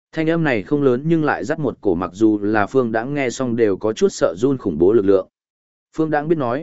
Thanh âm này không lớn nhưng lại dắt một cổ mặc dù là Phương Đãng nghe xong đều có chút sợ run khủng bố lực lượng. Phương Đãng biết nói,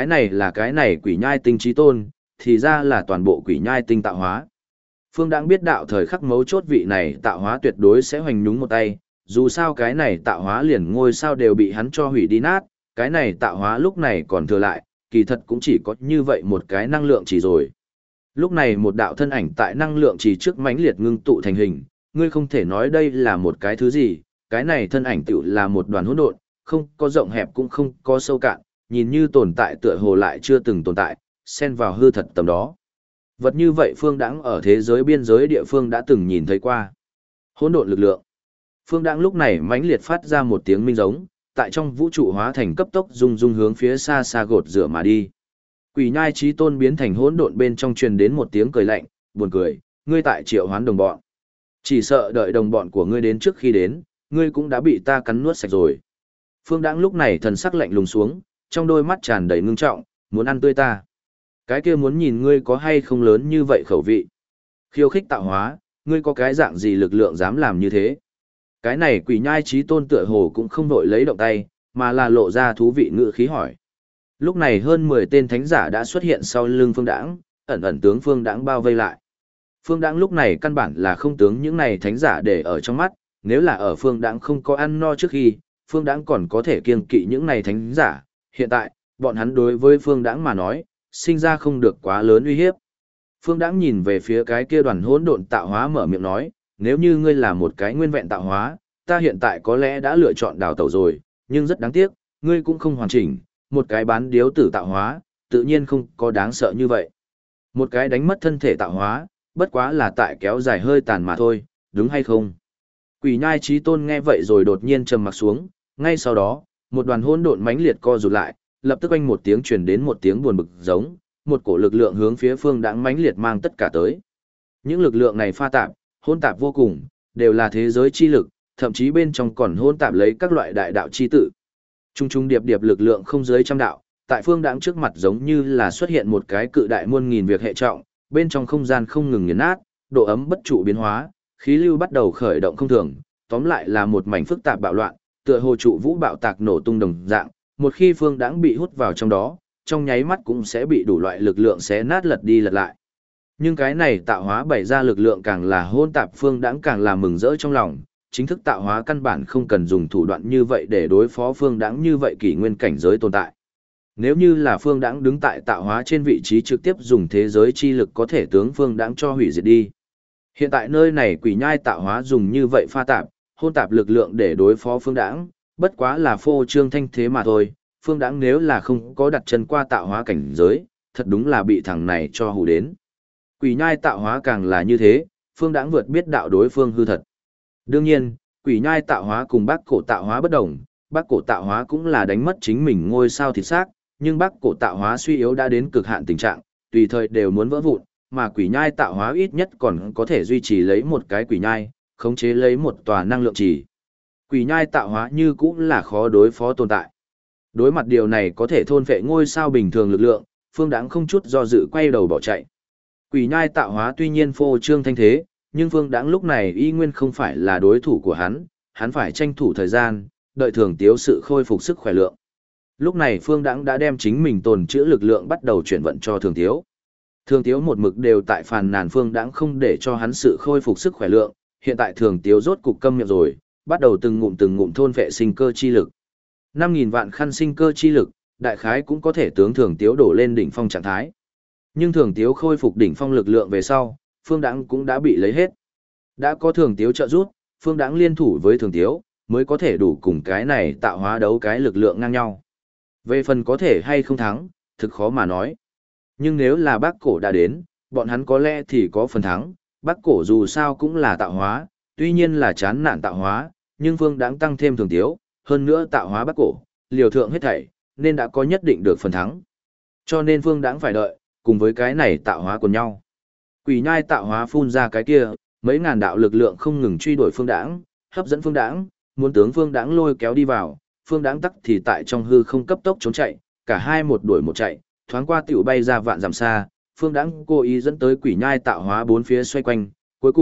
cái này quỷ nhai tinh trí tôn, thì ra là toàn bộ quỷ nhai tinh tạo hóa. Phương Đãng biết đạo thời khắc mấu chốt vị này tạo hóa tuyệt đối sẽ hoành nhúng một tay, dù sao cái này tạo hóa liền ngôi sao đều bị hắn cho hủy đi nát, cái này tạo hóa lúc này còn thừa lại, kỳ thật cũng chỉ có như vậy một cái năng lượng chỉ rồi. Lúc này một đạo thân ảnh tại năng lượng chỉ trước mãnh liệt ngưng tụ thành hình, ngươi không thể nói đây là một cái thứ gì, cái này thân ảnh tựu là một đoàn hỗn độn, không có rộng hẹp cũng không có sâu cạn, nhìn như tồn tại tựa hồ lại chưa từng tồn tại, xen vào hư thật tầm đó. Vật như vậy Phương Đãng ở thế giới biên giới địa phương đã từng nhìn thấy qua. Hỗn độn lực lượng. Phương Đãng lúc này mãnh liệt phát ra một tiếng minh giống, tại trong vũ trụ hóa thành cấp tốc rung rung hướng phía xa xa gột rửa mà đi. Quỷ nhai chí tôn biến thành hỗn độn bên trong truyền đến một tiếng cười lạnh, buồn cười, ngươi tại triệu hoán đồng bọn. Chỉ sợ đợi đồng bọn của ngươi đến trước khi đến, ngươi cũng đã bị ta cắn nuốt sạch rồi. Phương Đãng lúc này thần sắc lạnh lùng xuống, trong đôi mắt tràn đầy ngưng trọng, muốn ăn tươi ta. Cái kia muốn nhìn ngươi có hay không lớn như vậy khẩu vị. Khiêu khích tạo hóa, ngươi có cái dạng gì lực lượng dám làm như thế. Cái này quỷ nhai chí tôn tựa hồ cũng không vội lấy động tay, mà là lộ ra thú vị ngữ khí hỏi. Lúc này hơn 10 tên thánh giả đã xuất hiện sau lưng Phương Đãng, ẩn ẩn tướng Phương Đãng bao vây lại. Phương Đãng lúc này căn bản là không tướng những này thánh giả để ở trong mắt, nếu là ở Phương Đãng không có ăn no trước khi, Phương Đãng còn có thể kiêng kỵ những này thánh giả, hiện tại, bọn hắn đối với Phương Đãng mà nói, sinh ra không được quá lớn uy hiếp. Phương Đãng nhìn về phía cái kia đoàn hỗn độn tạo hóa mở miệng nói, nếu như ngươi là một cái nguyên vẹn tạo hóa, ta hiện tại có lẽ đã lựa chọn đào tẩu rồi, nhưng rất đáng tiếc, ngươi cũng không hoàn chỉnh, một cái bán điếu tử tạo hóa, tự nhiên không có đáng sợ như vậy. Một cái đánh mất thân thể tạo hóa, bất quá là tại kéo dài hơi tàn mà thôi, đúng hay không? Quỷ nhai chí tôn nghe vậy rồi đột nhiên trầm mặc xuống, ngay sau đó, một đoàn hỗn độn mãnh liệt co rụt lại, lập tức oanh một tiếng truyền đến một tiếng buồn bực giống, một cổ lực lượng hướng phía Phương Đãng mãnh liệt mang tất cả tới. Những lực lượng này pha tạp, hỗn tạp vô cùng, đều là thế giới chi lực, thậm chí bên trong còn hỗn tạp lấy các loại đại đạo chi tự. Trung trung điệp điệp lực lượng không dưới trăm đạo, tại Phương Đãng trước mặt giống như là xuất hiện một cái cự đại muôn nghìn việc hệ trọng, bên trong không gian không ngừng nghiền nát, độ ấm bất trụ biến hóa, khí lưu bắt đầu khởi động không thường, tóm lại là một mảnh phức tạp bạo loạn, tựa hồ trụ vũ bạo tạc nổ tung đồng dạng, một khi Phương Đãng bị hút vào trong đó, trong nháy mắt cũng sẽ bị đủ loại lực lượng xé nát lật đi lật lại. Nhưng cái này tạo hóa bày ra lực lượng càng là hôn tạp, Phương Đãng càng là mừng rỡ trong lòng, chính thức tạo hóa căn bản không cần dùng thủ đoạn như vậy để đối phó Phương Đãng như vậy kỷ nguyên cảnh giới tồn tại. Nếu như là Phương Đãng đứng tại tạo hóa trên vị trí trực tiếp dùng thế giới chi lực có thể tướng Phương Đãng cho hủy diệt đi. Hiện tại nơi này quỷ nhai tạo hóa dùng như vậy pha tạp, hôn tạp lực lượng để đối phó Phương Đãng, bất quá là phô trương thanh thế mà thôi. Phương Đãng nếu là không có đặt chân qua tạo hóa cảnh giới, thật đúng là bị thằng này cho hù đến. Quỷ nhai tạo hóa càng là như thế, Phương Đãng vượt biết đạo đối phương hư thật. Đương nhiên, quỷ nhai tạo hóa cùng bác cổ tạo hóa bất đồng, bác cổ tạo hóa cũng là đánh mất chính mình ngôi sao thịt xác, nhưng bác cổ tạo hóa suy yếu đã đến cực hạn tình trạng, tùy thời đều muốn vỡ vụn, mà quỷ nhai tạo hóa ít nhất còn có thể duy trì lấy một cái quỷ nhai, khống chế lấy một tòa năng lượng trì. Quỷ nhai tạo hóa như cũng là khó đối phó tồn tại. Đối mặt điều này có thể thôn phệ ngôi sao bình thường lực lượng, Phương Đãng không chút do dự quay đầu bỏ chạy. Quỷ nhai tạo hóa tuy nhiên phô trương thanh thế, nhưng Phương Đãng lúc này y nguyên không phải là đối thủ của hắn phải tranh thủ thời gian, đợi Thường Tiếu sự khôi phục sức khỏe lượng. Lúc này Phương Đãng đã đem chính mình tồn trữ lực lượng bắt đầu chuyển vận cho Thường Tiếu. Thường Tiếu một mực đều tại phàn nàn Phương Đãng không để cho hắn sự khôi phục sức khỏe lượng, hiện tại Thường Tiếu rốt cục câm miệng rồi, bắt đầu từng ngụm thôn vệ sinh cơ chi lực. 5.000 vạn khăn sinh cơ chi lực, đại khái cũng có thể tướng Thường Tiếu đổ lên đỉnh phong trạng thái. Nhưng Thường Tiếu khôi phục đỉnh phong lực lượng về sau, Phương Đãng cũng đã bị lấy hết. Đã có Thường Tiếu trợ giúp, Phương Đãng liên thủ với Thường Tiếu, mới có thể đủ cùng cái này tạo hóa đấu cái lực lượng ngang nhau. Về phần có thể hay không thắng, thực khó mà nói. Nhưng nếu là Bác Cổ đã đến, bọn hắn có lẽ thì có phần thắng. Bác Cổ dù sao cũng là tạo hóa, tuy nhiên là chán nản tạo hóa, nhưng Phương Đãng tăng thêm Thường Tiếu, hơn nữa tạo hóa Bác Cổ, liều thượng hết thảy, nên đã có nhất định được phần thắng. Cho nên Phương Đãng phải đợi, cùng với cái này tạo hóa của nhau. Quỷ nhai tạo hóa phun ra cái kia, mấy ngàn đạo lực lượng không ngừng truy đuổi Phương Đãng, hấp dẫn Phương Đãng, muốn tướng Phương Đãng lôi kéo đi vào, Phương Đãng tắc thì tại trong hư không cấp tốc trốn chạy, cả hai một đuổi một chạy, thoáng qua tiểu bay ra vạn dặm xa, Phương Đãng cố ý dẫn tới quỷ nhai tạo hóa bốn phía xoay quanh, cuối cùng,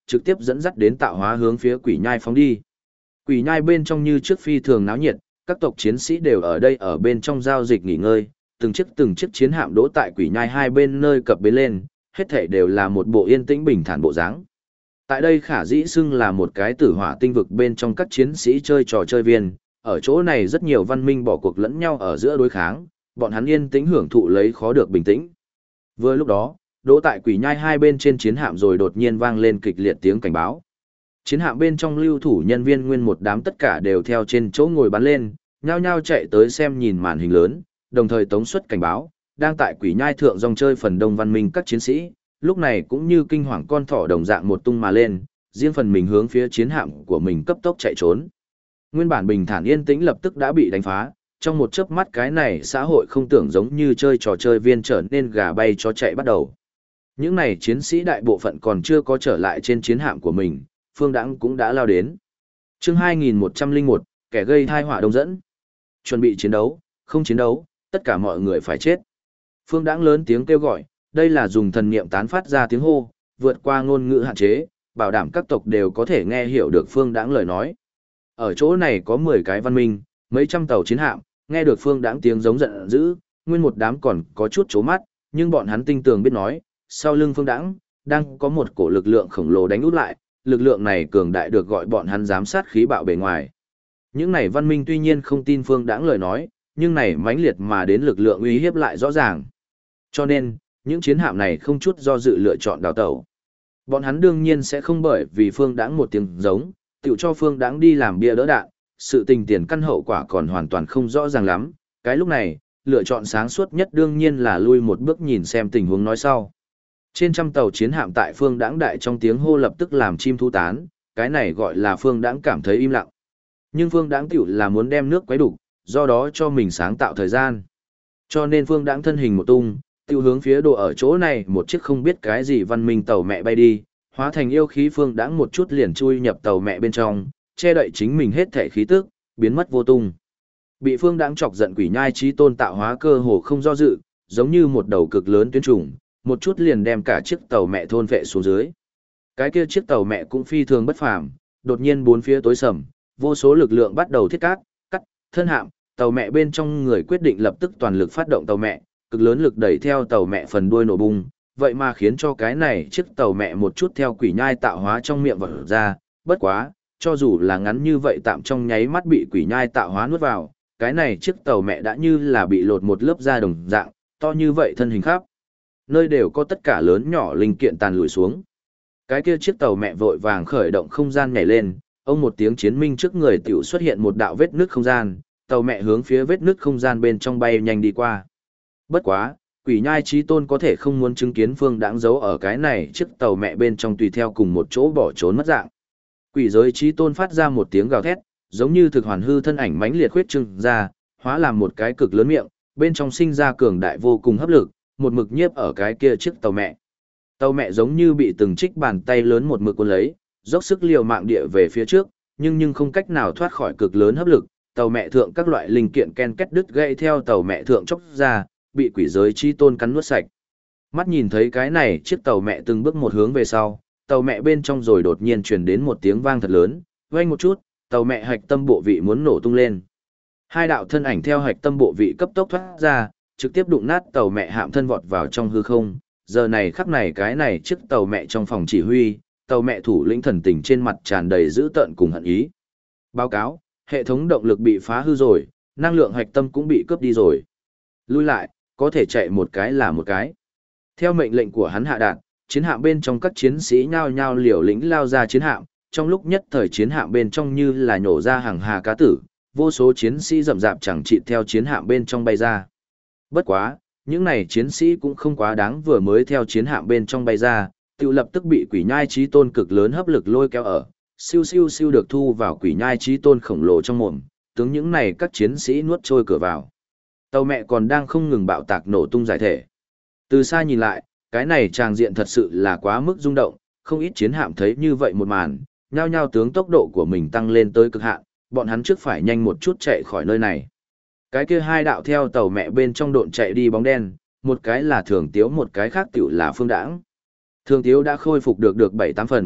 trực tiếp dẫn dắt đến tạo hóa hướng phía quỷ nhai phóng đi. Quỷ nhai bên trong như trước phi thường náo nhiệt, các tộc chiến sĩ đều ở đây ở bên trong giao dịch nghỉ ngơi, từng chiếc chiến hạm đỗ tại quỷ nhai hai bên nơi cập bến lên, hết thảy đều là một bộ yên tĩnh bình thản bộ dáng. Tại đây khả dĩ xưng là một cái tử hỏa tinh vực bên trong các chiến sĩ chơi trò chơi viên, ở chỗ này rất nhiều văn minh bỏ cuộc lẫn nhau ở giữa đối kháng, bọn hắn yên tĩnh hưởng thụ lấy khó được bình tĩnh. Vừa lúc đó, đỗ tại quỷ nhai hai bên trên chiến hạm rồi đột nhiên vang lên kịch liệt tiếng cảnh báo. Chiến hạm bên trong lưu thủ nhân viên nguyên một đám tất cả đều theo trên chỗ ngồi bắn lên, nhao nhao chạy tới xem nhìn màn hình lớn, đồng thời tống xuất cảnh báo, đang tại quỷ nhai thượng dòng chơi phần đông văn minh các chiến sĩ, lúc này cũng như kinh hoàng con thỏ đồng dạng một tung mà lên, riêng phần mình hướng phía chiến hạm của mình cấp tốc chạy trốn. Nguyên bản bình thản yên tĩnh lập tức đã bị đánh phá, trong một chớp mắt cái này xã hội không tưởng giống như chơi trò chơi viên trở nên gà bay chó chạy bắt đầu. Những này chiến sĩ đại bộ phận còn chưa có trở lại trên chiến hạm của mình, Phương Đãng cũng đã lao đến. Chương 2101, kẻ gây tai họa đông dẫn. Chuẩn bị chiến đấu, không chiến đấu, tất cả mọi người phải chết. Phương Đãng lớn tiếng kêu gọi, đây là dùng thần niệm tán phát ra tiếng hô, vượt qua ngôn ngữ hạn chế, bảo đảm các tộc đều có thể nghe hiểu được Phương Đãng lời nói. Ở chỗ này có 10 cái văn minh, mấy trăm tàu chiến hạm, nghe được Phương Đãng tiếng giống giận dữ, nguyên một đám còn có chút chố mắt, nhưng bọn hắn tinh tường biết nói, sau lưng Phương Đãng đang có một cổ lực lượng khổng lồ đánh út lại, lực lượng này cường đại được gọi bọn hắn giám sát khí bạo bề ngoài. Những này văn minh tuy nhiên không tin Phương Đãng lời nói, nhưng này mãnh liệt mà đến lực lượng uy hiếp lại rõ ràng. Cho nên, những chiến hạm này không chút do dự lựa chọn đào tẩu. Bọn hắn đương nhiên sẽ không bởi vì Phương Đãng một tiếng giống, tự cho Phương Đãng đi làm bia đỡ đạn, sự tình tiền căn hậu quả còn hoàn toàn không rõ ràng lắm. Cái lúc này, lựa chọn sáng suốt nhất đương nhiên là lui một bước nhìn xem tình huống nói sau. Trên trăm tàu chiến hạm tại Phương Đãng đại trong tiếng hô lập tức làm chim thu tán, cái này gọi là Phương Đãng cảm thấy im lặng. Nhưng Phương Đãng tiểu là muốn đem nước quấy đục, do đó cho mình sáng tạo thời gian. Cho nên Phương Đãng thân hình một tung, tiêu hướng phía đồ ở chỗ này một chiếc không biết cái gì văn minh tàu mẹ bay đi, hóa thành yêu khí Phương Đãng một chút liền chui nhập tàu mẹ bên trong, che đậy chính mình hết thể khí tức, biến mất vô tung. Bị Phương Đãng chọc giận quỷ nhai chí tôn tạo hóa cơ hồ không do dự, giống như một đầu cực lớn tuyến trùng, một chút liền đem cả chiếc tàu mẹ thôn vệ xuống dưới. Cái kia chiếc tàu mẹ cũng phi thường bất phàm, đột nhiên bốn phía tối sầm, vô số lực lượng bắt đầu thiết cắt, thân hạm, tàu mẹ bên trong người quyết định lập tức toàn lực phát động tàu mẹ, cực lớn lực đẩy theo tàu mẹ phần đuôi nổ bung, vậy mà khiến cho cái này chiếc tàu mẹ một chút theo quỷ nhai tạo hóa trong miệng vọt ra, bất quá, cho dù là ngắn như vậy tạm trong nháy mắt bị quỷ nhai tạo hóa nuốt vào, cái này chiếc tàu mẹ đã như là bị lột một lớp da đồng dạng, to như vậy thân hình khắp nơi đều có tất cả lớn nhỏ linh kiện tàn lùi xuống. Cái kia chiếc tàu mẹ vội vàng khởi động không gian nhảy lên, ông một tiếng chiến minh trước người tiểu xuất hiện một đạo vết nứt không gian, tàu mẹ hướng phía vết nứt không gian bên trong bay nhanh đi qua. Bất quá, quỷ nhai chí tôn có thể không muốn chứng kiến Phương Đãng giấu ở cái này chiếc tàu mẹ bên trong tùy theo cùng một chỗ bỏ trốn mất dạng. Quỷ giới chí tôn phát ra một tiếng gào thét, giống như thực hoàn hư thân ảnh mãnh liệt khuyết trưng ra, hóa làm một cái cực lớn miệng, bên trong sinh ra cường đại vô cùng hấp lực, một mực nhiếp ở cái kia chiếc tàu mẹ. Tàu mẹ giống như bị từng trích bàn tay lớn một mực cuốn lấy, dốc sức liều mạng địa về phía trước, nhưng không cách nào thoát khỏi cực lớn hấp lực. Tàu mẹ thượng các loại linh kiện ken kết đứt gãy theo tàu mẹ thượng chốc ra, bị quỷ giới chi tôn cắn nuốt sạch. Mắt nhìn thấy cái này, chiếc tàu mẹ từng bước một hướng về sau, tàu mẹ bên trong rồi đột nhiên truyền đến một tiếng vang thật lớn, vang một chút, tàu mẹ hạch tâm bộ vị muốn nổ tung lên. Hai đạo thân ảnh theo hạch tâm bộ vị cấp tốc thoát ra, trực tiếp đụng nát tàu mẹ hạm thân vọt vào trong hư không. Giờ này khắc này cái này chiếc tàu mẹ trong phòng chỉ huy, tàu mẹ thủ lĩnh thần tình trên mặt tràn đầy dữ tợn cùng hận ý. Báo cáo, hệ thống động lực bị phá hư rồi, năng lượng hạch tâm cũng bị cướp đi rồi. Lui lại, có thể chạy một cái là một cái. Theo mệnh lệnh của hắn hạ đạt, chiến hạm bên trong các chiến sĩ nhao nhao liều lĩnh lao ra chiến hạm, trong lúc nhất thời chiến hạm bên trong như là nhổ ra hàng hà cá tử, vô số chiến sĩ rầm rạp chẳng chịt theo chiến hạm bên trong bay ra. Bất quá, những này chiến sĩ cũng không quá đáng, vừa mới theo chiến hạm bên trong bay ra, tự lập tức bị quỷ nhai chí tôn cực lớn hấp lực lôi kéo ở, siêu siêu siêu được thu vào quỷ nhai chí tôn khổng lồ trong mồm, tướng những này các chiến sĩ nuốt trôi cửa vào. Tàu mẹ còn đang không ngừng bạo tạc nổ tung giải thể. Từ xa nhìn lại, cái này tràng diện thật sự là quá mức rung động, không ít chiến hạm thấy như vậy một màn, nhao nhao tướng tốc độ của mình tăng lên tới cực hạn, bọn hắn trước phải nhanh một chút chạy khỏi nơi này. Cái kia hai đạo theo tàu mẹ bên trong độn chạy đi bóng đen, một cái là Thường Tiếu, một cái khác tiểu là Phương Đãng. Thường Tiếu đã khôi phục được 7-8 phần,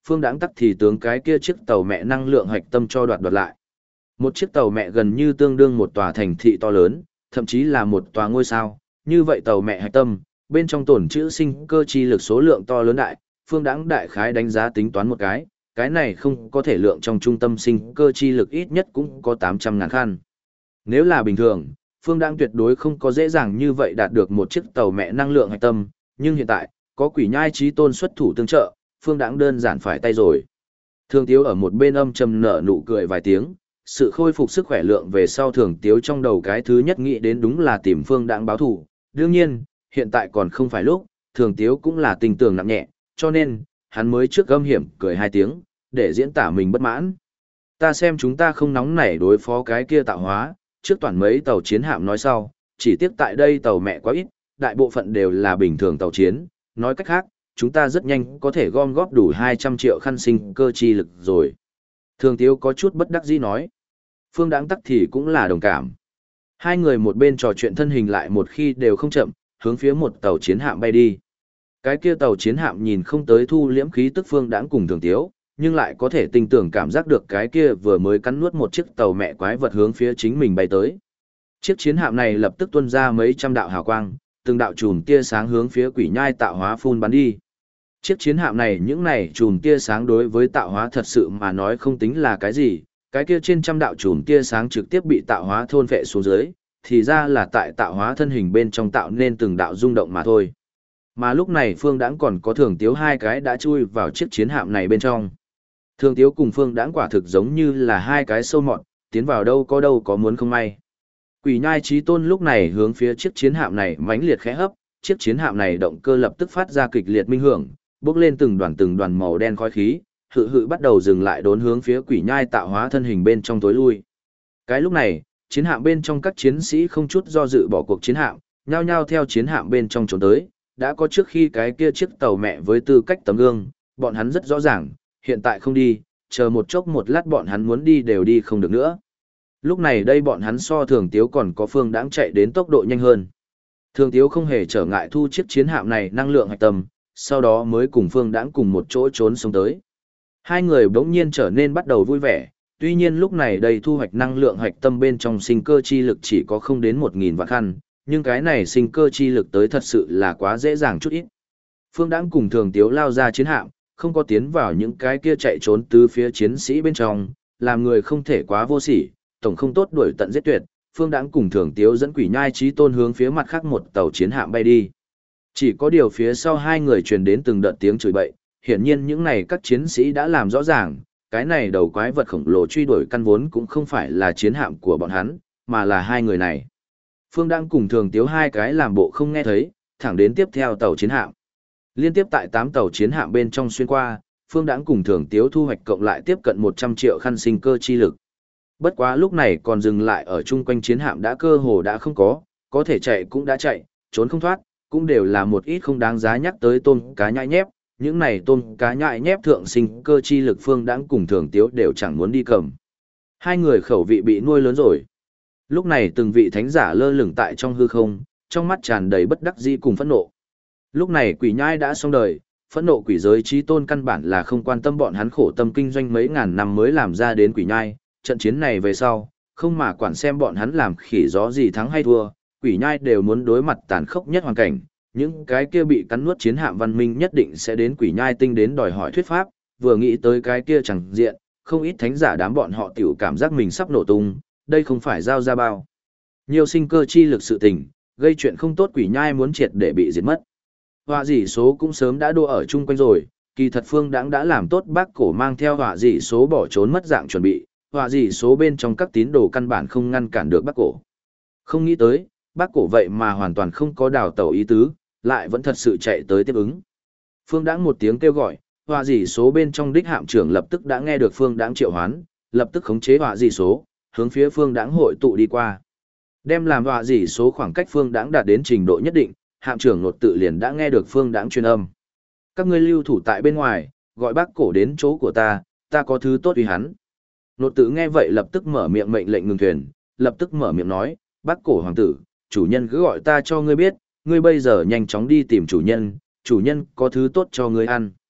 Phương Đãng tắc thì tướng cái kia chiếc tàu mẹ năng lượng hạch tâm cho đoạt lại. Một chiếc tàu mẹ gần như tương đương một tòa thành thị to lớn, thậm chí là một tòa ngôi sao, như vậy tàu mẹ hạch tâm, bên trong tồn trữ sinh cơ chi lực số lượng to lớn đại, Phương Đãng đại khái đánh giá tính toán một cái này không có thể lượng trong trung tâm sinh cơ chi lực ít nhất cũng có 800.000 khăn. Nếu là bình thường, Phương Đãng tuyệt đối không có dễ dàng như vậy đạt được một chiếc tàu mẹ năng lượng hạch tâm, nhưng hiện tại, có quỷ nhai chí tôn xuất thủ tương trợ, Phương Đãng đơn giản phải tay rồi. Thường Tiếu ở một bên âm trầm nở nụ cười vài tiếng, sự khôi phục sức khỏe lượng về sau Thường Tiếu trong đầu cái thứ nhất nghĩ đến đúng là tìm Phương Đãng báo thù. Đương nhiên, hiện tại còn không phải lúc, Thường Tiếu cũng là tình tường nặng nhẹ, cho nên, hắn mới trước âm hiểm cười hai tiếng, để diễn tả mình bất mãn. Ta xem chúng ta không nóng nảy đối phó cái kia tạo hóa, trước toàn mấy tàu chiến hạm nói sau, chỉ tiếc tại đây tàu mẹ quá ít, đại bộ phận đều là bình thường tàu chiến, nói cách khác, chúng ta rất nhanh có thể gom góp đủ 200 triệu khăn sinh cơ chi lực rồi. Thường Tiếu có chút bất đắc dĩ nói. Phương Đãng tắc thì cũng là đồng cảm. Hai người một bên trò chuyện thân hình lại một khi đều không chậm, hướng phía một tàu chiến hạm bay đi. Cái kia tàu chiến hạm nhìn không tới thu liễm khí tức Phương Đãng cùng Thường Tiếu, nhưng lại có thể tinh tưởng cảm giác được cái kia vừa mới cắn nuốt một chiếc tàu mẹ quái vật hướng phía chính mình bay tới. Chiếc chiến hạm này lập tức tuôn ra mấy trăm đạo hào quang, từng đạo chùm tia sáng hướng phía quỷ nhai tạo hóa phun bắn đi. Chiếc chiến hạm này những này chùm tia sáng đối với tạo hóa thật sự mà nói không tính là cái gì, cái kia trên trăm đạo chùm tia sáng trực tiếp bị tạo hóa thôn phệ xuống dưới, thì ra là tại tạo hóa thân hình bên trong tạo nên từng đạo rung động mà thôi. Mà lúc này Phương Đãng còn có Thường Tiếu hai cái đã chui vào chiếc chiến hạm này bên trong. Thường Tiếu cùng Phương Đãng quả thực giống như là hai cái sâu mọt, tiến vào đâu có muốn không may. Quỷ nhai chí tôn lúc này hướng phía chiếc chiến hạm này mãnh liệt khẽ hấp, chiếc chiến hạm này động cơ lập tức phát ra kịch liệt minh hưởng, bốc lên từng đoàn màu đen khói khí, hự bắt đầu dừng lại đốn hướng phía quỷ nhai tạo hóa thân hình bên trong tối lui. Cái lúc này, chiến hạm bên trong các chiến sĩ không chút do dự bỏ cuộc chiến hạm, nhao nhao theo chiến hạm bên trong trốn tới, đã có trước khi cái kia chiếc tàu mẹ với tư cách tấm gương, bọn hắn rất rõ ràng, hiện tại không đi, chờ một chốc một lát bọn hắn muốn đi đều đi không được nữa. Lúc này đây bọn hắn so Thường Tiếu còn có Phương Đãng chạy đến tốc độ nhanh hơn. Thường Tiếu không hề trở ngại thu chiếc chiến hạm này năng lượng hạch tâm, sau đó mới cùng Phương Đãng cùng một chỗ trốn sống tới. Hai người bỗng nhiên trở nên bắt đầu vui vẻ, tuy nhiên lúc này đây thu hoạch năng lượng hạch tâm bên trong sinh cơ chi lực chỉ có không đến 1.000 vạn khăn, nhưng cái này sinh cơ chi lực tới thật sự là quá dễ dàng chút ít. Phương Đãng cùng Thường Tiếu lao ra chiến hạm, không có tiến vào những cái kia chạy trốn từ phía chiến sĩ bên trong, làm người không thể quá vô sỉ, tổng không tốt đuổi tận giết tuyệt. Phương Đãng cùng Thường Tiếu dẫn quỷ nhai chí tôn hướng phía mặt khác một tàu chiến hạm bay đi. Chỉ có điều phía sau hai người truyền đến từng đợt tiếng chửi bậy, hiển nhiên những này các chiến sĩ đã làm rõ ràng, cái này đầu quái vật khổng lồ truy đuổi căn vốn cũng không phải là chiến hạm của bọn hắn, mà là hai người này. Phương Đãng cùng Thường Tiếu hai cái làm bộ không nghe thấy, thẳng đến tiếp theo tàu chiến hạm. Liên tiếp tại 8 tàu chiến hạm bên trong xuyên qua, Phương Đãng cùng Thường Tiếu thu hoạch cộng lại tiếp cận 100 triệu khăn sinh cơ chi lực. Bất quá lúc này còn dừng lại ở chung quanh chiến hạm đã cơ hồ đã không có thể chạy cũng đã chạy, trốn không thoát, cũng đều là một ít không đáng giá nhắc tới tôm cá nhãi nhép, những này tôm cá nhãi nhép thượng sinh cơ chi lực Phương Đãng cùng Thường Tiếu đều chẳng muốn đi cầm. Hai người khẩu vị bị nuôi lớn rồi. Lúc này từng vị thánh giả lơ lửng tại trong hư không, trong mắt tràn đầy bất đắc dĩ cùng phẫn nộ. Lúc này quỷ nhai đã xong đời, phẫn nộ quỷ giới chí tôn căn bản là không quan tâm bọn hắn khổ tâm kinh doanh mấy ngàn năm mới làm ra đến quỷ nhai, trận chiến này về sau, không mà quản xem bọn hắn làm khỉ gió gì thắng hay thua, quỷ nhai đều muốn đối mặt tàn khốc nhất hoàn cảnh, những cái kia bị cắn nuốt chiến hạm văn minh nhất định sẽ đến quỷ nhai tinh đến đòi hỏi thuyết pháp, vừa nghĩ tới cái kia chẳng diện, không ít thánh giả đám bọn họ tiểu cảm giác mình sắp nổ tung, đây không phải giao ra bao. Nhiều sinh cơ chi lực sự tình, gây chuyện không tốt quỷ nhai muốn triệt để bị diệt mất. Họa dị số cũng sớm đã đua ở chung quanh rồi, kỳ thật Phương Đãng đã làm tốt bác cổ mang theo họa dị số bỏ trốn mất dạng chuẩn bị, họa dị số bên trong các tín đồ căn bản không ngăn cản được bác cổ. Không nghĩ tới, bác cổ vậy mà hoàn toàn không có đào tẩu ý tứ, lại vẫn thật sự chạy tới tiếp ứng. Phương Đãng một tiếng kêu gọi, họa dị số bên trong đích hạm trưởng lập tức đã nghe được Phương Đãng triệu hoán, lập tức khống chế họa dị số, hướng phía Phương Đãng hội tụ đi qua. Đem làm họa dị số khoảng cách Phương Đãng đạt đến trình độ nhất định, hạm trưởng nột tự liền đã nghe được Phương Đãng truyền âm. Các ngươi lưu thủ tại bên ngoài, gọi bác cổ đến chỗ của ta có thứ tốt vì hắn. Nột tự nghe vậy lập tức mở miệng mệnh lệnh ngừng thuyền, lập tức mở miệng nói, bác cổ hoàng tử, chủ nhân cứ gọi ta cho ngươi biết, ngươi bây giờ nhanh chóng đi tìm chủ nhân có thứ tốt cho ngươi ăn.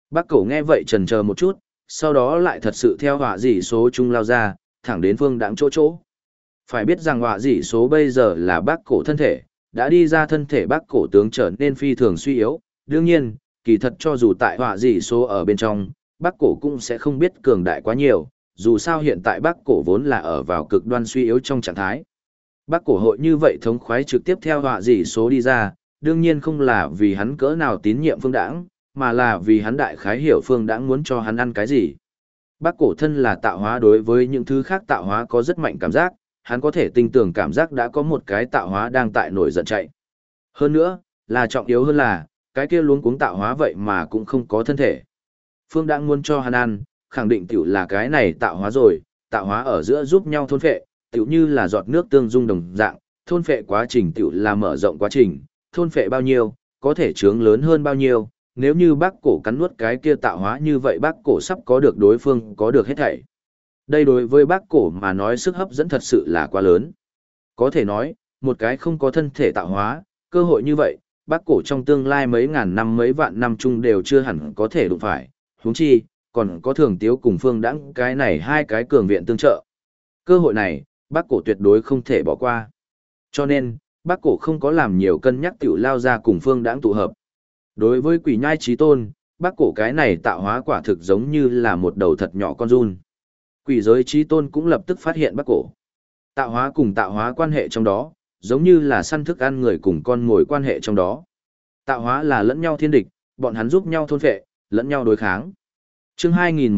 Bác cổ nghe vậy chần chờ một chút, sau đó lại thật sự theo họa dị số chung lao ra, thẳng đến Phương Đãng chỗ chỗ. Phải biết rằng họa dị số bây giờ là bác cổ thân thể, đã đi ra thân thể bác cổ tướng trở nên phi thường suy yếu. Đương nhiên, kỳ thật cho dù tại họa dị số ở bên trong, bác cổ cũng sẽ không biết cường đại quá nhiều, dù sao hiện tại bác cổ vốn là ở vào cực đoan suy yếu trong trạng thái. Bác cổ hội như vậy thống khoái trực tiếp theo họa dị số đi ra, đương nhiên không là vì hắn cỡ nào tín nhiệm Phương Đãng, mà là vì hắn đại khái hiểu Phương Đãng muốn cho hắn ăn cái gì. Bác cổ thân là tạo hóa đối với những thứ khác tạo hóa có rất mạnh cảm giác, hắn có thể tinh tường cảm giác đã có một cái tạo hóa đang tại nổi giận chạy. Hơn nữa, là trọng yếu hơn là, cái kia luống cuống tạo hóa vậy mà cũng không có thân thể. Phương Đãng muốn cho hắn ăn, khẳng định tiểu là cái này tạo hóa rồi, tạo hóa ở giữa giúp nhau thôn phệ, tiểu như là giọt nước tương dung đồng dạng, thôn phệ quá trình tiểu là mở rộng quá trình, thôn phệ bao nhiêu, có thể chướng lớn hơn bao nhiêu, nếu như bác cổ cắn nuốt cái kia tạo hóa như vậy bác cổ sắp có được đối phương có được hết thảy. Đây đối với bác cổ mà nói sức hấp dẫn thật sự là quá lớn. Có thể nói, một cái không có thân thể tạo hóa, cơ hội như vậy, bác cổ trong tương lai mấy ngàn năm mấy vạn năm chung đều chưa hẳn có thể đụng phải, huống chi, còn có Thường Tiếu cùng Phương Đãng cái này hai cái cường viện tương trợ. Cơ hội này, bác cổ tuyệt đối không thể bỏ qua. Cho nên, bác cổ không có làm nhiều cân nhắc tiểu lao ra cùng Phương Đãng tụ hợp. Đối với quỷ nhai trí tôn, bác cổ cái này tạo hóa quả thực giống như là một đầu thật nhỏ con giun. Quỷ giới trí tôn cũng lập tức phát hiện bác cổ. Tạo hóa cùng tạo hóa quan hệ trong đó, giống như là săn thức ăn người cùng con mồi quan hệ trong đó. Tạo hóa là lẫn nhau thiên địch, bọn hắn giúp nhau thôn phệ, lẫn nhau đối kháng. Chương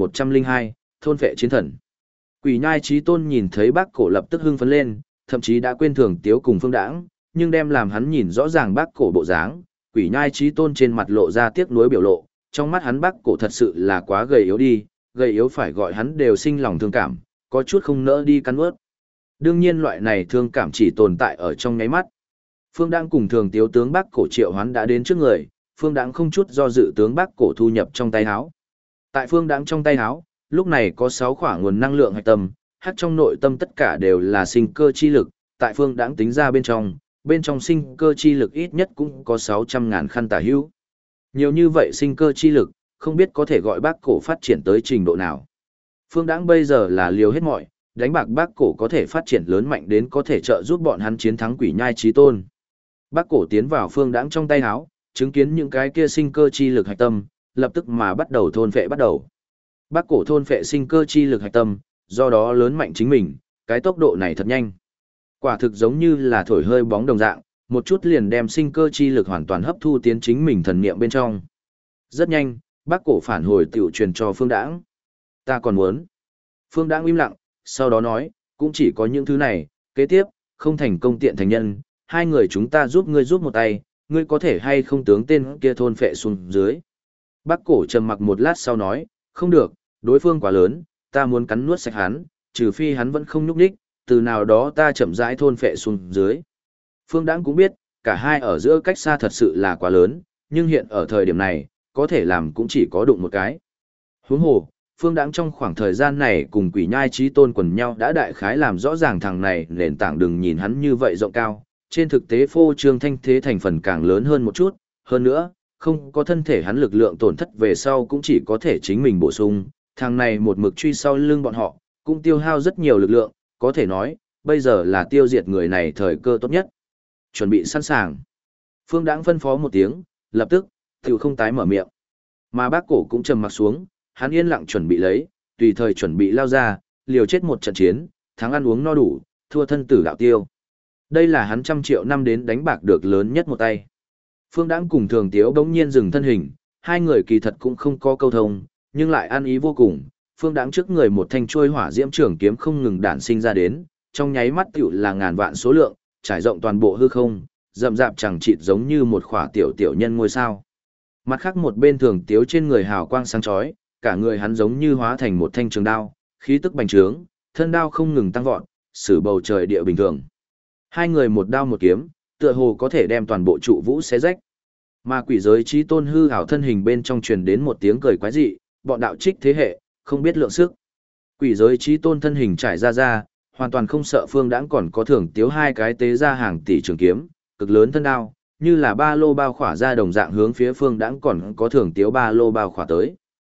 2102, thôn phệ chiến thần. Quỷ nhai trí tôn nhìn thấy bác cổ lập tức hưng phấn lên, thậm chí đã quên Thường Tiếu cùng Phương Đãng, nhưng đem làm hắn nhìn rõ ràng bác cổ bộ dáng, quỷ nhai trí tôn trên mặt lộ ra tiếc nuối biểu lộ, trong mắt hắn bác cổ thật sự là quá gầy yếu đi, gầy yếu phải gọi hắn đều sinh lòng thương cảm, có chút không nỡ đi cắn ướt. Đương nhiên loại này thương cảm chỉ tồn tại ở trong nháy mắt. Phương Đãng cùng Thường Tiếu tướng bác cổ triệu hoán đã đến trước người, Phương Đãng không chút do dự tướng bác cổ thu nhập trong tay áo. Tại Phương Đãng trong tay áo, lúc này có 6 khỏa nguồn năng lượng hạch tâm, hát trong nội tâm tất cả đều là sinh cơ chi lực, tại Phương Đãng tính ra bên trong sinh cơ chi lực ít nhất cũng có 600.000 khăn tả hữu. Nhiều như vậy sinh cơ chi lực, không biết có thể gọi bác cổ phát triển tới trình độ nào. Phương Đãng bây giờ là liều hết mọi, đánh bạc bác cổ có thể phát triển lớn mạnh đến có thể trợ giúp bọn hắn chiến thắng quỷ nhai chí tôn. Bác cổ tiến vào Phương Đãng trong tay áo, chứng kiến những cái kia sinh cơ chi lực hạch tâm, lập tức mà bắt đầu thôn phệ bắt đầu. Bác cổ thôn phệ sinh cơ chi lực hạch tâm, do đó lớn mạnh chính mình, cái tốc độ này thật nhanh. Quả thực giống như là thổi hơi bóng đồng dạng, một chút liền đem sinh cơ chi lực hoàn toàn hấp thu tiến chính mình thần niệm bên trong. Rất nhanh, bác cổ phản hồi tiểu truyền cho Phương Đãng. Ta còn muốn. Phương Đãng im lặng, sau đó nói, cũng chỉ có những thứ này, kế tiếp, không thành công tiện thành nhân, hai người chúng ta giúp ngươi giúp một tay, ngươi có thể hay không tướng tên kia thôn phệ xuống dưới. Bác cổ trầm mặc một lát sau nói, không được, đối phương quá lớn, ta muốn cắn nuốt sạch hắn, trừ phi hắn vẫn không nhúc nhích, từ nào đó ta chậm rãi thôn phệ xuống dưới. Phương Đãng cũng biết, cả hai ở giữa cách xa thật sự là quá lớn, nhưng hiện ở thời điểm này, có thể làm cũng chỉ có đụng một cái. Huống hồ, Phương Đãng trong khoảng thời gian này cùng quỷ nhai chí tôn quần nhau đã đại khái làm rõ ràng thằng này nền tảng đừng nhìn hắn như vậy rộng cao, trên thực tế phô trương thanh thế thành phần càng lớn hơn một chút, hơn nữa, không có thân thể hắn lực lượng tổn thất về sau cũng chỉ có thể chính mình bổ sung, thằng này một mực truy sau lưng bọn họ, cũng tiêu hao rất nhiều lực lượng, có thể nói, bây giờ là tiêu diệt người này thời cơ tốt nhất. Chuẩn bị sẵn sàng. Phương Đãng phân phó một tiếng, lập tức, tiểu không tái mở miệng. Mà bác cổ cũng trầm mặc xuống, hắn yên lặng chuẩn bị lấy, tùy thời chuẩn bị lao ra, liều chết một trận chiến, thắng ăn uống no đủ, thua thân tử đạo tiêu. Đây là hắn 100 triệu năm đến đánh bạc được lớn nhất một tay. Phương Đãng cùng Thường Tiếu bỗng nhiên dừng thân hình, hai người kỳ thật cũng không có câu thông, nhưng lại ăn ý vô cùng. Phương Đãng trước người một thanh chuôi hỏa diễm trường kiếm không ngừng đản sinh ra đến, trong nháy mắt tiểu là ngàn vạn số lượng, trải rộng toàn bộ hư không, rậm rạp chẳng chịt giống như một khỏa tiểu tiểu nhân ngôi sao. Mặt khác một bên Thường Tiếu trên người hào quang sáng chói, cả người hắn giống như hóa thành một thanh trường đao, khí tức bành trướng, thân đao không ngừng tăng vọt, xử bầu trời địa bình thường. Hai người một đao một kiếm, tựa hồ có thể đem toàn bộ trụ vũ xé rách. Mà quỷ giới chí tôn hư ảo thân hình bên trong truyền đến một tiếng cười quái dị, bọn đạo trích thế hệ, không biết lượng sức. Quỷ giới chí tôn thân hình trải ra, hoàn toàn không sợ Phương Đãng còn có Thường Tiếu hai cái tế ra hàng tỷ trường kiếm, cực lớn thân đao, như là ba lô bao khỏa ra đồng dạng hướng phía Phương Đãng còn có Thường Tiếu ba lô bao khỏa tới.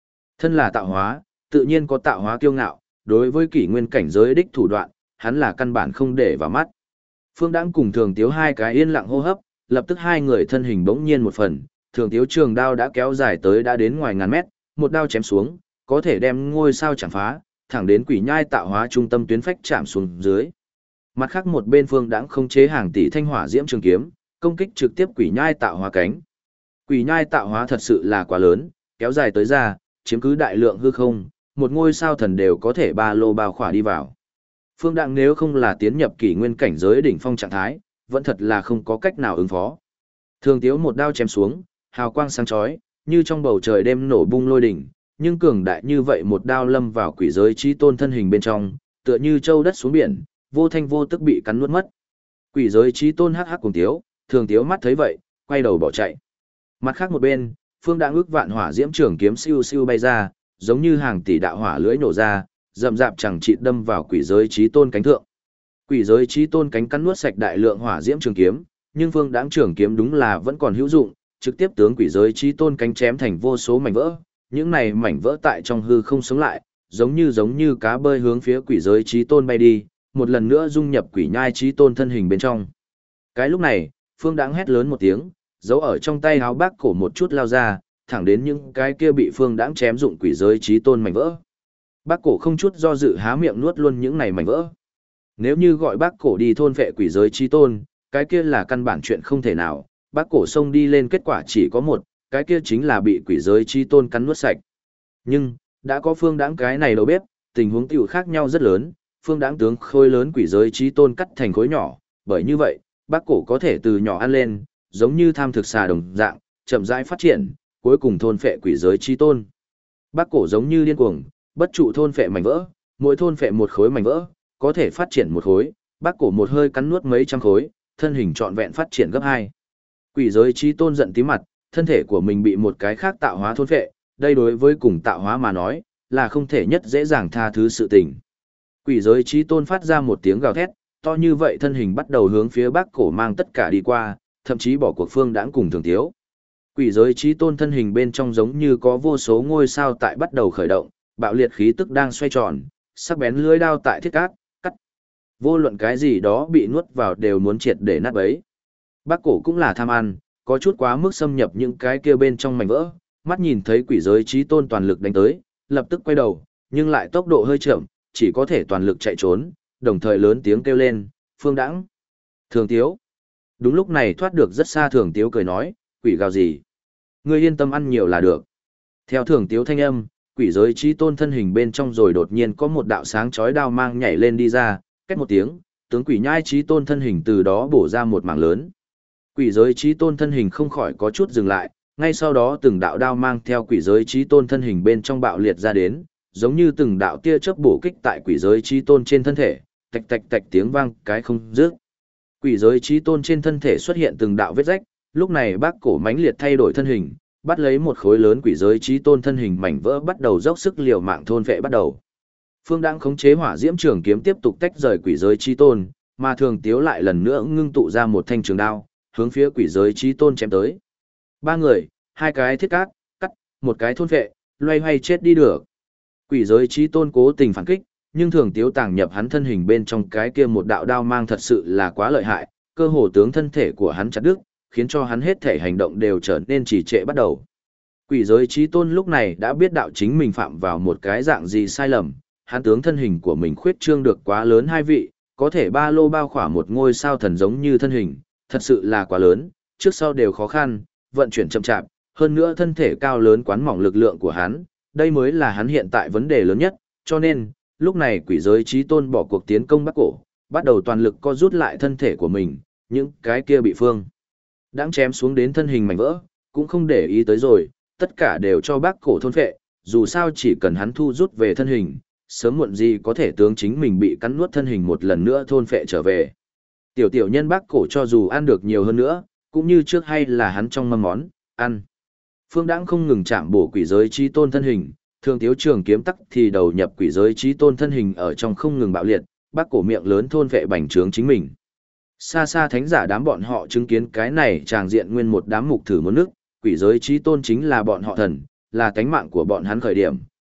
Thân là tạo hóa, tự nhiên có tạo hóa kiêu ngạo, đối với kỷ nguyên cảnh giới đích thủ đoạn, hắn là căn bản không để vào mắt. Phương Đãng cùng Thường Tiếu hai cái yên lặng hô hấp, lập tức hai người thân hình bỗng nhiên một phần, Thường Tiếu trường đao đã kéo dài tới đã đến ngoài ngàn mét, một đao chém xuống, có thể đem ngôi sao chạm phá, thẳng đến quỷ nhai tạo hóa trung tâm tuyến phách chạm xuống dưới. Mặt khác một bên Phương Đãng không chế hàng tỷ thanh hỏa diễm trường kiếm, công kích trực tiếp quỷ nhai tạo hóa cánh. Quỷ nhai tạo hóa thật sự là quá lớn, kéo dài tới ra, chiếm cứ đại lượng hư không, một ngôi sao thần đều có thể ba lô bao khỏa đi vào. Phương Đặng nếu không là tiến nhập kỷ nguyên cảnh giới đỉnh phong trạng thái, vẫn thật là không có cách nào ứng phó. Thường Tiếu một đao chém xuống, hào quang sáng chói, như trong bầu trời đêm nổ bung lôi đỉnh, nhưng cường đại như vậy một đao lâm vào quỷ giới chí tôn thân hình bên trong, tựa như châu đất xuống biển, vô thanh vô tức bị cắn nuốt mất. Quỷ giới chí tôn hắc hắc cùng Tiếu, Thường Tiếu mắt thấy vậy, quay đầu bỏ chạy. Mặt khác một bên, Phương Đặng ước vạn hỏa diễm trường kiếm siêu siêu bay ra, giống như hàng tỷ đạo hỏa lưỡi nổ ra, rậm rạp chẳng chịt đâm vào quỷ giới chí tôn cánh thượng. Quỷ giới chí tôn cánh cắn nuốt sạch đại lượng hỏa diễm trường kiếm, nhưng Phương Đãng trường kiếm đúng là vẫn còn hữu dụng, trực tiếp tướng quỷ giới chí tôn cánh chém thành vô số mảnh vỡ. Những này mảnh vỡ tại trong hư không sống lại, giống như cá bơi hướng phía quỷ giới chí tôn bay đi, một lần nữa dung nhập quỷ nhai chí tôn thân hình bên trong. Cái lúc này, Phương Đãng hét lớn một tiếng, giấu ở trong tay áo bác cổ một chút lao ra, thẳng đến những cái kia bị Phương Đãng chém dụng quỷ giới chí tôn mảnh vỡ. Bác cổ không chút do dự há miệng nuốt luôn những này mảnh vỡ. Nếu như gọi bác cổ đi thôn phệ quỷ giới chí tôn, cái kia là căn bản chuyện không thể nào, bác cổ xông đi lên kết quả chỉ có một, cái kia chính là bị quỷ giới chí tôn cắn nuốt sạch. Nhưng, đã có Phương Đãng cái này đầu bếp, tình huống tiểu khác nhau rất lớn, Phương Đãng tướng khối lớn quỷ giới chí tôn cắt thành khối nhỏ, bởi như vậy, bác cổ có thể từ nhỏ ăn lên, giống như tham thực xà đồng dạng, chậm rãi phát triển, cuối cùng thôn phệ quỷ giới chí tôn. Bác cổ giống như điên cuồng, bất trụ thôn phệ mảnh vỡ, mỗi thôn phệ một khối mảnh vỡ, có thể phát triển một khối, bác cổ một hơi cắn nuốt mấy trăm khối, thân hình trọn vẹn phát triển gấp 2. Quỷ giới chí tôn giận tím mặt, thân thể của mình bị một cái khác tạo hóa thôn phệ, đây đối với cùng tạo hóa mà nói, là không thể nhất dễ dàng tha thứ sự tình. Quỷ giới chí tôn phát ra một tiếng gào thét, to như vậy thân hình bắt đầu hướng phía bác cổ mang tất cả đi qua, thậm chí bỏ cuộc Phương Đãng cùng Thường Tiếu. Quỷ giới chí tôn thân hình bên trong giống như có vô số ngôi sao tại bắt đầu khởi động, bạo liệt khí tức đang xoay tròn, sắc bén lưỡi đao tại thiết cát, cắt. Vô luận cái gì đó bị nuốt vào đều muốn triệt để nát bấy. Bác cổ cũng là tham ăn, có chút quá mức xâm nhập những cái kia bên trong mảnh vỡ, mắt nhìn thấy quỷ giới chí tôn toàn lực đánh tới, lập tức quay đầu, nhưng lại tốc độ hơi chậm, chỉ có thể toàn lực chạy trốn, đồng thời lớn tiếng kêu lên, Phương Đãng, Thường Tiếu. Đúng lúc này thoát được rất xa Thường Tiếu cười nói, quỷ gào gì? Ngươi yên tâm ăn nhiều là được. Theo Thường Tiếu thanh âm, quỷ giới chí tôn thân hình bên trong rồi đột nhiên có một đạo sáng chói đao mang nhảy lên đi ra, két một tiếng, tướng quỷ nhai chí tôn thân hình từ đó bổ ra một mảng lớn. Quỷ giới chí tôn thân hình không khỏi có chút dừng lại, ngay sau đó từng đạo đao mang theo quỷ giới chí tôn thân hình bên trong bạo liệt ra đến, giống như từng đạo tia chớp bổ kích tại quỷ giới chí tôn trên thân thể, tạch tạch tạch tiếng vang cái không dứt. Quỷ giới chí tôn trên thân thể xuất hiện từng đạo vết rách, lúc này bác cổ mãnh liệt thay đổi thân hình, bắt lấy một khối lớn quỷ giới chí tôn thân hình mảnh vỡ bắt đầu dốc sức liều mạng thôn vệ bắt đầu. Phương Đãng khống chế hỏa diễm trường kiếm tiếp tục tách rời quỷ giới chí tôn, mà Thường Tiếu lại lần nữa ngưng tụ ra một thanh trường đao, hướng phía quỷ giới chí tôn chém tới. Ba người, hai cái thiết cát, cắt, một cái thôn vệ, loay hoay chết đi được. Quỷ giới chí tôn cố tình phản kích, nhưng Thường Tiếu tàng nhập hắn thân hình bên trong cái kia một đạo đao mang thật sự là quá lợi hại, cơ hồ tướng thân thể của hắn chặt đứt, khiến cho hắn hết thể hành động đều trở nên trì trệ bắt đầu. Quỷ giới chí tôn lúc này đã biết đạo chính mình phạm vào một cái dạng gì sai lầm, hắn tướng thân hình của mình khuyết trương được quá lớn hai vị, có thể ba lô bao khỏa một ngôi sao thần giống như thân hình, thật sự là quá lớn, trước sau đều khó khăn, vận chuyển chậm chạp, hơn nữa thân thể cao lớn quán mỏng lực lượng của hắn, đây mới là hắn hiện tại vấn đề lớn nhất, cho nên, lúc này quỷ giới chí tôn bỏ cuộc tiến công Bắc Cổ, bắt đầu toàn lực co rút lại thân thể của mình, những cái kia bị Phương Đãng chém xuống đến thân hình mảnh vỡ, cũng không để ý tới rồi, tất cả đều cho Bắc Cổ thôn phệ, dù sao chỉ cần hắn thu rút về thân hình, sớm muộn gì có thể tướng chính mình bị cắn nuốt thân hình một lần nữa thôn phệ trở về. Tiểu nhân Bắc Cổ cho dù ăn được nhiều hơn nữa, cũng như trước hay là hắn trong mâm món, ăn. Phương Đãng không ngừng chạm bổ quỷ giới chí tôn thân hình, Thường Tiếu trường kiếm tắc thì đầu nhập quỷ giới chí tôn thân hình ở trong không ngừng bạo liệt, Bắc Cổ miệng lớn thôn phệ bành trướng chính mình. Xa xa thánh giả đám bọn họ chứng kiến cái này tràng diện nguyên một đám mục thử muốn nước, quỷ giới chí tôn chính là bọn họ thần, là tánh mạng của bọn hắn khởi điểm,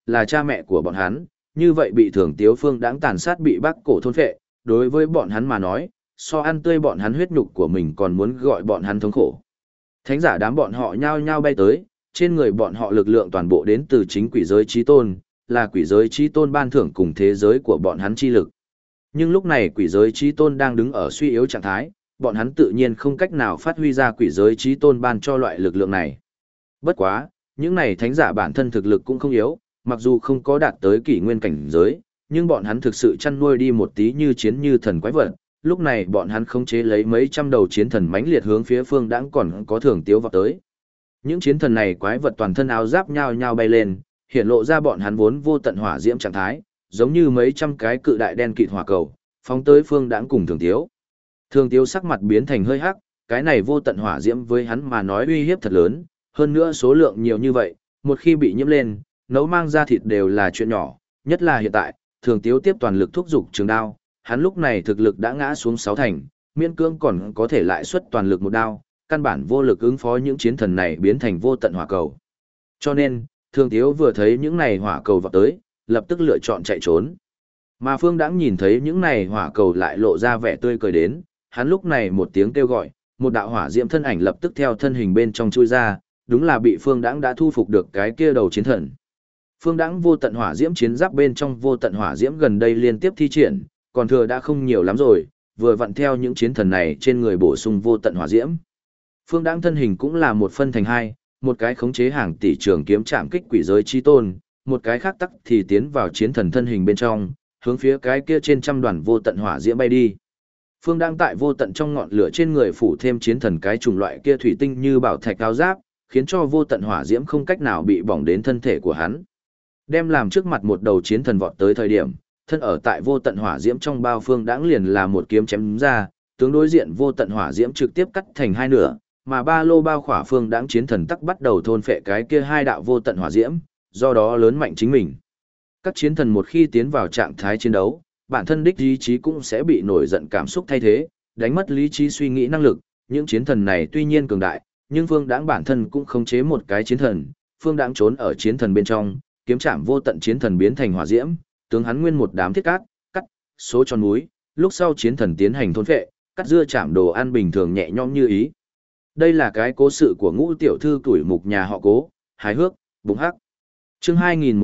là cha mẹ của bọn hắn, như vậy bị Thường Tiếu Phương Đãng tàn sát bị Bác Cổ thôn phệ, đối với bọn hắn mà nói, so ăn tươi bọn hắn huyết nhục của mình còn muốn gọi bọn hắn thống khổ. Thánh giả đám bọn họ nhao nhao bay tới, trên người bọn họ lực lượng toàn bộ đến từ chính quỷ giới chí tôn, là quỷ giới chí tôn ban thưởng cùng thế giới của bọn hắn chi lực. Nhưng lúc này quỷ giới chí tôn đang đứng ở suy yếu trạng thái, bọn hắn tự nhiên không cách nào phát huy ra quỷ giới chí tôn ban cho loại lực lượng này. Bất quá, những này thánh giả bản thân thực lực cũng không yếu, mặc dù không có đạt tới kỷ nguyên cảnh giới, nhưng bọn hắn thực sự chăn nuôi đi một tí như chiến như thần quái vật. Lúc này bọn hắn khống chế lấy mấy trăm đầu chiến thần mãnh liệt hướng phía Phương Đãng còn có Thường Tiếu vào tới. Những chiến thần này quái vật toàn thân áo giáp nhao nhao bay lên, hiện lộ ra bọn hắn vốn vô tận hỏa diễm trạng thái, giống như mấy trăm cái cự đại đen kịt hỏa cầu, phóng tới Phương Đãng cùng Thường Tiếu. Thường Tiếu sắc mặt biến thành hơi hắc, cái này vô tận hỏa diễm với hắn mà nói uy hiếp thật lớn, hơn nữa số lượng nhiều như vậy, một khi bị nhiễm lên, nấu mang ra thịt đều là chuyện nhỏ, nhất là hiện tại, Thường Tiếu tiếp toàn lực thúc giục trường đao, hắn lúc này thực lực đã ngã xuống 6 thành, miễn cưỡng còn có thể lại xuất toàn lực một đao, căn bản vô lực ứng phó những chiến thần này biến thành vô tận hỏa cầu. Cho nên, Thường Tiếu vừa thấy những này hỏa cầu vọt tới, lập tức lựa chọn chạy trốn. Mà Phương Đãng nhìn thấy những này hỏa cầu lại lộ ra vẻ tươi cười đến, hắn lúc này một tiếng kêu gọi, một đạo hỏa diễm thân ảnh lập tức theo thân hình bên trong chui ra, đúng là bị Phương Đãng đã thu phục được cái kia đầu chiến thần. Phương Đãng vô tận hỏa diễm chiến giáp bên trong vô tận hỏa diễm gần đây liên tiếp thi triển, còn thừa đã không nhiều lắm rồi, vừa vặn theo những chiến thần này trên người bổ sung vô tận hỏa diễm. Phương Đãng thân hình cũng là một phân thành hai, một cái khống chế hàng tỷ trường kiếm chạm kích quỷ giới chi tôn, một cái khác tắc thì tiến vào chiến thần thân hình bên trong, hướng phía cái kia trên trăm đoàn vô tận hỏa diễm bay đi. Phương Đãng tại vô tận trong ngọn lửa trên người phủ thêm chiến thần cái chủng loại kia thủy tinh như bảo thạch áo giáp, khiến cho vô tận hỏa diễm không cách nào bị bỏng đến thân thể của hắn. Đem làm trước mặt một đầu chiến thần vọt tới thời điểm, thân ở tại vô tận hỏa diễm trong bao Phương Đãng liền là một kiếm chém ra, tướng đối diện vô tận hỏa diễm trực tiếp cắt thành hai nửa, mà ba lô bao khỏa Phương Đãng chiến thần tắc bắt đầu thôn phệ cái kia hai đạo vô tận hỏa diễm, do đó lớn mạnh chính mình. Các chiến thần một khi tiến vào trạng thái chiến đấu, bản thân đích ý chí cũng sẽ bị nổi giận cảm xúc thay thế, đánh mất lý trí suy nghĩ năng lực. Những chiến thần này tuy nhiên cường đại, nhưng Phương Đãng bản thân cũng khống chế một cái chiến thần, Phương Đãng trốn ở chiến thần bên trong, kiếm chạm vô tận chiến thần biến thành hỏa diễm, tướng hắn nguyên một đám thiết cát, cắt, số tròn núi, lúc sau chiến thần tiến hành thôn phệ, cắt dưa chạm đồ ăn bình thường nhẹ nhõm như ý. Đây là cái cố sự của Ngũ tiểu thư tuổi mục nhà họ Cố, hài hước, bụng hắc. Chương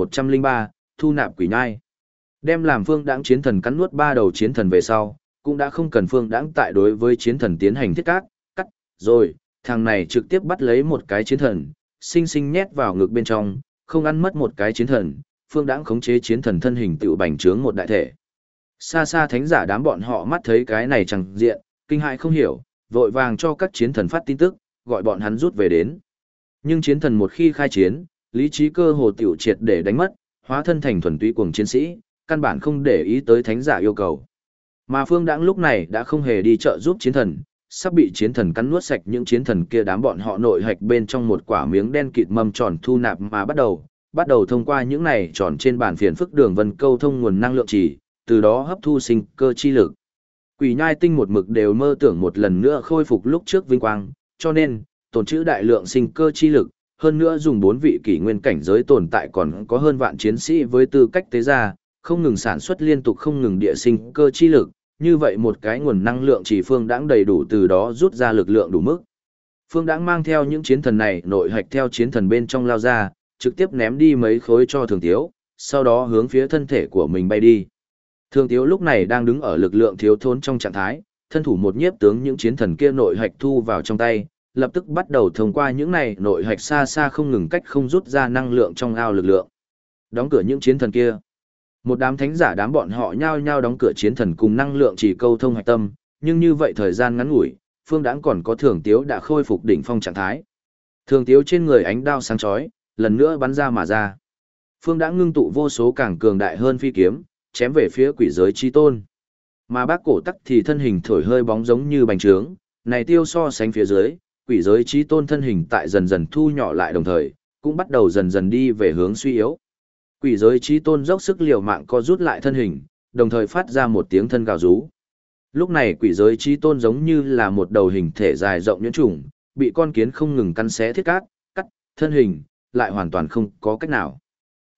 2103, thu nạp quỷ nhai. Đem làm Phương Đãng chiến thần cắn nuốt ba đầu chiến thần về sau, cũng đã không cần Phương Đãng tại đối với chiến thần tiến hành thiết cát, cắt, rồi, thằng này trực tiếp bắt lấy một cái chiến thần, sinh sinh nhét vào ngực bên trong, không ăn mất một cái chiến thần, Phương Đãng khống chế chiến thần thân hình tựu bành trướng một đại thể. Xa xa thánh giả đám bọn họ mắt thấy cái này chẳng diện, kinh hại không hiểu, vội vàng cho các chiến thần phát tin tức, gọi bọn hắn rút về đến. Nhưng chiến thần một khi khai chiến, lý trí cơ hồ tiểu triệt để đánh mất, hóa thân thành thuần túy cuồng chiến sĩ, căn bản không để ý tới thánh giả yêu cầu. Mà Phương Đãng lúc này đã không hề đi trợ giúp chiến thần, sắp bị chiến thần cắn nuốt sạch những chiến thần kia đám bọn họ nội hạch bên trong một quả miếng đen kịt mâm tròn thu nạp mà bắt đầu thông qua những này tròn trên bàn phiền phức đường vân câu thông nguồn năng lượng chỉ, từ đó hấp thu sinh cơ chi lực. Quỷ nhai tinh một mực đều mơ tưởng một lần nữa khôi phục lúc trước vinh quang, cho nên tồn trữ đại lượng sinh cơ chi lực, hơn nữa dùng 4 vị kỷ nguyên cảnh giới tồn tại còn có hơn vạn chiến sĩ với tư cách tế gia, không ngừng sản xuất liên tục không ngừng địa sinh cơ chi lực, như vậy một cái nguồn năng lượng chỉ Phương Đãng đầy đủ từ đó rút ra lực lượng đủ mức. Phương Đãng mang theo những chiến thần này nội hạch theo chiến thần bên trong lao ra, trực tiếp ném đi mấy khối cho Thường Tiếu, sau đó hướng phía thân thể của mình bay đi. Thường Tiếu lúc này đang đứng ở lực lượng thiếu thốn trong trạng thái, thân thủ một nhiếp tướng những chiến thần kia nội hạch thu vào trong tay, lập tức bắt đầu thông qua những này nội hạch xa xa không ngừng cách không rút ra năng lượng trong ao lực lượng. Đóng cửa những chiến thần kia. Một đám thánh giả đám bọn họ nhao nhao đóng cửa chiến thần cùng năng lượng chỉ câu thông hạch tâm, nhưng như vậy thời gian ngắn ngủi, Phương Đãng còn có Thường Tiếu đã khôi phục đỉnh phong trạng thái. Thường Tiếu trên người ánh đao sáng chói, lần nữa bắn ra mà ra. Phương Đãng ngưng tụ vô số càng cường đại hơn phi kiếm, chém về phía quỷ giới chi tôn. Mà Bác Cổ tắc thì thân hình thổi hơi bóng giống như bành trướng, này tiêu so sánh phía dưới, quỷ giới chi tôn thân hình tại dần dần thu nhỏ lại đồng thời, cũng bắt đầu dần dần đi về hướng suy yếu. Quỷ giới chi tôn dốc sức liều mạng co rút lại thân hình, đồng thời phát ra một tiếng thân gào rú. Lúc này quỷ giới chi tôn giống như là một đầu hình thể dài rộng nhuyễn trùng, bị con kiến không ngừng cắn xé thiết cắt, thân hình, lại hoàn toàn không có cách nào.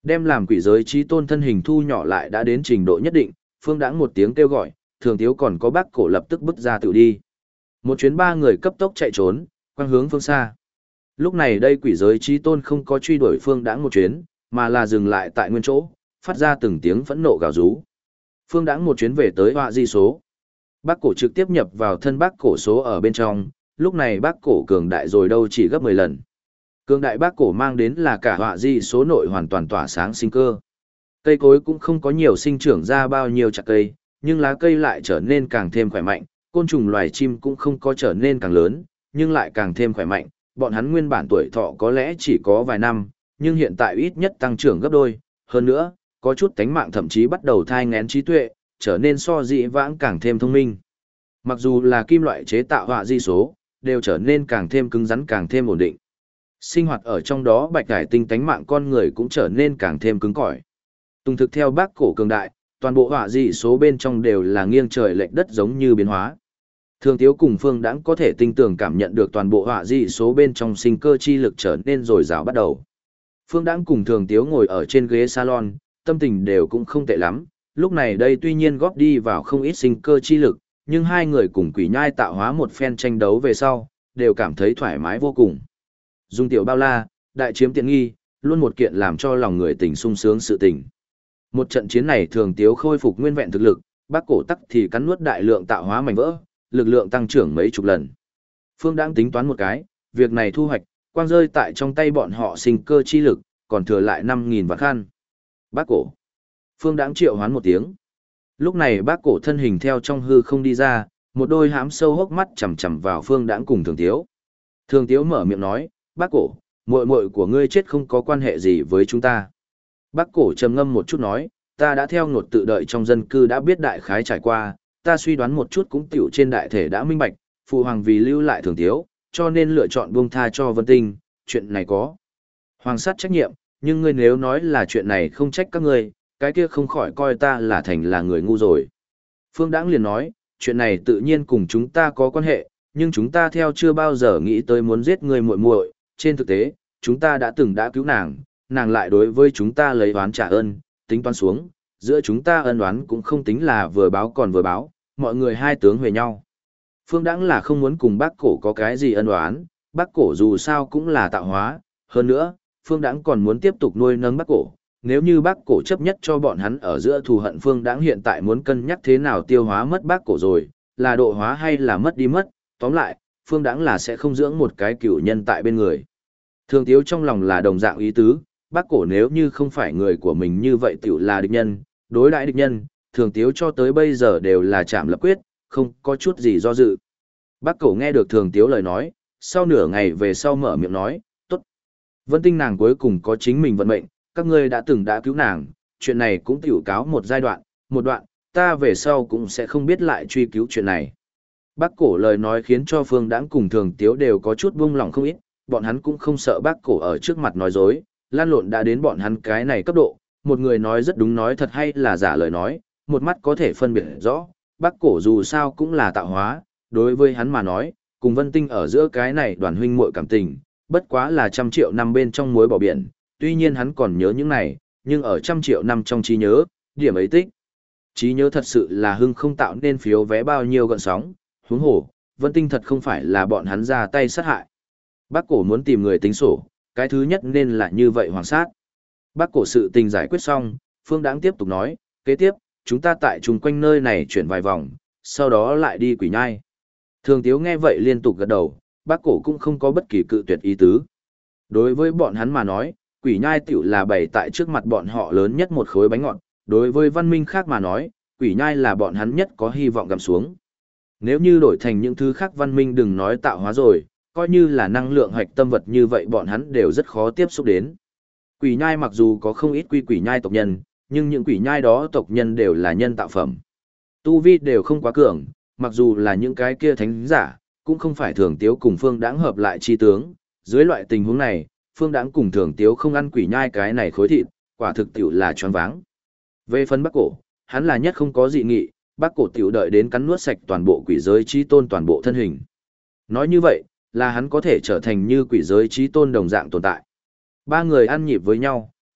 Đem làm quỷ giới trí tôn thân hình thu nhỏ lại đã đến trình độ nhất định, Phương Đãng một tiếng kêu gọi, Thường Tiếu còn có bác cổ lập tức bước ra tự đi. Một chuyến ba người cấp tốc chạy trốn, quang hướng phương xa. Lúc này đây quỷ giới trí tôn không có truy đuổi Phương Đãng một chuyến, mà là dừng lại tại nguyên chỗ, phát ra từng tiếng phẫn nộ gào rú. Phương Đãng một chuyến về tới họa di số. Bác cổ trực tiếp nhập vào thân bác cổ số ở bên trong, lúc này bác cổ cường đại rồi đâu chỉ gấp 10 lần. Cường đại bác cổ mang đến là cả họa di số nội hoàn toàn tỏa sáng sinh cơ. Cây cối cũng không có nhiều sinh trưởng ra bao nhiêu chạc cây, nhưng lá cây lại trở nên càng thêm khỏe mạnh, côn trùng loài chim cũng không có trở nên càng lớn, nhưng lại càng thêm khỏe mạnh. Bọn hắn nguyên bản tuổi thọ có lẽ chỉ có vài năm, nhưng hiện tại ít nhất tăng trưởng gấp đôi. Hơn nữa, có chút cánh mạng thậm chí bắt đầu thai nghén trí tuệ, trở nên so dị vãng càng thêm thông minh. Mặc dù là kim loại chế tạo họa di số, đều trở nên càng thêm cứng rắn càng thêm ổn định. Sinh hoạt ở trong đó bạch cải tinh tánh mạng con người cũng trở nên càng thêm cứng cỏi. Tùng thực theo bác cổ cường đại, toàn bộ họa di số bên trong đều là nghiêng trời lệch đất giống như biến hóa. Thường Tiếu cùng Phương Đãng có thể tinh tường cảm nhận được toàn bộ họa di số bên trong sinh cơ chi lực trở nên dồi dào bắt đầu. Phương Đãng cùng Thường Tiếu ngồi ở trên ghế salon, tâm tình đều cũng không tệ lắm, lúc này đây tuy nhiên góp đi vào không ít sinh cơ chi lực, nhưng hai người cùng quỷ nhai tạo hóa một phen tranh đấu về sau, đều cảm thấy thoải mái vô cùng. Dung tiểu bao la, đại chiếm tiện nghi, luôn một kiện làm cho lòng người tình sung sướng sự tình. Một trận chiến này Thường Tiếu khôi phục nguyên vẹn thực lực, bác cổ tắc thì cắn nuốt đại lượng tạo hóa mảnh vỡ, lực lượng tăng trưởng mấy chục lần. Phương Đãng tính toán một cái, việc này thu hoạch, quang rơi tại trong tay bọn họ sinh cơ chi lực, còn thừa lại 5.000 vạn khăn. Bác cổ. Phương Đãng triệu hoán một tiếng. Lúc này bác cổ thân hình theo trong hư không đi ra, một đôi hám sâu hốc mắt chằm chằm vào Phương Đãng cùng Thường Tiếu. Thường Tiếu mở miệng nói, bác cổ, muội muội của ngươi chết không có quan hệ gì với chúng ta. Bác cổ trầm ngâm một chút nói, ta đã theo ngột tự đợi trong dân cư đã biết đại khái trải qua, ta suy đoán một chút cũng tiểu trên đại thể đã minh bạch, phụ hoàng vì lưu lại Thường Tiếu, cho nên lựa chọn buông tha cho Vân Tinh, chuyện này có hoàng sát trách nhiệm, nhưng ngươi nếu nói là chuyện này không trách các ngươi, cái kia không khỏi coi ta là thành là người ngu rồi. Phương Đãng liền nói, chuyện này tự nhiên cùng chúng ta có quan hệ, nhưng chúng ta theo chưa bao giờ nghĩ tới muốn giết người muội muội, trên thực tế, chúng ta đã từng đã cứu nàng, nàng lại đối với chúng ta lấy oán trả ơn, tính toán xuống, giữa chúng ta ân oán cũng không tính là vừa báo còn vừa báo, mọi người hai tướng về nhau. Phương Đãng là không muốn cùng bác cổ có cái gì ân oán, bác cổ dù sao cũng là tạo hóa, hơn nữa, Phương Đãng còn muốn tiếp tục nuôi nấng bác cổ. Nếu như bác cổ chấp nhất cho bọn hắn ở giữa thù hận, Phương Đãng hiện tại muốn cân nhắc thế nào tiêu hóa mất bác cổ rồi, là độ hóa hay là mất đi mất, tóm lại, Phương Đãng là sẽ không dưỡng một cái cửu nhân tại bên người. Thường Tiếu trong lòng là đồng dạng ý tứ, bác cổ nếu như không phải người của mình như vậy tiểu là địch nhân, đối đãi địch nhân, Thường Tiếu cho tới bây giờ đều là chạm lập quyết, không có chút gì do dự. Bác cổ nghe được Thường Tiếu lời nói, sau nửa ngày về sau mở miệng nói, tốt. Vân Tinh nàng cuối cùng có chính mình vận mệnh, các ngươi đã từng đã cứu nàng, chuyện này cũng tiểu cáo một giai đoạn, một đoạn, ta về sau cũng sẽ không biết lại truy cứu chuyện này. Bác cổ lời nói khiến cho Phương Đãng cùng Thường Tiếu đều có chút buông lòng không ít, bọn hắn cũng không sợ bác cổ ở trước mặt nói dối, lan lộn đã đến bọn hắn cái này cấp độ, một người nói rất đúng nói thật hay là giả lời nói, một mắt có thể phân biệt rõ, bác cổ dù sao cũng là tạo hóa, đối với hắn mà nói, cùng Vân Tinh ở giữa cái này đoàn huynh muội cảm tình, bất quá là 100 triệu năm bên trong muối bỏ biển, tuy nhiên hắn còn nhớ những này, nhưng ở 100 triệu năm trong trí nhớ, điểm ấy tích. Trí nhớ thật sự là hưng không tạo nên phiếu vé bao nhiêu gợn sóng, huống hồ, Vân Tinh thật không phải là bọn hắn ra tay sát hại. Bác cổ muốn tìm người tính sổ, cái thứ nhất nên là như vậy hoàng sát. Bác cổ sự tình giải quyết xong, Phương Đãng tiếp tục nói, kế tiếp, chúng ta tại chung quanh nơi này chuyển vài vòng, sau đó lại đi quỷ nhai. Thường Tiếu nghe vậy liên tục gật đầu, bác cổ cũng không có bất kỳ cự tuyệt ý tứ. Đối với bọn hắn mà nói, quỷ nhai tiểu là bày tại trước mặt bọn họ lớn nhất một khối bánh ngọt, đối với văn minh khác mà nói, quỷ nhai là bọn hắn nhất có hy vọng gặm xuống. Nếu như đổi thành những thứ khác văn minh đừng nói tạo hóa rồi, coi như là năng lượng hạch tâm vật như vậy bọn hắn đều rất khó tiếp xúc đến. Quỷ nhai mặc dù có không ít quỷ nhai tộc nhân, nhưng những quỷ nhai đó tộc nhân đều là nhân tạo phẩm. Tu vi đều không quá cường, mặc dù là những cái kia thánh giả, cũng không phải Thường Tiếu cùng Phương Đãng hợp lại chi tướng. Dưới loại tình huống này, Phương Đãng cùng Thường Tiếu không ăn quỷ nhai cái này khối thịt, quả thực tiểu là choáng váng. Về phần Bắc Cổ, hắn là nhất không có dị nghị, Bắc Cổ tiểu đợi đến cắn nuốt sạch toàn bộ quỷ giới chí tôn toàn bộ thân hình. Nói như vậy, là hắn có thể trở thành như quỷ giới chí tôn đồng dạng tồn tại. Ba người ăn nhịp với nhau,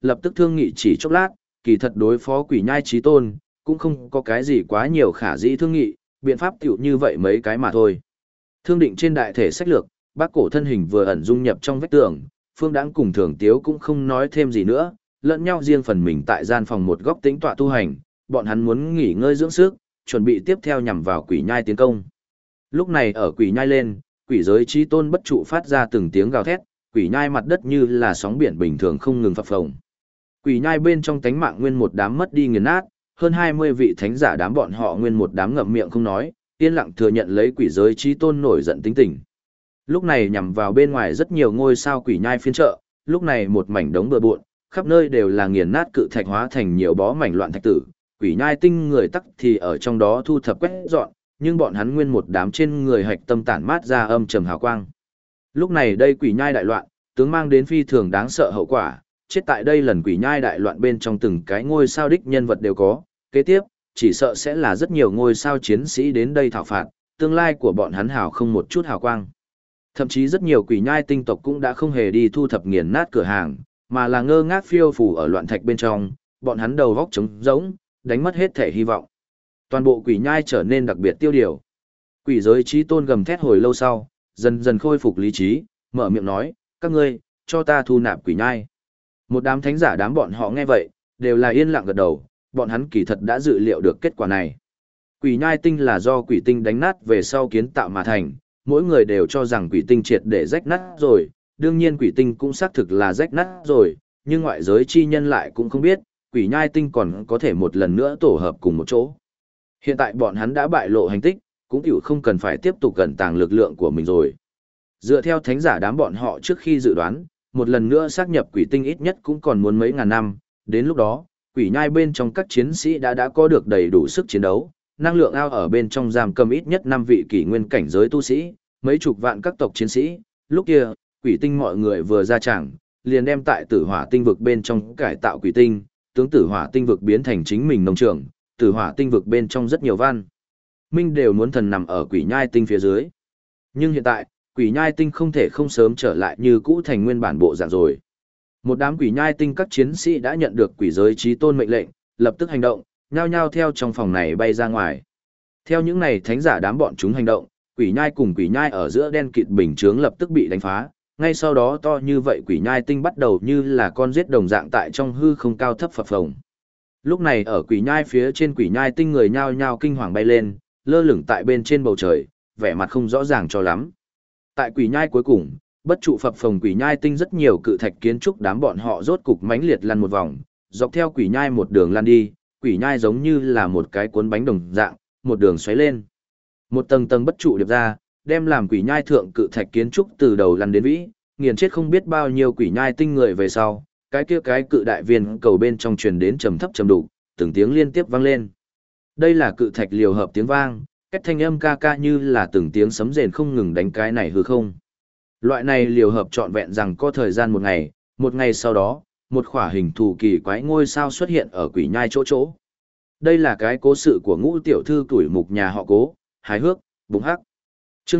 lập tức thương nghị chỉ chốc lát, kỳ thật đối phó quỷ nhai chí tôn, cũng không có cái gì quá nhiều khả dĩ thương nghị, biện pháp tiểu như vậy mấy cái mà thôi. Thương định trên đại thể sách lược, bác cổ thân hình vừa ẩn dung nhập trong vách tường, Phương Đãng cùng Thường Tiếu cũng không nói thêm gì nữa, lẫn nhau riêng phần mình tại gian phòng một góc tĩnh tọa tu hành, bọn hắn muốn nghỉ ngơi dưỡng sức, chuẩn bị tiếp theo nhằm vào quỷ nhai tiến công. Lúc này ở quỷ nhai lên, quỷ giới chí tôn bất trụ phát ra từng tiếng gào thét, quỷ nhai mặt đất như là sóng biển bình thường không ngừng phập phồng. Quỷ nhai bên trong tánh mạng nguyên một đám mất đi nghiền nát, hơn 20 vị thánh giả đám bọn họ nguyên một đám ngậm miệng không nói, yên lặng thừa nhận lấy quỷ giới chí tôn nổi giận tính tình. Lúc này nhằm vào bên ngoài rất nhiều ngôi sao quỷ nhai phiên trợ, lúc này một mảnh đống bừa bộn, khắp nơi đều là nghiền nát cự thạch hóa thành nhiều bó mảnh loạn thạch tử, quỷ nhai tinh người tắc thì ở trong đó thu thập quét dọn, nhưng bọn hắn nguyên một đám trên người hạch tâm tản mát ra âm trầm hào quang. Lúc này đây quỷ nhai đại loạn, tướng mang đến phi thường đáng sợ hậu quả, chết tại đây lần quỷ nhai đại loạn bên trong từng cái ngôi sao đích nhân vật đều có, kế tiếp, chỉ sợ sẽ là rất nhiều ngôi sao chiến sĩ đến đây thảo phạt, tương lai của bọn hắn hào không một chút hào quang. Thậm chí rất nhiều quỷ nhai tinh tộc cũng đã không hề đi thu thập nghiền nát cửa hàng, mà là ngơ ngác phiêu phù ở loạn thạch bên trong, bọn hắn đầu góc trống rỗng, đánh mất hết thể hy vọng. Toàn bộ quỷ nhai trở nên đặc biệt tiêu điều. Quỷ giới chí tôn gầm thét hồi lâu sau, dần dần khôi phục lý trí, mở miệng nói, các ngươi, cho ta thu nạp quỷ nhai. Một đám thánh giả đám bọn họ nghe vậy, đều là yên lặng gật đầu, bọn hắn kỳ thật đã dự liệu được kết quả này. Quỷ nhai tinh là do quỷ tinh đánh nát về sau kiến tạo mà thành, mỗi người đều cho rằng quỷ tinh triệt để rách nát rồi, đương nhiên quỷ tinh cũng xác thực là rách nát rồi, nhưng ngoại giới chi nhân lại cũng không biết, quỷ nhai tinh còn có thể một lần nữa tổ hợp cùng một chỗ. Hiện tại bọn hắn đã bại lộ hành tích, cũng hiểu không cần phải tiếp tục gần tàng lực lượng của mình rồi. Dựa theo thánh giả đám bọn họ trước khi dự đoán, một lần nữa xác nhập quỷ tinh ít nhất cũng còn muốn mấy ngàn năm, đến lúc đó, quỷ nhai bên trong các chiến sĩ đã có được đầy đủ sức chiến đấu, năng lượng ao ở bên trong giam cầm ít nhất 5 vị kỷ nguyên cảnh giới tu sĩ, mấy chục vạn các tộc chiến sĩ, lúc kia, quỷ tinh mọi người vừa ra chẳng, liền đem tại tử hỏa tinh vực bên trong cải tạo quỷ tinh, tướng tử hỏa tinh vực biến thành chính mình nông trường, tử hỏa tinh vực bên trong rất nhiều văn. Minh đều muốn thần nằm ở quỷ nhai tinh phía dưới. Nhưng hiện tại, quỷ nhai tinh không thể không sớm trở lại như cũ thành nguyên bản bộ dạng rồi. Một đám quỷ nhai tinh các chiến sĩ đã nhận được quỷ giới chí tôn mệnh lệnh, lập tức hành động, nhao nhao theo trong phòng này bay ra ngoài. Theo những này thánh giả đám bọn chúng hành động, quỷ nhai cùng quỷ nhai ở giữa đen kịt bình chướng lập tức bị đánh phá, ngay sau đó to như vậy quỷ nhai tinh bắt đầu như là con giết đồng dạng tại trong hư không cao thấp phập phồng. Lúc này ở quỷ nhai phía trên quỷ nhai tinh người nhao nhao kinh hoàng bay lên, lơ lửng tại bên trên bầu trời, vẻ mặt không rõ ràng cho lắm. Tại quỷ nhai cuối cùng, bất trụ phập phồng quỷ nhai tinh rất nhiều cự thạch kiến trúc đám bọn họ rốt cục mãnh liệt lăn một vòng, dọc theo quỷ nhai một đường lăn đi, quỷ nhai giống như là một cái cuốn bánh đồng dạng, một đường xoáy lên. Một tầng tầng bất trụ điệp ra, đem làm quỷ nhai thượng cự thạch kiến trúc từ đầu lăn đến vĩ, nghiền chết không biết bao nhiêu quỷ nhai tinh người về sau, cái kia cái cự đại viên cầu bên trong truyền đến trầm thấp trầm đủ, từng tiếng liên tiếp vang lên. Đây là cự thạch liều hợp tiếng vang, cách thanh âm ca ca như là từng tiếng sấm rền không ngừng đánh cái này hư không. Loại này liều hợp trọn vẹn rằng có thời gian một ngày sau đó, một khỏa hình thù kỳ quái ngôi sao xuất hiện ở quỷ nhai chỗ chỗ. Đây là cái cố sự của ngũ tiểu thư tuổi mục nhà họ Cố, hài hước, bụng hắc. Chương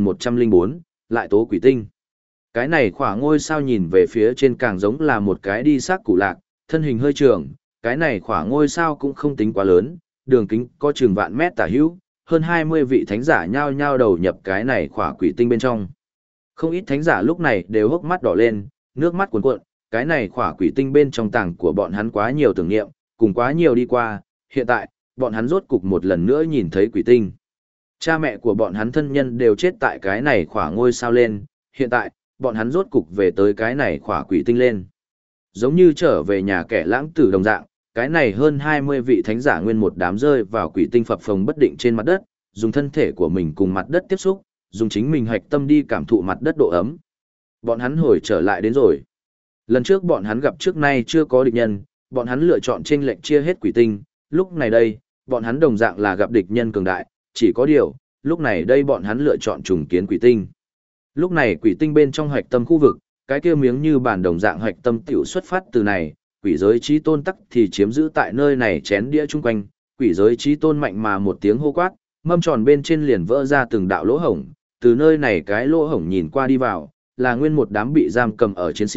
2104, lại tố quỷ tinh. Cái này khỏa ngôi sao nhìn về phía trên càng giống là một cái đi xác cụ lạc, thân hình hơi trường, cái này khỏa ngôi sao cũng không tính quá lớn, đường kính có chừng vạn mét tả hữu, hơn 20 vị thánh giả nhao nhao đầu nhập cái này khỏa quỷ tinh bên trong. Không ít thánh giả lúc này đều hốc mắt đỏ lên, nước mắt cuồn cuộn, cái này khỏa quỷ tinh bên trong tàng của bọn hắn quá nhiều tưởng niệm, cùng quá nhiều đi qua, hiện tại, bọn hắn rốt cục một lần nữa nhìn thấy quỷ tinh. Cha mẹ của bọn hắn thân nhân đều chết tại cái này khỏa ngôi sao lên, hiện tại, bọn hắn rốt cục về tới cái này khỏa quỷ tinh lên. Giống như trở về nhà kẻ lãng tử đồng dạng, cái này hơn 20 vị thánh giả nguyên một đám rơi vào quỷ tinh phập phồng bất định trên mặt đất, dùng thân thể của mình cùng mặt đất tiếp xúc, dùng chính mình hạch tâm đi cảm thụ mặt đất độ ấm. Bọn hắn hồi trở lại đến rồi. Lần trước bọn hắn gặp trước nay chưa có địch nhân, bọn hắn lựa chọn chênh lệch chia hết quỷ tinh, lúc này đây, bọn hắn đồng dạng là gặp địch nhân cường đại, chỉ có điều, lúc này đây bọn hắn lựa chọn trùng kiến quỷ tinh. Lúc này quỷ tinh bên trong hạch tâm khu vực, cái kia miếng như bản đồng dạng hạch tâm tiểu xuất phát từ này, quỷ giới chí tôn tắc thì chiếm giữ tại nơi này chén đĩa chung quanh, quỷ giới chí tôn mạnh mà một tiếng hô quát, mâm tròn bên trên liền vỡ ra từng đạo lỗ hổng, từ nơi này cái lỗ hổng nhìn qua đi vào, là nguyên một đám bị giam cầm ở chiến sĩ,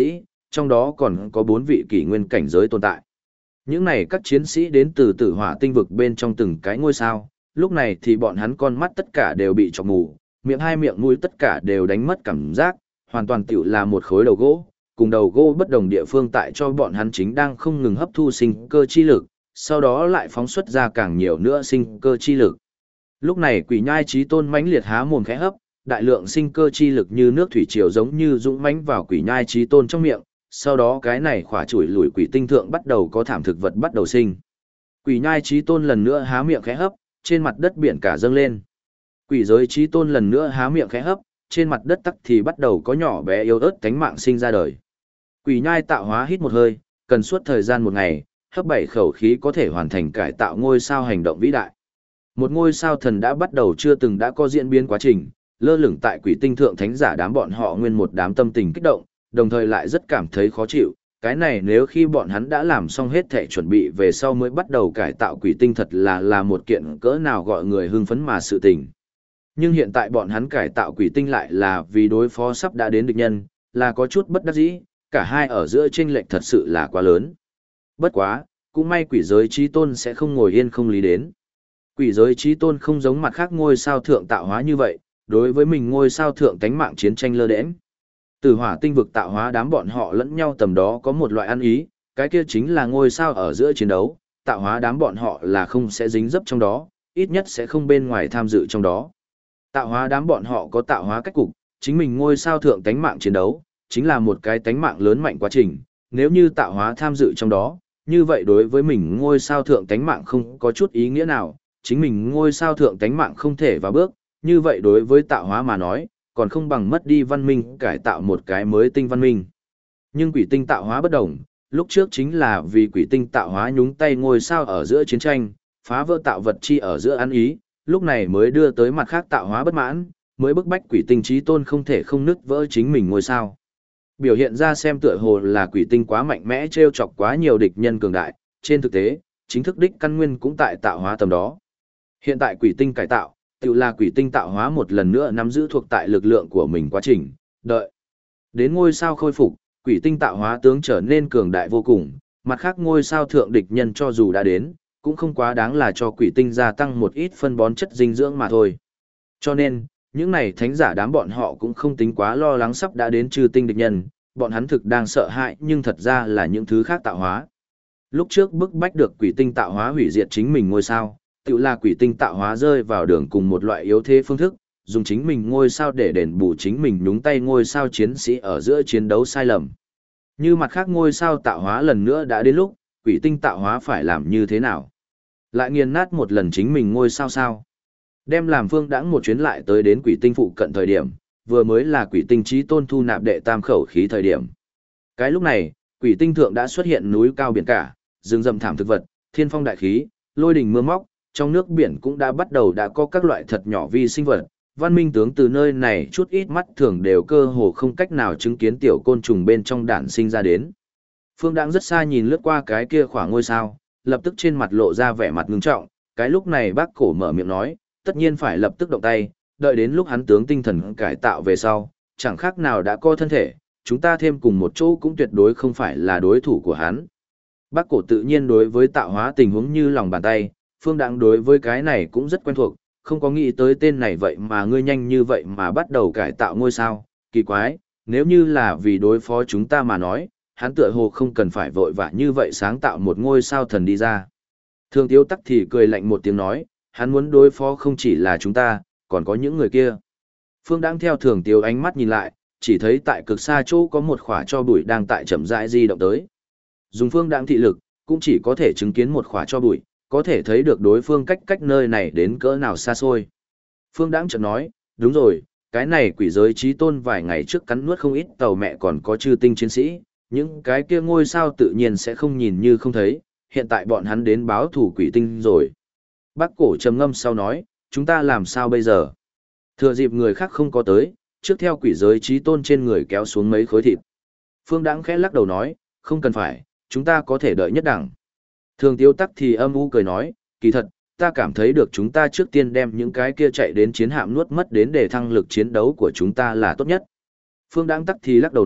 trong đó còn có 4 vị kỷ nguyên cảnh giới tồn tại. Những này các chiến sĩ đến từ tử hỏa tinh vực bên trong từng cái ngôi sao, lúc này thì bọn hắn con mắt tất cả đều bị chọc mù, miệng hai miệng mũi tất cả đều đánh mất cảm giác, hoàn toàn tiểu là một khối đầu gỗ, cùng đầu gỗ bất đồng địa phương tại cho bọn hắn chính đang không ngừng hấp thu sinh cơ chi lực, sau đó lại phóng xuất ra càng nhiều nữa sinh cơ chi lực. Lúc này quỷ nhai chí tôn mãnh liệt há mồm khẽ hấp, đại lượng sinh cơ chi lực như nước thủy triều giống như dũng mãnh vào quỷ nhai chí tôn trong miệng, sau đó cái này khỏa chủi lủi quỷ tinh thượng bắt đầu có thảm thực vật bắt đầu sinh. Quỷ nhai chí tôn lần nữa há miệng khẽ hấp, trên mặt đất biển cả dâng lên. Quỷ giới chí tôn lần nữa há miệng khẽ hấp, trên mặt đất tắc thì bắt đầu có nhỏ bé yếu ớt cánh mạng sinh ra đời. Quỷ nhai tạo hóa hít một hơi, cần suốt thời gian một ngày, hấp 7 khẩu khí có thể hoàn thành cải tạo ngôi sao hành động vĩ đại. Một ngôi sao thần đã bắt đầu chưa từng đã có diễn biến quá trình, lơ lửng tại quỷ tinh thượng thánh giả đám bọn họ nguyên một đám tâm tình kích động, đồng thời lại rất cảm thấy khó chịu. Cái này nếu khi bọn hắn đã làm xong hết thể chuẩn bị về sau mới bắt đầu cải tạo quỷ tinh thật là một kiện cỡ nào gọi người hưng phấn mà sự tình. Nhưng hiện tại bọn hắn cải tạo quỷ tinh lại là vì đối phó sắp đã đến địch nhân, là có chút bất đắc dĩ, cả hai ở giữa chênh lệch thật sự là quá lớn. Bất quá, cũng may quỷ giới chí tôn sẽ không ngồi yên không lý đến. Quỷ giới chí tôn không giống mặt khác ngôi sao thượng tạo hóa như vậy, đối với mình ngôi sao thượng tánh mạng chiến tranh lơ đễnh. Từ hỏa tinh vực tạo hóa đám bọn họ lẫn nhau tầm đó có một loại ăn ý, cái kia chính là ngôi sao ở giữa chiến đấu, tạo hóa đám bọn họ là không sẽ dính dấp trong đó, ít nhất sẽ không bên ngoài tham dự trong đó. Tạo hóa đám bọn họ có tạo hóa cách cục, chính mình ngôi sao thượng tánh mạng chiến đấu, chính là một cái tánh mạng lớn mạnh quá trình, nếu như tạo hóa tham dự trong đó, như vậy đối với mình ngôi sao thượng tánh mạng không có chút ý nghĩa nào, chính mình ngôi sao thượng tánh mạng không thể vào bước, như vậy đối với tạo hóa mà nói, còn không bằng mất đi văn minh cải tạo một cái mới tinh văn minh. Nhưng quỷ tinh tạo hóa bất đồng, lúc trước chính là vì quỷ tinh tạo hóa nhúng tay ngôi sao ở giữa chiến tranh, phá vỡ tạo vật chi ở giữa ăn ý, lúc này mới đưa tới mặt khác tạo hóa bất mãn, mới bức bách quỷ tinh chí tôn không thể không nứt vỡ chính mình ngôi sao. Biểu hiện ra xem tựa hồ là quỷ tinh quá mạnh mẽ trêu chọc quá nhiều địch nhân cường đại, trên thực tế, chính thức đích căn nguyên cũng tại tạo hóa tầm đó. Hiện tại quỷ tinh cải tạo, tự là quỷ tinh tạo hóa một lần nữa nắm giữ thuộc tại lực lượng của mình quá trình, đợi. Đến ngôi sao khôi phục, quỷ tinh tạo hóa tướng trở nên cường đại vô cùng, mặt khác ngôi sao thượng địch nhân cho dù đã đến, cũng không quá đáng là cho quỷ tinh gia tăng một ít phân bón chất dinh dưỡng mà thôi. Cho nên, những này thánh giả đám bọn họ cũng không tính quá lo lắng sắp đã đến trừ tinh địch nhân, bọn hắn thực đang sợ hãi nhưng thật ra là những thứ khác tạo hóa. Lúc trước bức bách được quỷ tinh tạo hóa hủy diệt chính mình ngôi sao, tự là quỷ tinh tạo hóa rơi vào đường cùng một loại yếu thế phương thức, dùng chính mình ngôi sao để đền bù chính mình nhúng tay ngôi sao chiến sĩ ở giữa chiến đấu sai lầm. Như mặt khác ngôi sao tạo hóa lần nữa đã đến lúc, quỷ tinh tạo hóa phải làm như thế nào? Lại nghiền nát một lần chính mình ngôi sao sao? Đem làm Phương Đãng một chuyến lại tới đến quỷ tinh phụ cận thời điểm, vừa mới là quỷ tinh chí tôn thu nạp đệ tam khẩu khí thời điểm. Cái lúc này, quỷ tinh thượng đã xuất hiện núi cao biển cả, rừng rậm thảm thực vật, thiên phong đại khí, lôi đình mưa móc, trong nước biển cũng đã bắt đầu đã có các loại thật nhỏ vi sinh vật. Văn minh tướng từ nơi này chút ít mắt thường đều cơ hồ không cách nào chứng kiến tiểu côn trùng bên trong đản sinh ra đến. Phương Đãng rất xa nhìn lướt qua cái kia khoảng ngôi sao, lập tức trên mặt lộ ra vẻ mặt ngưng trọng, cái lúc này bác cổ mở miệng nói, tất nhiên phải lập tức động tay, đợi đến lúc hắn tướng tinh thần cải tạo về sau, chẳng khác nào đã có thân thể, chúng ta thêm cùng một chỗ cũng tuyệt đối không phải là đối thủ của hắn. Bác cổ tự nhiên đối với tạo hóa tình huống như lòng bàn tay, Phương Đãng đối với cái này cũng rất quen thuộc, không có nghĩ tới tên này vậy mà ngươi nhanh như vậy mà bắt đầu cải tạo ngôi sao, kỳ quái, nếu như là vì đối phó chúng ta mà nói, hắn tựa hồ không cần phải vội vã như vậy sáng tạo một ngôi sao thần đi ra. Thường Tiếu Tắc thì cười lạnh một tiếng nói, hắn muốn đối phó không chỉ là chúng ta, còn có những người kia. Phương Đãng theo Thường Tiếu ánh mắt nhìn lại, chỉ thấy tại cực xa chỗ có một khỏa cho bụi đang tại chậm rãi di động tới. Dùng Phương Đãng thị lực, cũng chỉ có thể chứng kiến một khỏa cho bụi, có thể thấy được đối phương cách nơi này đến cỡ nào xa xôi. Phương Đãng chợt nói, đúng rồi, cái này quỷ giới chí tôn vài ngày trước cắn nuốt không ít tàu mẹ còn có chư tinh chiến sĩ, những cái kia ngôi sao tự nhiên sẽ không nhìn như không thấy, hiện tại bọn hắn đến báo thủ quỷ tinh rồi. Bác cổ trầm ngâm sau nói, chúng ta làm sao bây giờ? Thừa dịp người khác không có tới, trước theo quỷ giới chí tôn trên người kéo xuống mấy khối thịt. Phương Đãng khẽ lắc đầu nói, không cần phải, chúng ta có thể đợi nhất đẳng. Thường Tiếu Tắc thì âm u cười nói, kỳ thật, ta cảm thấy được chúng ta trước tiên đem những cái kia chạy đến chiến hạm nuốt mất đến để thăng lực chiến đấu của chúng ta là tốt nhất. Phương Đãng Tắc thì lắc đầu nói,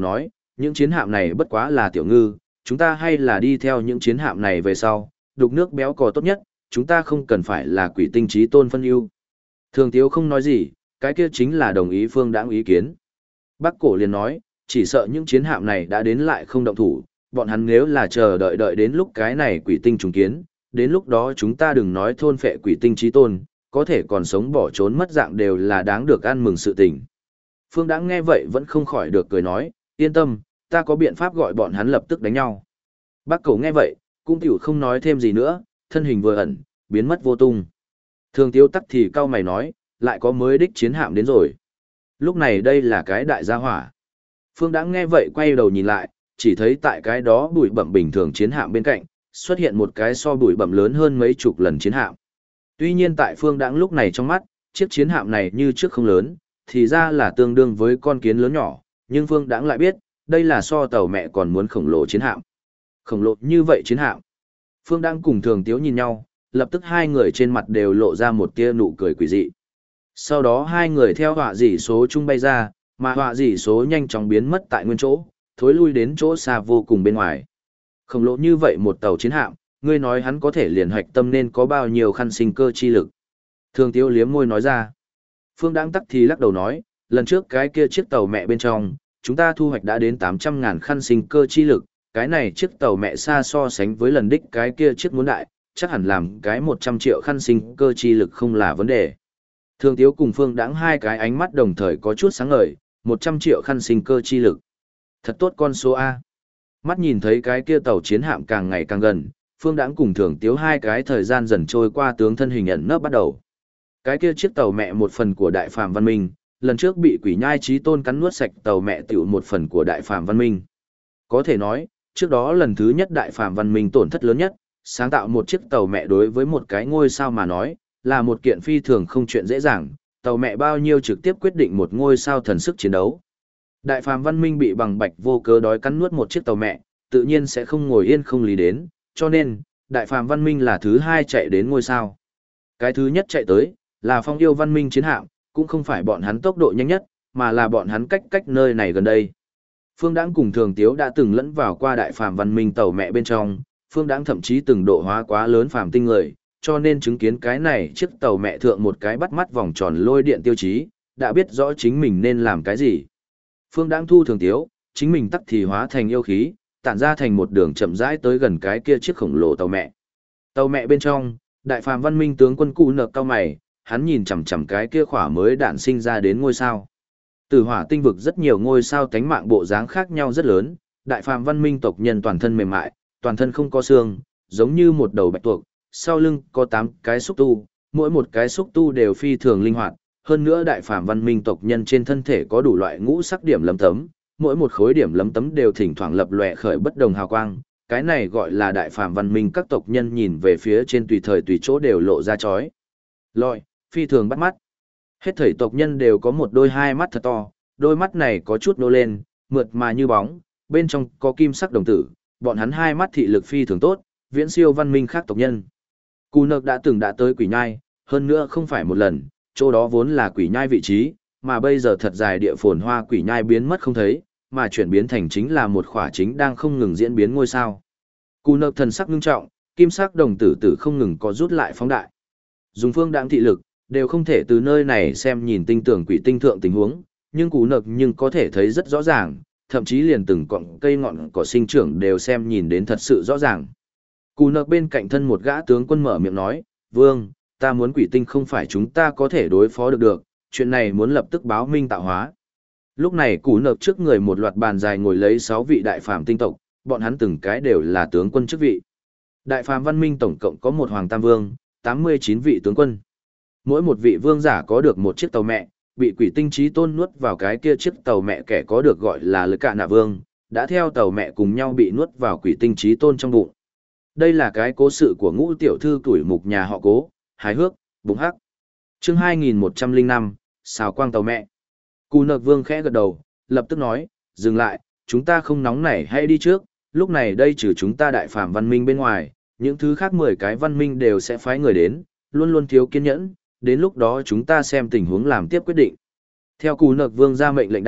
những chiến hạm này bất quá là tiểu ngư, chúng ta hay là đi theo những chiến hạm này về sau, đục nước béo cò tốt nhất, chúng ta không cần phải là quỷ tinh trí tôn phân ưu. Thường Tiếu không nói gì, cái kia chính là đồng ý Phương Đãng ý kiến. Bắc Cổ liền nói, chỉ sợ những chiến hạm này đã đến lại không động thủ, bọn hắn nếu là chờ đợi đến lúc cái này quỷ tinh trùng kiến, đến lúc đó chúng ta đừng nói thôn phệ quỷ tinh trí tôn, có thể còn sống bỏ trốn mất dạng đều là đáng được ăn mừng sự tình. Phương Đãng nghe vậy vẫn không khỏi được cười nói, yên tâm, ta có biện pháp gọi bọn hắn lập tức đánh nhau. Bắc Cổ nghe vậy, cũng tiểu không nói thêm gì nữa, thân hình vừa ẩn, biến mất vô tung. Thường Tiếu tắc thì cao mày nói, lại có mới đích chiến hạm đến rồi. Lúc này đây là cái đại gia hỏa. Phương Đãng nghe vậy quay đầu nhìn lại, chỉ thấy tại cái đó bụi bặm bình thường chiến hạm bên cạnh, xuất hiện một cái so bụi bặm lớn hơn mấy chục lần chiến hạm. Tuy nhiên tại Phương Đãng lúc này trong mắt, chiếc chiến hạm này như trước không lớn, thì ra là tương đương với con kiến lớn nhỏ, nhưng Phương Đãng lại biết, đây là so tàu mẹ còn muốn khổng lồ chiến hạm. Khổng lồ như vậy chiến hạm. Phương Đãng cùng Thường Tiếu nhìn nhau, lập tức hai người trên mặt đều lộ ra một tia nụ cười quỷ dị. Sau đó hai người theo họa dỉ số chung bay ra, mà họa dỉ số nhanh chóng biến mất tại nguyên chỗ, thối lui đến chỗ xa vô cùng bên ngoài. Khổng lồ như vậy một tàu chiến hạm, ngươi nói hắn có thể liền hoạch tâm nên có bao nhiêu khăn sinh cơ chi lực. Thường Tiếu liếm môi nói ra. Phương Đãng tắc thì lắc đầu nói, lần trước cái kia chiếc tàu mẹ bên trong, chúng ta thu hoạch đã đến 800.000 khăn sinh cơ chi lực, cái này chiếc tàu mẹ xa so sánh với lần đích cái kia chiếc muốn đại, chắc hẳn làm cái 100 triệu khăn sinh cơ chi lực không là vấn đề. Thường Tiếu cùng Phương Đãng hai cái ánh mắt đồng thời có chút sáng ngời, 100 triệu khăn sinh cơ chi lực. Thật tốt con số A. Mắt nhìn thấy cái kia tàu chiến hạm càng ngày càng gần, Phương Đãng cùng Thường Tiếu hai cái thời gian dần trôi qua tướng thân hình ẩn nấp bắt đầu. Cái kia chiếc tàu mẹ một phần của Đại Phàm Văn Minh, lần trước bị quỷ nhai chí tôn cắn nuốt sạch tàu mẹ tiểu một phần của Đại Phàm Văn Minh. Có thể nói, trước đó lần thứ nhất Đại Phàm Văn Minh tổn thất lớn nhất, sáng tạo một chiếc tàu mẹ đối với một cái ngôi sao mà nói, là một kiện phi thường không chuyện dễ dàng, tàu mẹ bao nhiêu trực tiếp quyết định một ngôi sao thần sức chiến đấu. Đại Phàm Văn Minh bị bằng bạch vô cớ đói cắn nuốt một chiếc tàu mẹ, tự nhiên sẽ không ngồi yên không lý đến, cho nên, Đại Phàm Văn Minh là thứ hai chạy đến ngôi sao. Cái thứ nhất chạy tới, là Phong Yêu Văn Minh chiến hạm, cũng không phải bọn hắn tốc độ nhanh nhất, mà là bọn hắn cách nơi này gần đây. Phương Đãng cùng Thường Tiếu đã từng lẫn vào qua Đại Phàm Văn Minh tàu mẹ bên trong, Phương Đãng thậm chí từng độ hóa quá lớn phàm tinh người, cho nên chứng kiến cái này chiếc tàu mẹ thượng một cái bắt mắt vòng tròn lôi điện tiêu chí, đã biết rõ chính mình nên làm cái gì. Phương Đãng thu Thường Tiếu, chính mình tắc thì hóa thành yêu khí, tản ra thành một đường chậm rãi tới gần cái kia chiếc khổng lồ tàu mẹ. Tàu mẹ bên trong, Đại Phàm Văn Minh tướng quân cụ nợ cao mày, hắn nhìn chằm chằm cái kia khỏa mới đạn sinh ra đến ngôi sao. Từ hỏa tinh vực rất nhiều ngôi sao tánh mạng bộ dáng khác nhau rất lớn, Đại Phàm Văn Minh tộc nhân toàn thân mềm mại, toàn thân không có xương, giống như một đầu bạch tuộc, sau lưng có 8 cái xúc tu, mỗi một cái xúc tu đều phi thường linh hoạt, hơn nữa Đại Phàm Văn Minh tộc nhân trên thân thể có đủ loại ngũ sắc điểm lấm tấm, mỗi một khối điểm lấm tấm đều thỉnh thoảng lập lòe khởi bất đồng hào quang, cái này gọi là Đại Phàm Văn Minh. Các tộc nhân nhìn về phía trên tùy thời tùy chỗ đều lộ ra chói lọi, phi thường bắt mắt. Hết thảy tộc nhân đều có một đôi hai mắt thật to, đôi mắt này có chút nô lên, mượt mà như bóng, bên trong có kim sắc đồng tử, bọn hắn hai mắt thị lực phi thường tốt, viễn siêu văn minh khác tộc nhân. Cù Nợc đã từng đã tới Quỷ Nhai, hơn nữa không phải một lần, chỗ đó vốn là Quỷ Nhai vị trí, mà bây giờ thật dài địa phồn hoa Quỷ Nhai biến mất không thấy, mà chuyển biến thành chính là một khỏa chính đang không ngừng diễn biến ngôi sao. Cù Nợc thần sắc ngưng trọng, kim sắc đồng tử tử không ngừng có rút lại phóng đại. Dùng Phương Đãng thị lực, đều không thể từ nơi này xem nhìn tinh tưởng quỷ tinh thượng tình huống, nhưng Cù Nợc nhưng có thể thấy rất rõ ràng, thậm chí liền từng cọng cây ngọn cỏ sinh trưởng đều xem nhìn đến thật sự rõ ràng. Cù Nợc bên cạnh thân một gã tướng quân mở miệng nói, Vương, ta muốn quỷ tinh không phải chúng ta có thể đối phó được, chuyện này muốn lập tức báo minh tạo hóa. Lúc này Cù Nợc trước người một loạt bàn dài ngồi lấy 6 vị đại phàm tinh tộc, bọn hắn từng cái đều là tướng quân chức vị. Đại phàm văn minh tổng cộng có một hoàng tam vương, 89 vị tướng quân. Mỗi một vị vương giả có được một chiếc tàu mẹ, bị quỷ tinh chí tôn nuốt vào cái kia chiếc tàu mẹ kẻ có được gọi là Lực Cạ Nạ Vương, đã theo tàu mẹ cùng nhau bị nuốt vào quỷ tinh chí tôn trong bụng. Đây là cái cố sự của Ngũ tiểu thư tuổi mục nhà họ Cố, hài hước, bụng hắc. Chương 2105, xào quang tàu mẹ. Cù Nợc Vương khẽ gật đầu, lập tức nói, dừng lại, chúng ta không nóng nảy hay đi trước, lúc này đây trừ chúng ta đại phàm văn minh bên ngoài, những thứ khác 10 cái văn minh đều sẽ phái người đến, luôn luôn thiếu kiên nhẫn, đến lúc đó chúng ta xem tình huống làm tiếp quyết định. Theo Cù Nợc Vương ra mệnh lệnh đạn,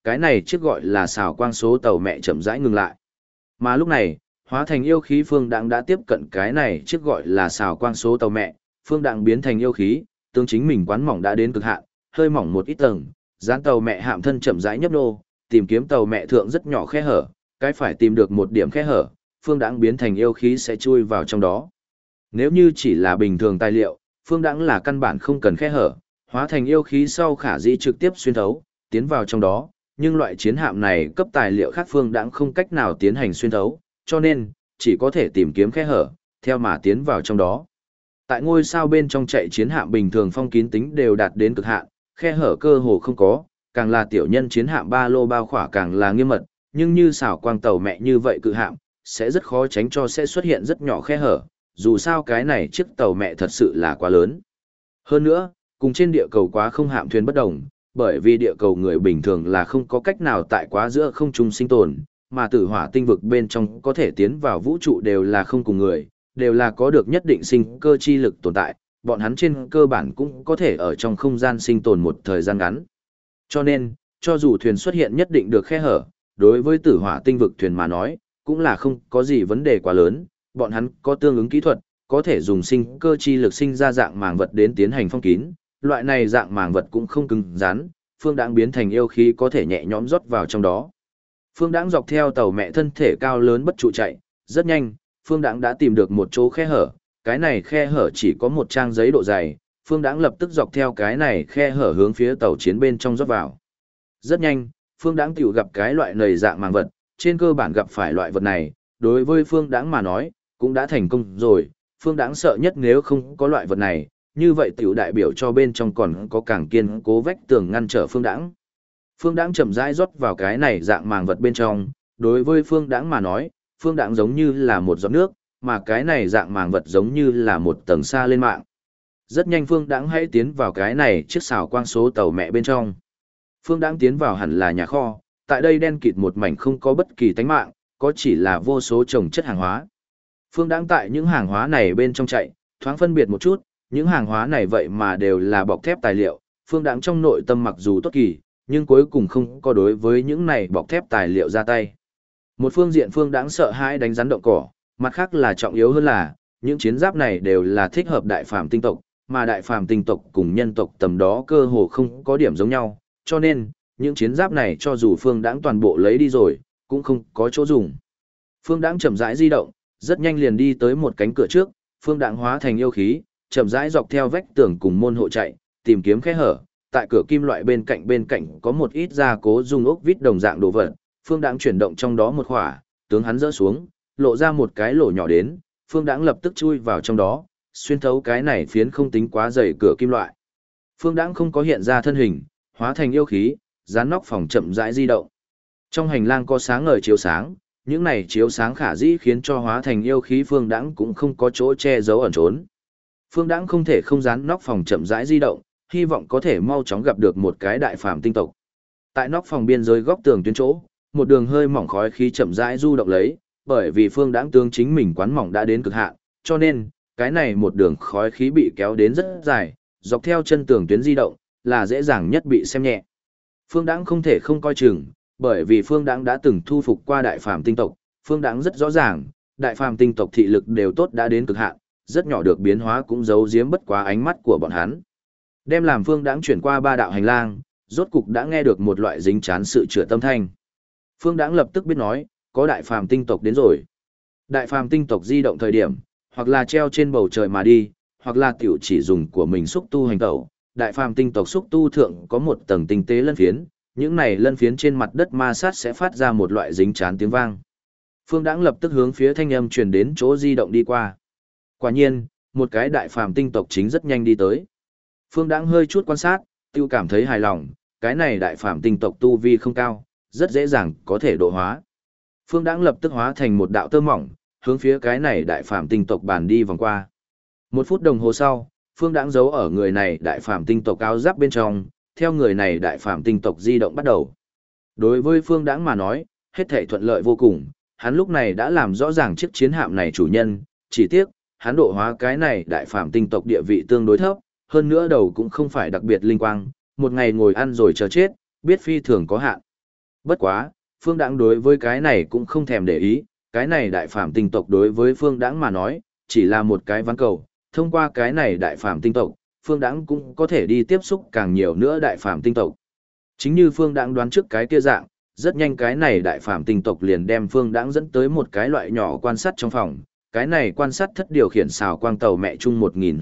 cái này chiếc gọi là xào quang số tàu mẹ chậm rãi ngừng lại. Mà lúc này, hóa thành yêu khí Phương Đãng đã tiếp cận cái này chiếc gọi là xào quang số tàu mẹ, Phương Đãng biến thành yêu khí, tương chính mình quán mỏng đã đến cực hạn, hơi mỏng một ít tầng, dán tàu mẹ hạm thân chậm rãi nhấp nô, tìm kiếm tàu mẹ thượng rất nhỏ khe hở, cái phải tìm được một điểm khe hở, Phương Đãng biến thành yêu khí sẽ chui vào trong đó. Nếu như chỉ là bình thường tài liệu, Phương Đãng là căn bản không cần khe hở, hóa thành yêu khí sau khả dĩ trực tiếp xuyên thấu, tiến vào trong đó, nhưng loại chiến hạm này cấp tài liệu khác Phương Đãng không cách nào tiến hành xuyên thấu, cho nên chỉ có thể tìm kiếm khe hở, theo mà tiến vào trong đó. Tại ngôi sao bên trong chạy chiến hạm bình thường phong kín tính đều đạt đến cực hạn, khe hở cơ hồ không có, càng là tiểu nhân chiến hạm ba lô bao khỏa càng là nghiêm mật, nhưng như xảo quang tàu mẹ như vậy cự hạm, sẽ rất khó tránh cho sẽ xuất hiện rất nhỏ khe hở, dù sao cái này chiếc tàu mẹ thật sự là quá lớn. Hơn nữa, cùng trên địa cầu quá không hạm thuyền bất đồng, bởi vì địa cầu người bình thường là không có cách nào tại quá giữa không trung sinh tồn, mà tử hỏa tinh vực bên trong có thể tiến vào vũ trụ đều là không cùng người, đều là có được nhất định sinh cơ chi lực tồn tại, bọn hắn trên cơ bản cũng có thể ở trong không gian sinh tồn một thời gian ngắn. Cho nên, cho dù thuyền xuất hiện nhất định được khe hở, đối với tử hỏa tinh vực thuyền mà nói, cũng là không có gì vấn đề quá lớn, bọn hắn có tương ứng kỹ thuật, có thể dùng sinh cơ chi lực sinh ra dạng màng vật đến tiến hành phong kín, loại này dạng màng vật cũng không cứng rắn, Phương Đãng biến thành yêu khí có thể nhẹ nhõm rót vào trong đó. Phương Đãng dọc theo tàu mẹ thân thể cao lớn bất trụ chạy, rất nhanh, Phương Đãng đã tìm được một chỗ khe hở, cái này khe hở chỉ có một trang giấy độ dày, Phương Đãng lập tức dọc theo cái này khe hở hướng phía tàu chiến bên trong rót vào. Rất nhanh, Phương Đãng tiểu gặp cái loại nầy dạng màng vật, trên cơ bản gặp phải loại vật này, đối với Phương Đãng mà nói, cũng đã thành công rồi, Phương Đãng sợ nhất nếu không có loại vật này, như vậy tiểu đại biểu cho bên trong còn có càng kiên cố vách tường ngăn trở Phương Đãng. Phương Đãng chậm rãi rót vào cái này dạng màng vật bên trong, đối với Phương Đãng mà nói, Phương Đãng giống như là một giọt nước, mà cái này dạng màng vật giống như là một tầng sa lên mạng. Rất nhanh Phương Đãng hãy tiến vào cái này chiếc xào quang số tàu mẹ bên trong. Phương Đãng tiến vào hẳn là nhà kho, tại đây đen kịt một mảnh không có bất kỳ tánh mạng, có chỉ là vô số chồng chất hàng hóa. Phương Đãng tại những hàng hóa này bên trong chạy, thoáng phân biệt một chút, những hàng hóa này vậy mà đều là bọc thép tài liệu, Phương Đãng trong nội tâm mặc dù tốt kỳ, nhưng cuối cùng không có đối với những này bọc thép tài liệu ra tay. Một phương diện Phương Đãng sợ hãi đánh rắn động cỏ, mặt khác là trọng yếu hơn là, những chiến giáp này đều là thích hợp đại phàm tinh tộc, mà đại phàm tinh tộc cùng nhân tộc tầm đó cơ hồ không có điểm giống nhau, cho nên, những chiến giáp này cho dù Phương Đãng toàn bộ lấy đi rồi, cũng không có chỗ dùng. Phương Đãng chậm rãi di động, rất nhanh liền đi tới một cánh cửa trước, Phương Đãng hóa thành yêu khí, chậm rãi dọc theo vách tường cùng môn hộ chạy, tìm kiếm khe hở, tại cửa kim loại bên cạnh có một ít gia cố dùng ốc vít đồng dạng đồ vật, Phương Đãng chuyển động trong đó một khỏa, tướng hắn dỡ xuống, lộ ra một cái lỗ nhỏ đến, Phương Đãng lập tức chui vào trong đó, xuyên thấu cái này phiến không tính quá dày cửa kim loại. Phương Đãng không có hiện ra thân hình, hóa thành yêu khí, dán nóc phòng chậm rãi di động. Trong hành lang có sáng ngời chiếu sáng, những này chiếu sáng khả dĩ khiến cho hóa thành yêu khí Phương Đãng cũng không có chỗ che giấu ẩn trốn. Phương Đãng không thể không dán nóc phòng chậm rãi di động, hy vọng có thể mau chóng gặp được một cái đại phàm tinh tộc. Tại nóc phòng biên giới góc tường tuyến chỗ, một đường hơi mỏng khói khí chậm rãi du động lấy, bởi vì Phương Đãng tướng chính mình quán mỏng đã đến cực hạn, cho nên cái này một đường khói khí bị kéo đến rất dài, dọc theo chân tường tuyến di động, là dễ dàng nhất bị xem nhẹ. Phương Đãng không thể không coi chừng, bởi vì Phương Đãng đã từng thu phục qua đại phàm tinh tộc, Phương Đãng rất rõ ràng, đại phàm tinh tộc thị lực đều tốt đã đến cực hạn, rất nhỏ được biến hóa cũng giấu giếm bất quá ánh mắt của bọn hắn. Đem làm Phương Đãng chuyển qua ba đạo hành lang, rốt cục đã nghe được một loại dính chán sự chữa tâm thanh. Phương Đãng lập tức biết nói, có đại phàm tinh tộc đến rồi. Đại phàm tinh tộc di động thời điểm, hoặc là treo trên bầu trời mà đi, hoặc là tiểu chỉ dùng của mình xúc tu hành tẩu. Đại phàm tinh tộc xúc tu thượng có một tầng tinh tế lân phiến, những này lân phiến trên mặt đất ma sát sẽ phát ra một loại dính chán tiếng vang. Phương Đãng lập tức hướng phía thanh âm truyền đến chỗ di động đi qua. Quả nhiên, một cái đại phàm tinh tộc chính rất nhanh đi tới. Phương Đãng hơi chút quan sát, tiêu cảm thấy hài lòng, cái này đại phàm tinh tộc tu vi không cao, rất dễ dàng có thể độ hóa. Phương Đãng lập tức hóa thành một đạo tơ mỏng, hướng phía cái này đại phàm tinh tộc bàn đi vòng qua. Một phút đồng hồ sau, Phương Đãng giấu ở người này đại phàm tinh tộc áo giáp bên trong, theo người này đại phàm tinh tộc di động bắt đầu. Đối với Phương Đãng mà nói, hết thảy thuận lợi vô cùng, hắn lúc này đã làm rõ ràng chiếc chiến hạm này chủ nhân, chỉ tiếc, hắn độ hóa cái này đại phàm tinh tộc địa vị tương đối thấp, hơn nữa đầu cũng không phải đặc biệt linh quang, một ngày ngồi ăn rồi chờ chết, biết phi thường có hạn. Bất quá, phương đãng đối với cái này cũng không thèm để ý, cái này đại phàm tinh tộc đối với phương đãng mà nói, chỉ là một cái ván cầu, thông qua cái này đại phàm tinh tộc, phương đãng cũng có thể đi tiếp xúc càng nhiều nữa đại phàm tinh tộc. Chính như phương đãng đoán trước cái kia dạng, rất nhanh cái này đại phàm tinh tộc liền đem phương đãng dẫn tới một cái loại nhỏ quan sát trong phòng. Cái này quan sát thất điều khiển xào quang tàu mẹ chung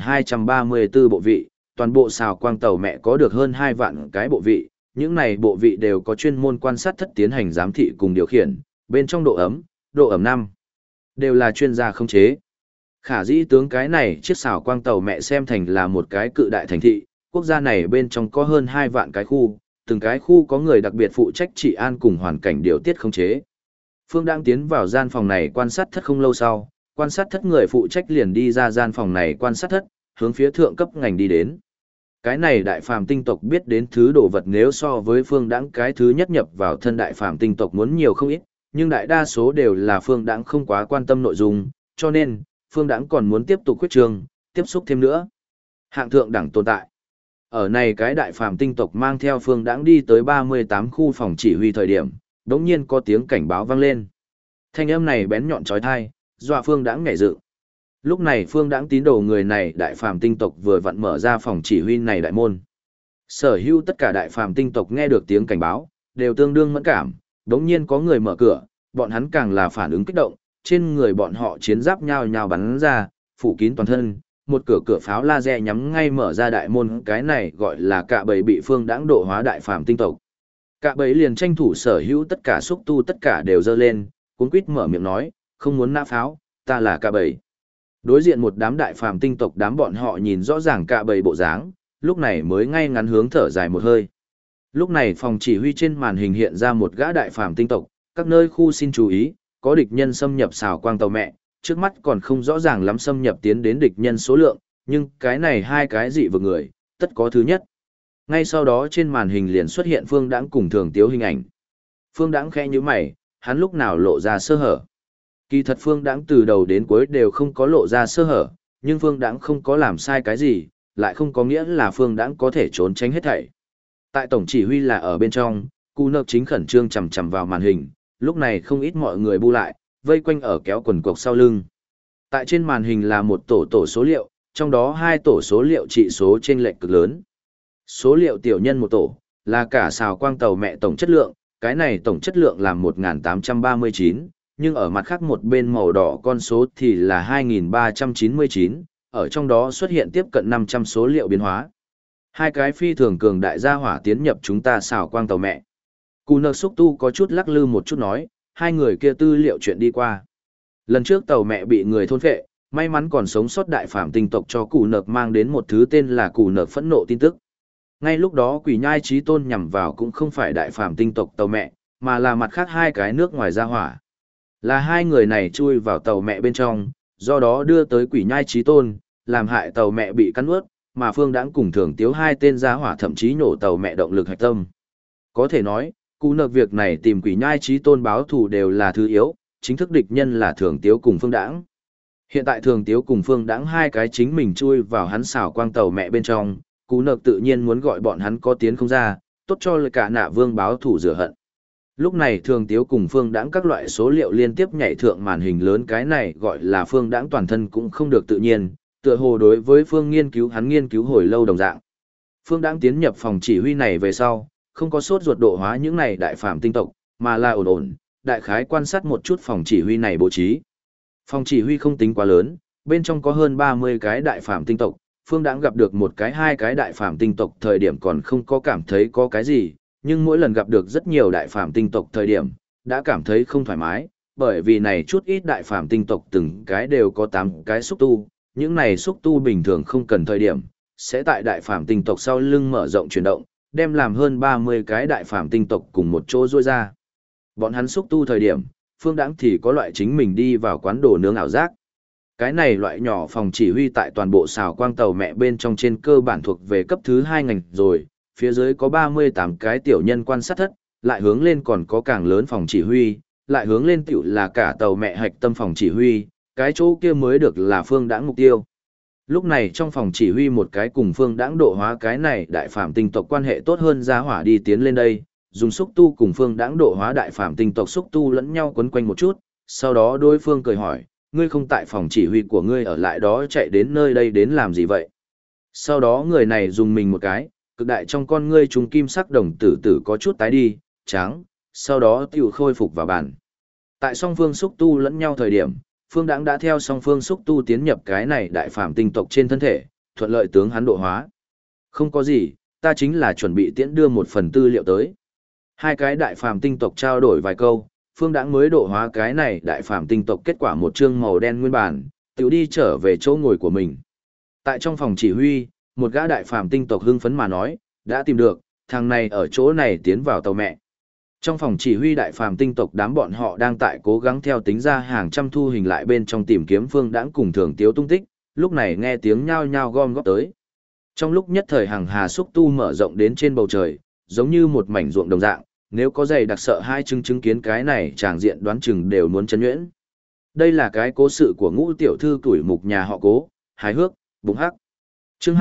1234 bộ vị, toàn bộ xào quang tàu mẹ có được hơn 2 vạn cái bộ vị, những này bộ vị đều có chuyên môn quan sát thất tiến hành giám thị cùng điều khiển, bên trong độ ẩm năm đều là chuyên gia khống chế. Khả dĩ tướng cái này chiếc xào quang tàu mẹ xem thành là một cái cự đại thành thị, quốc gia này bên trong có hơn 2 vạn cái khu, từng cái khu có người đặc biệt phụ trách trị an cùng hoàn cảnh điều tiết khống chế. Phương đang tiến vào gian phòng này quan sát thất không lâu sau, quan sát thất người phụ trách liền đi ra gian phòng này quan sát thất, hướng phía thượng cấp ngành đi đến. Cái này đại phàm tinh tộc biết đến thứ đồ vật nếu so với phương đãng cái thứ nhất nhập vào thân đại phàm tinh tộc muốn nhiều không ít, nhưng đại đa số đều là phương đãng không quá quan tâm nội dung, cho nên, phương đãng còn muốn tiếp tục khuyết trường, tiếp xúc thêm nữa. Hạng thượng đẳng tồn tại. Ở này cái đại phàm tinh tộc mang theo phương đãng đi tới 38 khu phòng chỉ huy thời điểm, đống nhiên có tiếng cảnh báo vang lên. Thanh âm này bén nhọn trói thai, dọa phương đãng nhảy dựng. Lúc này phương đãng tín đồ người này đại phàm tinh tộc vừa vặn mở ra phòng chỉ huy này đại môn. Sở hữu tất cả đại phàm tinh tộc nghe được tiếng cảnh báo, đều tương đương mẫn cảm, đống nhiên có người mở cửa, bọn hắn càng là phản ứng kích động, trên người bọn họ chiến giáp nhao nhao bắn ra, phủ kín toàn thân, một cửa pháo laser nhắm ngay mở ra đại môn, cái này gọi là cạ bầy bị phương đãng độ hóa đại phàm tinh tộc. Cạ bầy liền tranh thủ sở hữu tất cả xúc tu tất cả đều dơ lên, cuống quýt mở miệng nói, không muốn nã pháo, ta là cạ bầy. Đối diện một đám đại phàm tinh tộc đám bọn họ nhìn rõ ràng cạ bầy bộ dáng, lúc này mới ngay ngắn hướng thở dài một hơi. Lúc này phòng chỉ huy trên màn hình hiện ra một gã đại phàm tinh tộc, các nơi khu xin chú ý, có địch nhân xâm nhập xào quang tàu mẹ, trước mắt còn không rõ ràng lắm xâm nhập tiến đến địch nhân số lượng, nhưng cái này hai cái dị vực người, tất có thứ nhất. Ngay sau đó trên màn hình liền xuất hiện Phương Đãng cùng Thường Tiếu hình ảnh. Phương Đãng khẽ nhíu mày, hắn lúc nào lộ ra sơ hở. Kỳ thật Phương Đãng từ đầu đến cuối đều không có lộ ra sơ hở, nhưng Phương Đãng không có làm sai cái gì, lại không có nghĩa là Phương Đãng có thể trốn tránh hết thảy. Tại tổng chỉ huy là ở bên trong, Cú Nợp chính khẩn trương chằm chằm vào màn hình, lúc này không ít mọi người bu lại, vây quanh ở kéo quần cộc sau lưng. Tại trên màn hình là một tổ số liệu, trong đó hai tổ số liệu trị số chênh lệch cực lớn. Số liệu tiểu nhân một tổ, là cả xào quang tàu mẹ tổng chất lượng, cái này tổng chất lượng là 1.839, nhưng ở mặt khác một bên màu đỏ con số thì là 2.399, ở trong đó xuất hiện tiếp cận 500 số liệu biến hóa. Hai cái phi thường cường đại gia hỏa tiến nhập chúng ta xào quang tàu mẹ. Cú Nợp xúc tu có chút lắc lư một chút nói, hai người kia tư liệu chuyện đi qua. Lần trước tàu mẹ bị người thôn phệ, may mắn còn sống sót đại phàm tinh tộc cho Cú Nợp mang đến một thứ tên là Cú Nợp phẫn nộ tin tức. Ngay lúc đó quỷ nhai chí tôn nhằm vào cũng không phải đại phàm tinh tộc tàu mẹ, mà là mặt khác hai cái nước ngoài gia hỏa. Là hai người này chui vào tàu mẹ bên trong, do đó đưa tới quỷ nhai chí tôn, làm hại tàu mẹ bị cắn ướt, mà Phương Đãng cùng Thường Tiếu hai tên gia hỏa thậm chí nổ tàu mẹ động lực hạch tâm. Có thể nói, Cú Nợp việc này tìm quỷ nhai chí tôn báo thù đều là thứ yếu, chính thức địch nhân là Thường Tiếu cùng Phương Đãng. Hiện tại Thường Tiếu cùng Phương Đãng hai cái chính mình chui vào hắn xảo quang tàu mẹ bên trong, Cú Nợp tự nhiên muốn gọi bọn hắn có tiến không ra, tốt cho lời cả nạ vương báo thù rửa hận. Lúc này Thường Tiếu cùng Phương Đãng các loại số liệu liên tiếp nhảy thượng màn hình lớn, cái này gọi là Phương Đãng toàn thân cũng không được tự nhiên, tựa hồ đối với Phương nghiên cứu hắn nghiên cứu hồi lâu đồng dạng. Phương Đãng tiến nhập phòng chỉ huy này về sau, không có sốt ruột độ hóa những này đại phàm tinh tộc, mà là ổn, đại khái quan sát một chút phòng chỉ huy này bố trí. Phòng chỉ huy không tính quá lớn, bên trong có hơn 30 cái đại phàm tinh tộc, Phương Đãng gặp được một cái hai cái đại phàm tinh tộc thời điểm còn không có cảm thấy có cái gì, nhưng mỗi lần gặp được rất nhiều đại phàm tinh tộc thời điểm, đã cảm thấy không thoải mái, bởi vì này chút ít đại phàm tinh tộc từng cái đều có 8 cái xúc tu, những này xúc tu bình thường không cần thời điểm, sẽ tại đại phàm tinh tộc sau lưng mở rộng chuyển động, đem làm hơn 30 cái đại phàm tinh tộc cùng một chỗ rôi ra. Bọn hắn xúc tu thời điểm, Phương Đãng thì có loại chính mình đi vào quán đồ nướng ảo giác. Cái này loại nhỏ phòng chỉ huy tại toàn bộ xào quang tàu mẹ bên trong trên cơ bản thuộc về cấp thứ 2 ngành rồi, phía dưới có 38 cái tiểu nhân quan sát thất, lại hướng lên còn có càng lớn phòng chỉ huy, lại hướng lên tiểu là cả tàu mẹ hạch tâm phòng chỉ huy, cái chỗ kia mới được là Phương Đãng mục tiêu. Lúc này trong phòng chỉ huy một cái cùng Phương Đãng độ hóa cái này đại phàm tinh tộc quan hệ tốt hơn gia hỏa đi tiến lên đây, dùng xúc tu cùng Phương Đãng độ hóa đại phàm tinh tộc xúc tu lẫn nhau quấn quanh một chút, sau đó đối phương cười hỏi, ngươi không tại phòng chỉ huy của ngươi ở lại đó chạy đến nơi đây đến làm gì vậy? Sau đó người này dùng mình một cái, cực đại trong con ngươi trùng kim sắc đồng tử tử có chút tái đi, trắng, sau đó tiểu khôi phục vào bàn. Tại song phương xúc tu lẫn nhau thời điểm, Phương Đãng đã theo song phương xúc tu tiến nhập cái này đại phàm tinh tộc trên thân thể, thuận lợi tướng hắn độ hóa. Không có gì, ta chính là chuẩn bị tiễn đưa một phần tư liệu tới. Hai cái đại phàm tinh tộc trao đổi vài câu, Phương Đãng mới độ hóa cái này đại phàm tinh tộc kết quả một chương màu đen nguyên bản, tiểu đi trở về chỗ ngồi của mình. Tại trong phòng chỉ huy, một gã đại phàm tinh tộc hưng phấn mà nói, đã tìm được, thằng này ở chỗ này tiến vào tàu mẹ. Trong phòng chỉ huy đại phàm tinh tộc đám bọn họ đang tại cố gắng theo tính ra hàng trăm thu hình lại bên trong tìm kiếm Phương Đãng cùng Thường Tiếu tung tích, lúc này nghe tiếng nhao nhao gom góp tới. Trong lúc nhất thời hàng hà xúc tu mở rộng đến trên bầu trời, giống như một mảnh ruộng đồng dạng, nếu có dày đặc sợ hai chứng kiến cái này tràng diện đoán chừng đều muốn chấn nhuyễn. Đây là cái cố sự của Ngũ tiểu thư tuổi mục nhà họ Cố, hài hước, bụng hắc. Chương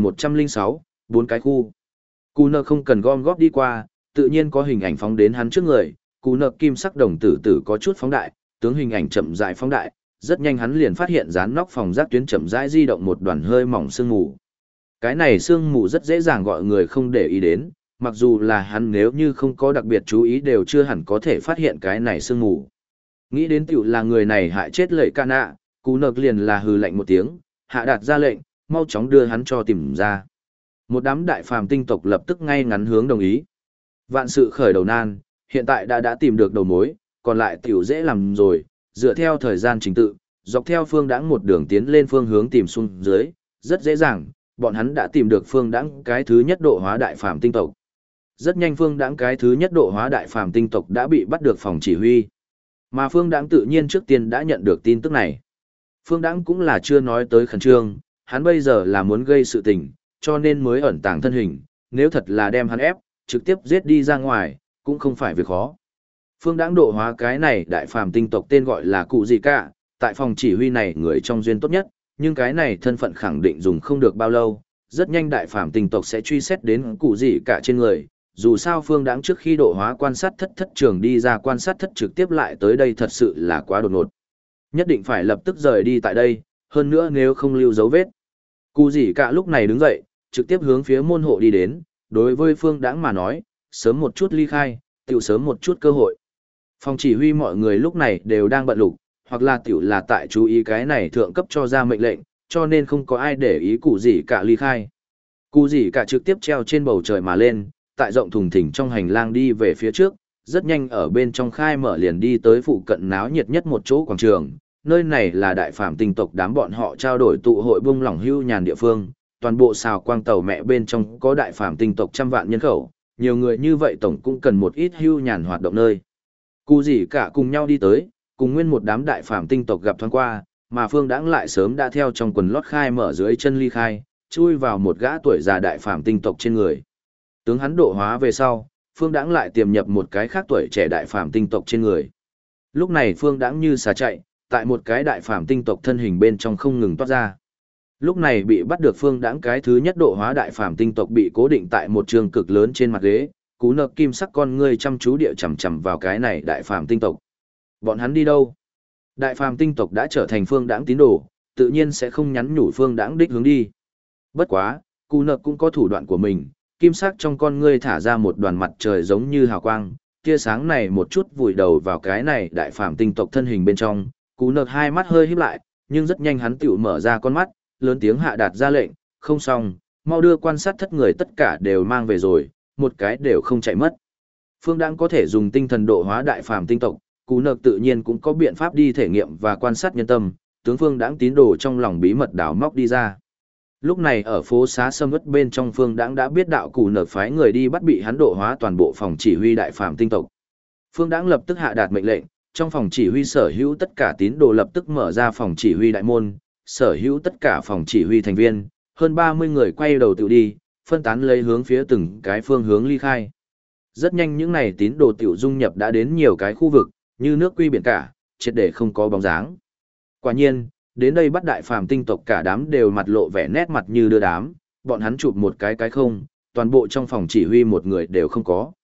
2106, bốn cái khu. Cú nợ không cần gom góp đi qua, tự nhiên có hình ảnh phóng đến hắn trước người, cú nợ kim sắc đồng tử tử có chút phóng đại, tướng hình ảnh chậm rãi phóng đại, rất nhanh hắn liền phát hiện dán nóc phòng giác tuyến chậm rãi di động một đoàn hơi mỏng sương mù. Cái này sương mù rất dễ dàng gọi người không để ý đến, mặc dù là hắn nếu như không có đặc biệt chú ý đều chưa hẳn có thể phát hiện cái này sương mù. Nghĩ đến tiểu là người này hại chết lợi ca nạ, cú nợ liền là hừ lạnh một tiếng, hạ đạt ra lệnh, mau chóng đưa hắn cho tìm ra. Một đám đại phàm tinh tộc lập tức ngay ngắn hướng đồng ý. Vạn sự khởi đầu nan, hiện tại đã tìm được đầu mối, còn lại tiểu dễ làm rồi, dựa theo thời gian trình tự, dọc theo Phương Đãng một đường tiến lên phương hướng tìm xuống dưới, rất dễ dàng, bọn hắn đã tìm được Phương Đãng cái thứ nhất độ hóa đại phàm tinh tộc. Rất nhanh Phương Đãng cái thứ nhất độ hóa đại phàm tinh tộc đã bị bắt được phòng chỉ huy. Mà Phương Đãng tự nhiên trước tiên đã nhận được tin tức này. Phương Đãng cũng là chưa nói tới khẩn trương, hắn bây giờ là muốn gây sự tình, cho nên mới ẩn tàng thân hình, nếu thật là đem hắn ép, trực tiếp giết đi ra ngoài, cũng không phải việc khó. Phương Đãng độ hóa cái này đại phàm tinh tộc tên gọi là cụ gì cả, tại phòng chỉ huy này người trong duyên tốt nhất, nhưng cái này thân phận khẳng định dùng không được bao lâu, rất nhanh đại phàm tinh tộc sẽ truy xét đến cụ gì cả trên người. Dù sao Phương Đãng trước khi độ hóa quan sát thất trường đi ra quan sát thất trực tiếp lại tới đây thật sự là quá đột ngột. Nhất định phải lập tức rời đi tại đây, hơn nữa nếu không lưu dấu vết. Cụ gì cả lúc này đứng dậy, trực tiếp hướng phía môn hộ đi đến, đối với Phương Đãng mà nói, sớm một chút ly khai, tiểu sớm một chút cơ hội. Phòng chỉ huy mọi người lúc này đều đang bận lục, hoặc là tiểu là tại chú ý cái này thượng cấp cho ra mệnh lệnh, cho nên không có ai để ý cụ gì cả ly khai. Cụ gì cả trực tiếp treo trên bầu trời mà lên, tại rộng thùng thình trong hành lang đi về phía trước, rất nhanh ở bên trong khai mở liền đi tới phụ cận náo nhiệt nhất một chỗ quảng trường. Nơi này là đại phàm tinh tộc đám bọn họ trao đổi tụ hội bung lỏng hưu nhàn địa phương, toàn bộ xào quang tàu mẹ bên trong có đại phàm tinh tộc trăm vạn nhân khẩu, nhiều người như vậy tổng cũng cần một ít hưu nhàn hoạt động nơi. Cụ gì cả cùng nhau đi tới, cùng nguyên một đám đại phàm tinh tộc gặp thoáng qua, mà Phương Đãng lại sớm đã theo trong quần lót khai mở dưới chân ly khai, chui vào một gã tuổi già đại phàm tinh tộc trên người. Tướng hắn độ hóa về sau, Phương Đãng lại tiềm nhập một cái khác tuổi trẻ đại phàm tinh tộc trên người. Lúc này Phương Đãng như xà chạy, tại một cái đại phàm tinh tộc thân hình bên trong không ngừng toát ra. Lúc này bị bắt được Phương Đãng cái thứ nhất độ hóa đại phàm tinh tộc bị cố định tại một trường cực lớn trên mặt ghế, cú nợ kim sắc con ngươi chăm chú địa chằm chằm vào cái này đại phàm tinh tộc. Bọn hắn đi đâu? Đại phàm tinh tộc đã trở thành Phương Đãng tín đồ, tự nhiên sẽ không nhắn nhủ Phương Đãng đích hướng đi. Bất quá, cú nợ cũng có thủ đoạn của mình, kim sắc trong con ngươi thả ra một đoàn mặt trời giống như hào quang, tia sáng này một chút vùi đầu vào cái này đại phàm tinh tộc thân hình bên trong, cú nợ hai mắt hơi híp lại, nhưng rất nhanh hắn tựu mở ra con mắt, lớn tiếng hạ đạt ra lệnh, không xong, mau đưa quan sát thất người tất cả đều mang về rồi, một cái đều không chạy mất. Phương Đãng có thể dùng tinh thần độ hóa đại phàm tinh tộc, cú nợ tự nhiên cũng có biện pháp đi thể nghiệm và quan sát nhân tâm, tướng Phương Đãng tín đồ trong lòng bí mật đào móc đi ra. Lúc này ở phố xá sâm ướt bên trong Phương Đãng đã biết đạo cụ nợ phái người đi bắt bị hắn độ hóa toàn bộ phòng chỉ huy đại phàm tinh tộc. Phương Đãng lập tức hạ đạt mệnh lệnh, trong phòng chỉ huy sở hữu tất cả tín đồ lập tức mở ra phòng chỉ huy đại môn, sở hữu tất cả phòng chỉ huy thành viên, hơn 30 người quay đầu tự đi, phân tán lấy hướng phía từng cái phương hướng ly khai. Rất nhanh những này tín đồ tiểu dung nhập đã đến nhiều cái khu vực, như nước quy biển cả, triệt để không có bóng dáng. Quả nhiên, đến đây bắt đại phàm tinh tộc cả đám đều mặt lộ vẻ nét mặt như đưa đám, bọn hắn chụp một cái không, toàn bộ trong phòng chỉ huy một người đều không có.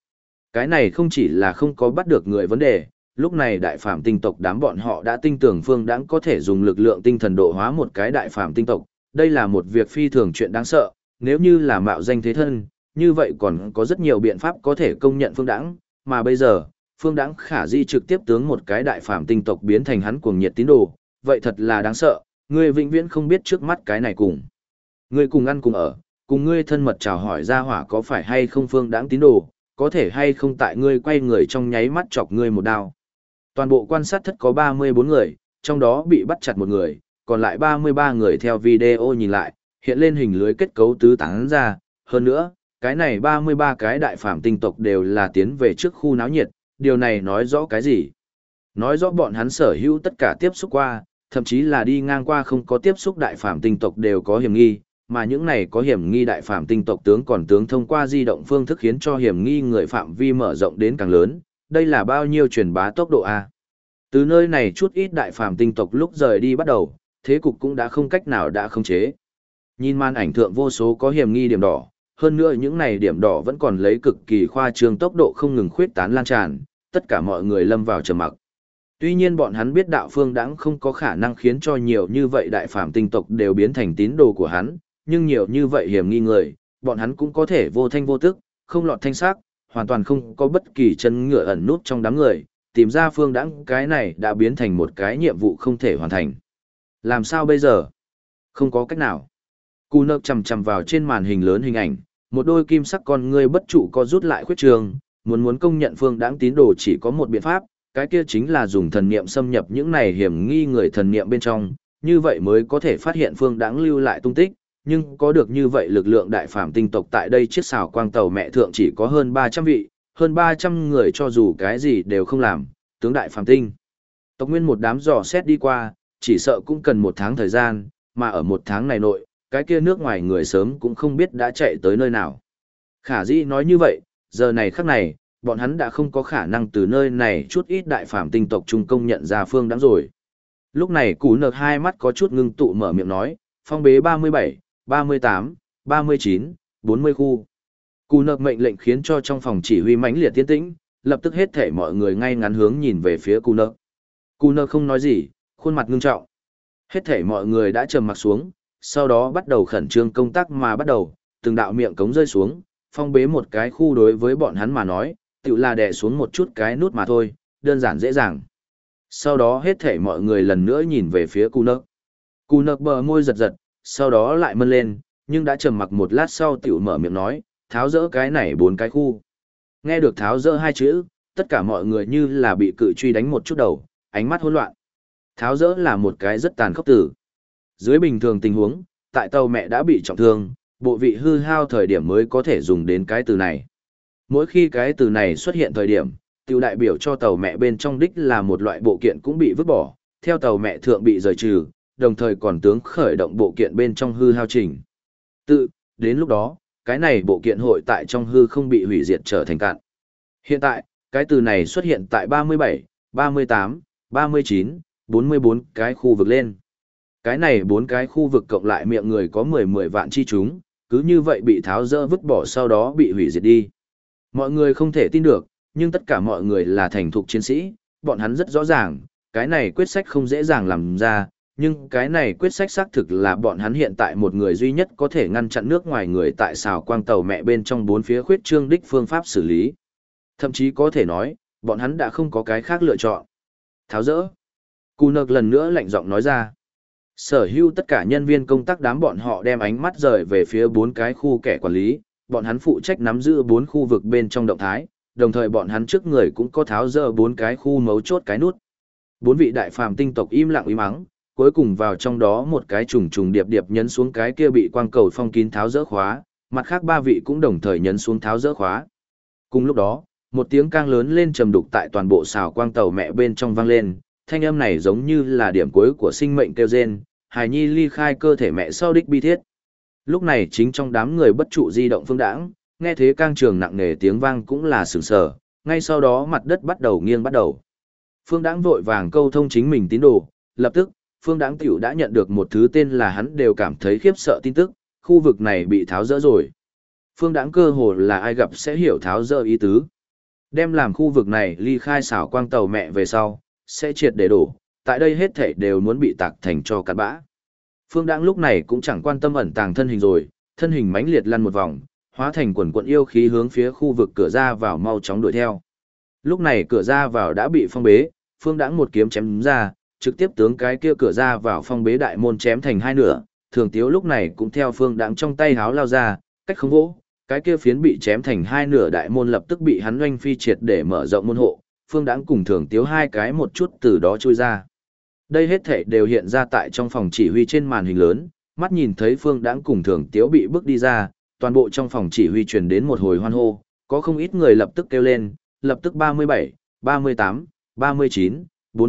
Cái này không chỉ là không có bắt được người vấn đề, lúc này đại phàm tinh tộc đám bọn họ đã tin tưởng Phương Đãng có thể dùng lực lượng tinh thần độ hóa một cái đại phàm tinh tộc, đây là một việc phi thường chuyện đáng sợ, nếu như là mạo danh thế thân, như vậy còn có rất nhiều biện pháp có thể công nhận Phương Đãng, mà bây giờ, Phương Đãng khả di trực tiếp tướng một cái đại phàm tinh tộc biến thành hắn cuồng nhiệt tín đồ, vậy thật là đáng sợ, ngươi vĩnh viễn không biết trước mắt cái này cùng. Ngươi cùng ăn cùng ở, cùng ngươi thân mật chào hỏi ra hỏa có phải hay không Phương Đãng tín đồ, có thể hay không tại ngươi quay người trong nháy mắt chọc ngươi một đao. Toàn bộ quan sát thất có 34 người, trong đó bị bắt chặt một người, còn lại 33 người theo video nhìn lại, hiện lên hình lưới kết cấu tứ tán ra, hơn nữa, cái này 33 cái đại phàm tinh tộc đều là tiến về trước khu náo nhiệt, điều này nói rõ cái gì? Nói rõ bọn hắn sở hữu tất cả tiếp xúc qua, thậm chí là đi ngang qua không có tiếp xúc đại phàm tinh tộc đều có hiểm nghi, mà những này có hiểm nghi đại phàm tinh tộc tướng còn tướng thông qua di động phương thức khiến cho hiểm nghi người phạm vi mở rộng đến càng lớn, đây là bao nhiêu truyền bá tốc độ a? Từ nơi này chút ít đại phàm tinh tộc lúc rời đi bắt đầu, thế cục cũng đã không cách nào đã khống chế. Nhìn màn ảnh thượng vô số có hiểm nghi điểm đỏ, hơn nữa những này điểm đỏ vẫn còn lấy cực kỳ khoa trương tốc độ không ngừng khuyết tán lan tràn, tất cả mọi người lâm vào trầm mặc. Tuy nhiên bọn hắn biết đạo Phương Đãng không có khả năng khiến cho nhiều như vậy đại phàm tinh tộc đều biến thành tín đồ của hắn, nhưng nhiều như vậy hiểm nghi người, bọn hắn cũng có thể vô thanh vô tức, không lọt thanh sắc, hoàn toàn không có bất kỳ chân ngựa ẩn nút trong đám người, tìm ra Phương Đãng cái này đã biến thành một cái nhiệm vụ không thể hoàn thành. Làm sao bây giờ? Không có cách nào. Cú nợp chầm chầm vào trên màn hình lớn hình ảnh, một đôi kim sắc con ngươi bất trụ co rút lại khuyết trường, muốn công nhận Phương Đãng tín đồ chỉ có một biện pháp, cái kia chính là dùng thần niệm xâm nhập những này hiểm nghi người thần niệm bên trong, như vậy mới có thể phát hiện Phương Đãng lưu lại tung tích, nhưng có được như vậy lực lượng đại phàm tinh tộc tại đây chiếc xào quang tàu mẹ thượng chỉ có hơn 300 vị, hơn 300 người cho dù cái gì đều không làm, tướng đại phàm tinh. Tộc nguyên một đám dò xét đi qua, chỉ sợ cũng cần một tháng thời gian, mà ở một tháng này nội, cái kia nước ngoài người sớm cũng không biết đã chạy tới nơi nào. Khả dĩ nói như vậy, giờ này khắc này, bọn hắn đã không có khả năng từ nơi này chút ít đại phàm tinh tộc trung công nhận ra Phương Đãng rồi. Lúc này Cú Nợp hai mắt có chút ngưng tụ mở miệng nói, phong bế 37, 38, 39, 40 khu. Cú Nợp mệnh lệnh khiến cho trong phòng chỉ huy mãnh liệt tiến tĩnh, lập tức hết thể mọi người ngay ngắn hướng nhìn về phía Cú Nợp. Cú Nợp không nói gì, khuôn mặt ngưng trọng. Hết thể mọi người đã trầm mặc xuống, sau đó bắt đầu khẩn trương công tác mà bắt đầu, từng đạo miệng cống rơi xuống, phong bế một cái khu đối với bọn hắn mà nói, tự là đè xuống một chút cái nút mà thôi, đơn giản dễ dàng. Sau đó hết thể mọi người lần nữa nhìn về phía Cú Nợp. Cú Nợp bờ môi giật giật, sau đó lại mân lên, nhưng đã trầm mặc một lát sau tiểu mở miệng nói, tháo dỡ cái này 4 cái khu. Nghe được tháo dỡ hai chữ, tất cả mọi người như là bị cự truy đánh một chút đầu, ánh mắt hỗn loạn. Tháo dỡ là một cái rất tàn khốc từ. Dưới bình thường tình huống, tại tàu mẹ đã bị trọng thương, bộ vị hư hao thời điểm mới có thể dùng đến cái từ này. Mỗi khi cái từ này xuất hiện thời điểm, tiêu đại biểu cho tàu mẹ bên trong đích là một loại bộ kiện cũng bị vứt bỏ, theo tàu mẹ thượng bị rời trừ, đồng thời còn tướng khởi động bộ kiện bên trong hư hao trình. Đến lúc đó, cái này bộ kiện hội tại trong hư không bị hủy diệt trở thành cạn. Hiện tại, cái từ này xuất hiện tại 37, 38, 39, 44 cái khu vực lên. Cái này 4 cái khu vực cộng lại miệng người có 10 vạn chi chúng, cứ như vậy bị tháo dỡ vứt bỏ sau đó bị hủy diệt đi. Mọi người không thể tin được, nhưng tất cả mọi người là thành thục chiến sĩ, bọn hắn rất rõ ràng, cái này quyết sách không dễ dàng làm ra, nhưng cái này quyết sách xác thực là bọn hắn hiện tại một người duy nhất có thể ngăn chặn nước ngoài người tại xào quang tàu mẹ bên trong 4 phía khuyết trương đích phương pháp xử lý. Thậm chí có thể nói, bọn hắn đã không có cái khác lựa chọn. Tháo dỡ. Cú Nợp lần nữa lạnh giọng nói ra. Sở hữu tất cả nhân viên công tác đám bọn họ đem ánh mắt rời về phía 4 cái khu kẻ quản lý, bọn hắn phụ trách nắm giữ 4 khu vực bên trong động thái, đồng thời bọn hắn trước người cũng có tháo dỡ 4 cái khu mấu chốt cái nút. 4 vị đại phàm tinh tộc im lặng im ắng, cuối cùng vào trong đó một cái trùng trùng điệp điệp nhấn xuống cái kia bị quang cầu phong kín tháo dỡ khóa, mặt khác 3 vị cũng đồng thời nhấn xuống tháo dỡ khóa. Cùng lúc đó, một tiếng cang lớn lên trầm đục tại toàn bộ xào quang tàu mẹ bên trong vang lên, thanh âm này giống như là điểm cuối của sinh mệnh kêu rên, hài nhi ly khai cơ thể mẹ sau đích bi thiết. Lúc này chính trong đám người bất trụ di động Phương Đãng, nghe thế cang trường nặng nề tiếng vang cũng là sửng sở, ngay sau đó mặt đất bắt đầu nghiêng bắt đầu. Phương Đãng vội vàng câu thông chính mình tín đồ, lập tức, Phương Đãng tiểu đã nhận được một thứ tên là hắn đều cảm thấy khiếp sợ tin tức, khu vực này bị tháo dỡ rồi. Phương Đãng cơ hồ là ai gặp sẽ hiểu tháo dỡ ý tứ. Đem làm khu vực này ly khai xảo quang tàu mẹ về sau, sẽ triệt để đổ, tại đây hết thảy đều muốn bị tạc thành cho cát bã. Phương Đãng lúc này cũng chẳng quan tâm ẩn tàng thân hình rồi, thân hình mãnh liệt lăn một vòng, hóa thành quần quần yêu khí hướng phía khu vực cửa ra vào mau chóng đuổi theo. Lúc này cửa ra vào đã bị phong bế, Phương Đãng một kiếm chém ra, trực tiếp tướng cái kia cửa ra vào phong bế đại môn chém thành hai nửa. Thường Tiếu lúc này cũng theo Phương Đãng trong tay háo lao ra, cách không vỗ, cái kia phiến bị chém thành hai nửa đại môn lập tức bị hắn oanh phi triệt để mở rộng môn hộ. Phương Đãng cùng Thường Tiếu hai cái một chút từ đó chui ra. Đây hết thể đều hiện ra tại trong phòng chỉ huy trên màn hình lớn, mắt nhìn thấy Phương Đãng cùng Thường Tiếu bị bước đi ra, toàn bộ trong phòng chỉ huy truyền đến một hồi hoan hô, có không ít người lập tức kêu lên, lập tức 37, 38, 39,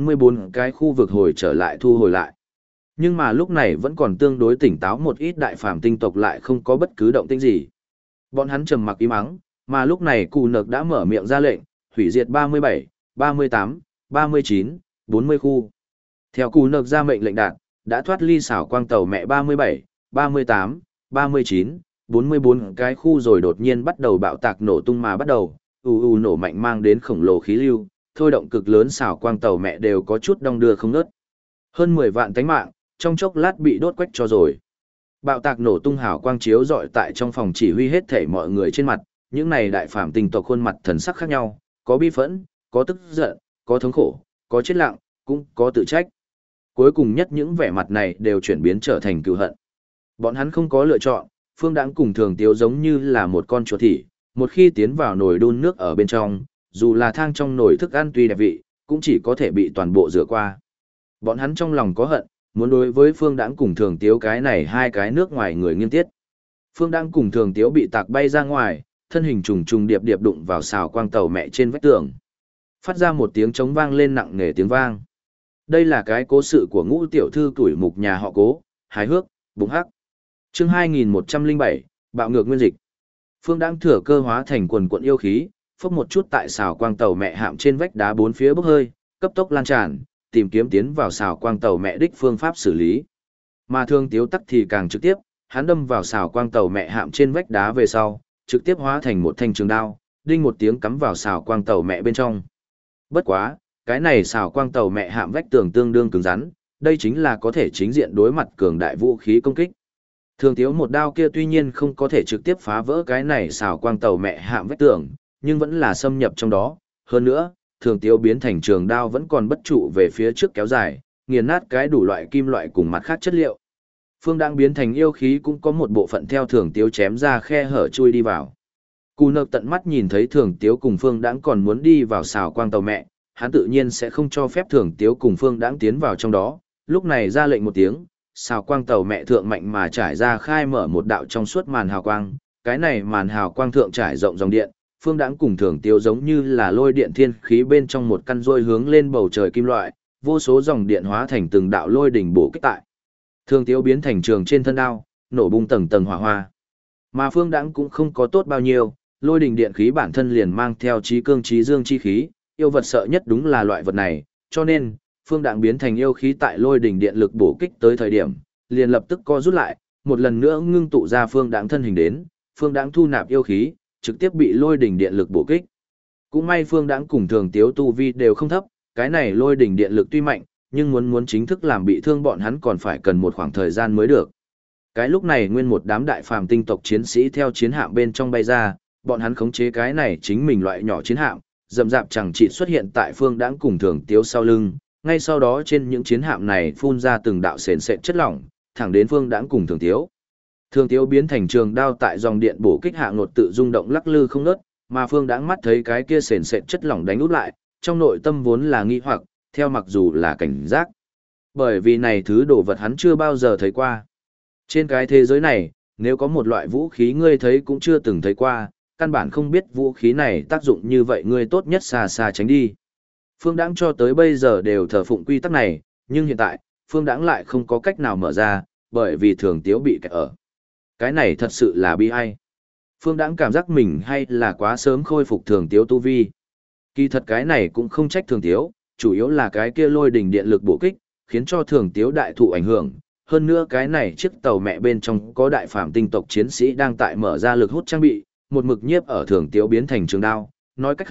44 cái khu vực hồi trở lại thu hồi lại. Nhưng mà lúc này vẫn còn tương đối tỉnh táo một ít đại phàm tinh tộc lại không có bất cứ động tĩnh gì. Bọn hắn trầm mặc im ắng, mà lúc này Cù Nực đã mở miệng ra lệnh, hủy diệt 37, 38, 39, 40 khu. Theo Cù Nực ra mệnh lệnh đạt, đã thoát ly xảo quang tàu mẹ 37, 38, 39, 44 cái khu rồi đột nhiên bắt đầu bạo tạc nổ tung mà bắt đầu, nổ mạnh mang đến khổng lồ khí lưu, thôi động cực lớn xảo quang tàu mẹ đều có chút đong đưa không ngớt. Hơn 10 vạn tánh mạng, trong chốc lát bị đốt quách cho rồi. Bạo tạc nổ tung hào quang chiếu rọi tại trong phòng chỉ huy hết thảy mọi người trên mặt, những này đại phàm tinh tộc khuôn mặt thần sắc khác nhau, có bi phẫn, có tức giận, có thống khổ, có chết lặng, cũng có tự trách. Cuối cùng nhất những vẻ mặt này đều chuyển biến trở thành cừu hận. Bọn hắn không có lựa chọn, Phương Đãng cùng Thường Tiếu giống như là một con chuột thỉ, một khi tiến vào nồi đun nước ở bên trong, dù là thang trong nồi thức ăn tuy đẹp vị, cũng chỉ có thể bị toàn bộ rửa qua. Bọn hắn trong lòng có hận, muốn đối với Phương Đãng cùng Thường Tiếu cái này hai cái nước ngoài người nghiêm tiết. Phương Đãng cùng Thường Tiếu bị tạc bay ra ngoài, thân hình trùng trùng điệp điệp đụng vào xào quang tàu mẹ trên vách tường. Phát ra một tiếng trống vang lên nặng nề tiếng vang. Đây là cái cố sự của Ngũ tiểu thư tuổi mục nhà họ Cố, hài hước, bùng hắc. Chương 2107, bạo ngược nguyên dịch. Phương Đãng thừa cơ hóa thành quần quần yêu khí, phốc một chút tại xào quang tàu mẹ hạm trên vách đá bốn phía bốc hơi, cấp tốc lan tràn, tìm kiếm tiến vào xào quang tàu mẹ đích phương pháp xử lý. Mà Thường Tiếu tắc thì càng trực tiếp, hắn đâm vào xào quang tàu mẹ hạm trên vách đá về sau, trực tiếp hóa thành một thanh trường đao, đinh một tiếng cắm vào xào quang tàu mẹ bên trong. Bất quá, cái này xào quang tàu mẹ hạm vách tường tương đương cứng rắn, đây chính là có thể chính diện đối mặt cường đại vũ khí công kích. Thường Tiếu một đao kia tuy nhiên không có thể trực tiếp phá vỡ cái này xào quang tàu mẹ hạm vách tường, nhưng vẫn là xâm nhập trong đó. Hơn nữa, Thường Tiếu biến thành trường đao vẫn còn bất trụ về phía trước kéo dài, nghiền nát cái đủ loại kim loại cùng mặt khác chất liệu. Phương Đãng biến thành yêu khí cũng có một bộ phận theo Thường Tiếu chém ra khe hở chui đi vào. Cù Nực tận mắt nhìn thấy Thường Tiếu cùng Phương Đãng còn muốn đi vào xào quang tàu mẹ, hắn tự nhiên sẽ không cho phép Thường Tiếu cùng Phương Đãng tiến vào trong đó, lúc này ra lệnh một tiếng, xào quang tàu mẹ thượng mạnh mà trải ra khai mở một đạo trong suốt màn hào quang, cái này màn hào quang thượng trải rộng dòng điện, Phương Đãng cùng Thường Tiếu giống như là lôi điện thiên khí bên trong một căn roi hướng lên bầu trời kim loại, vô số dòng điện hóa thành từng đạo lôi đỉnh bổ kích tại. Thường Tiếu biến thành trường trên thân đao, nổ bung tầng tầng hỏa hoa. Mà Phương Đãng cũng không có tốt bao nhiêu, lôi đỉnh điện khí bản thân liền mang theo trí cương trí dương chi khí, yêu vật sợ nhất đúng là loại vật này, cho nên Phương Đãng biến thành yêu khí tại lôi đỉnh điện lực bổ kích tới thời điểm, liền lập tức co rút lại, một lần nữa ngưng tụ ra Phương Đãng thân hình đến, Phương Đãng thu nạp yêu khí, trực tiếp bị lôi đỉnh điện lực bổ kích. Cũng may Phương Đãng cùng Thường Tiếu tu vi đều không thấp, cái này lôi đỉnh điện lực tuy mạnh, nhưng muốn chính thức làm bị thương bọn hắn còn phải cần một khoảng thời gian mới được. Cái lúc này nguyên một đám đại phàm tinh tộc chiến sĩ theo chiến hạm bên trong bay ra, bọn hắn khống chế cái này chính mình loại nhỏ chiến hạm, rầm rạp chẳng chỉ xuất hiện tại Phương Đãng cùng Thường Tiếu sau lưng, ngay sau đó trên những chiến hạm này phun ra từng đạo sền sệt chất lỏng, thẳng đến Phương Đãng cùng Thường Tiếu. Thường Tiếu biến thành trường đao tại dòng điện bổ kích hạ ngột tự rung động lắc lư không ngớt, mà Phương Đãng mắt thấy cái kia sền sệt chất lỏng đánh út lại, trong nội tâm vốn là nghi hoặc, theo mặc dù là cảnh giác. Bởi vì này thứ đồ vật hắn chưa bao giờ thấy qua. Trên cái thế giới này, nếu có một loại vũ khí ngươi thấy cũng chưa từng thấy qua, căn bản không biết vũ khí này tác dụng như vậy ngươi tốt nhất xa xa tránh đi. Phương Đãng cho tới bây giờ đều thờ phụng quy tắc này, nhưng hiện tại, Phương Đãng lại không có cách nào mở ra, bởi vì Thường Tiếu bị kẹt ở. Cái này thật sự là bi ai. Phương Đãng cảm giác mình hay là quá sớm khôi phục Thường Tiếu tu vi. Kỳ thật cái này cũng không trách Thường Tiếu, chủ yếu là cái kia lôi đỉnh điện lực bổ kích, khiến cho Thường Tiếu đại thụ ảnh hưởng. Hơn nữa cái này chiếc tàu mẹ bên trong có đại phàm tinh tộc chiến sĩ đang tại mở ra lực hút trang bị, một mực nhiếp ở Thường Tiếu biến thành trường đao. Nói cách khác,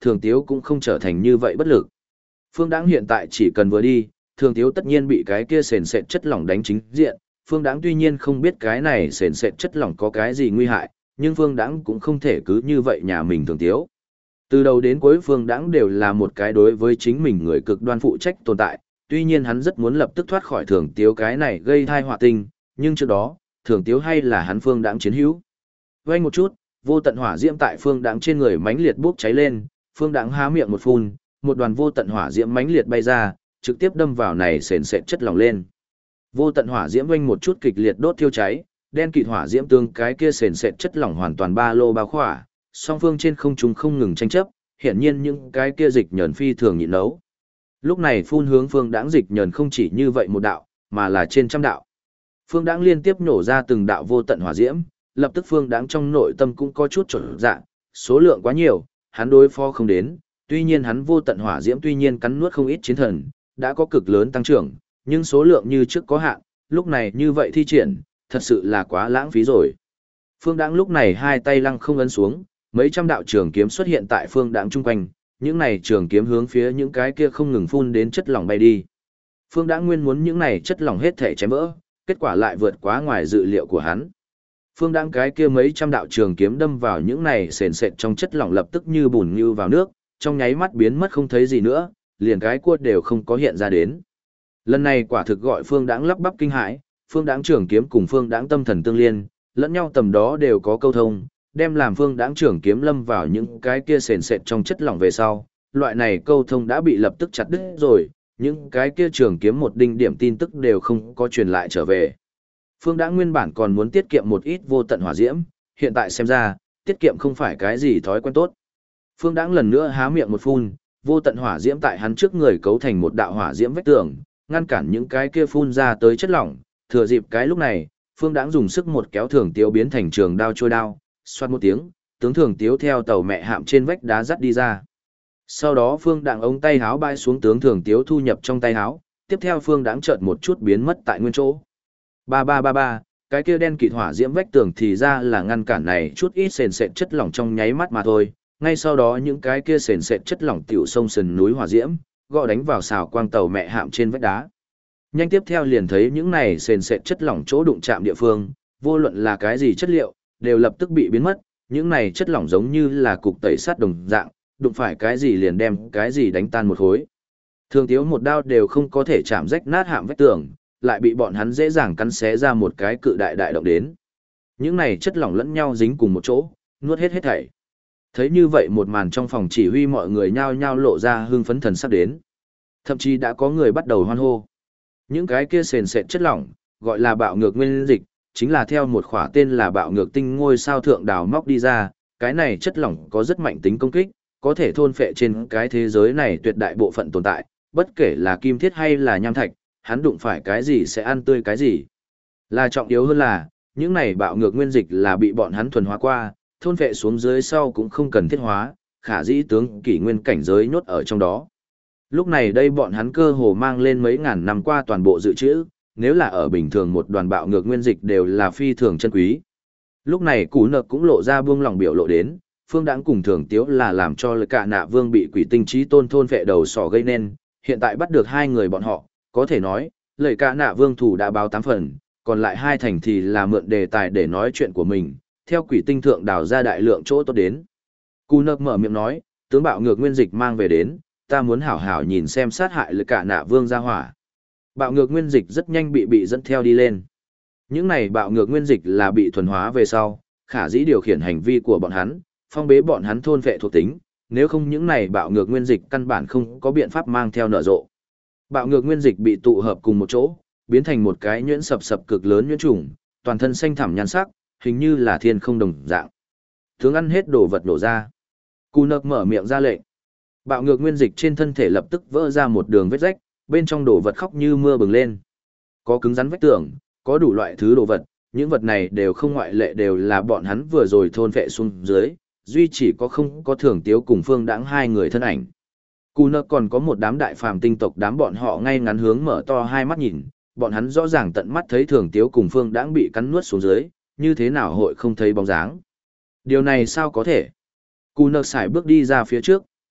Thường Tiếu cũng không trở thành như vậy bất lực. Phương Đãng hiện tại chỉ cần vừa đi, Thường Tiếu tất nhiên bị cái kia sền sệt chất lỏng đánh chính diện. Phương Đãng tuy nhiên không biết cái này sền sệt chất lỏng có cái gì nguy hại, nhưng Phương Đãng cũng không thể cứ như vậy nhà mình Thường Tiếu. Từ đầu đến cuối Phương Đãng đều là một cái đối với chính mình người cực đoan phụ trách tồn tại, tuy nhiên hắn rất muốn lập tức thoát khỏi Thường Tiếu cái này gây thai họa tinh, nhưng trước đó, Thường Tiếu hay là hắn Phương Đãng chiến hữu. Vang một chút, vô tận hỏa diễm tại Phương Đãng trên người mãnh liệt bốc cháy lên, Phương Đãng há miệng một phun, một đoàn vô tận hỏa diễm mãnh liệt bay ra, trực tiếp đâm vào này sền sệt chất lỏng lên. Vô tận hỏa diễm vang một chút kịch liệt đốt thiêu cháy, đen kịt hỏa diễm tương cái kia sền sệt chất lỏng hoàn toàn ba lô bao khỏa, song phương trên không trung không ngừng tranh chấp, hiển nhiên những cái kia dịch nhẫn phi thường nhịn nấu. Lúc này phun hướng Phương Đãng dịch nhẫn không chỉ như vậy một đạo, mà là trên trăm đạo. Phương Đãng liên tiếp nổ ra từng đạo vô tận hỏa diễm, lập tức Phương Đãng trong nội tâm cũng có chút chột dạ, số lượng quá nhiều, hắn đối phó không đến, tuy nhiên hắn vô tận hỏa diễm tuy nhiên cắn nuốt không ít chiến thần, đã có cực lớn tăng trưởng, nhưng số lượng như trước có hạn, lúc này như vậy thi triển, thật sự là quá lãng phí rồi. Phương Đãng lúc này hai tay lăng không ấn xuống, mấy trăm đạo trường kiếm xuất hiện tại Phương Đãng chung quanh, những này trường kiếm hướng phía những cái kia không ngừng phun đến chất lỏng bay đi. Phương Đãng nguyên muốn những này chất lỏng hết thể chém vỡ, kết quả lại vượt quá ngoài dự liệu của hắn. Phương Đãng cái kia mấy trăm đạo trường kiếm đâm vào những này sền sệt trong chất lỏng lập tức như bùn như vào nước, trong nháy mắt biến mất không thấy gì nữa, liền cái cua đều không có hiện ra đến. Lần này quả thực gọi Phương Đãng lắp bắp kinh hãi, Phương Đãng trường kiếm cùng Phương Đãng tâm thần tương liên, lẫn nhau tầm đó đều có câu thông, đem làm Phương Đãng trường kiếm lâm vào những cái kia sền sệt trong chất lỏng về sau, loại này câu thông đã bị lập tức chặt đứt rồi, những cái kia trường kiếm một đinh điểm tin tức đều không có truyền lại trở về. Phương Đãng nguyên bản còn muốn tiết kiệm một ít vô tận hỏa diễm, hiện tại xem ra, tiết kiệm không phải cái gì thói quen tốt. Phương Đãng lần nữa há miệng một phun, vô tận hỏa diễm tại hắn trước người cấu thành một đạo hỏa diễm vách tường, ngăn cản những cái kia phun ra tới chất lỏng, thừa dịp cái lúc này, Phương Đãng dùng sức một kéo Thường Tiếu biến thành trường đao trôi đao, xoát một tiếng, tướng Thường Tiếu theo tàu mẹ hạm trên vách đá dắt đi ra. Sau đó Phương Đãng ống tay háo bay xuống tướng Thường Tiếu thu nhập trong tay háo, tiếp theo Phương Đãng chợt một chút biến mất tại nguyên chỗ. Ba ba ba ba, cái kia đen kịt hỏa diễm vách tường thì ra là ngăn cản này chút ít sền sệt chất lỏng trong nháy mắt mà thôi. Ngay sau đó những cái kia sền sệt chất lỏng tiểu sông sườn núi hỏa diễm, gõ đánh vào xào quang tàu mẹ hạm trên vách đá. Nhanh tiếp theo liền thấy những này sền sệt chất lỏng chỗ đụng chạm địa phương, vô luận là cái gì chất liệu, đều lập tức bị biến mất, những này chất lỏng giống như là cục tẩy sắt đồng dạng, đụng phải cái gì liền đem cái gì đánh tan một khối. Thường Tiếu một đao đều không có thể chạm rách nát hạm vách tường, lại bị bọn hắn dễ dàng cắn xé ra một cái cự đại đại động đến. Những này chất lỏng lẫn nhau dính cùng một chỗ, nuốt hết hết thảy. Thấy như vậy một màn trong phòng chỉ huy mọi người nhao nhao lộ ra hưng phấn thần sắc đến. Thậm chí đã có người bắt đầu hoan hô. Những cái kia sền sệt chất lỏng, gọi là bạo ngược nguyên dịch, chính là theo một khỏa tên là bạo ngược tinh ngôi sao thượng đào móc đi ra. Cái này chất lỏng có rất mạnh tính công kích, có thể thôn phệ trên cái thế giới này tuyệt đại bộ phận tồn tại, bất kể là kim thiết hay là nham thạch, hắn đụng phải cái gì sẽ ăn tươi cái gì. Là trọng yếu hơn là, những này bạo ngược nguyên dịch là bị bọn hắn thuần hóa qua, thôn phệ xuống dưới sau cũng không cần thiết hóa, khả dĩ tướng kỷ nguyên cảnh giới nhốt ở trong đó. Lúc này đây bọn hắn cơ hồ mang lên mấy ngàn năm qua toàn bộ dự trữ, nếu là ở bình thường một đoàn bạo ngược nguyên dịch đều là phi thường chân quý. Lúc này Cú Nợ cũng lộ ra buông lòng biểu lộ đến, Phương Đãng cùng Thường Tiếu là làm cho Lợi Cả Nạ Vương bị quỷ tinh trí tôn thôn phệ đầu sỏ gây nên, hiện tại bắt được hai người bọn họ, có thể nói, Lợi Cả Nạ Vương thủ đã báo 8 phần, còn lại 2 thành thì là mượn đề tài để nói chuyện của mình, theo quỷ tinh thượng đào ra đại lượng chỗ tốt đến. Cú Nợ mở miệng nói, tướng bạo ngược nguyên dịch mang về đến, ta muốn hảo hảo nhìn xem sát hại Lợi Cả Nạ Vương ra hỏa. Bạo ngược nguyên dịch rất nhanh bị dẫn theo đi lên. Những này bạo ngược nguyên dịch là bị thuần hóa về sau, khả dĩ điều khiển hành vi của bọn hắn, phong bế bọn hắn thôn vệ thuộc tính, nếu không những này bạo ngược nguyên dịch căn bản không có biện pháp mang theo nở rộ. Bạo ngược nguyên dịch bị tụ hợp cùng một chỗ, biến thành một cái nhuyễn sập sập cực lớn nhuyễn trùng, toàn thân xanh thẳm nhan sắc, hình như là thiên không đồng dạng. Tướng ăn hết đồ vật đổ ra. Cú Nợ mở miệng ra lệnh. Bạo ngược nguyên dịch trên thân thể lập tức vỡ ra một đường vết rách, bên trong đồ vật khóc như mưa bừng lên. Có cứng rắn vách tường, có đủ loại thứ đồ vật, những vật này đều không ngoại lệ đều là bọn hắn vừa rồi thôn vệ xuống dưới, duy chỉ có không có Thường Tiếu cùng Phương Đãng hai người thân ảnh. Cú Nợ còn có một đám đại phàm tinh tộc, đám bọn họ ngay ngắn hướng mở to hai mắt nhìn, bọn hắn rõ ràng tận mắt thấy Thường Tiếu cùng Phương Đãng bị cắn nuốt xuống dưới, như thế nào hội không thấy bóng dáng. Điều này sao có thể? Cú Nợ sải bước đi ra phía trước,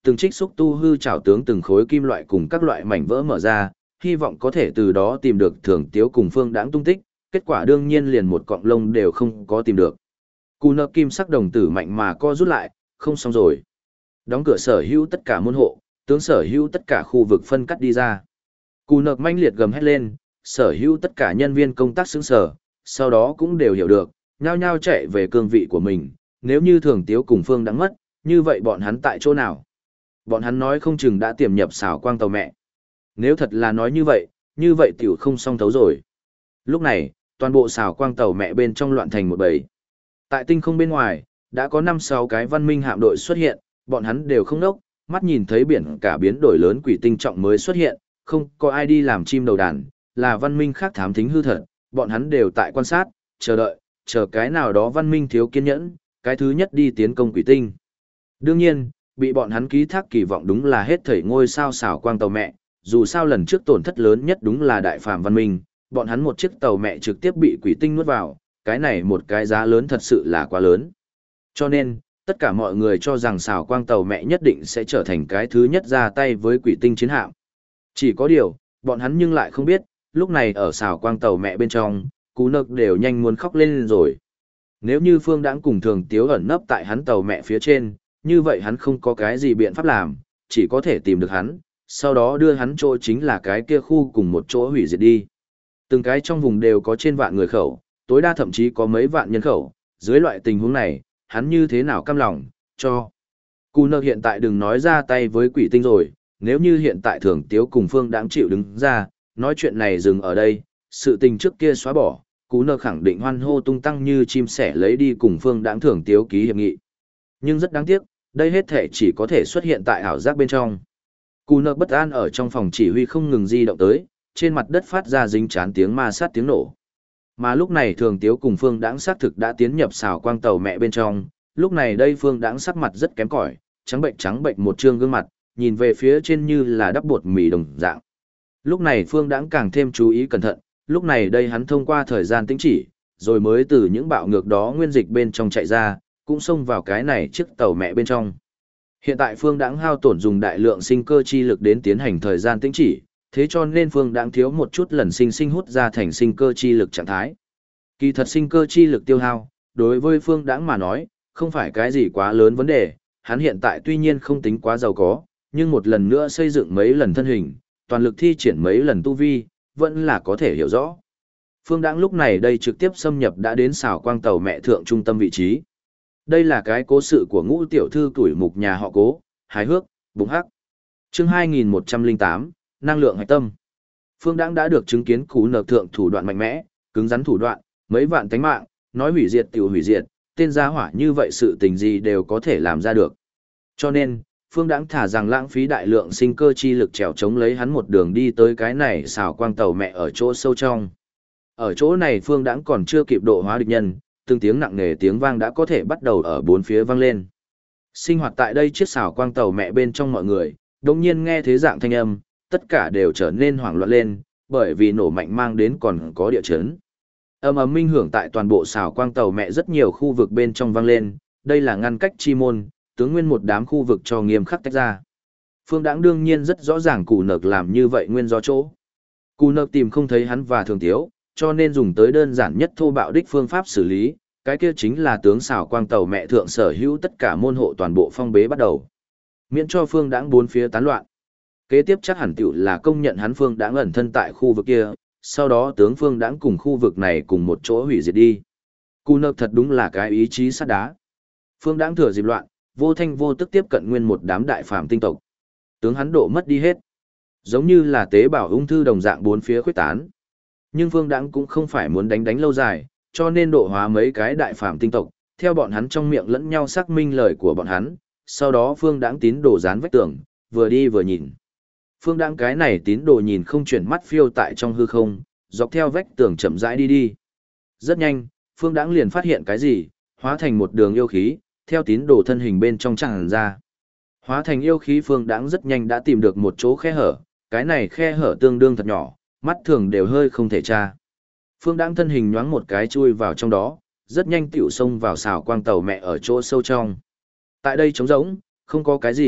từng trích xúc tu hư trảo tướng từng khối kim loại cùng các loại mảnh vỡ mở ra, hy vọng có thể từ đó tìm được Thường Tiếu cùng Phương Đãng tung tích, kết quả đương nhiên liền một cọng lông đều không có tìm được. Cù nợ kim sắc đồng tử mạnh mà co rút lại, không xong rồi. Đóng cửa sở hữu tất cả môn hộ, tướng sở hữu tất cả khu vực phân cắt đi ra. Cù nợ manh liệt gầm hét lên, sở hữu tất cả nhân viên công tác xứng sở, sau đó cũng đều hiểu được, nhao nhao chạy về cương vị của mình, nếu như Thường Tiếu cùng Phương Đãng mất, như vậy bọn hắn tại chỗ nào? Bọn hắn nói không chừng đã tiềm nhập xào quang tàu mẹ. Nếu thật là nói như vậy tiểu không xong thấu rồi. Lúc này, toàn bộ xào quang tàu mẹ bên trong loạn thành một bầy. Tại tinh không bên ngoài, đã có 5-6 cái văn minh hạm đội xuất hiện, bọn hắn đều không nốc, mắt nhìn thấy biển cả biến đổi lớn quỷ tinh trọng mới xuất hiện, không có ai đi làm chim đầu đàn, là văn minh khác thám thính hư thật, bọn hắn đều tại quan sát, chờ đợi, chờ cái nào đó văn minh thiếu kiên nhẫn, cái thứ nhất đi tiến công quỷ tinh. Đương nhiên, bị bọn hắn ký thác kỳ vọng đúng là hết thảy ngôi sao xảo quang tàu mẹ, dù sao lần trước tổn thất lớn nhất đúng là đại phàm văn minh, bọn hắn một chiếc tàu mẹ trực tiếp bị quỷ tinh nuốt vào, cái này một cái giá lớn thật sự là quá lớn. Cho nên, tất cả mọi người cho rằng xảo quang tàu mẹ nhất định sẽ trở thành cái thứ nhất ra tay với quỷ tinh chiến hạm. Chỉ có điều, bọn hắn nhưng lại không biết, lúc này ở xảo quang tàu mẹ bên trong, Cú Nực đều nhanh muốn khóc lên rồi. Nếu như Phương Đãng cùng Thường Tiếu ẩn nấp tại hắn tàu mẹ phía trên, như vậy hắn không có cái gì biện pháp làm, chỉ có thể tìm được hắn, sau đó đưa hắn chỗ chính là cái kia khu cùng một chỗ hủy diệt đi. Từng cái trong vùng đều có trên vạn người khẩu, tối đa thậm chí có mấy vạn nhân khẩu, dưới loại tình huống này, hắn như thế nào cam lòng, cho. Cú Nực hiện tại đừng nói ra tay với quỷ tinh rồi, nếu như hiện tại Thường Tiếu cùng Phương Đãng chịu đứng ra, nói chuyện này dừng ở đây, sự tình trước kia xóa bỏ, Cú Nực khẳng định hoan hô tung tăng như chim sẻ lấy đi cùng Phương Đãng Thường Tiếu ký hiệp nghị. Nhưng rất đáng tiếc, đây hết thể chỉ có thể xuất hiện tại ảo giác bên trong. Cú Nực bất an ở trong phòng chỉ huy không ngừng di động tới, trên mặt đất phát ra dính chán tiếng ma sát tiếng nổ. Mà lúc này Thường Tiếu cùng Phương Đãng xác thực đã tiến nhập xào quang tàu mẹ bên trong, lúc này đây Phương Đãng sắc mặt rất kém cỏi, trắng bệnh một trương gương mặt, nhìn về phía trên như là đắp bột mì đồng dạng. Lúc này Phương Đãng càng thêm chú ý cẩn thận, lúc này đây hắn thông qua thời gian tĩnh chỉ, rồi mới từ những bạo ngược đó nguyên dịch bên trong chạy ra, cũng xông vào cái này chiếc tàu mẹ bên trong. Hiện tại Phương Đãng hao tổn dùng đại lượng sinh cơ chi lực đến tiến hành thời gian tĩnh chỉ, thế cho nên Phương Đãng thiếu một chút lần sinh hút ra thành sinh cơ chi lực trạng thái. Kỳ thật sinh cơ chi lực tiêu hao, đối với Phương Đãng mà nói, không phải cái gì quá lớn vấn đề, hắn hiện tại tuy nhiên không tính quá giàu có, nhưng một lần nữa xây dựng mấy lần thân hình, toàn lực thi triển mấy lần tu vi, vẫn là có thể hiểu rõ. Phương Đãng lúc này đây trực tiếp xâm nhập đã đến xào quang tàu mẹ thượng trung tâm vị trí. Đây là cái cố sự của Ngũ tiểu thư tuổi mục nhà họ Cố, hài hước, bụng hắc. Chương 2108, năng lượng hạch tâm. Phương Đãng đã được chứng kiến Cú Nực thượng thủ đoạn mạnh mẽ, cứng rắn thủ đoạn, mấy vạn tánh mạng, nói hủy diệt tiểu hủy diệt, tên gia hỏa như vậy sự tình gì đều có thể làm ra được. Cho nên, Phương Đãng thả rằng lãng phí đại lượng sinh cơ chi lực trèo chống lấy hắn một đường đi tới cái này xào quang tàu mẹ ở chỗ sâu trong. Ở chỗ này Phương Đãng còn chưa kịp độ hóa địch nhân, từng tiếng nặng nề tiếng vang đã có thể bắt đầu ở bốn phía vang lên. Sinh hoạt tại đây chiếc xào quang tàu mẹ bên trong mọi người, đột nhiên nghe thế dạng thanh âm, tất cả đều trở nên hoảng loạn lên, bởi vì nổ mạnh mang đến còn có địa chấn. Ầm ầm minh hưởng tại toàn bộ xào quang tàu mẹ rất nhiều khu vực bên trong vang lên, đây là ngăn cách chi môn, tướng nguyên một đám khu vực cho nghiêm khắc tách ra. Phương Đãng đương nhiên rất rõ ràng Cù Nực làm như vậy nguyên do chỗ. Cù Nực tìm không thấy hắn và Thường Tiếu, cho nên dùng tới đơn giản nhất thô bạo đích phương pháp xử lý, cái kia chính là tướng xảo quang tàu mẹ thượng sở hữu tất cả môn hộ toàn bộ phong bế bắt đầu. Miễn cho Phương Đãng bốn phía tán loạn. Kế tiếp chắc hẳn tiểu là công nhận hắn Phương Đãng ẩn thân tại khu vực kia, sau đó tướng Phương Đãng cùng khu vực này cùng một chỗ hủy diệt đi. Cù Nực thật đúng là cái ý chí sắt đá. Phương Đãng thừa dịp loạn, vô thanh vô tức tiếp cận nguyên một đám đại phàm tinh tộc. Tướng hắn độ mất đi hết. Giống như là tế bào ung thư đồng dạng bốn phía khuếch tán. Nhưng Phương Đãng cũng không phải muốn đánh lâu dài, cho nên độ hóa mấy cái đại phàm tinh tộc, theo bọn hắn trong miệng lẫn nhau xác minh lời của bọn hắn, sau đó Phương Đãng tín đồ dán vách tường, vừa đi vừa nhìn. Phương Đãng cái này tín đồ nhìn không chuyển mắt phiêu tại trong hư không, dọc theo vách tường chậm rãi đi đi. Rất nhanh, Phương Đãng liền phát hiện cái gì, hóa thành một đường yêu khí, theo tín đồ thân hình bên trong tràn ra. Hóa thành yêu khí Phương Đãng rất nhanh đã tìm được một chỗ khe hở, cái này khe hở tương đương thật nhỏ, mắt thường đều hơi không thể tra. Phương Đãng thân hình nhoáng một cái chui vào trong đó, rất nhanh tiểu xông vào xào quang tàu mẹ ở chỗ sâu trong. Tại đây trống rỗng, không có cái gì,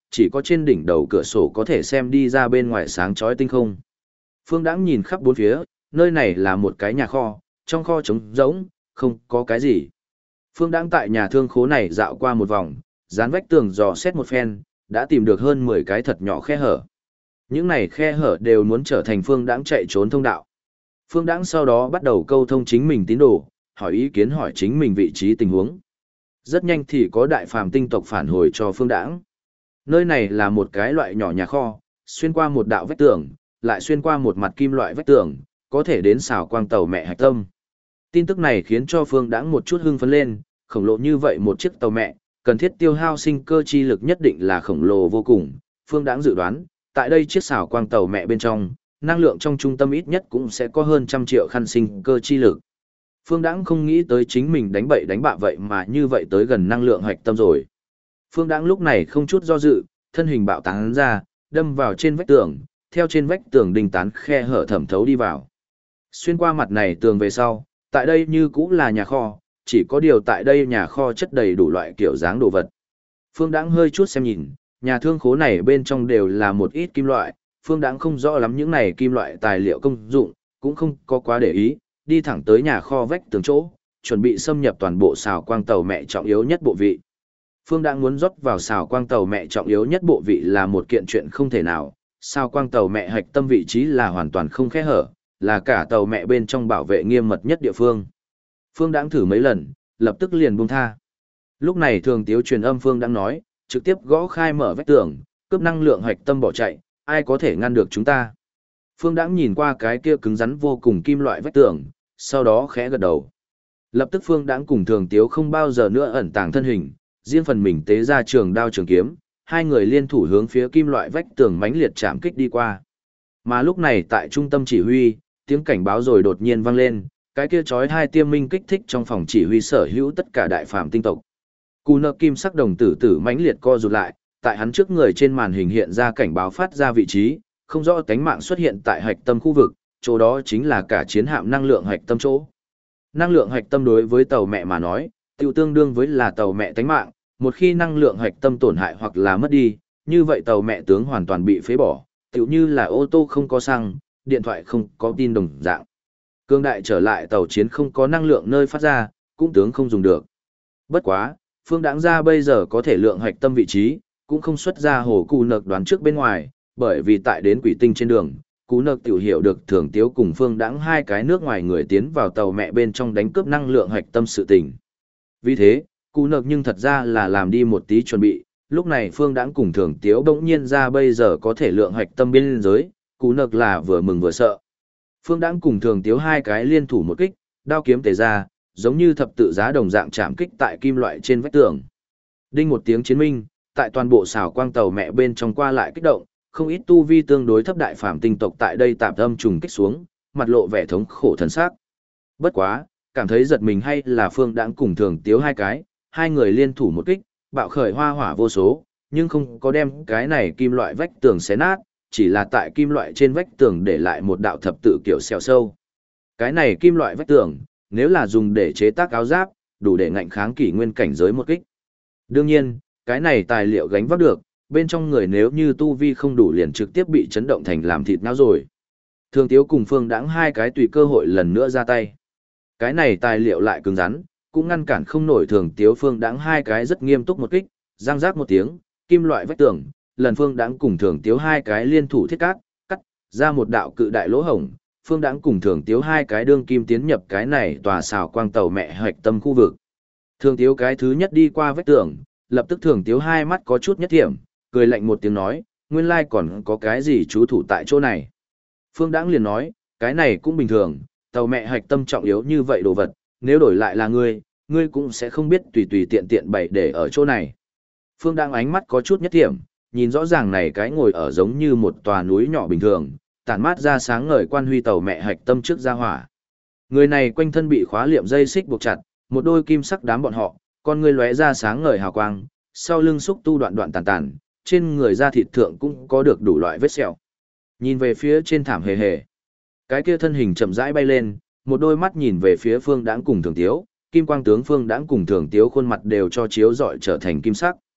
chỉ có trên đỉnh đầu cửa sổ có thể xem đi ra bên ngoài sáng chói tinh không. Phương Đãng nhìn khắp bốn phía, nơi này là một cái nhà kho, trong kho trống rỗng, không có cái gì. Phương Đãng tại nhà thương khố này dạo qua một vòng, dán vách tường dò xét một phen, đã tìm được hơn 10 cái thật nhỏ khe hở. Những này khe hở đều muốn trở thành Phương Đãng chạy trốn thông đạo. Phương Đãng sau đó bắt đầu câu thông chính mình tín đồ, hỏi ý kiến hỏi chính mình vị trí tình huống. Rất nhanh thì có đại phàm tinh tộc phản hồi cho Phương Đãng. Nơi này là một cái loại nhỏ nhà kho, xuyên qua một đạo vách tường, lại xuyên qua một mặt kim loại vách tường, có thể đến xào quang tàu mẹ hạch tâm. Tin tức này khiến cho Phương Đãng một chút hưng phấn lên, khổng lồ như vậy một chiếc tàu mẹ, cần thiết tiêu hao sinh cơ chi lực nhất định là khổng lồ vô cùng. Phương Đãng dự đoán, tại đây chiếc xào quang tàu mẹ bên trong, năng lượng trong trung tâm ít nhất cũng sẽ có hơn 100 triệu khăn sinh cơ chi lực. Phương Đãng không nghĩ tới chính mình đánh bậy đánh bạ vậy mà như vậy tới gần năng lượng hạch tâm rồi. Phương Đãng lúc này không chút do dự, thân hình bạo tán ra, đâm vào trên vách tường, theo trên vách tường đinh tán khe hở thẩm thấu đi vào. Xuyên qua mặt này tường về sau, tại đây như cũng là nhà kho, chỉ có điều tại đây nhà kho chất đầy đủ loại kiểu dáng đồ vật. Phương Đãng hơi chút xem nhìn, nhà thương khố này bên trong đều là một ít kim loại, Phương Đãng không rõ lắm những này kim loại tài liệu công dụng, cũng không có quá để ý, đi thẳng tới nhà kho vách tường chỗ, chuẩn bị xâm nhập toàn bộ xào quang tàu mẹ trọng yếu nhất bộ vị. Phương Đãng muốn rót vào xào quang tàu mẹ trọng yếu nhất bộ vị là một kiện chuyện không thể nào, xào quang tàu mẹ hạch tâm vị trí là hoàn toàn không khe hở, là cả tàu mẹ bên trong bảo vệ nghiêm mật nhất địa phương. Phương Đãng thử mấy lần, lập tức liền buông tha. Lúc này Thường Tiếu truyền âm Phương Đãng nói, trực tiếp gõ khai mở vách tường, cướp năng lượng hạch tâm bỏ chạy, ai có thể ngăn được chúng ta. Phương Đãng nhìn qua cái kia cứng rắn vô cùng kim loại vách tường, sau đó khẽ gật đầu. Lập tức Phương Đãng cùng Thường Tiếu không bao giờ nữa ẩn tàng thân hình, riêng phần mình tế ra trường đao trường kiếm, hai người liên thủ hướng phía kim loại vách tường mãnh liệt chạm kích đi qua. Mà lúc này tại trung tâm chỉ huy, tiếng cảnh báo rồi đột nhiên vang lên, cái kia chói hai tiêm minh kích thích trong phòng chỉ huy sở hữu tất cả đại phàm tinh tộc. Cù nợ kim sắc đồng tử tử mãnh liệt co rụt lại, tại hắn trước người trên màn hình hiện ra cảnh báo phát ra vị trí, không rõ tánh mạng xuất hiện tại hạch tâm khu vực, chỗ đó chính là cả chiến hạm năng lượng hạch tâm chỗ. Năng lượng hạch tâm đối với tàu mẹ mà nói, tiêu tương đương với là tàu mẹ tánh mạng, một khi năng lượng hạch tâm tổn hại hoặc là mất đi, như vậy tàu mẹ tướng hoàn toàn bị phế bỏ, tựu như là ô tô không có xăng, điện thoại không có tin đồng dạng. Cương đại trở lại tàu chiến không có năng lượng nơi phát ra, cũng tướng không dùng được. Bất quá, Phương Đãng ra bây giờ có thể lượng hạch tâm vị trí, cũng không xuất ra hồ Cù Nợc đoán trước bên ngoài, bởi vì tại đến quỷ tinh trên đường, Cú Nợc tiểu hiểu được Thường Tiếu cùng Phương Đãng hai cái nước ngoài người tiến vào tàu mẹ bên trong đánh cướp năng lượng hạch tâm sự tình. Vì thế, Cú Nợc nhưng thật ra là làm đi một tí chuẩn bị, lúc này Phương Đãng cùng Thường Tiếu bỗng nhiên ra bây giờ có thể lượng hạch tâm biên giới, Cú Nợc là vừa mừng vừa sợ. Phương Đãng cùng Thường Tiếu hai cái liên thủ một kích, đao kiếm tề ra, giống như thập tự giá đồng dạng chạm kích tại kim loại trên vách tường. Đinh một tiếng chiến minh, tại toàn bộ xào quang tàu mẹ bên trong qua lại kích động, không ít tu vi tương đối thấp đại phàm tinh tộc tại đây tạm âm trùng kích xuống, mặt lộ vẻ thống khổ thần sắc. Bất quá, cảm thấy giật mình hay là Phương Đãng cùng Thường Tiếu hai cái, hai người liên thủ một kích, bạo khởi hoa hỏa vô số, nhưng không có đem cái này kim loại vách tường xé nát, chỉ là tại kim loại trên vách tường để lại một đạo thập tự kiểu xẹo sâu. Cái này kim loại vách tường, nếu là dùng để chế tác áo giáp, đủ để ngạnh kháng kỷ nguyên cảnh giới một kích. Đương nhiên, cái này tài liệu gánh vác được, bên trong người nếu như tu vi không đủ liền trực tiếp bị chấn động thành làm thịt não rồi. Thường Tiếu cùng Phương Đãng hai cái tùy cơ hội lần nữa ra tay. Cái này tài liệu lại cứng rắn, cũng ngăn cản không nổi Thường Tiếu Phương Đãng hai cái rất nghiêm túc một kích, răng rác một tiếng, kim loại vách tường, lần Phương Đãng cùng Thường Tiếu hai cái liên thủ thiết cắt ra một đạo cự đại lỗ hổng. Phương Đãng cùng Thường Tiếu hai cái đương kim tiến nhập cái này tòa xào quang tàu mẹ hoạch tâm khu vực. Thường Tiếu cái thứ nhất đi qua vách tường, lập tức Thường Tiếu hai mắt có chút nhất thiểm, cười lạnh một tiếng nói, nguyên lai còn có cái gì chú thủ tại chỗ này. Phương Đãng liền nói, cái này cũng bình thường, tàu mẹ hoạch tâm trọng yếu như vậy đồ vật, nếu đổi lại là ngươi cũng sẽ không biết tùy tùy tiện tiện bày để ở chỗ này. Phương Đãng ánh mắt có chút nhất thiểm, nhìn rõ ràng này cái ngồi ở giống như một tòa núi nhỏ bình thường, tản mát ra sáng ngời quan huy tàu mẹ hạch tâm trước ra hỏa. Người này quanh thân bị khóa liệm dây xích buộc chặt, một đôi kim sắc đám bọn họ, con người lóe ra sáng ngời hào quang, sau lưng xúc tu đoạn đoạn tàn tàn, trên người da thịt thượng cũng có được đủ loại vết sẹo. Nhìn về phía trên thảm hề hề, cái kia thân hình chậm rãi bay lên, một đôi mắt nhìn về phía Phương Đãng cùng Thường Tiếu, kim quang tướng Phương Đãng cùng Thường Tiếu khuôn mặt đều cho chiếu rọi trở thành kim sắc.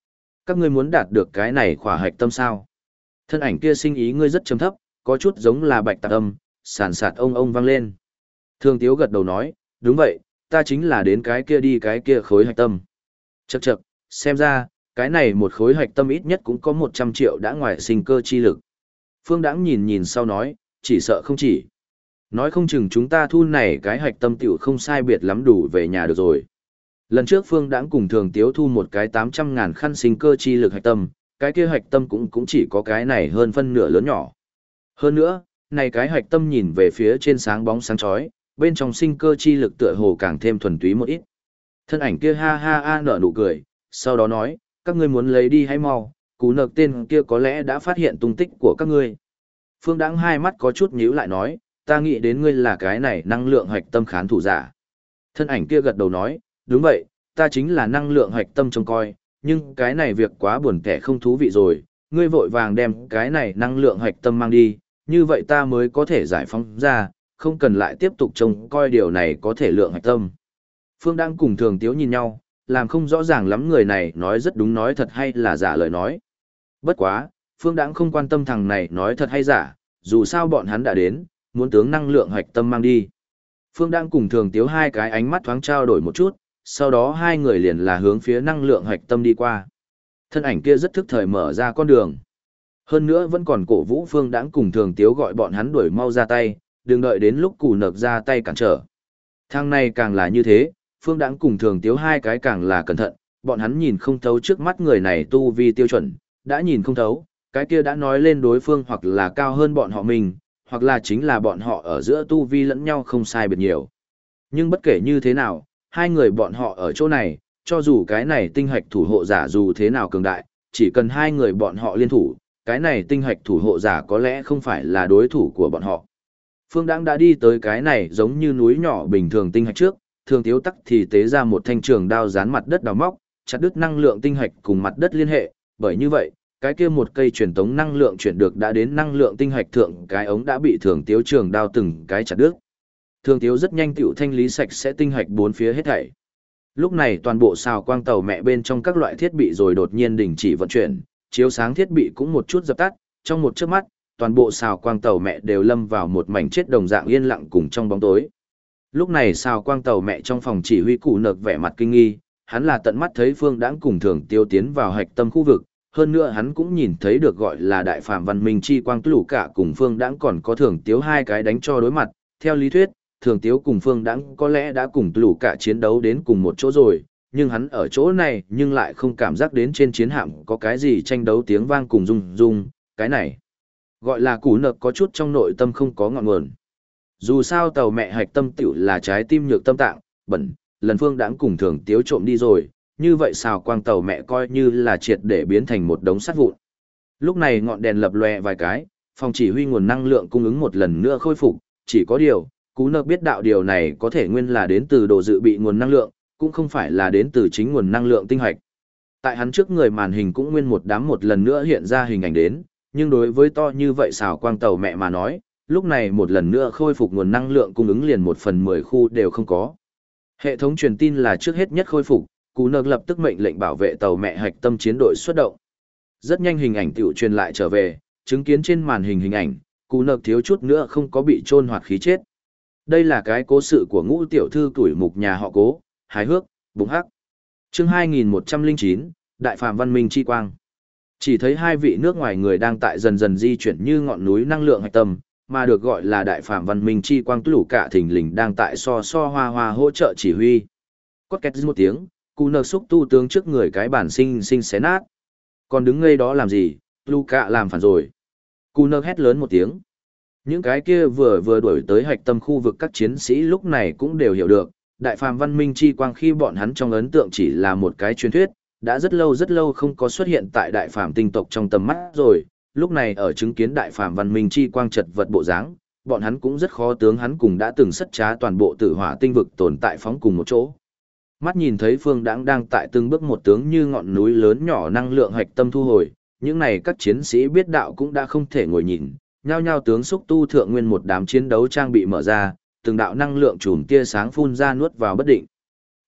Các ngươi muốn đạt được cái này khỏa hạch tâm sao? Thân ảnh kia sinh ý ngươi rất trầm thấp, có chút giống là bạch tạc âm, sàn sạt ông vang lên. Thường Tiếu gật đầu nói, đúng vậy, ta chính là đến cái kia đi cái kia khối hạch tâm. Chậc chậc, xem ra, cái này một khối hạch tâm ít nhất cũng có 100 triệu đã ngoài sinh cơ chi lực. Phương Đãng nhìn nhìn sau nói, chỉ sợ không chỉ. Nói không chừng chúng ta thu này cái hạch tâm tiểu không sai biệt lắm đủ về nhà được rồi. Lần trước Phương Đãng cùng Thường Tiếu thu một cái 800.000 khăn sinh cơ chi lực hạch tâm, cái kia hạch tâm cũng chỉ có cái này hơn phân nửa lớn nhỏ. Hơn nữa, này cái hạch tâm nhìn về phía trên sáng bóng sáng chói, bên trong sinh cơ chi lực tựa hồ càng thêm thuần túy một ít. Thân ảnh kia ha ha ha nở nụ cười, sau đó nói, các ngươi muốn lấy đi hãy mau, cú nợ tên kia có lẽ đã phát hiện tung tích của các ngươi. Phương Đãng hai mắt có chút nhíu lại nói, ta nghĩ đến ngươi là cái này năng lượng hạch tâm khán thủ giả. Thân ảnh kia gật đầu nói, đúng vậy, ta chính là năng lượng hạch tâm trông coi, nhưng cái này việc quá buồn kẻ không thú vị rồi, ngươi vội vàng đem cái này năng lượng hạch tâm mang đi, như vậy ta mới có thể giải phóng ra, không cần lại tiếp tục trông coi điều này có thể lượng hạch tâm. Phương Đãng cùng Thường Tiếu nhìn nhau, làm không rõ ràng lắm người này nói rất đúng nói thật hay là giả lời nói. Bất quá, Phương Đãng không quan tâm thằng này nói thật hay giả, dù sao bọn hắn đã đến, muốn tướng năng lượng hạch tâm mang đi. Phương Đãng cùng Thường Tiếu hai cái ánh mắt thoáng trao đổi một chút, sau đó hai người liền là hướng phía năng lượng hạch tâm đi qua. Thân ảnh kia rất thức thời mở ra con đường. Hơn nữa vẫn còn cổ vũ Phương Đãng cùng Thường Tiếu gọi bọn hắn đuổi mau ra tay, đừng đợi đến lúc Cù Nợp ra tay cản trở. Thang này càng là như thế, Phương Đãng cùng Thường Tiếu hai cái càng là cẩn thận, bọn hắn nhìn không thấu trước mắt người này tu vi tiêu chuẩn, đã nhìn không thấu, cái kia đã nói lên đối phương hoặc là cao hơn bọn họ mình, hoặc là chính là bọn họ ở giữa tu vi lẫn nhau không sai biệt nhiều. Nhưng bất kể như thế nào, hai người bọn họ ở chỗ này, cho dù cái này tinh hạch thủ hộ giả dù thế nào cường đại, chỉ cần hai người bọn họ liên thủ, cái này tinh hạch thủ hộ giả có lẽ không phải là đối thủ của bọn họ. Phương Đãng đã đi tới cái này giống như núi nhỏ bình thường tinh hạch trước, Thường Tiếu tắc thì tế ra một thanh trường đao dán mặt đất đào móc, chặt đứt năng lượng tinh hạch cùng mặt đất liên hệ, bởi như vậy, cái kia một cây truyền tống năng lượng chuyển được đã đến năng lượng tinh hạch thượng, cái ống đã bị Thường Tiếu trường đao từng cái chặt đứt. Thường Tiếu rất nhanh tựu thanh lý sạch sẽ tinh hạch bốn phía hết thảy. Lúc này toàn bộ xào quang tàu mẹ bên trong các loại thiết bị rồi đột nhiên đình chỉ vận chuyển, chiếu sáng thiết bị cũng một chút dập tắt, trong một chớp mắt, toàn bộ xào quang tàu mẹ đều lâm vào một mảnh chết đồng dạng yên lặng cùng trong bóng tối. Lúc này xào quang tàu mẹ trong phòng chỉ huy Cụ Nợp vẻ mặt kinh nghi, hắn là tận mắt thấy Phương Đãng cùng Thường Tiếu tiến vào hạch tâm khu vực, hơn nữa hắn cũng nhìn thấy được gọi là đại phạm văn minh chi quang lũ cả cùng Phương Đãng còn có Thường Tiếu hai cái đánh cho đối mặt, theo lý thuyết, Thường Tiếu cùng Phương Đãng có lẽ đã cùng lũ cả chiến đấu đến cùng một chỗ rồi, nhưng hắn ở chỗ này nhưng lại không cảm giác đến trên chiến hạm có cái gì tranh đấu tiếng vang cùng rung rung, cái này gọi là Cụ Nợp có chút trong nội tâm không có ngọn nguồn. Dù sao tàu mẹ hạch tâm tiểu là trái tim nhược tâm tạng, bẩn, lần Phương Đãng cùng Thường Tiếu trộm đi rồi, như vậy xào quang tàu mẹ coi như là triệt để biến thành một đống sắt vụn. Lúc này ngọn đèn lập lòe vài cái, phòng chỉ huy nguồn năng lượng cung ứng một lần nữa khôi phục, chỉ có điều, Cú Nợp biết đạo điều này có thể nguyên là đến từ đồ dự bị nguồn năng lượng, cũng không phải là đến từ chính nguồn năng lượng tinh hạch. Tại hắn trước người màn hình cũng nguyên một đám một lần nữa hiện ra hình ảnh đến, nhưng đối với to như vậy xào quang tàu mẹ mà nói, lúc này một lần nữa khôi phục nguồn năng lượng cung ứng liền 1/10 khu đều không có. Hệ thống truyền tin là trước hết nhất khôi phục, Cú Nợp lập tức mệnh lệnh bảo vệ tàu mẹ hạch tâm chiến đội xuất động. Rất nhanh hình ảnh tiểu truyền lại trở về, chứng kiến trên màn hình hình ảnh, Cú Nợp thiếu chút nữa không có bị chôn hoạt khí chết. Đây là cái cố sự của Ngũ tiểu thư tuổi mục nhà họ Cố, hài hước, bùng hắc. Chương 2109, Đại Phạm Văn Minh Chi Quang. Chỉ thấy hai vị nước ngoài người đang tại dần dần di chuyển như ngọn núi năng lượng hạch tâm, mà được gọi là Đại Phạm Văn Minh Chi Quang lũ cả thình lình đang tại so hoa hoa hỗ trợ chỉ huy. Cốt két một tiếng, Cụ Nợp xúc tu tướng trước người cái bản sinh xé nát. Còn đứng ngây đó làm gì, lũ cả làm phản rồi. Cụ Nợp hét lớn một tiếng. Những cái kia vừa đuổi tới hạch tâm khu vực các chiến sĩ lúc này cũng đều hiểu được, Đại Phạm Văn Minh Chi Quang khi bọn hắn trong ấn tượng chỉ là một cái truyền thuyết, đã rất lâu không có xuất hiện tại Đại Phạm tinh tộc trong tầm mắt rồi, lúc này ở chứng kiến Đại Phạm Văn Minh Chi Quang chật vật bộ dáng, bọn hắn cũng rất khó tướng hắn cùng đã từng sất trá toàn bộ Tử Hỏa tinh vực tồn tại phóng cùng một chỗ. Mắt nhìn thấy Phương Đãng đang tại từng bước một tướng như ngọn núi lớn nhỏ năng lượng hạch tâm thu hồi, những này các chiến sĩ biết đạo cũng đã không thể ngồi nhìn, nhao nhao tướng xúc tu thượng nguyên một đám chiến đấu trang bị mở ra, từng đạo năng lượng chùm tia sáng phun ra nuốt vào bất định.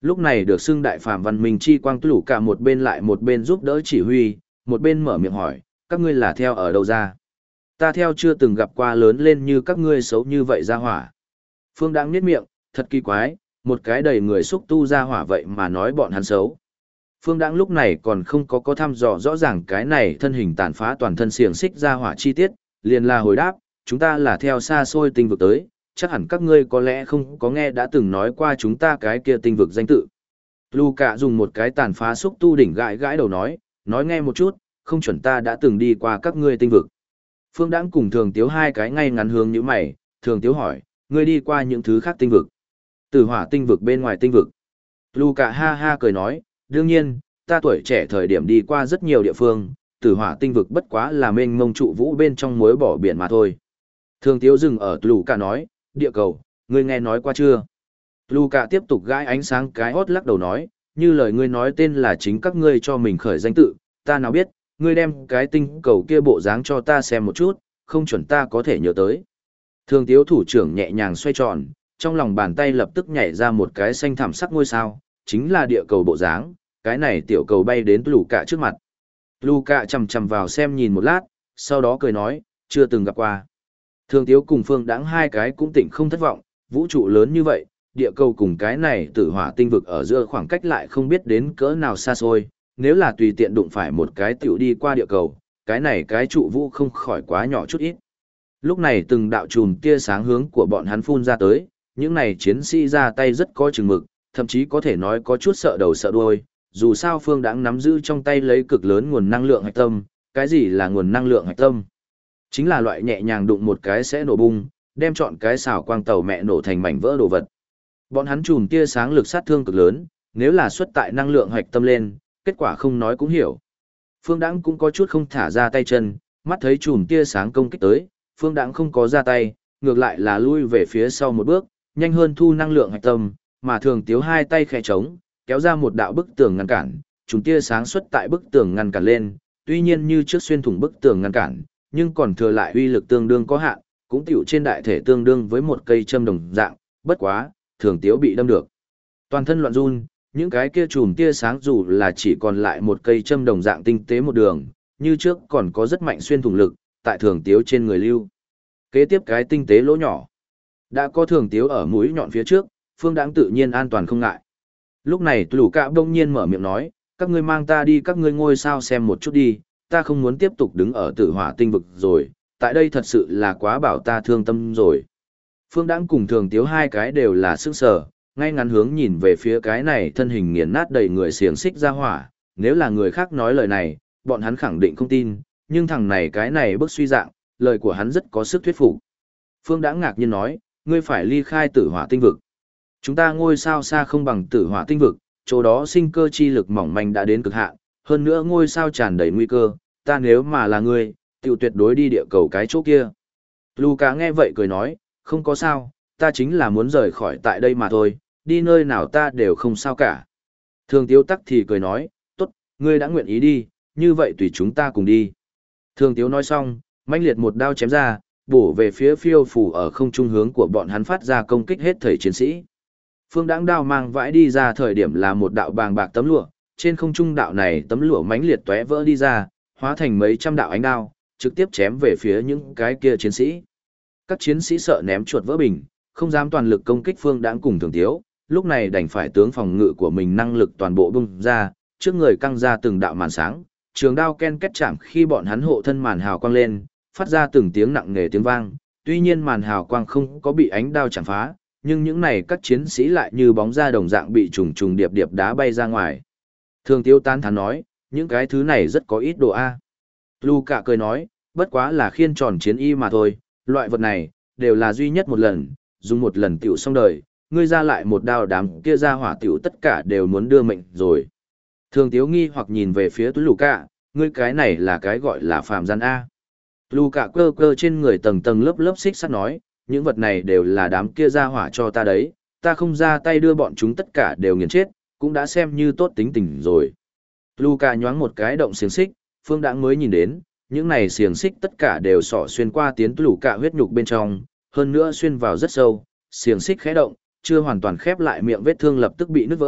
Lúc này được xưng đại phàm văn minh chi quang lũ cả một bên lại một bên giúp đỡ chỉ huy, một bên mở miệng hỏi, các ngươi là theo ở đâu ra? Ta theo chưa từng gặp qua lớn lên như các ngươi xấu như vậy ra hỏa. Phương Đãng nhếch miệng, thật kỳ quái, một cái đầy người xúc tu ra hỏa vậy mà nói bọn hắn xấu. Phương Đãng lúc này còn không có thăm dò rõ ràng cái này thân hình tàn phá toàn thân xiềng xích ra hỏa chi tiết, liền là hồi đáp, chúng ta là theo xa xôi tinh vực tới, chắc hẳn các ngươi có lẽ không có nghe đã từng nói qua chúng ta cái kia tinh vực danh tự. Luca dùng một cái tàn phá xúc tu đỉnh gãi gãi đầu nói nghe một chút, không chuẩn ta đã từng đi qua các ngươi tinh vực. Phương Đãng cùng Thường Tiếu hai cái ngay ngắn hướng như mày, Thường Tiếu hỏi, ngươi đi qua những thứ khác tinh vực. Tử hỏa tinh vực bên ngoài tinh vực. Luca ha ha cười nói, đương nhiên, ta tuổi trẻ thời điểm đi qua rất nhiều địa phương, tử hỏa tinh vực bất quá là mênh mông trụ vũ bên trong muối bỏ biển mà thôi. Thường Tiếu dừng ở Luca nói, địa cầu, ngươi nghe nói qua chưa? Luca tiếp tục gãi ánh sáng cái hót lắc đầu nói, như lời ngươi nói tên là chính các ngươi cho mình khởi danh tự, ta nào biết, ngươi đem cái tinh cầu kia bộ dáng cho ta xem một chút, không chuẩn ta có thể nhớ tới. Thường Tiếu thủ trưởng nhẹ nhàng xoay tròn, trong lòng bàn tay lập tức nhảy ra một cái xanh thẳm sắc ngôi sao, chính là địa cầu bộ dáng, cái này tiểu cầu bay đến Luca trước mặt. Luca chầm chầm vào xem nhìn một lát, sau đó cười nói, chưa từng gặp qua. Thường Tiếu cùng Phương Đãng hai cái cũng tỉnh không thất vọng, vũ trụ lớn như vậy, địa cầu cùng cái này tử hỏa tinh vực ở giữa khoảng cách lại không biết đến cỡ nào xa xôi, nếu là tùy tiện đụng phải một cái tiểu đi qua địa cầu, cái này cái trụ vũ không khỏi quá nhỏ chút ít. Lúc này từng đạo chùm tia sáng hướng của bọn hắn phun ra tới, những này chiến sĩ ra tay rất có chừng mực, thậm chí có thể nói có chút sợ đầu sợ đuôi, dù sao Phương Đãng nắm giữ trong tay lấy cực lớn nguồn năng lượng hạch tâm, cái gì là nguồn năng lượng hạch tâm? Chính là loại nhẹ nhàng đụng một cái sẽ nổ bung, đem chọn cái xào quang tàu mẹ nổ thành mảnh vỡ đồ vật. Bọn hắn chùm tia sáng lực sát thương cực lớn, nếu là xuất tại năng lượng hạch tâm lên, kết quả không nói cũng hiểu. Phương Đãng cũng có chút không thả ra tay chân, mắt thấy chùm tia sáng công kích tới, Phương Đãng không có ra tay, ngược lại là lui về phía sau một bước, nhanh hơn thu năng lượng hạch tâm, mà Thường Tiếu hai tay khẽ trống, kéo ra một đạo bức tường ngăn cản, chùm tia sáng xuất tại bức tường ngăn cản lên, tuy nhiên như trước xuyên thủng bức tường ngăn cản, nhưng còn thừa lại uy lực tương đương có hạn, cũng tiểu trên đại thể tương đương với một cây châm đồng dạng, bất quá, Thường Tiếu bị đâm được. Toàn thân loạn run, những cái kia chùm tia sáng dù là chỉ còn lại một cây châm đồng dạng tinh tế một đường, như trước còn có rất mạnh xuyên thủng lực, tại Thường Tiếu trên người lưu. Kế tiếp cái tinh tế lỗ nhỏ. Đã có Thường Tiếu ở mũi nhọn phía trước, Phương Đãng tự nhiên an toàn không ngại. Lúc này Lũ Cạ đông nhiên mở miệng nói, các ngươi mang ta đi các ngươi ngôi sao xem một chút đi, ta không muốn tiếp tục đứng ở tử hỏa tinh vực rồi, tại đây thật sự là quá bảo ta thương tâm rồi. Phương Đãng cùng Thường Tiếu hai cái đều là sức sở, ngay ngắn hướng nhìn về phía cái này thân hình nghiền nát đầy người xiềng xích ra hỏa, nếu là người khác nói lời này, bọn hắn khẳng định không tin, nhưng thằng này cái này bức suy dạng, lời của hắn rất có sức thuyết phục. Phương Đãng ngạc nhiên nói, ngươi phải ly khai tử hỏa tinh vực. Chúng ta ngôi sao xa không bằng tử hỏa tinh vực, chỗ đó sinh cơ chi lực mỏng manh đã đến cực hạn, hơn nữa ngôi sao tràn đầy nguy cơ, ta nếu mà là ngươi, tiểu tuyệt đối đi địa cầu cái chỗ kia. Luca nghe vậy cười nói, không có sao, ta chính là muốn rời khỏi tại đây mà thôi, đi nơi nào ta đều không sao cả. Thường Tiếu tắc thì cười nói, tốt, ngươi đã nguyện ý đi, như vậy tùy chúng ta cùng đi. Thường Tiếu nói xong, mãnh liệt một đao chém ra, bổ về phía phiêu phủ ở không trung hướng của bọn hắn phát ra công kích hết thảy chiến sĩ. Phương Đãng đao mang vãi đi ra thời điểm là một đạo bàng bạc tấm lụa, trên không trung đạo này tấm lụa mãnh liệt tóe vỡ đi ra, hóa thành mấy trăm đạo ánh đao, trực tiếp chém về phía những cái kia chiến sĩ. Các chiến sĩ sợ ném chuột vỡ bình, không dám toàn lực công kích Phương Đãng cùng Thường Tiếu, lúc này đành phải tướng phòng ngự của mình năng lực toàn bộ bung ra, trước người căng ra từng đạo màn sáng, trường đao ken két chạm khi bọn hắn hộ thân màn hào quang lên, phát ra từng tiếng nặng nề tiếng vang, tuy nhiên màn hào quang không có bị ánh đao chạm phá, nhưng những này các chiến sĩ lại như bóng ra đồng dạng bị trùng trùng điệp điệp đá bay ra ngoài. Thường Tiếu tán thán nói, những cái thứ này rất có ít độ A. Luca cười nói, bất quá là khiên tròn chiến y mà thôi, loại vật này, đều là duy nhất một lần, dùng một lần tiểu xong đời, ngươi ra lại một đao đám kia ra hỏa tiểu tất cả đều muốn đưa mệnh rồi. Thường Tiếu nghi hoặc nhìn về phía Luca, ngươi cái này là cái gọi là phàm gian A. Luca cơ cơ trên người tầng tầng lớp lớp xích sắt nói, những vật này đều là đám kia ra hỏa cho ta đấy, ta không ra tay đưa bọn chúng tất cả đều nghiền chết, cũng đã xem như tốt tính tình rồi. Luca nhoáng một cái động xiềng xích, Phương Đãng mới nhìn đến, những này xiềng xích tất cả đều xỏ xuyên qua tiến Luca huyết nhục bên trong, hơn nữa xuyên vào rất sâu, xiềng xích khẽ động, chưa hoàn toàn khép lại miệng vết thương lập tức bị nứt vỡ,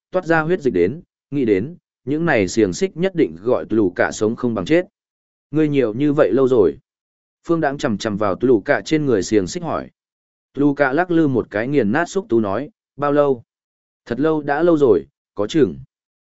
toát ra huyết dịch đến, nghĩ đến, những này xiềng xích nhất định gọi lù cả sống không bằng chết. Ngươi nhiều như vậy lâu rồi. Phương Đãng chầm chầm vào lù cả trên người xiềng xích hỏi. Lù cả lắc lư một cái nghiền nát xúc tú nói, bao lâu? Thật lâu đã lâu rồi, có chừng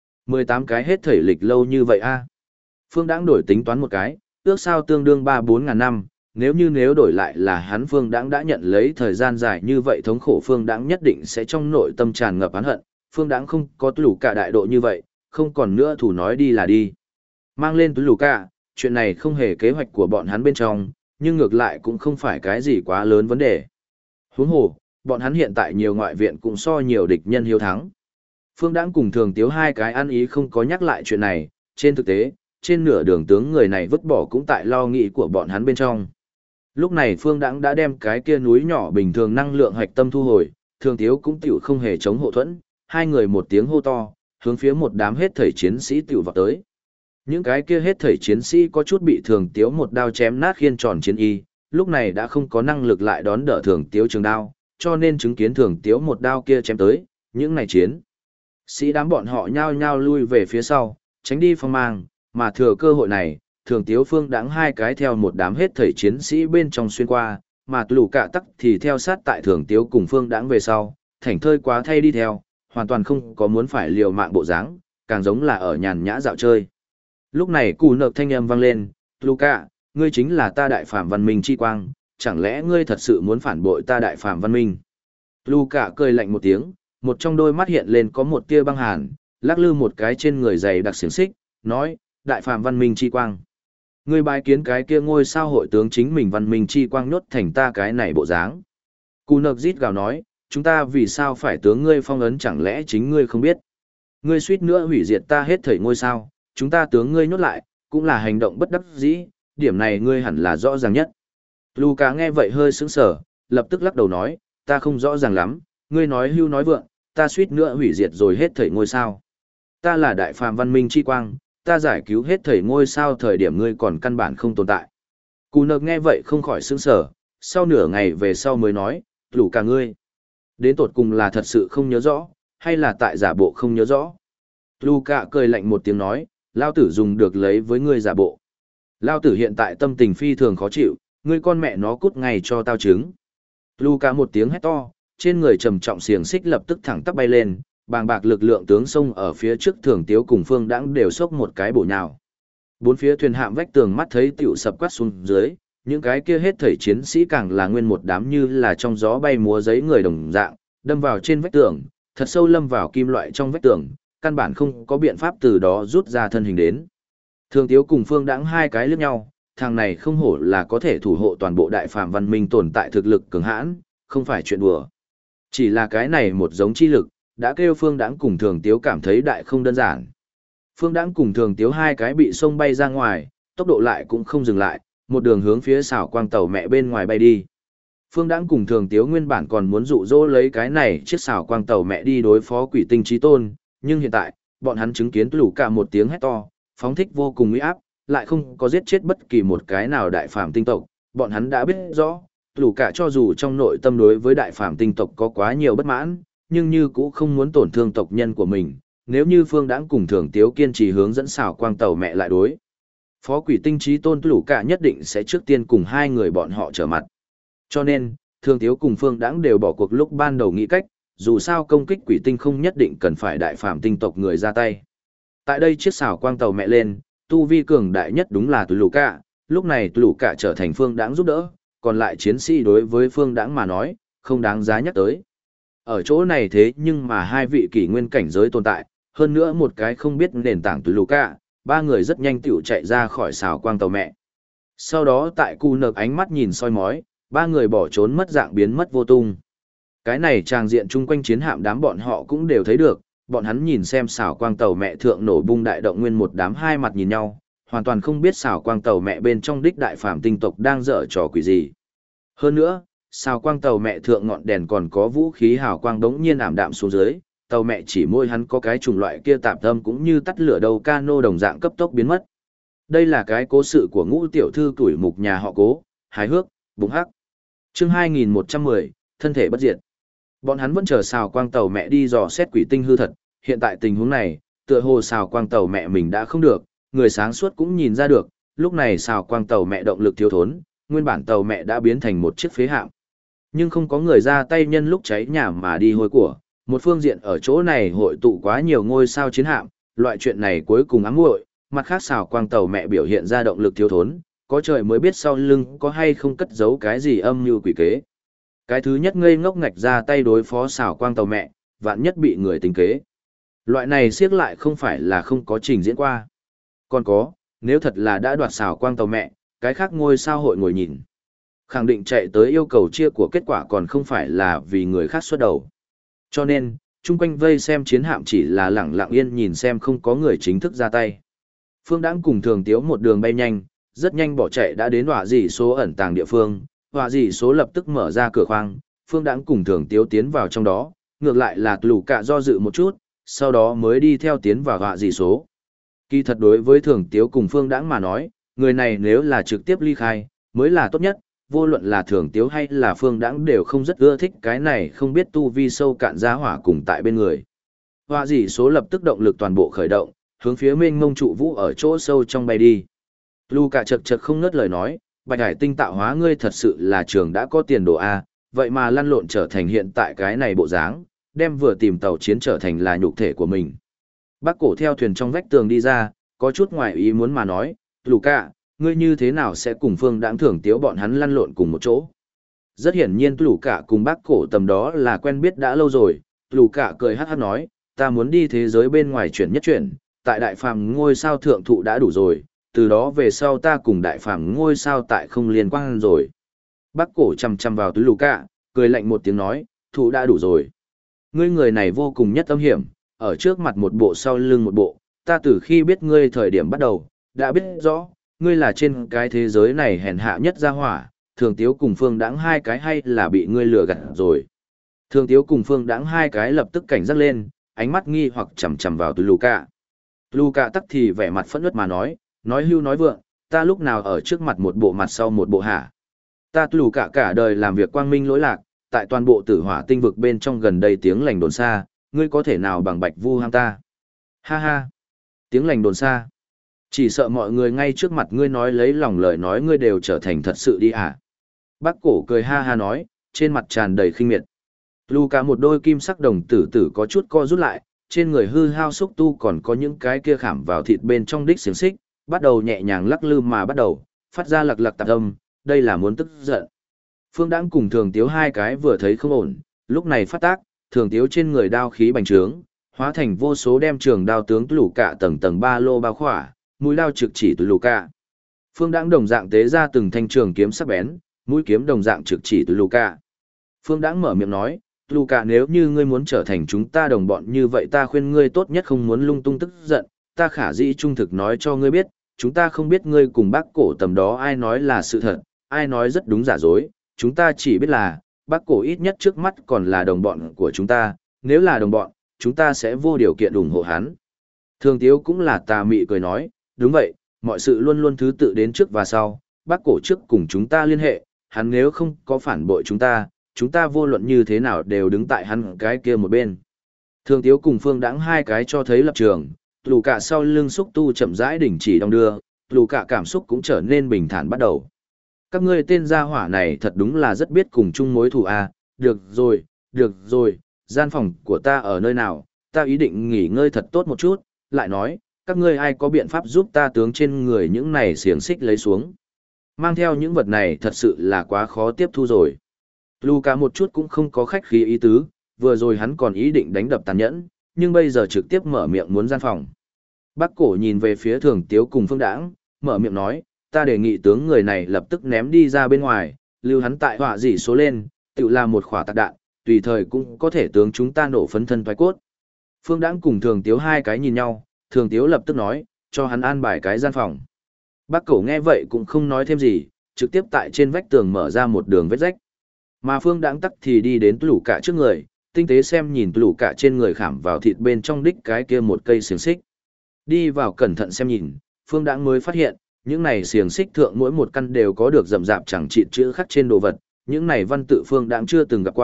18 cái hết thảy lịch lâu như vậy a. Phương Đãng đổi tính toán một cái, ước sao tương đương 3-4 ngàn năm, nếu đổi lại là hắn Phương Đãng đã nhận lấy thời gian dài như vậy thống khổ Phương Đãng nhất định sẽ trong nội tâm tràn ngập oán hận, Phương Đãng không có lù cả đại độ như vậy, không còn nữa thủ nói đi là đi. Mang lên lù cả, chuyện này không hề kế hoạch của bọn hắn bên trong, nhưng ngược lại cũng không phải cái gì quá lớn vấn đề. Huống hồ, bọn hắn hiện tại nhiều ngoại viện cũng so nhiều địch nhân hiếu thắng. Phương Đãng cùng Thường Tiếu hai cái ăn ý không có nhắc lại chuyện này, trên thực tế, trên nửa đường tướng người này vứt bỏ cũng tại lo nghĩ của bọn hắn bên trong. Lúc này Phương Đãng đã đem cái kia núi nhỏ bình thường năng lượng hạch tâm thu hồi, Thường Tiếu cũng tiểu không hề chống hộ thuẫn, hai người một tiếng hô to, hướng phía một đám hết thảy chiến sĩ tiểu vào tới. Những cái kia hết thảy chiến sĩ có chút bị Thường Tiếu một đao chém nát khiên tròn chiến y, lúc này đã không có năng lực lại đón đỡ Thường Tiếu trường đao, cho nên chứng kiến Thường Tiếu một đao kia chém tới, những này chiến sĩ đám bọn họ nhao nhao lui về phía sau, tránh đi phong mang, mà thừa cơ hội này, Thường Tiếu Phương Đãng hai cái theo một đám hết thảy chiến sĩ bên trong xuyên qua, mà lù cả tắc thì theo sát tại Thường Tiếu cùng Phương Đãng về sau, thảnh thơi quá thay đi theo, hoàn toàn không có muốn phải liều mạng bộ dáng, càng giống là ở nhàn nhã dạo chơi. Lúc này cù nợp thanh âm vang lên, lù cả, ngươi chính là ta đại phàm văn minh chi quang, chẳng lẽ ngươi thật sự muốn phản bội ta đại phàm văn minh? Lù cả cười lạnh một tiếng, một trong đôi mắt hiện lên có một tia băng hàn, lắc lư một cái trên người dày đặc xiềng xích, nói, đại phàm văn minh chi quang. Ngươi bái kiến cái kia ngôi sao hội tướng chính mình văn minh chi quang nhốt thành ta cái này bộ dáng. Cù nợp rít gào nói, chúng ta vì sao phải tướng ngươi phong ấn chẳng lẽ chính ngươi không biết. Ngươi suýt nữa hủy diệt ta hết thảy ngôi sao, chúng ta tướng ngươi nhốt lại, cũng là hành động bất đắc dĩ, điểm này ngươi hẳn là rõ ràng nhất. Luca nghe vậy hơi sững sờ, lập tức lắc đầu nói, ta không rõ ràng lắm, ngươi nói hưu nói vượng, ta suýt nữa hủy diệt rồi hết thảy ngôi sao. Ta là đại phàm văn minh chi quang, ta giải cứu hết thảy ngôi sao thời điểm ngươi còn căn bản không tồn tại. Cù nợp nghe vậy không khỏi sững sờ, sau nửa ngày về sau mới nói, Luca ngươi. Đến tột cùng là thật sự không nhớ rõ, hay là tại giả bộ không nhớ rõ. Luca cười lạnh một tiếng nói, lao tử dùng được lấy với ngươi giả bộ. Lao tử hiện tại tâm tình phi thường khó chịu, ngươi con mẹ nó cút ngay cho tao trứng. Luca một tiếng hét to, trên người trầm trọng xiềng xích lập tức thẳng tắp bay lên, bàng bạc lực lượng tướng sông ở phía trước Thường Tiếu cùng Phương Đãng đều sốc một cái bổ nhào. Bốn phía thuyền hạm vách tường mắt thấy tiểu sập quát xuống dưới, những cái kia hết thảy chiến sĩ càng là nguyên một đám như là trong gió bay múa giấy người đồng dạng, đâm vào trên vách tường, thật sâu lâm vào kim loại trong vách tường, căn bản không có biện pháp từ đó rút ra thân hình đến. Thường Tiếu cùng Phương Đãng hai cái liếc nhau, thằng này không hổ là có thể thủ hộ toàn bộ đại phàm văn minh tồn tại thực lực cường hãn, không phải chuyện đùa. Chỉ là cái này một giống chi lực, đã kêu Phương Đãng cùng Thường Tiếu cảm thấy đại không đơn giản. Phương Đãng cùng Thường Tiếu hai cái bị sông bay ra ngoài, tốc độ lại cũng không dừng lại, một đường hướng phía xảo quang tàu mẹ bên ngoài bay đi. Phương Đãng cùng Thường Tiếu nguyên bản còn muốn dụ dỗ lấy cái này chiếc xảo quang tàu mẹ đi đối phó quỷ tinh chí tôn, nhưng hiện tại, bọn hắn chứng kiến lũ cả một tiếng hét to, phóng thích vô cùng uy áp, lại không có giết chết bất kỳ một cái nào đại phàm tinh tộc, bọn hắn đã biết rõ, lũ cả cho dù trong nội tâm đối với đại phàm tinh tộc có quá nhiều bất mãn, nhưng như cũng không muốn tổn thương tộc nhân của mình, nếu như Phương Đãng cùng Thường Tiếu kiên trì hướng dẫn xảo quang tàu mẹ lại đối. Phó quỷ tinh chí tôn lũ cả nhất định sẽ trước tiên cùng hai người bọn họ trở mặt. Cho nên, Thường Tiếu cùng Phương Đãng đều bỏ cuộc lúc ban đầu nghĩ cách, dù sao công kích quỷ tinh không nhất định cần phải đại phàm tinh tộc người ra tay. Tại đây chiếc xảo quang tàu mẹ lên, tu vi cường đại nhất đúng là lũ cả, lúc này lũ cả trở thành Phương Đãng giúp đỡ, còn lại chiến sĩ đối với Phương Đãng mà nói, không đáng giá nhắc tới. Ở chỗ này thế nhưng mà hai vị kỷ nguyên cảnh giới tồn tại, hơn nữa một cái không biết nền tảng lũ cả, ba người rất nhanh tựu chạy ra khỏi xảo quang tàu mẹ. Sau đó tại cu nợp ánh mắt nhìn soi mói, ba người bỏ trốn mất dạng biến mất vô tung. Cái này tràng diện chung quanh chiến hạm đám bọn họ cũng đều thấy được, bọn hắn nhìn xem xảo quang tàu mẹ thượng nổ bung đại động nguyên một đám hai mặt nhìn nhau, hoàn toàn không biết xảo quang tàu mẹ bên trong đích đại phàm tinh tộc đang dở trò quỷ gì. Hơn nữa, xảo quang tàu mẹ thượng ngọn đèn còn có vũ khí hào quang đống nhiên ảm đạm xuống dưới, tàu mẹ chỉ môi hắn có cái chủng loại kia tạp tâm cũng như tắt lửa đầu cano đồng dạng cấp tốc biến mất. Đây là cái cố sự của Ngũ tiểu thư tuổi mục nhà họ Cố, hài hước, búng hắc. Chương 2110, thân thể bất diệt. Bọn hắn vẫn chờ xào quang tàu mẹ đi dò xét quỷ tinh hư thật, hiện tại tình huống này, tựa hồ xào quang tàu mẹ mình đã không được, người sáng suốt cũng nhìn ra được, lúc này xào quang tàu mẹ động lực thiếu thốn, nguyên bản tàu mẹ đã biến thành một chiếc phế hạm. Nhưng không có người ra tay nhân lúc cháy nhà mà đi hôi của, một phương diện ở chỗ này hội tụ quá nhiều ngôi sao chiến hạm, loại chuyện này cuối cùng ám muội, mặt khác xào quang tàu mẹ biểu hiện ra động lực thiếu thốn, có trời mới biết sau lưng có hay không cất giấu cái gì âm mưu quỷ kế. Cái thứ nhất ngây ngốc ngạch ra tay đối phó xào quang tàu mẹ, vạn nhất bị người tính kế. Loại này siết lại không phải là không có trình diễn qua. Còn có, nếu thật là đã đoạt xào quang tàu mẹ, cái khác ngôi sao hội ngồi nhìn. Khẳng định chạy tới yêu cầu chia của kết quả còn không phải là vì người khác xuất đầu. Cho nên, chung quanh vây xem chiến hạm chỉ là lẳng lặng yên nhìn xem không có người chính thức ra tay. Phương Đãng cùng Thường Tiếu một đường bay nhanh, rất nhanh bỏ chạy đã đến họa dị số ẩn tàng địa phương. Họa dị số lập tức mở ra cửa khoang, Phương Đãng cùng Thường Tiếu tiến vào trong đó, ngược lại là lù cạ do dự một chút, sau đó mới đi theo tiến vào họa dị số. Kỳ thật đối với Thường Tiếu cùng Phương Đãng mà nói, người này nếu là trực tiếp ly khai, mới là tốt nhất, vô luận là Thường Tiếu hay là Phương Đãng đều không rất ưa thích cái này không biết tu vi sâu cạn giá hỏa cùng tại bên người. Họa dị số lập tức động lực toàn bộ khởi động, hướng phía mênh mông trụ vũ ở chỗ sâu trong bay đi. Lù cả chật chật không ngớt lời nói, Bạch Hải Tinh tạo hóa ngươi thật sự là trường đã có tiền đồ A, vậy mà lăn lộn trở thành hiện tại cái này bộ dáng, đem vừa tìm tàu chiến trở thành là nhục thể của mình. Bác cổ theo thuyền trong vách tường đi ra, có chút ngoài ý muốn mà nói, Lù cả, ngươi như thế nào sẽ cùng Phương Đãng Thường Tiếu bọn hắn lăn lộn cùng một chỗ? Rất hiển nhiên Lù cả cùng bác cổ tầm đó là quen biết đã lâu rồi, Lù cả cười hát hát nói, ta muốn đi thế giới bên ngoài chuyển nhất chuyển, tại đại phàm ngôi sao thượng thụ đã đủ rồi, từ đó về sau ta cùng đại phàm ngôi sao tại không liên quan rồi. Bác cổ chằm chằm vào túi Lù cả, cười lạnh một tiếng nói, thụ đã đủ rồi. Ngươi người này vô cùng nhất âm hiểm, ở trước mặt một bộ sau lưng một bộ, ta từ khi biết ngươi thời điểm bắt đầu, đã biết rõ, ngươi là trên cái thế giới này hèn hạ nhất gia hỏa, Thường Tiếu cùng Phương Đãng hai cái hay là bị ngươi lừa gạt rồi. Thường Tiếu cùng Phương Đãng hai cái lập tức cảnh giác lên, ánh mắt nghi hoặc chằm chằm vào túi Lù cả. Lù cả tắc thì vẻ mặt phẫn uất mà nói hưu nói vượng, ta lúc nào ở trước mặt một bộ mặt sau một bộ hả? Ta Lù cả cả đời làm việc quang minh lỗi lạc, tại toàn bộ tử hỏa tinh vực bên trong gần đây tiếng lành đồn xa, ngươi có thể nào bằng Bạch Vu ham ta? Ha ha! Tiếng lành đồn xa. Chỉ sợ mọi người ngay trước mặt ngươi nói lấy lòng lời nói ngươi đều trở thành thật sự đi à? Bác cổ cười ha ha nói, trên mặt tràn đầy khinh miệt. Lù cả một đôi kim sắc đồng tử tử có chút co rút lại, trên người hư hao xúc tu còn có những cái kia khảm vào thịt bên trong đích xiềng xích, bắt đầu nhẹ nhàng lắc lư mà bắt đầu, phát ra lặc lặc tạp âm, đây là muốn tức giận. Phương Đãng cùng Thường Tiếu hai cái vừa thấy không ổn, lúc này phát tác, Thường Tiếu trên người đao khí bành trướng, hóa thành vô số đem trường đao tướng lù cả tầng tầng ba lô bao khỏa, mũi đao trực chỉ lù cả. Phương Đãng đồng dạng tế ra từng thanh trường kiếm sắc bén, mũi kiếm đồng dạng trực chỉ lù cả. Phương Đãng mở miệng nói, Lù cả nếu như ngươi muốn trở thành chúng ta đồng bọn như vậy ta khuyên ngươi tốt nhất không muốn lung tung tức giận, ta khả dĩ trung thực nói cho ngươi biết, chúng ta không biết ngươi cùng bác cổ tầm đó ai nói là sự thật, ai nói rất đúng giả dối, chúng ta chỉ biết là, bác cổ ít nhất trước mắt còn là đồng bọn của chúng ta, nếu là đồng bọn, chúng ta sẽ vô điều kiện ủng hộ hắn. Thường Tiếu cũng là tà mị cười nói, đúng vậy, mọi sự luôn luôn thứ tự đến trước và sau, bác cổ trước cùng chúng ta liên hệ, hắn nếu không có phản bội chúng ta vô luận như thế nào đều đứng tại hắn cái kia một bên. Thường Tiếu cùng Phương Đãng hai cái cho thấy lập trường, lù cả sau lưng xúc tu chậm rãi đỉnh chỉ đong đưa, lù cả cảm xúc cũng trở nên bình thản bắt đầu. Các ngươi tên gia hỏa này thật đúng là rất biết cùng chung mối thù à, được rồi, gian phòng của ta ở nơi nào, ta ý định nghỉ ngơi thật tốt một chút, lại nói, các ngươi ai có biện pháp giúp ta tướng trên người những này xiềng xích lấy xuống. Mang theo những vật này thật sự là quá khó tiếp thu rồi. Luka một chút cũng không có khách khí ý tứ, vừa rồi hắn còn ý định đánh đập tàn nhẫn, nhưng bây giờ trực tiếp mở miệng muốn gian phòng. Bác cổ nhìn về phía Thường Tiếu cùng Phương Đãng, mở miệng nói, ta đề nghị tướng người này lập tức ném đi ra bên ngoài, lưu hắn tại họa dị số lên, tự là một khỏa tạc đạn, tùy thời cũng có thể tướng chúng ta nổ phấn thân thoái cốt. Phương Đãng cùng Thường Tiếu hai cái nhìn nhau, Thường Tiếu lập tức nói, cho hắn an bài cái gian phòng. Bác cổ nghe vậy cũng không nói thêm gì, trực tiếp tại trên vách tường mở ra một đường vết rách. Mà Phương Đãng tắc thì đi đến lũ cả trước người, tinh tế xem nhìn lũ cả trên người khảm vào thịt bên trong đích cái kia một cây xiềng xích. Đi vào cẩn thận xem nhìn, Phương Đãng mới phát hiện, những này xiềng xích thượng mỗi một căn đều có được rậm rạp chẳng chịt chữ khắc trên đồ vật, những này văn tự Phương Đãng chưa từng gặp qua,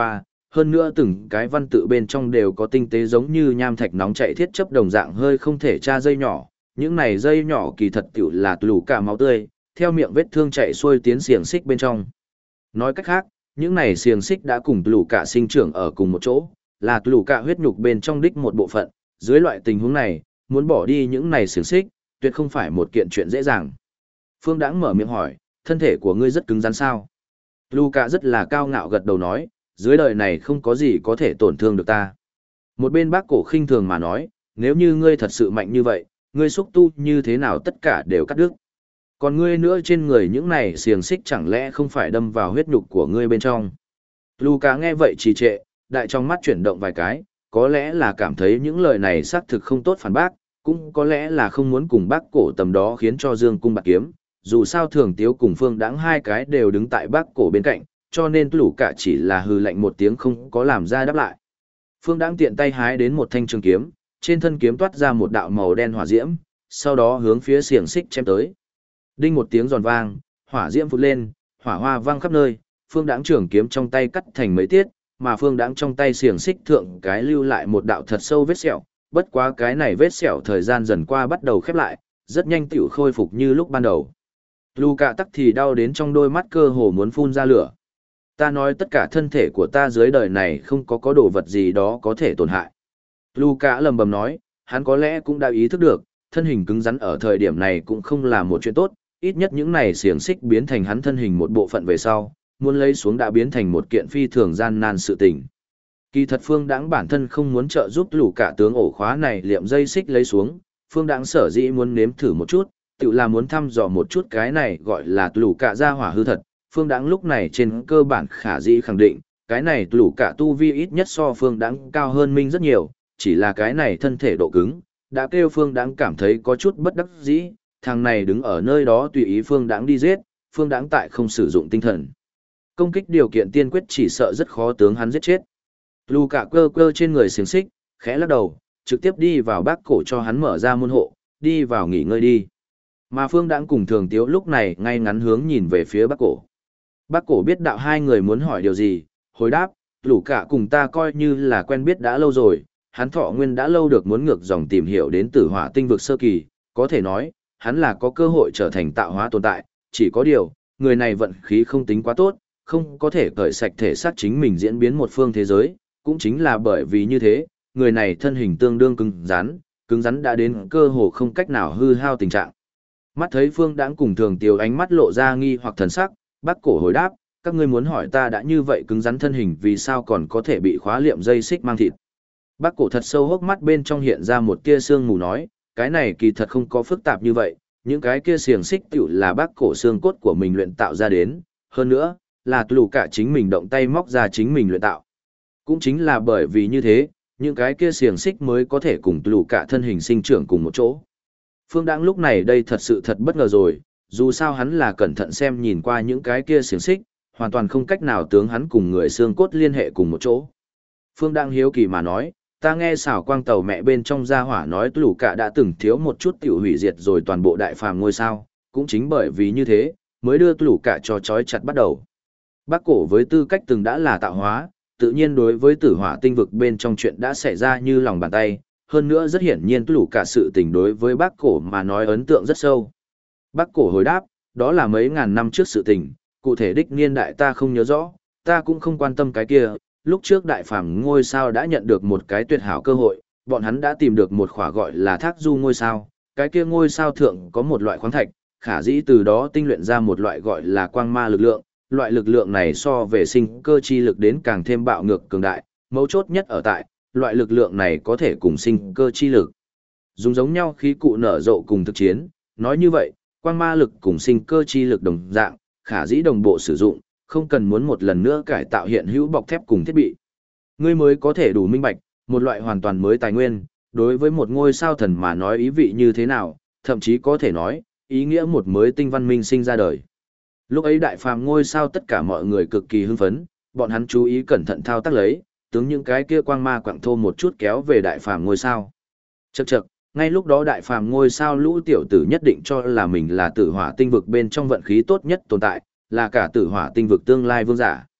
hơn nữa từng cái văn tự bên trong đều có tinh tế giống như nham thạch nóng chảy thiết chấp đồng dạng hơi không thể tra dây nhỏ, những này dây nhỏ kỳ thật tiểu là lũ cả máu tươi, theo miệng vết thương chạy xuôi tiến xiềng xích bên trong. Nói cách khác, những này xiềng xích đã cùng lũ cả sinh trưởng ở cùng một chỗ, là lũ cả huyết nhục bên trong đích một bộ phận, dưới loại tình huống này, muốn bỏ đi những này xiềng xích, tuyệt không phải một kiện chuyện dễ dàng. Phương Đãng mở miệng hỏi, thân thể của ngươi rất cứng rắn sao? Luca rất là cao ngạo gật đầu nói, dưới đời này không có gì có thể tổn thương được ta. Một bên bác cổ khinh thường mà nói, nếu như ngươi thật sự mạnh như vậy, ngươi xúc tu như thế nào tất cả đều cắt đứt. Còn ngươi nữa trên người những này xiềng xích chẳng lẽ không phải đâm vào huyết nhục của ngươi bên trong. Luca nghe vậy trì trệ, đại trong mắt chuyển động vài cái, có lẽ là cảm thấy những lời này xác thực không tốt phản bác, cũng có lẽ là không muốn cùng bác cổ tầm đó khiến cho Dương Cung bạc kiếm, dù sao Thường Tiếu cùng Phương Đãng hai cái đều đứng tại bác cổ bên cạnh, cho nên lũ cả chỉ là hừ lạnh một tiếng không có làm ra đáp lại. Phương Đãng tiện tay hái đến một thanh trường kiếm, trên thân kiếm toát ra một đạo màu đen hỏa diễm, sau đó hướng phía xiềng xích chém tới. Đinh một tiếng giòn vang, hỏa diễm phụt lên, hỏa hoa vang khắp nơi, Phương Đãng trường kiếm trong tay cắt thành mấy tiết, mà Phương Đãng trong tay xiềng xích thượng cái lưu lại một đạo thật sâu vết sẹo, bất quá cái này vết sẹo thời gian dần qua bắt đầu khép lại, rất nhanh tiểu khôi phục như lúc ban đầu. Luca tắc thì đau đến trong đôi mắt cơ hồ muốn phun ra lửa. Ta nói tất cả thân thể của ta dưới đời này không có đồ vật gì đó có thể tổn hại. Luca lầm bầm nói, hắn có lẽ cũng đã ý thức được, thân hình cứng rắn ở thời điểm này cũng không là một chuyện tốt, ít nhất những này xiềng xích biến thành hắn thân hình một bộ phận về sau, muốn lấy xuống đã biến thành một kiện phi thường gian nan sự tình. Kỳ thật Phương Đãng bản thân không muốn trợ giúp Luca tướng ổ khóa này liệm dây xích lấy xuống, Phương Đãng sở dĩ muốn nếm thử một chút, tự là muốn thăm dò một chút cái này gọi là Luca ra hỏa hư thật. Phương Đãng lúc này trên cơ bản khả dĩ khẳng định, cái này Luca tu vi ít nhất so Phương Đãng cao hơn Minh rất nhiều, chỉ là cái này thân thể độ cứng, đã kêu Phương Đãng cảm thấy có chút bất đắc dĩ, thằng này đứng ở nơi đó tùy ý Phương Đãng đi giết, Phương Đãng tại không sử dụng tinh thần. Công kích điều kiện tiên quyết chỉ sợ rất khó tướng hắn giết chết. Luca cơ cơ trên người xiềng xích, khẽ lắc đầu, trực tiếp đi vào bác cổ cho hắn mở ra môn hộ, đi vào nghỉ ngơi đi. Mà Phương Đãng cùng Thường Tiếu lúc này ngay ngắn hướng nhìn về phía bác cổ. Bác cổ biết đạo hai người muốn hỏi điều gì, hồi đáp, Luca cùng ta coi như là quen biết đã lâu rồi, hắn thọ nguyên đã lâu được muốn ngược dòng tìm hiểu đến Tử Hỏa tinh vực sơ kỳ, có thể nói, hắn là có cơ hội trở thành tạo hóa tồn tại, chỉ có điều, người này vận khí không tính quá tốt, không có thể cởi sạch thể xác chính mình diễn biến một phương thế giới, cũng chính là bởi vì như thế, người này thân hình tương đương cứng rắn đã đến cơ hồ không cách nào hư hao tình trạng. Mắt thấy Phương Đãng cùng Thường Tiếu ánh mắt lộ ra nghi hoặc thần sắc, bác cổ hồi đáp, các ngươi muốn hỏi ta đã như vậy cứng rắn thân hình vì sao còn có thể bị khóa liệm dây xích mang thịt. Bác cổ thật sâu hốc mắt bên trong hiện ra một tia sương mù nói, cái này kỳ thật không có phức tạp như vậy, những cái kia xiềng xích tiểu là bác cổ xương cốt của mình luyện tạo ra đến, hơn nữa, là lù cả chính mình động tay móc ra chính mình luyện tạo. Cũng chính là bởi vì như thế, những cái kia xiềng xích mới có thể cùng lù cả thân hình sinh trưởng cùng một chỗ. Phương Đãng lúc này đây thật sự thật bất ngờ rồi, dù sao hắn là cẩn thận xem nhìn qua những cái kia xiềng xích, hoàn toàn không cách nào tướng hắn cùng người xương cốt liên hệ cùng một chỗ. Phương Đãng hiếu kỳ mà nói, ta nghe xảo quang tàu mẹ bên trong gia hỏa nói lù cả đã từng thiếu một chút tiểu hủy diệt rồi toàn bộ đại phàm ngôi sao, cũng chính bởi vì như thế, mới đưa lù cả cho trói chặt bắt đầu. Bác cổ với tư cách từng đã là tạo hóa, tự nhiên đối với Tử Hỏa tinh vực bên trong chuyện đã xảy ra như lòng bàn tay, hơn nữa rất hiển nhiên lũ cả sự tình đối với bác cổ mà nói ấn tượng rất sâu. Bác cổ hồi đáp, đó là mấy ngàn năm trước sự tình, cụ thể đích niên đại ta không nhớ rõ, ta cũng không quan tâm cái kia, lúc trước đại phàm ngôi sao đã nhận được một cái tuyệt hảo cơ hội, bọn hắn đã tìm được một khỏa gọi là thác du ngôi sao, cái kia ngôi sao thượng có một loại khoáng thạch, khả dĩ từ đó tinh luyện ra một loại gọi là quang ma lực lượng, loại lực lượng này so về sinh cơ chi lực đến càng thêm bạo ngược cường đại, mấu chốt nhất ở tại, loại lực lượng này có thể cùng sinh cơ chi lực. Dùng giống nhau khí cụ nở rộ cùng thực chiến, nói như vậy, quang ma lực cùng sinh cơ chi lực đồng dạng, khả dĩ đồng bộ sử dụng, không cần muốn một lần nữa cải tạo hiện hữu bọc thép cùng thiết bị. Ngươi mới có thể đủ minh bạch, một loại hoàn toàn mới tài nguyên, đối với một ngôi sao thần mà nói ý vị như thế nào, thậm chí có thể nói, ý nghĩa một mới tinh văn minh sinh ra đời. Lúc ấy đại phàm ngôi sao tất cả mọi người cực kỳ hưng phấn, bọn hắn chú ý cẩn thận thao tác lấy, tướng những cái kia quang ma quặng thô một chút kéo về đại phàm ngôi sao. Chậc chậc, ngay lúc đó đại phàm ngôi sao lũ tiểu tử nhất định cho là mình là Tử Hỏa tinh vực bên trong vận khí tốt nhất tồn tại, là cả Tử Hỏa tinh vực tương lai vương giả.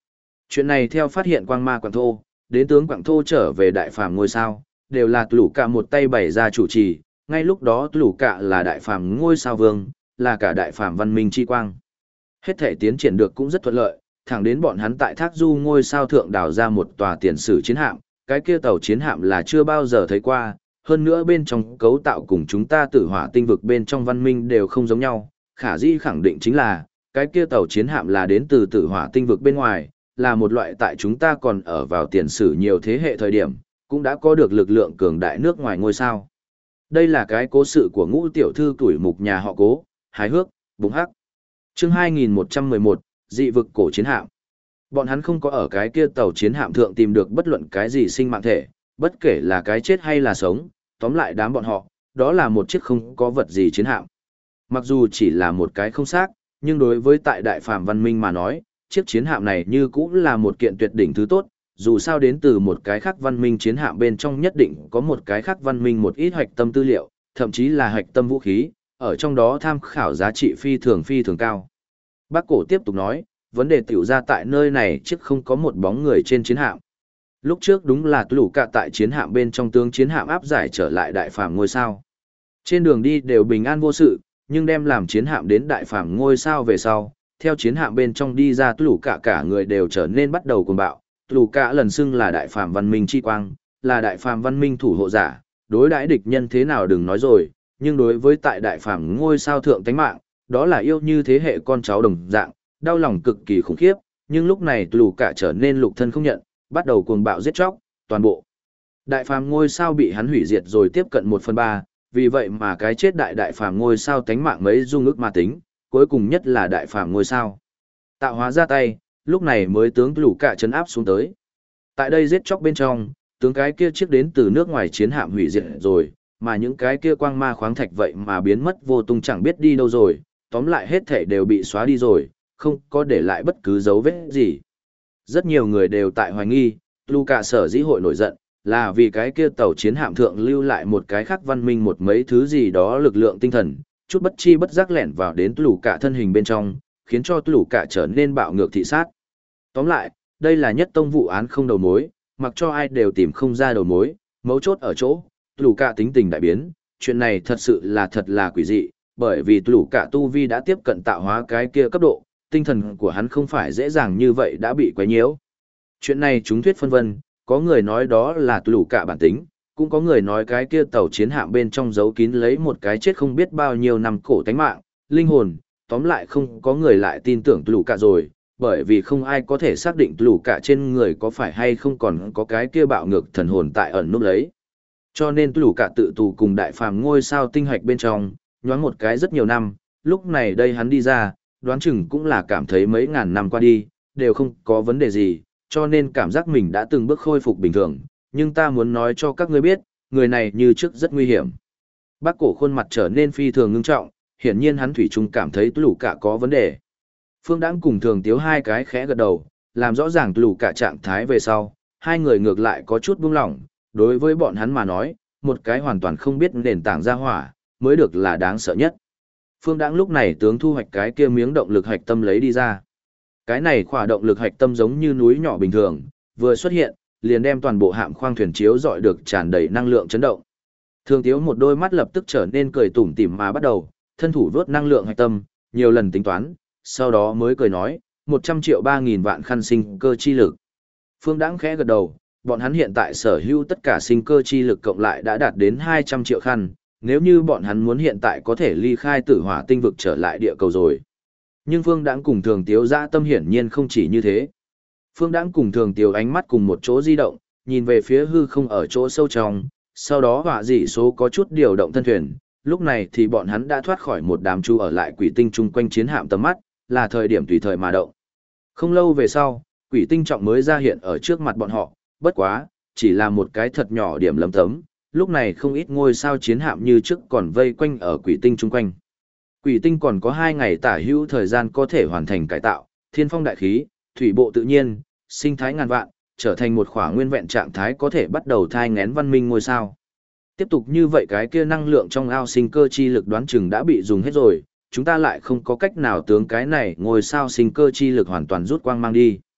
Chuyện này theo phát hiện quang ma Quảng Thô, đến tướng Quảng Thô trở về đại phàm ngôi sao, đều là Lũ Cạ một tay bày ra chủ trì, ngay lúc đó Lũ Cạ là đại phàm ngôi sao vương, là cả đại phàm văn minh chi quang. Hết thể tiến triển được cũng rất thuận lợi, thẳng đến bọn hắn tại Thác Du ngôi sao thượng đào ra một tòa tiền sử chiến hạm, cái kia tàu chiến hạm là chưa bao giờ thấy qua, hơn nữa bên trong cấu tạo cùng chúng ta Tử Hỏa tinh vực bên trong văn minh đều không giống nhau, khả dĩ khẳng định chính là, cái kia tàu chiến hạm là đến từ Tử Hỏa tinh vực bên ngoài, là một loại tại chúng ta còn ở vào tiền sử nhiều thế hệ thời điểm, cũng đã có được lực lượng cường đại nước ngoài ngôi sao. Đây là cái cố sự của Ngũ tiểu thư tuổi mục nhà họ Cố, hài hước, bùng hắc. Chương 2111, dị vực cổ chiến hạm. Bọn hắn không có ở cái kia tàu chiến hạm thượng tìm được bất luận cái gì sinh mạng thể, bất kể là cái chết hay là sống, tóm lại đám bọn họ, đó là một chiếc không có vật gì chiến hạm. Mặc dù chỉ là một cái không xác, nhưng đối với tại đại phàm văn minh mà nói, chiếc chiến hạm này như cũng là một kiện tuyệt đỉnh thứ tốt, dù sao đến từ một cái khác văn minh chiến hạm bên trong nhất định có một cái khác văn minh một ít hạch tâm tư liệu, thậm chí là hạch tâm vũ khí, ở trong đó tham khảo giá trị phi thường cao. Bác Cổ tiếp tục nói, vấn đề tiểu ra tại nơi này chiếc không có một bóng người trên chiến hạm. Lúc trước đúng là Lũ Cạ tại chiến hạm bên trong tướng chiến hạm áp giải trở lại đại phàm ngôi sao. Trên đường đi đều bình an vô sự, nhưng đem làm chiến hạm đến đại phàm ngôi sao về sau, theo chiến hạm bên trong đi ra Lũ Cạ cả người đều trở nên bắt đầu cuồng bạo. Lũ Cạ lần xưng là đại phàm văn minh chi quang, là đại phàm văn minh thủ hộ giả, đối đãi địch nhân thế nào đừng nói rồi, nhưng đối với tại đại phàm ngôi sao thượng tánh mạng, đó là yêu như thế hệ con cháu đồng dạng, đau lòng cực kỳ khủng khiếp, nhưng lúc này Lũ Cạ trở nên lục thân không nhận, bắt đầu cuồng bạo giết chóc, toàn bộ đại phàm ngôi sao bị hắn hủy diệt rồi tiếp cận 1/3, vì vậy mà cái chết đại phàm ngôi sao tánh mạng mấy dung ức mà tính, cuối cùng nhất là đại phàm ngôi sao tạo hóa ra tay, lúc này mới tướng Lũ Cạ trấn áp xuống tới. Tại đây giết chóc bên trong, tướng cái kia chiếc đến từ nước ngoài chiến hạm hủy diệt rồi, mà những cái kia quang ma khoáng thạch vậy mà biến mất vô tung chẳng biết đi đâu rồi, tóm lại hết thể đều bị xóa đi rồi, không có để lại bất cứ dấu vết gì. Rất nhiều người đều tại hoài nghi, Lũ Cạ sở dĩ hội nổi giận, là vì cái kia tàu chiến hạm thượng lưu lại một cái khác văn minh một mấy thứ gì đó lực lượng tinh thần, chút bất chi bất giác lẻn vào đến Lũ Cạ thân hình bên trong, khiến cho Lũ Cạ trở nên bạo ngược thị sát. Tóm lại, đây là nhất tông vụ án không đầu mối, mặc cho ai đều tìm không ra đầu mối, mấu chốt ở chỗ, Lũ Cạ tính tình đại biến, chuyện này thật sự là thật là quỷ dị, bởi vì Lũ Cạ tu vi đã tiếp cận tạo hóa cái kia cấp độ, tinh thần của hắn không phải dễ dàng như vậy đã bị quấy nhiễu. Chuyện này chúng thuyết phân vân, có người nói đó là Lũ Cạ bản tính, cũng có người nói cái kia tàu chiến hạm bên trong giấu kín lấy một cái chết không biết bao nhiêu năm cổ tánh mạng, linh hồn, tóm lại không có người lại tin tưởng Lũ Cạ rồi, bởi vì không ai có thể xác định Lũ Cạ trên người có phải hay không còn có cái kia bạo ngược thần hồn tại ẩn núp lấy. Cho nên Lũ Cạ tự tù cùng đại phàm ngôi sao tinh hạch bên trong, nhoáng một cái rất nhiều năm, lúc này đây hắn đi ra, đoán chừng cũng là cảm thấy mấy ngàn năm qua đi, đều không có vấn đề gì, cho nên cảm giác mình đã từng bước khôi phục bình thường, nhưng ta muốn nói cho các ngươi biết, người này như trước rất nguy hiểm. Bác Cổ khuôn mặt trở nên phi thường ngưng trọng, hiển nhiên hắn thủy chung cảm thấy Lũ Cạ có vấn đề. Phương Đãng cùng Thường Tiếu hai cái khẽ gật đầu, làm rõ ràng Lũ Cạ trạng thái về sau, hai người ngược lại có chút buông lỏng, đối với bọn hắn mà nói, một cái hoàn toàn không biết nền tảng ra hỏa, mới được là đáng sợ nhất. Phương Đãng lúc này tướng thu hoạch cái kia miếng động lực hạch tâm lấy đi ra. Cái này khỏa động lực hạch tâm giống như núi nhỏ bình thường, vừa xuất hiện, liền đem toàn bộ hạm khoang thuyền chiếu dọi được tràn đầy năng lượng chấn động. Thường Tiếu một đôi mắt lập tức trở nên cười tủm tỉm mà bắt đầu, thân thủ vớt năng lượng hạch tâm, nhiều lần tính toán, sau đó mới cười nói, 100 triệu 3.000 vạn khăn sinh cơ chi lực. Phương Đãng khẽ gật đầu, bọn hắn hiện tại sở hữu tất cả sinh cơ chi lực cộng lại đã đạt đến 200 triệu khăn, nếu như bọn hắn muốn hiện tại có thể ly khai Tử Hỏa tinh vực trở lại địa cầu rồi. Nhưng Phương Đãng cùng Thường Tiếu dã tâm hiển nhiên không chỉ như thế. Phương Đãng cùng Thường Tiếu ánh mắt cùng một chỗ di động, nhìn về phía hư không ở chỗ sâu trong, sau đó hỏa dị số có chút điều động thân thuyền, lúc này thì bọn hắn đã thoát khỏi một đám chu ở lại quỷ tinh chung quanh chiến hạm tầm mắt, là thời điểm tùy thời mà động. Không lâu về sau, quỷ tinh trọng mới ra hiện ở trước mặt bọn họ, bất quá, chỉ là một cái thật nhỏ điểm lấm tấm, lúc này không ít ngôi sao chiến hạm như trước còn vây quanh ở quỷ tinh chung quanh. Quỷ tinh còn có 2 ngày tả hữu thời gian có thể hoàn thành cải tạo, thiên phong đại khí, thủy bộ tự nhiên, sinh thái ngàn vạn, trở thành một khỏa nguyên vẹn trạng thái có thể bắt đầu thai ngén văn minh ngôi sao. Tiếp tục như vậy cái kia năng lượng trong ao sinh cơ chi lực đoán chừng đã bị dùng hết rồi, chúng ta lại không có cách nào tướng cái này ngôi sao sinh cơ chi lực hoàn toàn rút quang mang đi.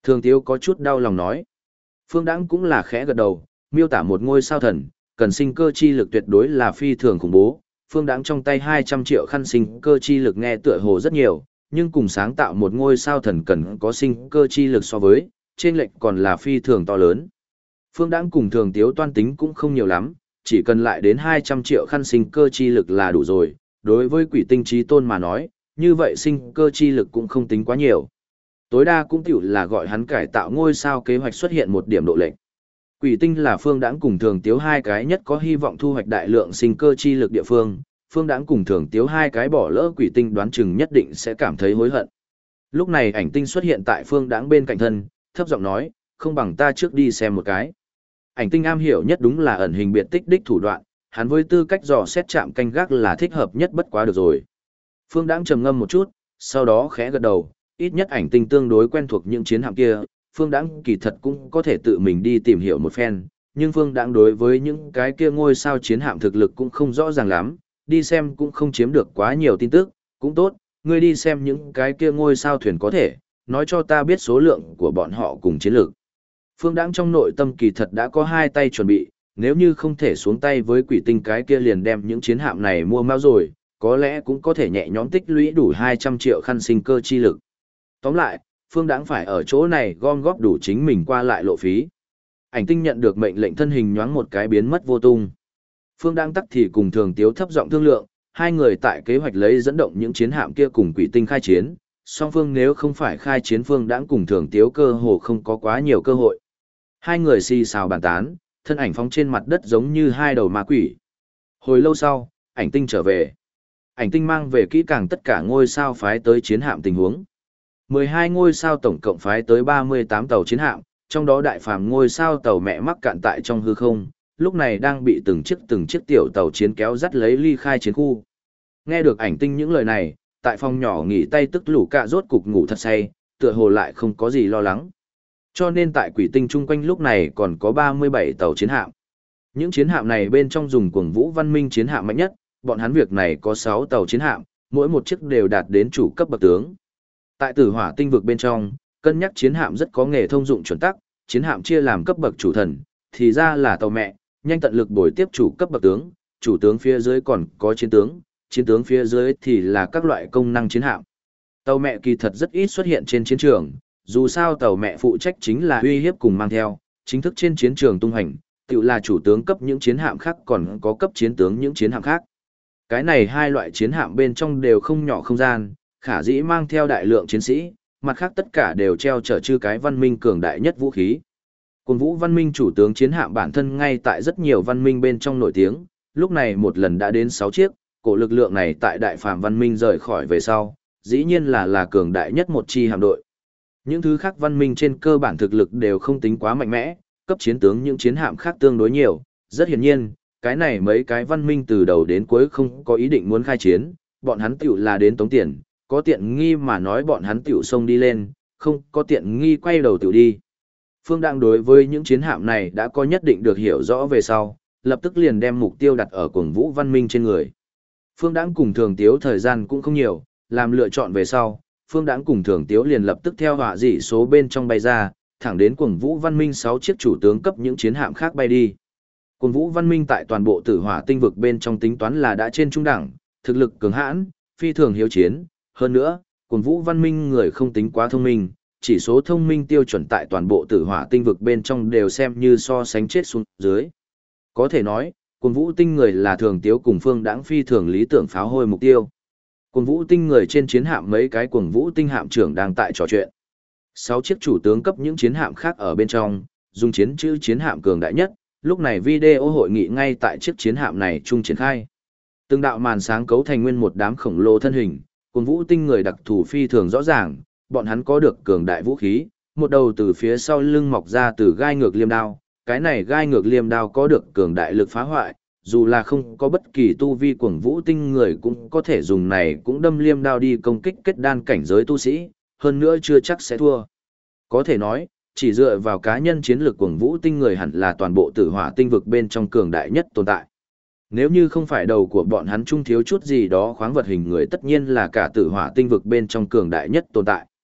Thường Tiếu có chút đau lòng nói. Phương Đãng cũng là khẽ gật đầu, miêu tả một ngôi sao thần, cần sinh cơ chi lực tuyệt đối là phi thường khủng bố. Phương Đãng trong tay 200 triệu khăn sinh cơ chi lực nghe tựa hồ rất nhiều, nhưng cùng sáng tạo một ngôi sao thần cần có sinh cơ chi lực so với, trên lệch còn là phi thường to lớn. Phương Đãng cùng Thường Tiếu toan tính cũng không nhiều lắm, chỉ cần lại đến 200 triệu khăn sinh cơ chi lực là đủ rồi. Đối với quỷ tinh trí tôn mà nói, như vậy sinh cơ chi lực cũng không tính quá nhiều. Tối đa cũng tiểu là gọi hắn cải tạo ngôi sao kế hoạch xuất hiện một điểm độ lệch. Quỷ tinh là Phương Đãng cùng Thường Tiếu hai cái nhất có hy vọng thu hoạch đại lượng sinh cơ chi lực địa phương, Phương Đãng cùng Thường Tiếu hai cái bỏ lỡ quỷ tinh đoán chừng nhất định sẽ cảm thấy hối hận. Lúc này ảnh tinh xuất hiện tại Phương Đãng bên cạnh thân, thấp giọng nói, không bằng ta trước đi xem một cái. Ảnh tinh am hiểu nhất đúng là ẩn hình biệt tích đích thủ đoạn, hắn với tư cách dò xét chạm canh gác là thích hợp nhất bất quá được rồi. Phương Đãng trầm ngâm một chút, sau đó khẽ gật đầu, ít nhất ảnh tinh tương đối quen thuộc những chiến hạm kia, Phương Đãng kỳ thật cũng có thể tự mình đi tìm hiểu một phen, nhưng Phương Đãng đối với những cái kia ngôi sao chiến hạm thực lực cũng không rõ ràng lắm, đi xem cũng không chiếm được quá nhiều tin tức, cũng tốt, ngươi đi xem những cái kia ngôi sao thuyền có thể, nói cho ta biết số lượng của bọn họ cùng chiến lược. Phương Đãng trong nội tâm kỳ thật đã có hai tay chuẩn bị, nếu như không thể xuống tay với quỷ tinh cái kia liền đem những chiến hạm này mua mau rồi, có lẽ cũng có thể nhẹ nhõm tích lũy đủ 200 triệu khăn sinh cơ chi lực. Tóm lại, Phương Đãng phải ở chỗ này gom góp đủ chính mình qua lại lộ phí. Ảnh tinh nhận được mệnh lệnh thân hình nhoáng một cái biến mất vô tung. Phương Đãng tắc thì cùng Thường Tiếu thấp giọng thương lượng, hai người tại kế hoạch lấy dẫn động những chiến hạm kia cùng quỷ tinh khai chiến, song phương nếu không phải khai chiến Phương Đãng cùng Thường Tiếu cơ hồ không có quá nhiều cơ hội. Hai người xì xào bàn tán, thân ảnh phóng trên mặt đất giống như hai đầu ma quỷ. Hồi lâu sau, ảnh tinh trở về. Ảnh tinh mang về kỹ càng tất cả ngôi sao phái tới chiến hạm tình huống. 12 ngôi sao tổng cộng phái tới 38 tàu chiến hạm, trong đó đại phàm ngôi sao tàu mẹ mắc cạn tại trong hư không, lúc này đang bị từng chiếc tiểu tàu chiến kéo dắt lấy ly khai chiến khu. Nghe được ảnh tinh những lời này, tại phòng nhỏ nghỉ tay tức lũ cạ rốt cục ngủ thật say, tựa hồ lại không có gì lo lắng. Cho nên tại quỷ tinh chung quanh lúc này còn có 37 tàu chiến hạm. Những chiến hạm này bên trong dùng Cuồng Vũ Văn Minh chiến hạm mạnh nhất, bọn hắn việc này có 6 tàu chiến hạm, mỗi một chiếc đều đạt đến chủ cấp bậc tướng. Tại Tử Hỏa tinh vực bên trong, cân nhắc chiến hạm rất có nghề thông dụng chuẩn tắc, chiến hạm chia làm cấp bậc chủ thần, thì ra là tàu mẹ, nhanh tận lực bồi tiếp chủ cấp bậc tướng, chủ tướng phía dưới còn có chiến tướng phía dưới thì là các loại công năng chiến hạm. Tàu mẹ kỳ thật rất ít xuất hiện trên chiến trường, dù sao tàu mẹ phụ trách chính là uy hiếp cùng mang theo, chính thức trên chiến trường tung hành, tự là chủ tướng cấp những chiến hạm khác còn có cấp chiến tướng những chiến hạm khác. Cái này hai loại chiến hạm bên trong đều không nhỏ không gian, khả dĩ mang theo đại lượng chiến sĩ, mặt khác tất cả đều treo chở chư cái văn minh cường đại nhất vũ khí. Cuồng Vũ Văn Minh chủ tướng chiến hạm bản thân ngay tại rất nhiều văn minh bên trong nổi tiếng, lúc này một lần đã đến 6 chiếc, cổ lực lượng này tại đại phàm văn minh rời khỏi về sau, dĩ nhiên là cường đại nhất một chi hạm đội. Những thứ khác văn minh trên cơ bản thực lực đều không tính quá mạnh mẽ, cấp chiến tướng những chiến hạm khác tương đối nhiều, rất hiển nhiên, cái này mấy cái văn minh từ đầu đến cuối không có ý định muốn khai chiến, bọn hắn tiểu là đến tống tiền, có tiện nghi mà nói bọn hắn tiểu xông đi lên, không có tiện nghi quay đầu tiểu đi. Phương Đãng đối với những chiến hạm này đã có nhất định được hiểu rõ về sau, lập tức liền đem mục tiêu đặt ở Cuồng Vũ Văn Minh trên người. Phương Đãng cùng Thường Tiếu thời gian cũng không nhiều, làm lựa chọn về sau, Phương Đãng cùng Thường Tiếu liền lập tức theo hỏa dị số bên trong bay ra, thẳng đến Cuồng Vũ Văn Minh 6 chiếc chủ tướng cấp những chiến hạm khác bay đi. Cuồng Vũ Văn Minh tại toàn bộ Tử Hỏa tinh vực bên trong tính toán là đã trên trung đẳng, thực lực cường hãn, phi thường hiếu chiến, hơn nữa, Cuồng Vũ Văn Minh người không tính quá thông minh, chỉ số thông minh tiêu chuẩn tại toàn bộ Tử Hỏa tinh vực bên trong đều xem như so sánh chết xuống dưới. Có thể nói, Cuồng Vũ tinh người là Thường Tiếu cùng Phương Đãng phi thường lý tưởng pháo hôi mục tiêu. Cuồng Vũ tinh người trên chiến hạm mấy cái Cuồng Vũ tinh hạm trưởng đang tại trò chuyện. 6 chiếc chủ tướng cấp những chiến hạm khác ở bên trong, dùng chiến chữ chiến hạm cường đại nhất, lúc này video hội nghị ngay tại chiếc chiến hạm này trung triển khai. Từng đạo màn sáng cấu thành nguyên một đám khổng lồ thân hình, Cuồng Vũ tinh người đặc thù phi thường rõ ràng, bọn hắn có được cường đại vũ khí, một đầu từ phía sau lưng mọc ra từ gai ngược liêm đao, cái này gai ngược liêm đao có được cường đại lực phá hoại, dù là không có bất kỳ tu vi Cuồng Vũ tinh người cũng có thể dùng này cũng đâm liêm đao đi công kích kết đan cảnh giới tu sĩ, hơn nữa chưa chắc sẽ thua. Có thể nói, chỉ dựa vào cá nhân chiến lược Cuồng Vũ tinh người hẳn là toàn bộ Tử Hỏa tinh vực bên trong cường đại nhất tồn tại. Nếu như không phải đầu của bọn hắn trung thiếu chút gì đó khoáng vật hình người tất nhiên là cả Tử Hỏa tinh vực bên trong cường đại nhất tồn tại.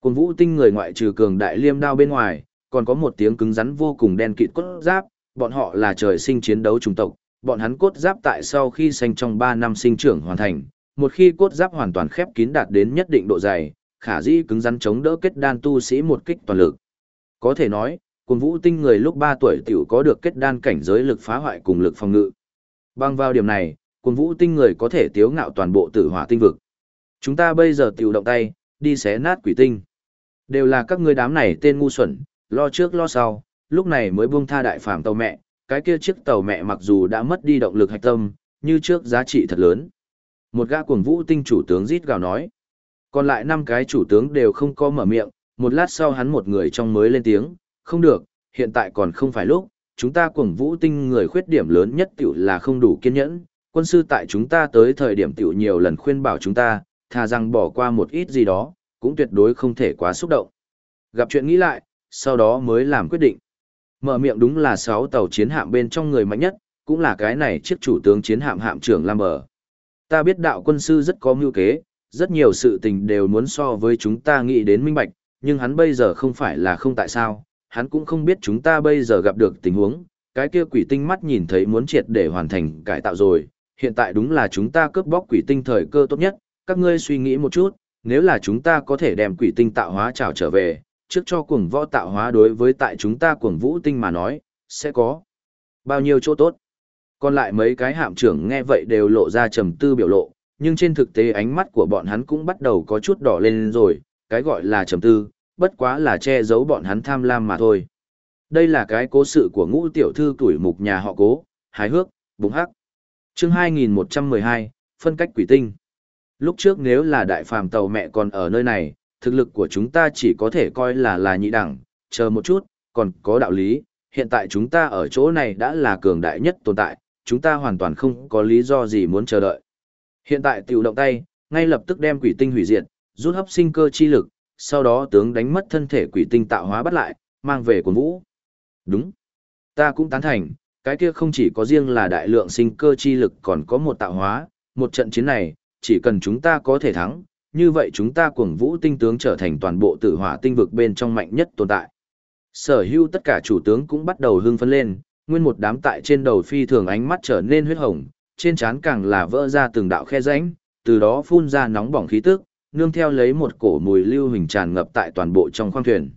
Cuồng vũ tinh người ngoại trừ cường đại liêm đao bên ngoài, còn có một tiếng cứng rắn vô cùng đen kịt cốt giáp, bọn họ là trời sinh chiến đấu chủng tộc, bọn hắn cốt giáp tại sau khi sinh trong 3 năm sinh trưởng hoàn thành, một khi cốt giáp hoàn toàn khép kín đạt đến nhất định độ dày, khả dĩ cứng rắn chống đỡ kết đan tu sĩ một kích toàn lực. Có thể nói, Cuồng vũ tinh người lúc 3 tuổi tiểu có được kết đan cảnh giới lực phá hoại cùng lực phòng ngự. Bằng vào điểm này, Cuồng vũ tinh người có thể tiếu ngạo toàn bộ Tử Hỏa tinh vực. Chúng ta bây giờ tiểu động tay, đi xé nát quỷ tinh. Đều là các ngươi đám này tên ngu xuẩn, lo trước lo sau, lúc này mới buông tha đại phàm tàu mẹ, cái kia chiếc tàu mẹ mặc dù đã mất đi động lực hạch tâm, như trước giá trị thật lớn. Một gã Cuồng vũ tinh chủ tướng rít gào nói. Còn lại 5 cái chủ tướng đều không có mở miệng, một lát sau hắn một người trong mới lên tiếng, không được, hiện tại còn không phải lúc, chúng ta Cuồng vũ tinh người khuyết điểm lớn nhất tiểu là không đủ kiên nhẫn, quân sư tại chúng ta tới thời điểm tiểu nhiều lần khuyên bảo chúng ta, thà rằng bỏ qua một ít gì đó, cũng tuyệt đối không thể quá xúc động. Gặp chuyện nghĩ lại, sau đó mới làm quyết định. Mở miệng đúng là 6 tàu chiến hạm bên trong người mạnh nhất, cũng là cái này chiếc chủ tướng chiến hạm hạm trưởng Lam Bờ. Ta biết đạo quân sư rất có mưu kế, rất nhiều sự tình đều muốn so với chúng ta nghĩ đến minh bạch, nhưng hắn bây giờ không phải là không tại sao, hắn cũng không biết chúng ta bây giờ gặp được tình huống, cái kia quỷ tinh mắt nhìn thấy muốn triệt để hoàn thành cải tạo rồi, hiện tại đúng là chúng ta cướp bóc quỷ tinh thời cơ tốt nhất, các ngươi suy nghĩ một chút, nếu là chúng ta có thể đem quỷ tinh tạo hóa trảo trở về, trước cho cuồng võ tạo hóa đối với tại chúng ta cuồng vũ tinh mà nói, sẽ có bao nhiêu chỗ tốt. Còn lại mấy cái hạm trưởng nghe vậy đều lộ ra trầm tư biểu lộ, nhưng trên thực tế ánh mắt của bọn hắn cũng bắt đầu có chút đỏ lên rồi, cái gọi là trầm tư, bất quá là che giấu bọn hắn tham lam mà thôi. Đây là cái cố sự của Ngũ tiểu thư tuổi mục nhà họ Cố, hài hước, bùng hắc. Chương 2112, phân cách quỷ tinh. Lúc trước nếu là đại phàm tàu mẹ còn ở nơi này, thực lực của chúng ta chỉ có thể coi là nhị đẳng, chờ một chút, còn có đạo lý, hiện tại chúng ta ở chỗ này đã là cường đại nhất tồn tại, chúng ta hoàn toàn không có lý do gì muốn chờ đợi. Hiện tại tiểu động tay, ngay lập tức đem quỷ tinh hủy diệt, rút hấp sinh cơ chi lực, sau đó tướng đánh mất thân thể quỷ tinh tạo hóa bắt lại, mang về Cuồng vũ. Đúng. Ta cũng tán thành, cái kia không chỉ có riêng là đại lượng sinh cơ chi lực còn có một tạo hóa, một trận chiến này, chỉ cần chúng ta có thể thắng, như vậy chúng ta Cuồng vũ tinh tướng trở thành toàn bộ Tử Hỏa tinh vực bên trong mạnh nhất tồn tại. Sở hữu tất cả chủ tướng cũng bắt đầu hưng phấn lên, nguyên một đám tại trên đầu phi thường ánh mắt trở nên huyết hồng, trên trán càng là vỡ ra từng đạo khe rãnh, từ đó phun ra nóng bỏng khí tức, nương theo lấy một cổ mùi lưu huỳnh tràn ngập tại toàn bộ trong khoang thuyền.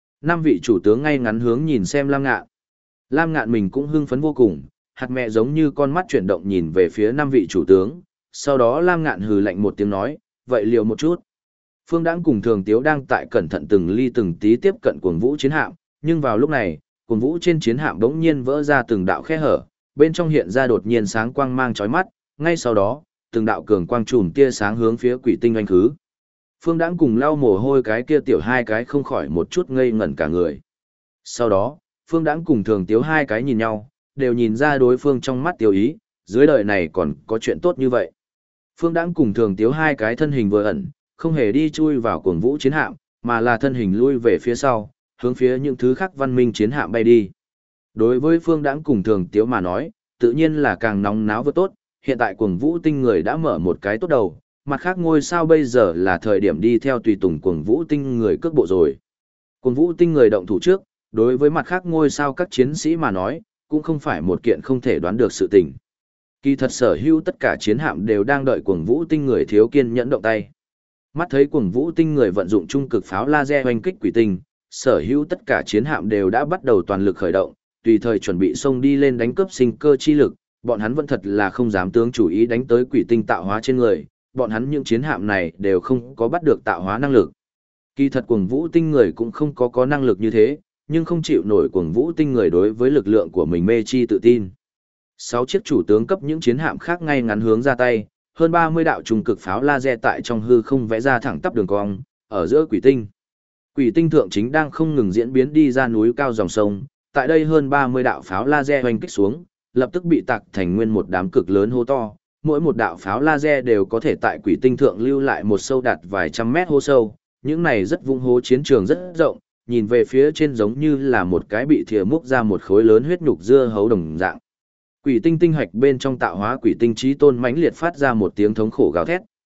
5 vị chủ tướng ngay ngắn hướng nhìn xem Lam Ngạn. Lam Ngạn mình cũng hưng phấn vô cùng, hạt mẹ giống như con mắt chuyển động nhìn về phía 5 vị chủ tướng, sau đó Lam Ngạn hừ lạnh một tiếng nói, vậy liều một chút. Phương Đãng cùng Thường Tiếu đang tại cẩn thận từng ly từng tí tiếp cận Cuồng vũ chiến hạm, nhưng vào lúc này, Cuồng vũ trên chiến hạm bỗng nhiên vỡ ra từng đạo khe hở, bên trong hiện ra đột nhiên sáng quang mang chói mắt, ngay sau đó, từng đạo cường quang chùm tia sáng hướng phía quỷ tinh oanh khứ. Phương Đãng cùng lau mồ hôi cái kia tiểu 2 cái không khỏi một chút ngây ngẩn cả người. Sau đó, Phương Đãng cùng Thường Tiếu 2 cái nhìn nhau, đều nhìn ra đối phương trong mắt tiêu ý, dưới đời này còn có chuyện tốt như vậy. Phương Đãng cùng Thường Tiếu 2 cái thân hình vừa ẩn, không hề đi chui vào Cuồng vũ chiến hạm, mà là thân hình lui về phía sau, hướng phía những thứ khác văn minh chiến hạm bay đi. Đối với Phương Đãng cùng Thường Tiếu mà nói, tự nhiên là càng nóng náo vừa tốt, hiện tại Cuồng vũ tinh người đã mở một cái tốt đầu, mặt khác ngôi sao bây giờ là thời điểm đi theo tùy tùng Cuồng vũ tinh người cước bộ rồi. Cuồng vũ tinh người động thủ trước, đối với mặt khác ngôi sao các chiến sĩ mà nói, cũng không phải một kiện không thể đoán được sự tình. Kỳ thật sở hữu tất cả chiến hạm đều đang đợi Cuồng vũ tinh người thiếu kiên nhẫn động tay. Mắt thấy Cuồng vũ tinh người vận dụng trung cực pháo laser hoành kích quỷ tinh, sở hữu tất cả chiến hạm đều đã bắt đầu toàn lực khởi động, tùy thời chuẩn bị xông đi lên đánh cướp sinh cơ chi lực, bọn hắn vẫn thật là không dám tướng chủ ý đánh tới quỷ tinh tạo hóa trên người, bọn hắn những chiến hạm này đều không có bắt được tạo hóa năng lực. Kỳ thật Cuồng vũ tinh người cũng không có năng lực như thế, nhưng không chịu nổi Cuồng vũ tinh người đối với lực lượng của mình mê chi tự tin. 6 chiếc chủ tướng cấp những chiến hạm khác ngay ngắn hướng ra tay, hơn 30 đạo trùng cực pháo laser tại trong hư không vẽ ra thẳng tắp đường cong, ở giữa quỷ tinh. Quỷ tinh thượng chính đang không ngừng diễn biến đi ra núi cao dòng sông, tại đây hơn 30 đạo pháo laser hoành kích xuống, lập tức bị tạc thành nguyên một đám cực lớn hố to, mỗi một đạo pháo laser đều có thể tại quỷ tinh thượng lưu lại một sâu đạt vài trăm mét hố sâu, những này rất vung hố chiến trường rất rộng, nhìn về phía trên giống như là một cái bị thìa múc ra một khối lớn huyết nhục dưa hấu đồng dạng. Quỷ tinh tinh hạch bên trong tạo hóa quỷ tinh chí tôn mãnh liệt phát ra một tiếng thống khổ gào thét,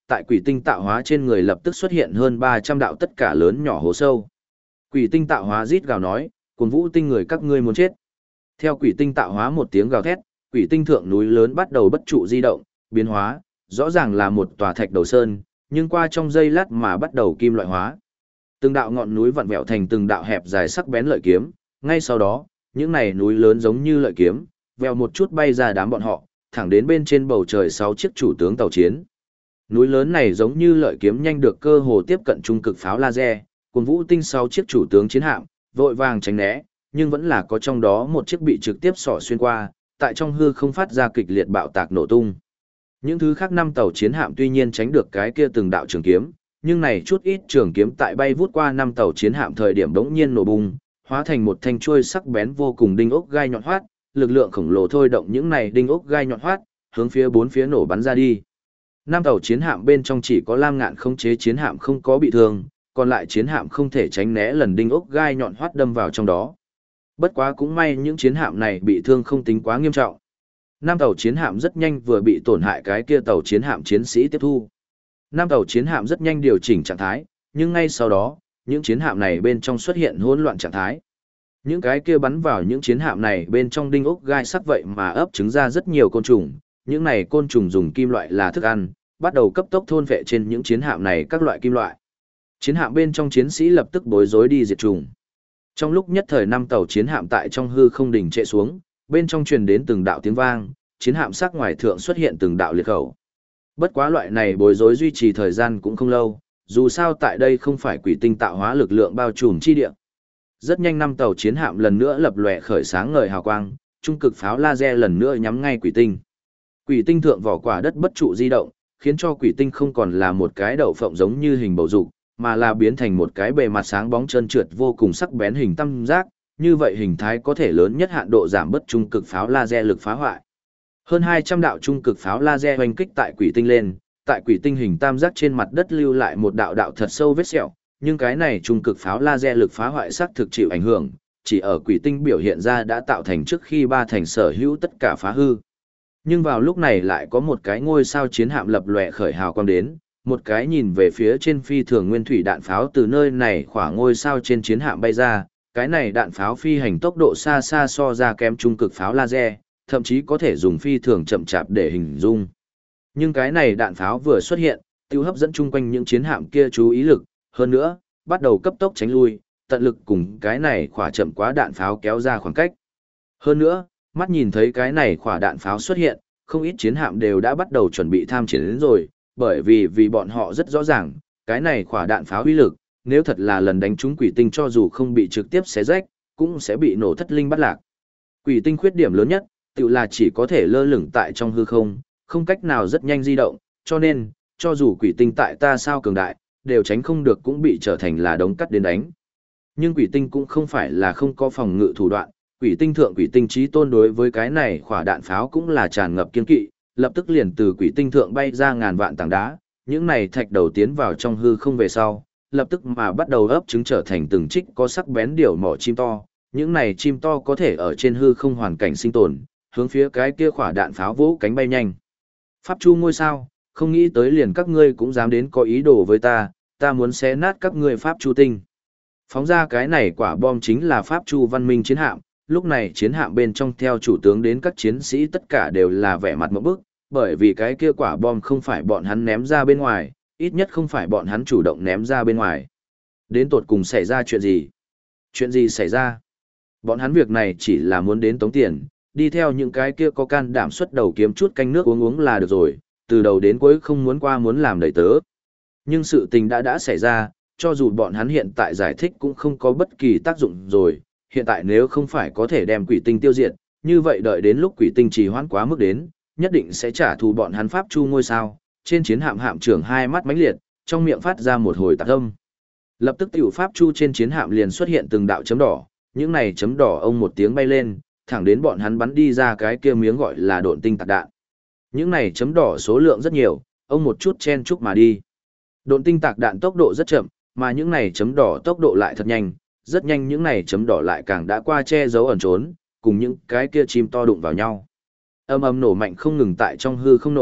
tại quỷ tinh tạo hóa trên người lập tức xuất hiện hơn 300 đạo tất cả lớn nhỏ hố sâu. Quỷ tinh tạo hóa rít gào nói, cuồng vũ tinh người các ngươi muốn chết. Theo quỷ tinh tạo hóa một tiếng gào thét, quỷ tinh thượng núi lớn bắt đầu bất trụ di động, biến hóa, rõ ràng là một tòa thạch đầu sơn, nhưng qua trong giây lát mà bắt đầu kim loại hóa. Từng đạo ngọn núi vặn vẹo thành từng đạo hẹp dài sắc bén lợi kiếm, ngay sau đó, những này núi lớn giống như lợi kiếm, vèo một chút bay ra đám bọn họ, thẳng đến bên trên bầu trời 6 chiếc chủ tướng tàu chiến. Núi lớn này giống như lợi kiếm nhanh được cơ hồ tiếp cận trung cực pháo laser, cuồng vũ tinh 6 chiếc chủ tướng chiến hạm, vội vàng tránh né, nhưng vẫn là có trong đó một chiếc bị trực tiếp xỏ xuyên qua, tại trong hư không phát ra kịch liệt bạo tạc nổ tung. Những thứ khác 5 tàu chiến hạm tuy nhiên tránh được cái kia từng đạo trường kiếm, nhưng này chút ít trường kiếm tại bay vút qua 5 tàu chiến hạm thời điểm bỗng nhiên nổ bung, hóa thành một thanh chuôi sắc bén vô cùng đinh ốc gai nhọn hoắt, lực lượng khổng lồ thôi động những này đinh ốc gai nhọn hoắt, hướng phía bốn phía nổ bắn ra đi. 5 tàu chiến hạm bên trong chỉ có Lam Ngạn khống chế chiến hạm không có bị thương, còn lại chiến hạm không thể tránh né lần đinh ốc gai nhọn hoắt đâm vào trong đó. Bất quá cũng may những chiến hạm này bị thương không tính quá nghiêm trọng. 5 tàu chiến hạm rất nhanh vừa bị tổn hại cái kia tàu chiến hạm chiến sĩ tiếp thu. 5 tàu chiến hạm rất nhanh điều chỉnh trạng thái, nhưng ngay sau đó, những chiến hạm này bên trong xuất hiện hỗn loạn trạng thái. Những cái kia bắn vào những chiến hạm này bên trong đinh ốc gai sắc vậy mà ấp trứng ra rất nhiều côn trùng, những này côn trùng dùng kim loại là thức ăn, bắt đầu cấp tốc thôn phệ trên những chiến hạm này các loại kim loại. Chiến hạm bên trong chiến sĩ lập tức bối rối đi diệt trùng. Trong lúc nhất thời 5 tàu chiến hạm tại trong hư không đình trệ xuống, bên trong truyền đến từng đạo tiếng vang, chiến hạm sắc ngoài thượng xuất hiện từng đạo liệt khẩu. Bất quá loại này bối rối duy trì thời gian cũng không lâu, dù sao tại đây không phải quỷ tinh tạo hóa lực lượng bao trùm chi địa. Rất nhanh 5 tàu chiến hạm lần nữa lập lòe khởi sáng ngời hào quang, trung cực pháo laser lần nữa nhắm ngay quỷ tinh. Quỷ tinh thượng vỏ quả đất bất trụ di động, khiến cho quỷ tinh không còn là một cái đậu phộng giống như hình bầu dục, mà là biến thành một cái bề mặt sáng bóng trơn trượt vô cùng sắc bén hình tam giác, như vậy hình thái có thể lớn nhất hạn độ giảm bất trung cực pháo laser lực phá hoại. Hơn 200 đạo trung cực pháo laser hoành kích tại quỷ tinh lên, tại quỷ tinh hình tam giác trên mặt đất lưu lại một đạo đạo thật sâu vết sẹo, nhưng cái này trung cực pháo laser lực phá hoại sắc thực chịu ảnh hưởng, chỉ ở quỷ tinh biểu hiện ra đã tạo thành trước khi ba thành sở hữu tất cả phá hư. Nhưng vào lúc này lại có một cái ngôi sao chiến hạm lập lòe khởi hào quang đến, một cái nhìn về phía trên phi thường nguyên thủy đạn pháo từ nơi này khỏa ngôi sao trên chiến hạm bay ra, cái này đạn pháo phi hành tốc độ xa xa so ra kém trung cực pháo laser, thậm chí có thể dùng phi thường chậm chạp để hình dung. Nhưng cái này đạn pháo vừa xuất hiện, tiêu hấp dẫn chung quanh những chiến hạm kia chú ý lực, hơn nữa, bắt đầu cấp tốc tránh lui, tận lực cùng cái này khỏa chậm quá đạn pháo kéo ra khoảng cách. Hơn nữa, mắt nhìn thấy cái này khỏa đạn pháo xuất hiện, không ít chiến hạm đều đã bắt đầu chuẩn bị tham chiến đến rồi, bởi vì bọn họ rất rõ ràng, cái này khỏa đạn pháo uy lực, nếu thật là lần đánh trúng quỷ tinh cho dù không bị trực tiếp xé rách, cũng sẽ bị nổ thất linh bắt lạc. Quỷ tinh khuyết điểm lớn nhất, tự là chỉ có thể lơ lửng tại trong hư không, không cách nào rất nhanh di động, cho nên, cho dù quỷ tinh tại ta sao cường đại, đều tránh không được cũng bị trở thành là đống cắt đến đánh. Nhưng quỷ tinh cũng không phải là không có phòng ngự thủ đoạn, quỷ tinh thượng quỷ tinh chí tôn đối với cái này khỏa đạn pháo cũng là tràn ngập kiên kỵ, lập tức liền từ quỷ tinh thượng bay ra ngàn vạn tảng đá, những này thạch đầu tiến vào trong hư không về sau, lập tức mà bắt đầu ấp trứng trở thành từng trích có sắc bén điểu mỏ chim to, những này chim to có thể ở trên hư không hoàn cảnh sinh tồn, hướng phía cái kia khỏa đạn pháo vỗ cánh bay nhanh. Pháp Chu ngôi sao, không nghĩ tới liền các ngươi cũng dám đến có ý đồ với ta muốn xé nát các ngươi Pháp Chu tinh. Phóng ra cái này quả bom chính là Pháp Chu văn minh chiến hạm, lúc này chiến hạm bên trong theo chủ tướng đến các chiến sĩ tất cả đều là vẻ mặt ngộp bức, bởi vì cái kia quả bom không phải bọn hắn ném ra bên ngoài, ít nhất không phải bọn hắn chủ động ném ra bên ngoài. Đến tột cùng xảy ra chuyện gì? Chuyện gì xảy ra? Bọn hắn việc này chỉ là muốn đến tống tiền, đi theo những cái kia có can đảm xuất đầu kiếm chút canh nước uống là được rồi, từ đầu đến cuối không muốn qua muốn làm đầy tớ. Nhưng sự tình đã xảy ra, cho dù bọn hắn hiện tại giải thích cũng không có bất kỳ tác dụng rồi, hiện tại nếu không phải có thể đem quỷ tinh tiêu diệt, như vậy đợi đến lúc quỷ tinh trì hoãn quá mức đến, nhất định sẽ trả thù bọn hắn Pháp Chu ngôi sao. Trên chiến hạm hạm trưởng hai mắt mãnh liệt, trong miệng phát ra một hồi tạc âm. Lập tức tiểu Pháp Chu trên chiến hạm liền xuất hiện từng đạo chấm đỏ, những này chấm đỏ ông một tiếng bay lên, thẳng đến bọn hắn bắn đi ra cái kia miếng gọi là độn tinh tạc đạn. Những này chấm đỏ số lượng rất nhiều, ông một chút chen chúc mà đi. Độn tinh tạc đạn tốc độ rất chậm, mà những này chấm đỏ tốc độ lại thật nhanh, rất nhanh những này chấm đỏ lại càng đã qua che giấu ẩn trốn, cùng những cái kia chim to đụng vào nhau. Âm âm nổ mạnh không ngừng tại trong hư không nổ,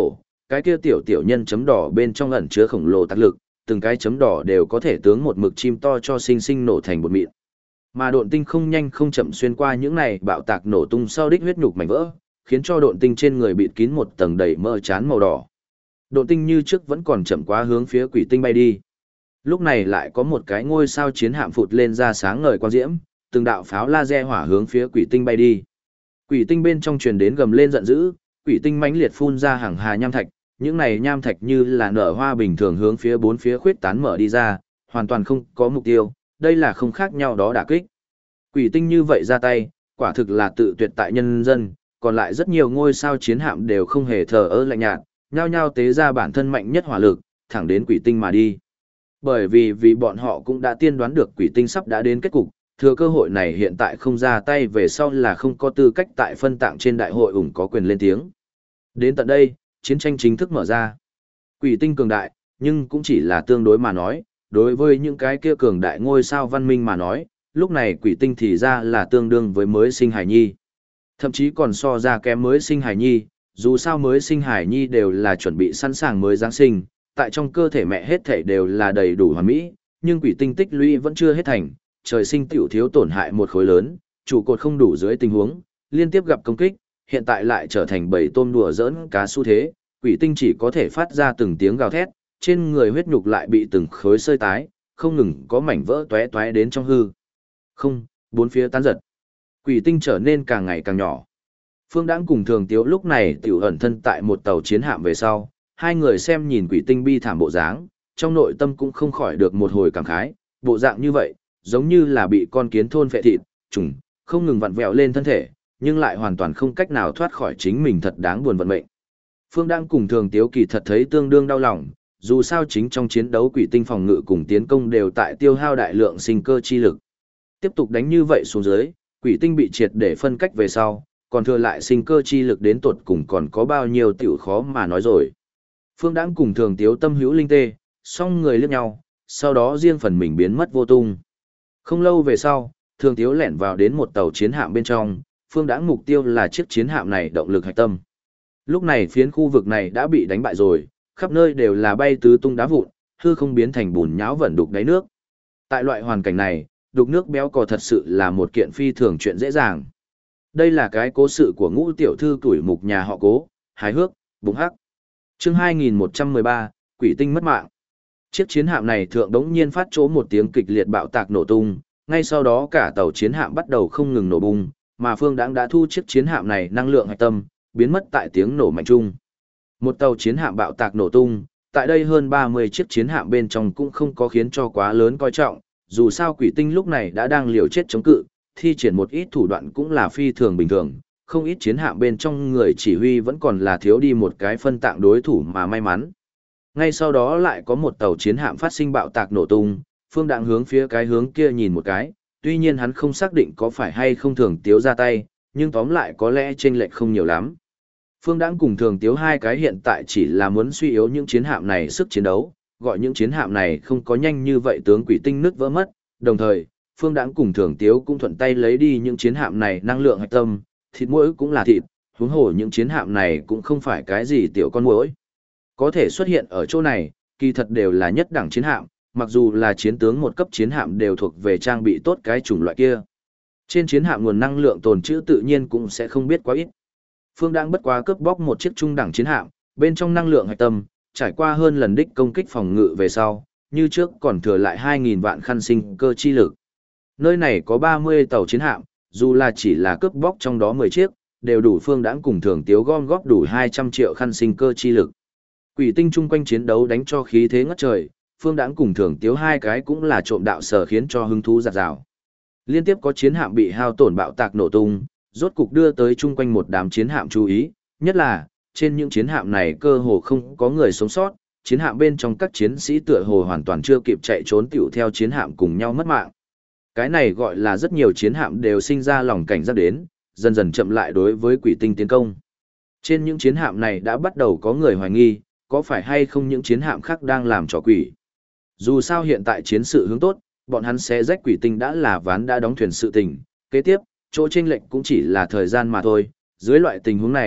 cái kia tiểu tiểu nhân chấm đỏ bên trong ẩn chứa khổng lồ tác lực, từng cái chấm đỏ đều có thể tướng một mực chim to cho sinh sinh nổ thành bột mịn. Mà độn tinh không nhanh không chậm xuyên qua những này bạo tạc nổ tung sau đích huyết nhục mảnh vỡ, khiến cho độn tinh trên người bịt kín một tầng đầy mỡ chán màu đỏ. Độn tinh như trước vẫn còn chậm quá hướng phía quỷ tinh bay đi. Lúc này lại có một cái ngôi sao chiến hạm phụt lên ra sáng ngời quang diễm, từng đạo pháo laser hỏa hướng phía quỷ tinh bay đi. Quỷ tinh bên trong truyền đến gầm lên giận dữ, quỷ tinh mãnh liệt phun ra hàng hà nham thạch, những này nham thạch như là nở hoa bình thường hướng phía bốn phía khuyết tán mở đi ra, hoàn toàn không có mục tiêu, đây là không khác nhau đó đả kích. Quỷ tinh như vậy ra tay, quả thực là tự tuyệt tại nhân dân, còn lại rất nhiều ngôi sao chiến hạm đều không hề thờ ơ lạnh nhạt, nhao nhao tế ra bản thân mạnh nhất hỏa lực, thẳng đến quỷ tinh mà đi. Bởi vì bọn họ cũng đã tiên đoán được quỷ tinh sắp đã đến kết cục, thừa cơ hội này hiện tại không ra tay về sau là không có tư cách tại phân tạng trên đại hội ủng có quyền lên tiếng. Đến tận đây, chiến tranh chính thức mở ra. Quỷ tinh cường đại, nhưng cũng chỉ là tương đối mà nói, đối với những cái kia cường đại ngôi sao văn minh mà nói, lúc này quỷ tinh thì ra là tương đương với mới sinh hải nhi. Thậm chí còn so ra kém mới sinh hải nhi, dù sao mới sinh hải nhi đều là chuẩn bị sẵn sàng mới Giáng sinh, tại trong cơ thể mẹ hết thể đều là đầy đủ hoàn mỹ, nhưng quỷ tinh tích lũy vẫn chưa hết thành, trời sinh tiểu thiếu tổn hại một khối lớn, trụ cột không đủ dưới tình huống, liên tiếp gặp công kích, hiện tại lại trở thành bầy tôm đùa giỡn cá xu thế, quỷ tinh chỉ có thể phát ra từng tiếng gào thét, trên người huyết nhục lại bị từng khối sơi tái, không ngừng có mảnh vỡ tóe tóe đến trong hư. Không, bốn phía tán giật. Quỷ tinh trở nên càng ngày càng nhỏ. Phương Đãng cùng Thường Tiếu lúc này tiểu ẩn thân tại một tàu chiến hạm về sau, hai người xem nhìn quỷ tinh bi thảm bộ dáng, trong nội tâm cũng không khỏi được một hồi cảm khái, bộ dạng như vậy, giống như là bị con kiến thôn phệ thịt, trùng, không ngừng vặn vẹo lên thân thể, nhưng lại hoàn toàn không cách nào thoát khỏi chính mình thật đáng buồn vận mệnh. Phương Đãng cùng Thường Tiếu kỳ thật thấy tương đương đau lòng, dù sao chính trong chiến đấu quỷ tinh phòng ngự cùng tiến công đều tại tiêu hao đại lượng sinh cơ chi lực. Tiếp tục đánh như vậy xuống dưới, quỷ tinh bị triệt để phân cách về sau, còn thừa lại sinh cơ chi lực đến tột cùng còn có bao nhiêu tiểu khó mà nói rồi. Phương Đãng cùng Thường Tiếu tâm hữu linh tê, song người liếc nhau, sau đó riêng phần mình biến mất vô tung. Không lâu về sau, Thường Tiếu lẻn vào đến một tàu chiến hạm bên trong, Phương Đãng mục tiêu là chiếc chiến hạm này động lực hạch tâm. Lúc này phiến khu vực này đã bị đánh bại rồi, khắp nơi đều là bay tứ tung đá vụn, hư không biến thành bùn nhão vẩn đục đáy nước. Tại loại hoàn cảnh này, đục nước béo cò thật sự là một kiện phi thường chuyện dễ dàng. Đây là cái cố sự của Ngũ tiểu thư tuổi mục nhà họ Cố, hài hước, bụng hắc. Chương 2113, Quỷ tinh mất mạng. Chiếc chiến hạm này thượng đống nhiên phát trố một tiếng kịch liệt bạo tạc nổ tung, ngay sau đó cả tàu chiến hạm bắt đầu không ngừng nổ bung, mà Phương Đãng đã thu chiếc chiến hạm này năng lượng hạch tâm, biến mất tại tiếng nổ mạnh chung. Một tàu chiến hạm bạo tạc nổ tung, tại đây hơn 30 chiếc chiến hạm bên trong cũng không có khiến cho quá lớn coi trọng, dù sao quỷ tinh lúc này đã đang liều chết chống cự, thi triển một ít thủ đoạn cũng là phi thường bình thường, không ít chiến hạm bên trong người chỉ huy vẫn còn là thiếu đi một cái phân tạng đối thủ mà may mắn. Ngay sau đó lại có một tàu chiến hạm phát sinh bạo tạc nổ tung, Phương Đãng hướng phía cái hướng kia nhìn một cái, tuy nhiên hắn không xác định có phải hay không Thường Tiếu ra tay, nhưng tóm lại có lẽ chênh lệch không nhiều lắm. Phương Đãng cùng Thường Tiếu hai cái hiện tại chỉ là muốn suy yếu những chiến hạm này sức chiến đấu, gọi những chiến hạm này không có nhanh như vậy tướng quỷ tinh nứt vỡ mất, đồng thời, Phương Đãng cùng Thường Tiếu cũng thuận tay lấy đi những chiến hạm này năng lượng hạch tâm, thịt muỗi cũng là thịt, huống hồ những chiến hạm này cũng không phải cái gì tiểu con muỗi. Có thể xuất hiện ở chỗ này, kỳ thật đều là nhất đẳng chiến hạm, mặc dù là chiến tướng một cấp chiến hạm đều thuộc về trang bị tốt cái chủng loại kia. Trên chiến hạm nguồn năng lượng tồn trữ tự nhiên cũng sẽ không biết quá ít. Phương Đãng bất quá cướp bóc một chiếc trung đẳng chiến hạm, bên trong năng lượng hạch tâm, trải qua hơn lần đích công kích phòng ngự về sau, như trước còn thừa lại 2.000 vạn khăn sinh cơ chi lực. Nơi này có 30 tàu chiến hạm, dù là chỉ là cướp bóc trong đó 10 chiếc, đều đủ Phương Đãng cùng Thường Tiếu gom góp đủ 200 triệu khăn sinh cơ chi lực. Quỷ tinh chung quanh chiến đấu đánh cho khí thế ngất trời, Phương Đãng cùng Thường Tiếu hai cái cũng là trộm đạo sở khiến cho hứng thú giạt rào. Liên tiếp có chiến hạm bị hao tổn bạo tạc nổ tung, rốt cục đưa tới chung quanh một đám chiến hạm chú ý, nhất là, trên những chiến hạm này cơ hồ không có người sống sót, chiến hạm bên trong các chiến sĩ tựa hồ hoàn toàn chưa kịp chạy trốn tiểu theo chiến hạm cùng nhau mất mạng. Cái này gọi là rất nhiều chiến hạm đều sinh ra lòng cảnh giác đến, dần dần chậm lại đối với quỷ tinh tiến công. Trên những chiến hạm này đã bắt đầu có người hoài nghi, có phải hay không những chiến hạm khác đang làm trò quỷ. Dù sao hiện tại chiến sự hướng tốt, bọn hắn sẽ rách quỷ tinh đã là ván đã đóng thuyền sự tình, kế tiếp, chỗ chênh lệch cũng chỉ là thời gian mà thôi, dưới loại tình huống này,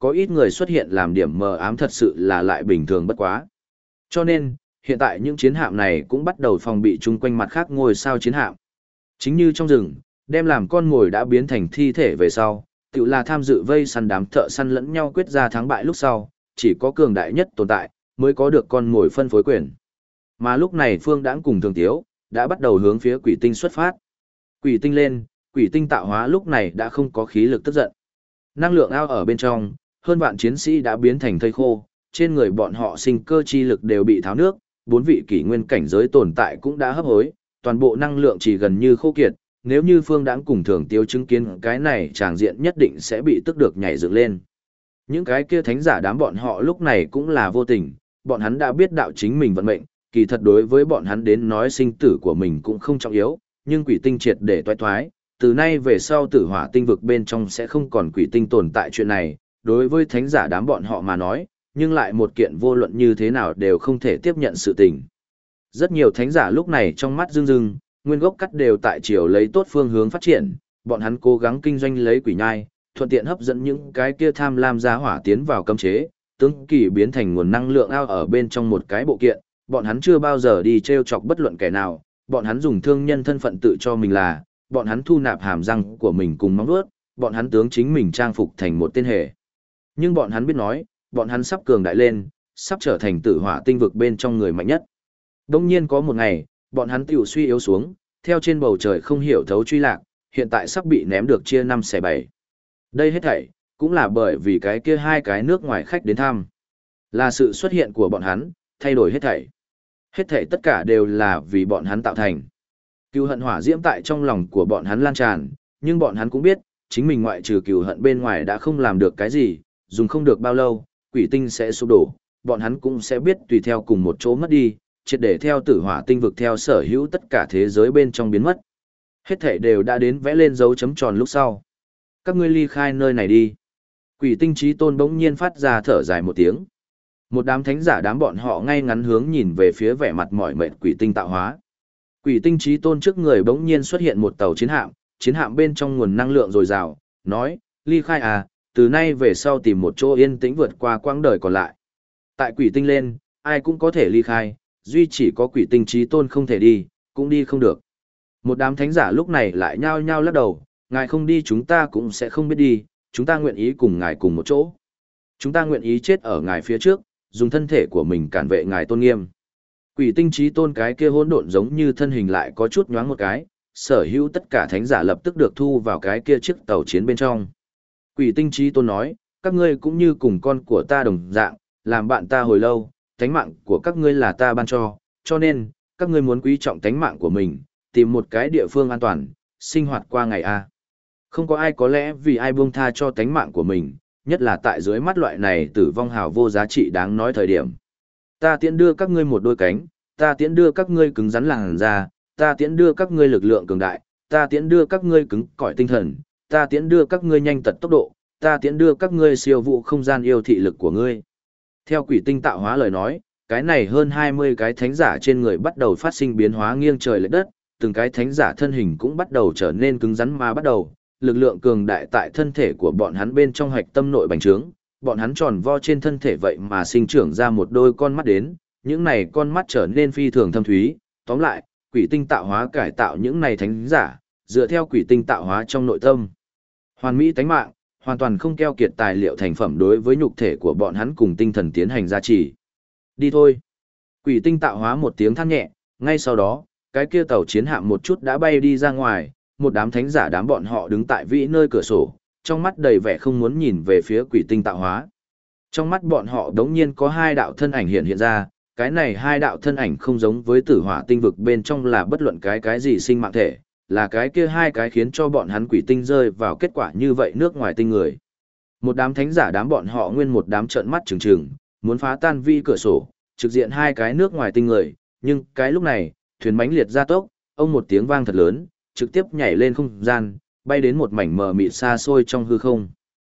có ít người xuất hiện làm điểm mờ ám thật sự là lại bình thường bất quá. Cho nên, hiện tại những chiến hạm này cũng bắt đầu phòng bị chung quanh mặt khác ngôi sao chiến hạm. Chính như trong rừng, đem làm con mồi đã biến thành thi thể về sau, tự là tham dự vây săn đám thợ săn lẫn nhau quyết ra thắng bại lúc sau, chỉ có cường đại nhất tồn tại, mới có được con mồi phân phối quyền. Mà lúc này Phương Đãng cùng Thường Tiếu, đã bắt đầu hướng phía quỷ tinh xuất phát. Quỷ tinh lên, quỷ tinh tạo hóa lúc này đã không có khí lực tức giận. Năng lượng ao ở bên trong, hơn vạn chiến sĩ đã biến thành thây khô, trên người bọn họ sinh cơ chi lực đều bị tháo nước, 4 vị kỷ nguyên cảnh giới tồn tại cũng đã hấp hối, toàn bộ năng lượng chỉ gần như khô kiệt, nếu như Phương Đãng cùng Thường Tiếu chứng kiến cái này tràng diện nhất định sẽ bị tức được nhảy dựng lên. Những cái kia thánh giả đám bọn họ lúc này cũng là vô tình, bọn hắn đã biết đạo chính mình vận mệnh, kỳ thật đối với bọn hắn đến nói sinh tử của mình cũng không trọng yếu, nhưng quỷ tinh triệt để toái thoái, từ nay về sau tử hỏa tinh vực bên trong sẽ không còn quỷ tinh tồn tại chuyện này, đối với thánh giả đám bọn họ mà nói, nhưng lại một kiện vô luận như thế nào đều không thể tiếp nhận sự tình. Rất nhiều thánh giả lúc này trong mắt rưng rưng, nguyên gốc cắt đều tại chiều lấy tốt phương hướng phát triển, bọn hắn cố gắng kinh doanh lấy quỷ nhai, thuận tiện hấp dẫn những cái kia tham lam giá hỏa tiến vào cấm chế, tướng kỳ biến thành nguồn năng lượng ao ở bên trong một cái bộ kiện, bọn hắn chưa bao giờ đi trêu chọc bất luận kẻ nào, bọn hắn dùng thương nhân thân phận tự cho mình là, bọn hắn thu nạp hàm răng của mình cùng móng vuốt, bọn hắn tướng chính mình trang phục thành một tên hề. Nhưng bọn hắn biết nói, bọn hắn sắp cường đại lên, sắp trở thành tử hỏa tinh vực bên trong người mạnh nhất. Đông nhiên có một ngày, bọn hắn tiểu suy yếu xuống, theo trên bầu trời không hiểu thấu truy lạc, hiện tại sắp bị ném được chia 5 xẻ 7. Đây hết thảy, cũng là bởi vì cái kia hai cái nước ngoài khách đến thăm. Là sự xuất hiện của bọn hắn, thay đổi hết thảy. Hết thảy tất cả đều là vì bọn hắn tạo thành. Cừu hận hỏa diễm tại trong lòng của bọn hắn lan tràn, nhưng bọn hắn cũng biết, chính mình ngoại trừ cừu hận bên ngoài đã không làm được cái gì, dùng không được bao lâu, quỷ tinh sẽ sụp đổ, bọn hắn cũng sẽ biết tùy theo cùng một chỗ mất đi, triệt để theo tử hỏa tinh vực theo sở hữu tất cả thế giới bên trong biến mất. Hết thảy đều đã đến vẽ lên dấu chấm tròn lúc sau. Các ngươi ly khai nơi này đi. Quỷ tinh chí tôn bỗng nhiên phát ra thở dài một tiếng. Một đám thánh giả đám bọn họ ngay ngắn hướng nhìn về phía vẻ mặt mỏi mệt quỷ tinh tạo hóa. Quỷ tinh chí tôn trước người bỗng nhiên xuất hiện một tàu chiến hạm bên trong nguồn năng lượng dồi dào, nói, ly khai à, từ nay về sau tìm một chỗ yên tĩnh vượt qua quãng đời còn lại. Tại quỷ tinh lên, ai cũng có thể ly khai, duy chỉ có quỷ tinh chí tôn không thể đi, cũng đi không được. Một đám thánh giả lúc này lại nhao nhao lắc đầu, ngài không đi chúng ta cũng sẽ không biết đi, chúng ta nguyện ý cùng ngài cùng một chỗ. Chúng ta nguyện ý chết ở ngài phía trước, dùng thân thể của mình cản vệ ngài tôn nghiêm. Quỷ tinh chí tôn cái kia hỗn độn giống như thân hình lại có chút nhoáng một cái, sở hữu tất cả thánh giả lập tức được thu vào cái kia chiếc tàu chiến bên trong. Quỷ tinh chí tôn nói, các ngươi cũng như cùng con của ta đồng dạng, làm bạn ta hồi lâu, tánh mạng của các ngươi là ta ban cho nên, các ngươi muốn quý trọng tánh mạng của mình, tìm một cái địa phương an toàn, sinh hoạt qua ngày a. Không có ai có lẽ vì ai buông tha cho tánh mạng của mình, nhất là tại dưới mắt loại này tử vong hào vô giá trị đáng nói thời điểm. Ta tiễn đưa các ngươi một đôi cánh, ta tiễn đưa các ngươi cứng rắn làn da, ta tiễn đưa các ngươi lực lượng cường đại, ta tiễn đưa các ngươi cứng cỏi tinh thần, ta tiễn đưa các ngươi nhanh tật tốc độ, ta tiễn đưa các ngươi siêu vụ không gian yêu thị lực của ngươi. Theo quỷ tinh tạo hóa lời nói, cái này hơn 20 cái thánh giả trên người bắt đầu phát sinh biến hóa nghiêng trời lệch đất, từng cái thánh giả thân hình cũng bắt đầu trở nên cứng rắn mà bắt đầu, lực lượng cường đại tại thân thể của bọn hắn bên trong hạch tâm nội bành trướng, bọn hắn tròn vo trên thân thể vậy mà sinh trưởng ra một đôi con mắt đến, những này con mắt trở nên phi thường thâm thúy, tóm lại, quỷ tinh tạo hóa cải tạo những này thánh giả, dựa theo quỷ tinh tạo hóa trong nội tâm. Hoàn mỹ tánh mạng, hoàn toàn không keo kiệt tài liệu thành phẩm đối với nhục thể của bọn hắn cùng tinh thần tiến hành gia trì. Đi thôi. Quỷ tinh tạo hóa một tiếng than nhẹ, ngay sau đó, cái kia tàu chiến hạm một chút đã bay đi ra ngoài, một đám thánh giả đám bọn họ đứng tại vĩ nơi cửa sổ, trong mắt đầy vẻ không muốn nhìn về phía quỷ tinh tạo hóa. Trong mắt bọn họ đống nhiên có hai đạo thân ảnh hiện ra, cái này hai đạo thân ảnh không giống với tử hỏa tinh vực bên trong là bất luận cái gì sinh mạng thể, là cái kia hai cái khiến cho bọn hắn quỷ tinh rơi vào kết quả như vậy nước ngoài tinh người. Một đám thánh giả đám bọn họ nguyên một đám trợn mắt trừng trừng, muốn phá tan vi cửa sổ, trực diện hai cái nước ngoài tinh người, nhưng cái lúc này, thuyền mãnh liệt gia tốc, ông một tiếng vang thật lớn, trực tiếp nhảy lên không gian, bay đến một mảnh mờ mịt xa xôi trong hư không.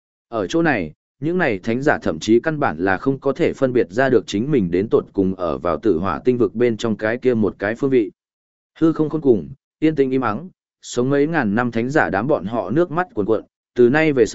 Ở chỗ này, những này thánh giả thậm chí căn bản là không có thể phân biệt ra được chính mình đến tột cùng ở vào tử hỏa tinh vực bên trong cái kia một cái phương vị. Hư không khôn cùng, yên tĩnh im ắng, sống mấy ngàn năm thánh giả đám bọn họ nước mắt cuồn cuộn, từ nay về sau,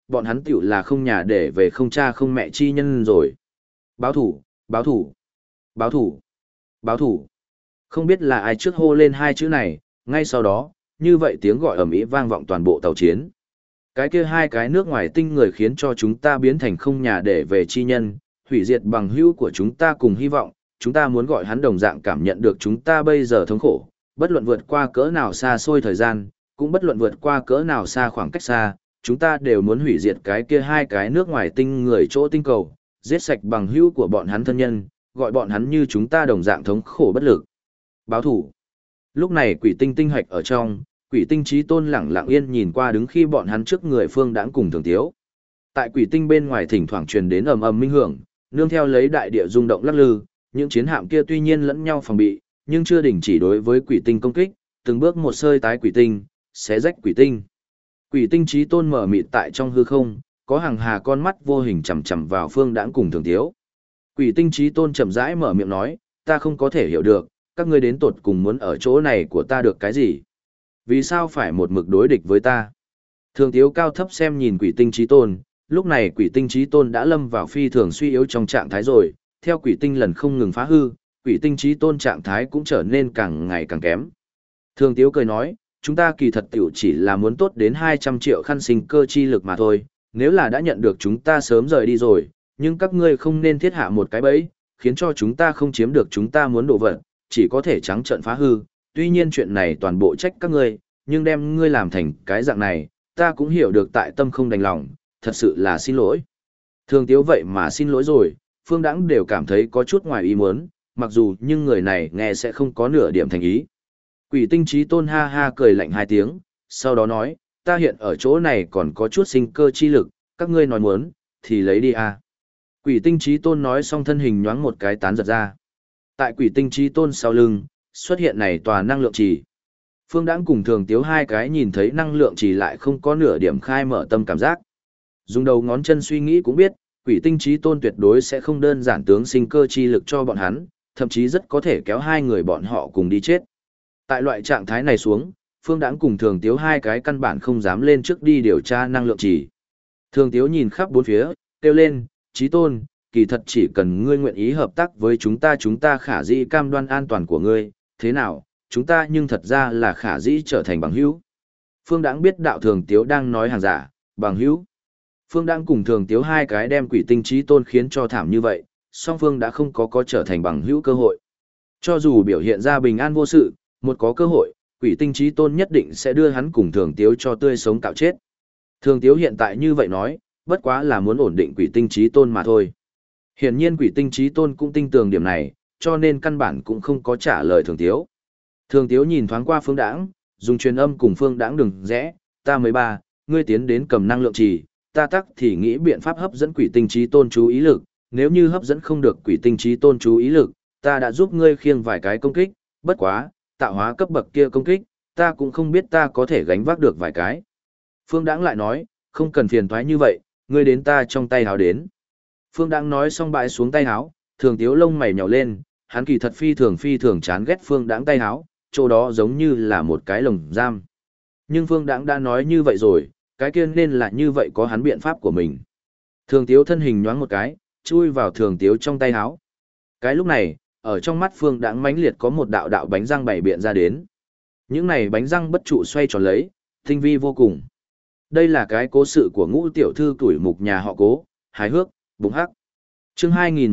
bọn hắn tiểu là không nhà để về không cha không mẹ chi nhân rồi. Báo thủ, báo thủ, báo thủ, báo thủ. Không biết là ai trước hô lên hai chữ này, ngay sau đó, như vậy tiếng gọi ầm ĩ vang vọng toàn bộ tàu chiến. Cái kia hai cái nước ngoài tinh người khiến cho chúng ta biến thành không nhà để về chi nhân, hủy diệt bằng hữu của chúng ta cùng hy vọng, chúng ta muốn gọi hắn đồng dạng cảm nhận được chúng ta bây giờ thống khổ, bất luận vượt qua cỡ nào xa xôi thời gian, cũng bất luận vượt qua cỡ nào xa khoảng cách xa, chúng ta đều muốn hủy diệt cái kia hai cái nước ngoài tinh người chỗ tinh cầu, giết sạch bằng hữu của bọn hắn thân nhân, gọi bọn hắn như chúng ta đồng dạng thống khổ bất lực. Báo thủ. Lúc này quỷ tinh tinh hạch ở trong, quỷ tinh trí tôn lẳng lặng yên nhìn qua đứng khi bọn hắn trước người Phương Đãng cùng Thường Tiếu. Tại quỷ tinh bên ngoài thỉnh thoảng truyền đến ầm ầm minh hưởng, nương theo lấy đại địa rung động lắc lư, những chiến hạm kia tuy nhiên lẫn nhau phòng bị, nhưng chưa đình chỉ đối với quỷ tinh công kích, từng bước một sơi tái quỷ tinh, xé rách quỷ tinh. Quỷ tinh trí tôn mở mịt tại trong hư không, có hàng hà con mắt vô hình chằm chằm vào Phương Đãng cùng Thường Tiếu. Quỷ tinh trí tôn chậm rãi mở miệng nói, ta không có thể hiểu được, các ngươi đến tột cùng muốn ở chỗ này của ta được cái gì? Vì sao phải một mực đối địch với ta? Thường Tiếu cao thấp xem nhìn quỷ tinh trí tôn, lúc này quỷ tinh trí tôn đã lâm vào phi thường suy yếu trong trạng thái rồi, theo quỷ tinh lần không ngừng phá hư, quỷ tinh trí tôn trạng thái cũng trở nên càng ngày càng kém. Thường Tiếu cười nói, chúng ta kỳ thật tiểu chỉ là muốn tốt đến 200 triệu khăn sinh cơ chi lực mà thôi, nếu là đã nhận được chúng ta sớm rời đi rồi, nhưng các ngươi không nên thiết hạ một cái bẫy, khiến cho chúng ta không chiếm được chúng ta muốn đổ vật, chỉ có thể trắng trợn phá hư, tuy nhiên chuyện này toàn bộ trách các ngươi, nhưng đem ngươi làm thành cái dạng này, ta cũng hiểu được tại tâm không đành lòng, thật sự là xin lỗi. Thường Tiếu vậy mà xin lỗi rồi, Phương Đãng đều cảm thấy có chút ngoài ý muốn, mặc dù nhưng người này nghe sẽ không có nửa điểm thành ý. Quỷ tinh trí tôn ha ha cười lạnh hai tiếng, sau đó nói, ta hiện ở chỗ này còn có chút sinh cơ chi lực, các ngươi nói muốn, thì lấy đi à. Quỷ tinh trí tôn nói xong thân hình nhoáng một cái tán giật ra. Tại quỷ tinh trí tôn sau lưng, xuất hiện này tòa năng lượng trì. Phương Đãng cùng Thường Tiếu hai cái nhìn thấy năng lượng trì lại không có nửa điểm khai mở tâm cảm giác. Dùng đầu ngón chân suy nghĩ cũng biết, quỷ tinh trí tôn tuyệt đối sẽ không đơn giản tướng sinh cơ chi lực cho bọn hắn, thậm chí rất có thể kéo hai người bọn họ cùng đi chết. Tại loại trạng thái này xuống, Phương Đãng cùng Thường Tiếu hai cái căn bản không dám lên trước đi điều tra năng lượng trì. Thường Tiếu nhìn khắp bốn phía, kêu lên, trí tôn, kỳ thật chỉ cần ngươi nguyện ý hợp tác với chúng ta khả dĩ cam đoan an toàn của ngươi, thế nào, chúng ta nhưng thật ra là khả dĩ trở thành bằng hữu. Phương Đãng biết đạo Thường Tiếu đang nói hàng giả, bằng hữu. Phương Đãng cùng Thường Tiếu hai cái đem quỷ tinh trí tôn khiến cho thảm như vậy, song phương đã không có trở thành bằng hữu cơ hội. Cho dù biểu hiện ra bình an vô sự, một có cơ hội, quỷ tinh trí tôn nhất định sẽ đưa hắn cùng Thường Tiếu cho tươi sống cạo chết. Thường Tiếu hiện tại như vậy nói, bất quá là muốn ổn định quỷ tinh trí tôn mà thôi. Hiển nhiên quỷ tinh trí tôn cũng tin tưởng điểm này, cho nên căn bản cũng không có trả lời Thường Tiếu. Thường Tiếu nhìn thoáng qua Phương Đãng, dùng truyền âm cùng Phương Đãng đừng rẽ, ta 13, ngươi tiến đến cầm năng lượng trì, ta tắc thì nghĩ biện pháp hấp dẫn quỷ tinh trí tôn chú ý lực, nếu như hấp dẫn không được quỷ tinh trí tôn chú ý lực, ta đã giúp ngươi khiêng vài cái công kích, bất quá, tạo hóa cấp bậc kia công kích, ta cũng không biết ta có thể gánh vác được vài cái. Phương Đãng lại nói, không cần phiền toái như vậy, ngươi đến ta trong tay háo đến. Phương Đãng nói xong bãi xuống tay háo, Thường Tiếu lông mày nhàu lên, hắn kỳ thật phi thường chán ghét Phương Đãng tay háo, chỗ đó giống như là một cái lồng giam. Nhưng Phương Đãng đã nói như vậy rồi, cái kia nên là như vậy có hắn biện pháp của mình. Thường Tiếu thân hình nhoáng một cái, chui vào Thường Tiếu trong tay háo. Cái lúc này, ở trong mắt Phương Đãng mãnh liệt có một đạo đạo bánh răng bảy biện ra đến. Những này bánh răng bất trụ xoay tròn lấy, tinh vi vô cùng. Đây là cái cố sự của ngũ tiểu thư tuổi mục nhà họ Cố, hài hước, bụng hắc. Chương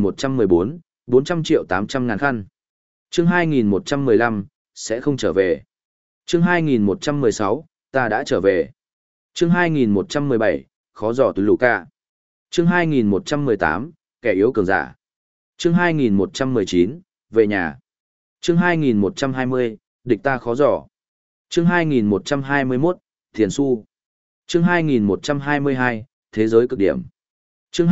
2114, 400 triệu 800 ngàn khăn. Chương 2115, sẽ không trở về. Chương 2116, ta đã trở về. Chương 2117, khó dò từ lũ ca. Chương 2118, kẻ yếu cường giả. Chương 2119, về nhà. Chương 2120, địch ta khó dò. Chương 2121, thiền su. Chương 2122, thế giới cực điểm. Chương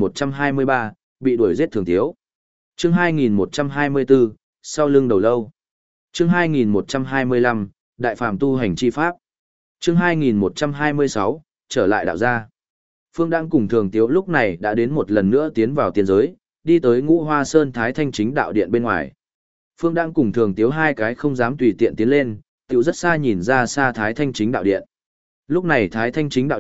2123, bị đuổi giết Thường Tiếu. Chương 2124, sau lưng đầu lâu. Chương 2125, đại phàm tu hành chi pháp. Chương 2126, trở lại đạo gia. Phương Đãng cùng Thường Tiếu lúc này đã đến một lần nữa tiến vào tiên giới, đi tới Ngũ Hoa Sơn Thái Thanh Chính đạo điện bên ngoài. Phương Đãng cùng Thường Tiếu hai cái không dám tùy tiện tiến lên, tiểu rất xa nhìn ra xa Thái Thanh Chính đạo điện. Lúc này Thái Thanh Chính đạo điện,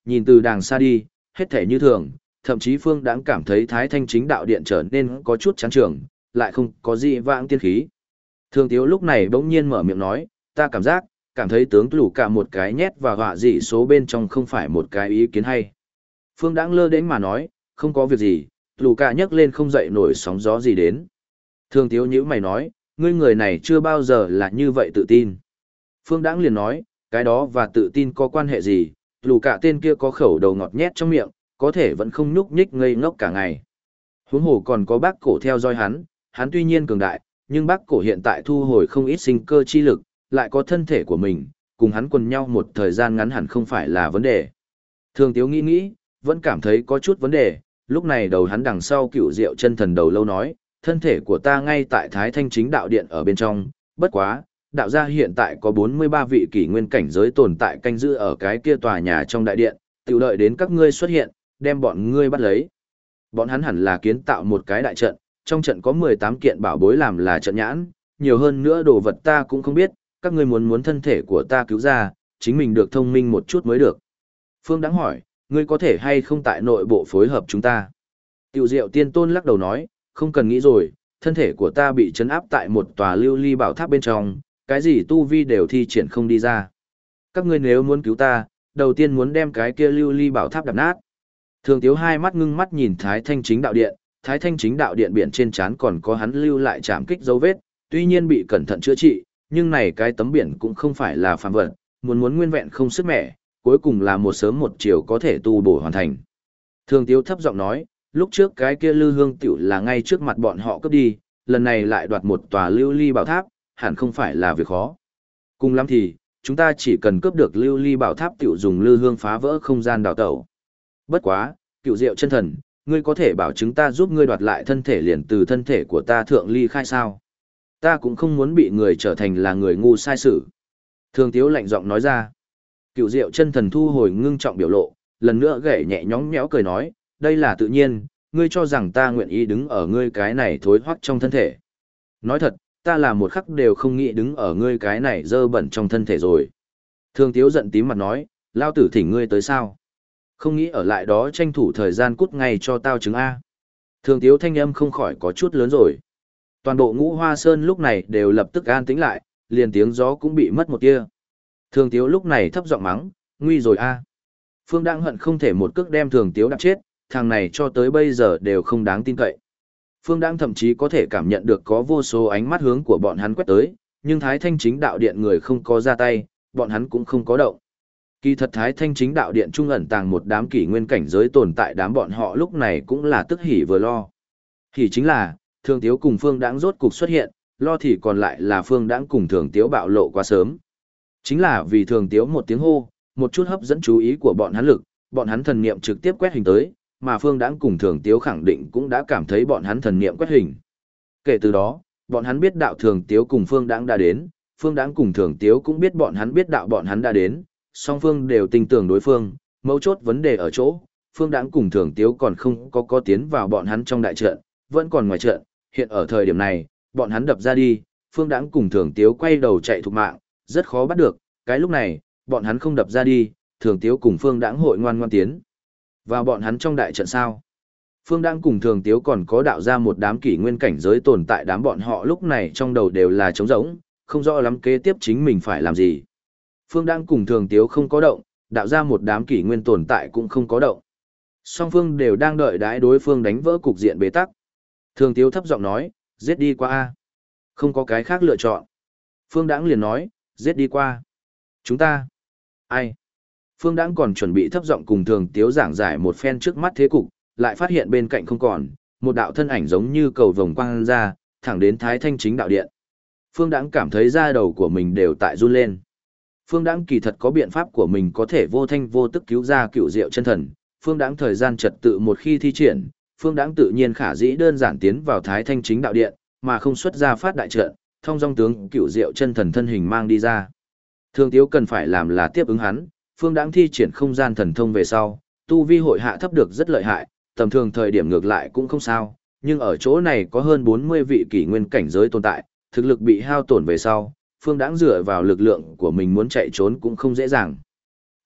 nhìn từ đàng xa đi, hết thể như thường, thậm chí Phương Đãng cảm thấy Thái Thanh Chính Đạo Điện trở nên có chút chán trường, lại không có gì vãng tiên khí. Thường Tiếu lúc này bỗng nhiên mở miệng nói, ta cảm thấy tướng lù cả một cái nhét và họa dị số bên trong không phải một cái ý kiến hay. Phương Đãng lơ đến mà nói, không có việc gì, lù cả nhấc lên không dậy nổi sóng gió gì đến. Thường Tiếu nhữ mày nói, ngươi người này chưa bao giờ là như vậy tự tin. Phương Đãng liền nói, cái đó và tự tin có quan hệ gì, lù cả tên kia có khẩu đầu ngọt nhét trong miệng, có thể vẫn không nhúc nhích ngây ngốc cả ngày. Huống hồ còn có bác cổ theo dõi hắn tuy nhiên cường đại, nhưng bác cổ hiện tại thu hồi không ít sinh cơ chi lực, lại có thân thể của mình, cùng hắn quần nhau một thời gian ngắn hẳn không phải là vấn đề. Thường Tiếu nghĩ, vẫn cảm thấy có chút vấn đề, lúc này đầu hắn đằng sau Cựu Diệu Chân Thần đầu lâu nói, thân thể của ta ngay tại Thái Thanh Chính Đạo Điện ở bên trong, bất quá, đạo gia hiện tại có 43 vị kỷ nguyên cảnh giới tồn tại canh giữ ở cái kia tòa nhà trong đại điện, tiểu đợi đến các ngươi xuất hiện, đem bọn ngươi bắt lấy. Bọn hắn hẳn là kiến tạo một cái đại trận, trong trận có 18 kiện bảo bối làm là trận nhãn, nhiều hơn nữa đồ vật ta cũng không biết, các ngươi muốn thân thể của ta cứu ra, chính mình được thông minh một chút mới được. Phương Đãng hỏi, ngươi có thể hay không tại nội bộ phối hợp chúng ta? Tiểu Diệu Tiên Tôn lắc đầu nói, không cần nghĩ rồi, thân thể của ta bị trấn áp tại một tòa lưu ly bảo tháp bên trong, cái gì tu vi đều thi triển không đi ra. Các ngươi nếu muốn cứu ta, đầu tiên muốn đem cái kia lưu ly bảo tháp đập nát. Thường Tiếu hai mắt ngưng mắt nhìn Thái Thanh Chính Đạo Điện, Thái Thanh Chính Đạo Điện biển trên trán còn có hắn lưu lại chạm kích dấu vết, tuy nhiên bị cẩn thận chữa trị, nhưng này cái tấm biển cũng không phải là phàm vật, muốn nguyên vẹn không sức mẻ, cuối cùng là một sớm một chiều có thể tu bổ hoàn thành. Thường Tiếu thấp giọng nói, lúc trước cái kia Lư Hương tiểu là ngay trước mặt bọn họ cướp đi, lần này lại đoạt một tòa lưu ly bảo tháp, hẳn không phải là việc khó. Cùng lắm thì, chúng ta chỉ cần cướp được lưu ly bảo tháp tiểu dùng Lư Hương phá vỡ không gian đào tẩu. Bất quá, Cựu Diệu Chân Thần, ngươi có thể bảo chúng ta giúp ngươi đoạt lại thân thể liền từ thân thể của ta thượng ly khai sao? Ta cũng không muốn bị người trở thành là người ngu sai sự. Thường Tiếu lạnh giọng nói ra. Cựu Diệu Chân Thần thu hồi ngưng trọng biểu lộ, lần nữa gảy nhẹ nhõng nhẽo cười nói, đây là tự nhiên, ngươi cho rằng ta nguyện ý đứng ở ngươi cái này thối hoắc trong thân thể. Nói thật, ta là một khắc đều không nghĩ đứng ở ngươi cái này dơ bẩn trong thân thể rồi. Thường Tiếu giận tím mặt nói, lao tử thỉnh ngươi tới sao? Không nghĩ ở lại đó tranh thủ thời gian cút ngay cho tao chứng A. Thường Tiếu thanh âm không khỏi có chút lớn rồi. Toàn bộ Ngũ Hoa Sơn lúc này đều lập tức an tĩnh lại, liền tiếng gió cũng bị mất một tia. Thường Tiếu lúc này thấp giọng mắng, nguy rồi A. Phương Đãng hận không thể một cước đem Thường Tiếu đạp chết, thằng này cho tới bây giờ đều không đáng tin cậy. Phương Đãng thậm chí có thể cảm nhận được có vô số ánh mắt hướng của bọn hắn quét tới, nhưng Thái Thanh Chính Đạo Điện người không có ra tay, bọn hắn cũng không có động. Kỳ thật Thái Thanh Chính Đạo Điện trung ẩn tàng một đám kỷ nguyên cảnh giới tồn tại, đám bọn họ lúc này cũng là tức hỉ vừa lo. Hỉ chính là, Thường Tiếu cùng Phương Đãng rốt cục xuất hiện, lo thì còn lại là Phương Đãng cùng Thường Tiếu bạo lộ quá sớm. Chính là vì Thường Tiếu một tiếng hô, một chút hấp dẫn chú ý của bọn hắn lực, bọn hắn thần niệm trực tiếp quét hình tới, mà Phương Đãng cùng Thường Tiếu khẳng định cũng đã cảm thấy bọn hắn thần niệm quét hình. Kể từ đó, bọn hắn biết đạo Thường Tiếu cùng Phương Đãng đã đến, Phương Đãng cùng Thường Tiếu cũng biết bọn hắn đã đến, song phương đều tin tưởng đối phương, mấu chốt vấn đề ở chỗ, Phương Đãng cùng Thường Tiếu còn không có tiến vào bọn hắn trong đại trận, vẫn còn ngoài trận, hiện ở thời điểm này, bọn hắn đập ra đi, Phương Đãng cùng Thường Tiếu quay đầu chạy thục mạng, rất khó bắt được, cái lúc này, bọn hắn không đập ra đi, Thường Tiếu cùng Phương Đãng hội ngoan ngoan tiến vào bọn hắn trong đại trận sao? Phương Đãng cùng Thường Tiếu còn có đạo ra một đám kỷ nguyên cảnh giới tồn tại, đám bọn họ lúc này trong đầu đều là trống rỗng, không rõ lắm kế tiếp chính mình phải làm gì. Phương Đãng cùng Thường Tiếu không có động, đạo ra một đám kỷ nguyên tồn tại cũng không có động. Song phương đều đang đợi đãi đối phương đánh vỡ cục diện bế tắc. Thường Tiếu thấp giọng nói, giết đi qua a. Không có cái khác lựa chọn. Phương Đãng liền nói, giết đi qua. Chúng ta. Ai? Phương Đãng còn chuẩn bị thấp giọng cùng Thường Tiếu giảng giải một phen trước mắt thế cục, lại phát hiện bên cạnh không còn, một đạo thân ảnh giống như cầu vồng quang ra, thẳng đến Thái Thanh Chính Đạo Điện. Phương Đãng cảm thấy da đầu của mình đều tại run lên. Phương Đãng kỳ thật có biện pháp của mình có thể vô thanh vô tức cứu ra Cựu Diệu Chân Thần. Phương Đãng thời gian trật tự một khi thi triển, Phương Đãng tự nhiên khả dĩ đơn giản tiến vào Thái Thanh Chính Đạo Điện, mà không xuất ra phát đại trận, thông dong tướng Cựu Diệu Chân Thần thân hình mang đi ra. Thường Tiếu cần phải làm là tiếp ứng hắn, Phương Đãng thi triển không gian thần thông về sau, tu vi hội hạ thấp được rất lợi hại, tầm thường thời điểm ngược lại cũng không sao, nhưng ở chỗ này có hơn 40 vị kỷ nguyên cảnh giới tồn tại, thực lực bị hao tổn về sau, Phương Đãng dựa vào lực lượng của mình muốn chạy trốn cũng không dễ dàng.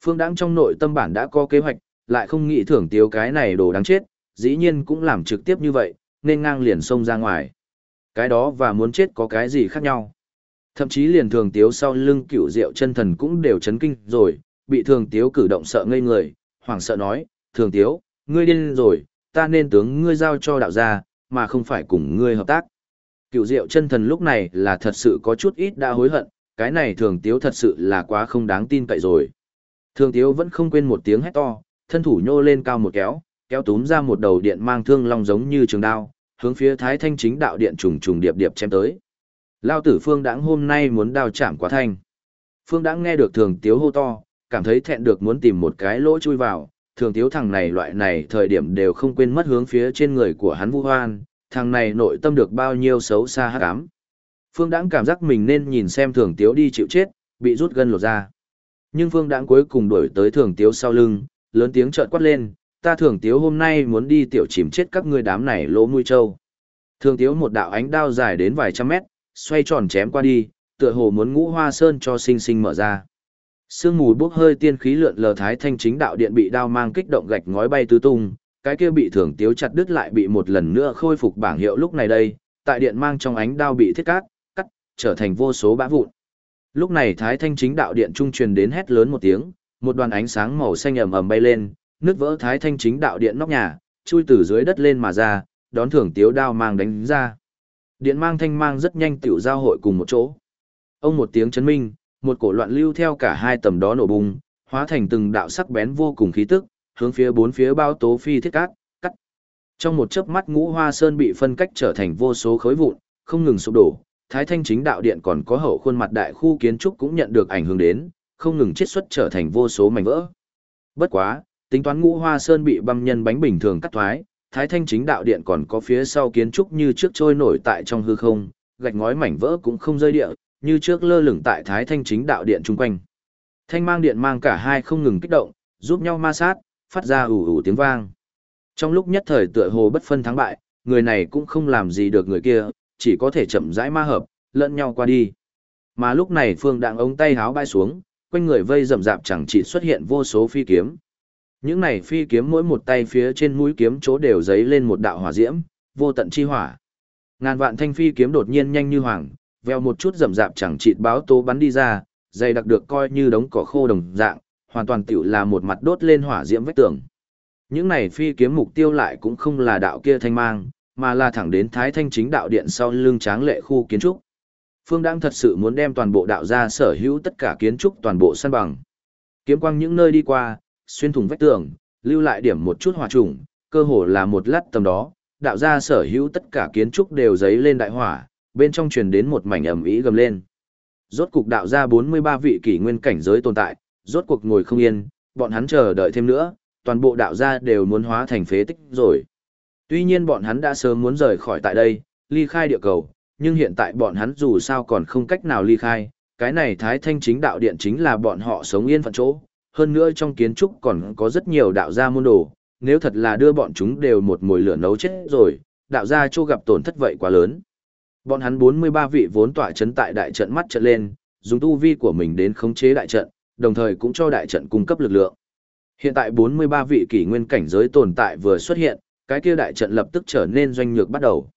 Phương Đãng trong nội tâm bản đã có kế hoạch, lại không nghĩ Thường Tiếu cái này đồ đáng chết, dĩ nhiên cũng làm trực tiếp như vậy, nên ngang liền xông ra ngoài. Cái đó và muốn chết có cái gì khác nhau. Thậm chí liền Thường Tiếu sau lưng Cửu Diệu chân thần cũng đều chấn kinh rồi, bị Thường Tiếu cử động sợ ngây người, hoảng sợ nói, Thường Tiếu, ngươi điên rồi, ta nên tướng ngươi giao cho đạo gia, mà không phải cùng ngươi hợp tác. Cửu Diệu chân thần lúc này là thật sự có chút ít đã hối hận, cái này Thường Tiếu thật sự là quá không đáng tin cậy rồi. Thường Tiếu vẫn không quên một tiếng hét to, thân thủ nhô lên cao một kéo, kéo túm ra một đầu điện mang thương long giống như trường đao, hướng phía Thái Thanh Chính Đạo Điện trùng trùng điệp điệp chém tới. Lao tử Phương Đãng hôm nay muốn đao chạm quá thanh. Phương Đãng nghe được Thường Tiếu hô to, cảm thấy thẹn được muốn tìm một cái lỗ chui vào, Thường Tiếu thằng này loại này thời điểm đều không quên mất hướng phía trên người của hắn vu hoan, thằng này nội tâm được bao nhiêu xấu xa hắc ám. Phương Đãng cảm giác mình nên nhìn xem Thường Tiếu đi chịu chết, bị rút gân lột ra. Nhưng Phương Đãng cuối cùng đuổi tới Thường Tiếu sau lưng, lớn tiếng trợn quát lên, ta Thường Tiếu hôm nay muốn đi tiểu chìm chết các ngươi đám này lỗ mũi trâu. Thường Tiếu một đạo ánh đao dài đến vài trăm mét, xoay tròn chém qua đi, tựa hồ muốn Ngũ Hoa Sơn cho sinh sinh mở ra. Sương mù bốc hơi tiên khí lượn lờ Thái Thanh Chính Đạo Điện bị đao mang kích động gạch ngói bay tứ tung, cái kia bị Thường Tiếu chặt đứt lại bị một lần nữa khôi phục bảng hiệu lúc này đây, tại điện mang trong ánh đao bị thiết cắt, trở thành vô số bã vụn. Lúc này Thái Thanh Chính Đạo Điện trung truyền đến hét lớn một tiếng, một đoàn ánh sáng màu xanh ầm ầm bay lên, nứt vỡ Thái Thanh Chính Đạo Điện nóc nhà, chui từ dưới đất lên mà ra, đón Thường Tiếu đao mang đánh ra. Điện mang thanh mang rất nhanh tiểu giao hội cùng một chỗ. Ông một tiếng chấn minh, một cổ loạn lưu theo cả hai tầm đó nổ bùng, hóa thành từng đạo sắc bén vô cùng khí tức, hướng phía bốn phía bao tố phi thiết cát, cắt. Trong một chớp mắt Ngũ Hoa Sơn bị phân cách trở thành vô số khối vụn, không ngừng sụp đổ. Thái Thanh Chính Đạo Điện còn có hậu khuôn mặt đại khu kiến trúc cũng nhận được ảnh hưởng đến, không ngừng chiết xuất trở thành vô số mảnh vỡ. Bất quá, tính toán Ngũ Hoa Sơn bị băm nhân bánh bình thường cắt thoái, Thái Thanh Chính Đạo Điện còn có phía sau kiến trúc như trước trôi nổi tại trong hư không, gạch ngói mảnh vỡ cũng không rơi địa, như trước lơ lửng tại Thái Thanh Chính Đạo Điện chung quanh. Thanh mang điện mang cả hai không ngừng kích động, giúp nhau ma sát, phát ra ù ù tiếng vang. Trong lúc nhất thời tựa hồ bất phân thắng bại, người này cũng không làm gì được người kia, chỉ có thể chậm rãi ma hợp, lẫn nhau qua đi. Mà lúc này Phương Đãng ống tay háo bay xuống, quanh người vây rậm rạp chẳng chỉ xuất hiện vô số phi kiếm. Những này phi kiếm mỗi một tay phía trên mũi kiếm chỗ đều giấy lên một đạo hỏa diễm, vô tận chi hỏa. Ngàn vạn thanh phi kiếm đột nhiên nhanh như hoàng, veo một chút rậm rạp chẳng chịt báo tố bắn đi ra, dày đặc được coi như đống cỏ khô đồng dạng, hoàn toàn tiểu là một mặt đốt lên hỏa diễm vách tường. Những này phi kiếm mục tiêu lại cũng không là đạo kia thanh mang, mà là thẳng đến Thái Thanh Chính Đạo Điện sau lưng tráng lệ khu kiến trúc. Phương Đãng thật sự muốn đem toàn bộ đạo gia sở hữu tất cả kiến trúc toàn bộ săn bằng. Kiếm quang những nơi đi qua, xuyên thủng vách tường, lưu lại điểm một chút hỏa trùng, cơ hồ là một lát tầm đó, đạo gia sở hữu tất cả kiến trúc đều giấy lên đại hỏa, bên trong truyền đến một mảnh ầm ĩ gầm lên. Rốt cục đạo gia 43 vị kỷ nguyên cảnh giới tồn tại, rốt cuộc ngồi không yên, bọn hắn chờ đợi thêm nữa, toàn bộ đạo gia đều muốn hóa thành phế tích rồi. Tuy nhiên bọn hắn đã sớm muốn rời khỏi tại đây, ly khai địa cầu, nhưng hiện tại bọn hắn dù sao còn không cách nào ly khai, cái này Thái Thanh Chính Đạo Điện chính là bọn họ sống yên phận chỗ, hơn nữa trong kiến trúc còn có rất nhiều đạo gia môn đồ, nếu thật là đưa bọn chúng đều một mồi lửa nấu chết rồi, đạo gia chỗ gặp tổn thất vậy quá lớn. Bọn hắn 43 vị vốn tỏa chấn tại đại trận mắt trận lên, dùng tu vi của mình đến khống chế đại trận, đồng thời cũng cho đại trận cung cấp lực lượng. Hiện tại 43 vị kỷ nguyên cảnh giới tồn tại vừa xuất hiện, cái kia đại trận lập tức trở nên doanh nhược bắt đầu.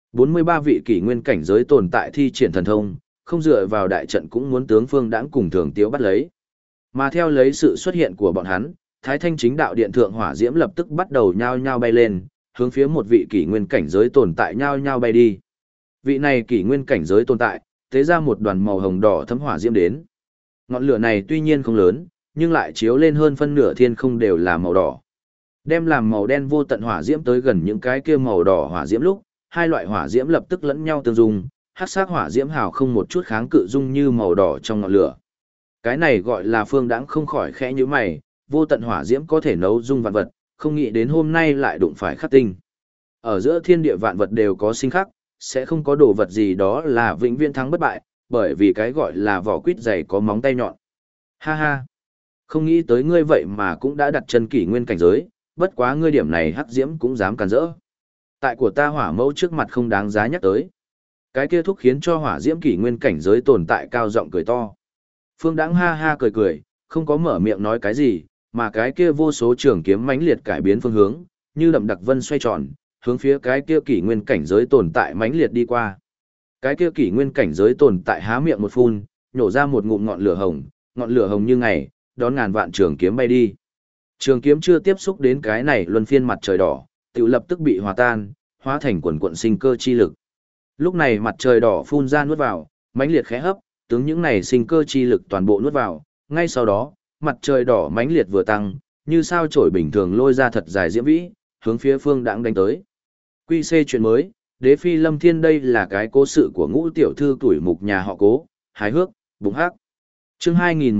43 vị kỷ nguyên cảnh giới tồn tại thi triển thần thông, không dựa vào đại trận cũng muốn tướng Phương Đãng cùng Thường Tiếu bắt lấy. Mà theo lấy sự xuất hiện của bọn hắn, Thái Thanh Chính Đạo Điện thượng hỏa diễm lập tức bắt đầu nhao nhao bay lên, hướng phía một vị kỷ nguyên cảnh giới tồn tại nhao nhao bay đi. Vị này kỷ nguyên cảnh giới tồn tại, tế ra một đoàn màu hồng đỏ thấm hỏa diễm đến. Ngọn lửa này tuy nhiên không lớn, nhưng lại chiếu lên hơn phân nửa thiên không đều là màu đỏ. Đem làm màu đen vô tận hỏa diễm tới gần những cái kia màu đỏ hỏa diễm lúc, hai loại hỏa diễm lập tức lẫn nhau tương dung, hắc sắc hỏa diễm hào không một chút kháng cự dung như màu đỏ trong ngọn lửa. Cái này gọi là Phương Đãng không khỏi khẽ như mày, vô tận hỏa diễm có thể nấu dung vạn vật, không nghĩ đến hôm nay lại đụng phải khắc tinh. Ở giữa thiên địa vạn vật đều có sinh khắc, sẽ không có đồ vật gì đó là vĩnh viễn thắng bất bại, bởi vì cái gọi là vỏ quýt dày có móng tay nhọn. Ha ha, không nghĩ tới ngươi vậy mà cũng đã đặt chân kỷ nguyên cảnh giới, bất quá ngươi điểm này hắc diễm cũng dám càn rỡ. Tại của ta hỏa mẫu trước mặt không đáng giá nhắc tới. Cái kia thúc khiến cho hỏa diễm kỷ nguyên cảnh giới tồn tại cao giọng cười to. Phương Đãng ha ha cười cười, không có mở miệng nói cái gì, mà cái kia vô số trường kiếm mãnh liệt cải biến phương hướng, như đậm đặc vân xoay tròn, hướng phía cái kia kỷ nguyên cảnh giới tồn tại mãnh liệt đi qua. Cái kia kỷ nguyên cảnh giới tồn tại há miệng một phun, nhổ ra một ngụm ngọn lửa hồng như ngày, đón ngàn vạn trường kiếm bay đi. Trường kiếm chưa tiếp xúc đến cái này luân phiên mặt trời đỏ, tự lập tức bị hòa tan, hóa thành quần quận sinh cơ chi lực. Lúc này mặt trời đỏ phun ra nuốt vào, mãnh liệt khẽ hấp, tướng những này sinh cơ chi lực toàn bộ nuốt vào, ngay sau đó, mặt trời đỏ mãnh liệt vừa tăng, như sao chổi bình thường lôi ra thật dài diễm vĩ, hướng phía Phương Đãng đánh tới. Quy C chuyện mới, Đế phi Lâm Thiên đây là cái cố sự của Ngũ tiểu thư tuổi mục nhà họ Cố, hài hước, bùng hắc. Chương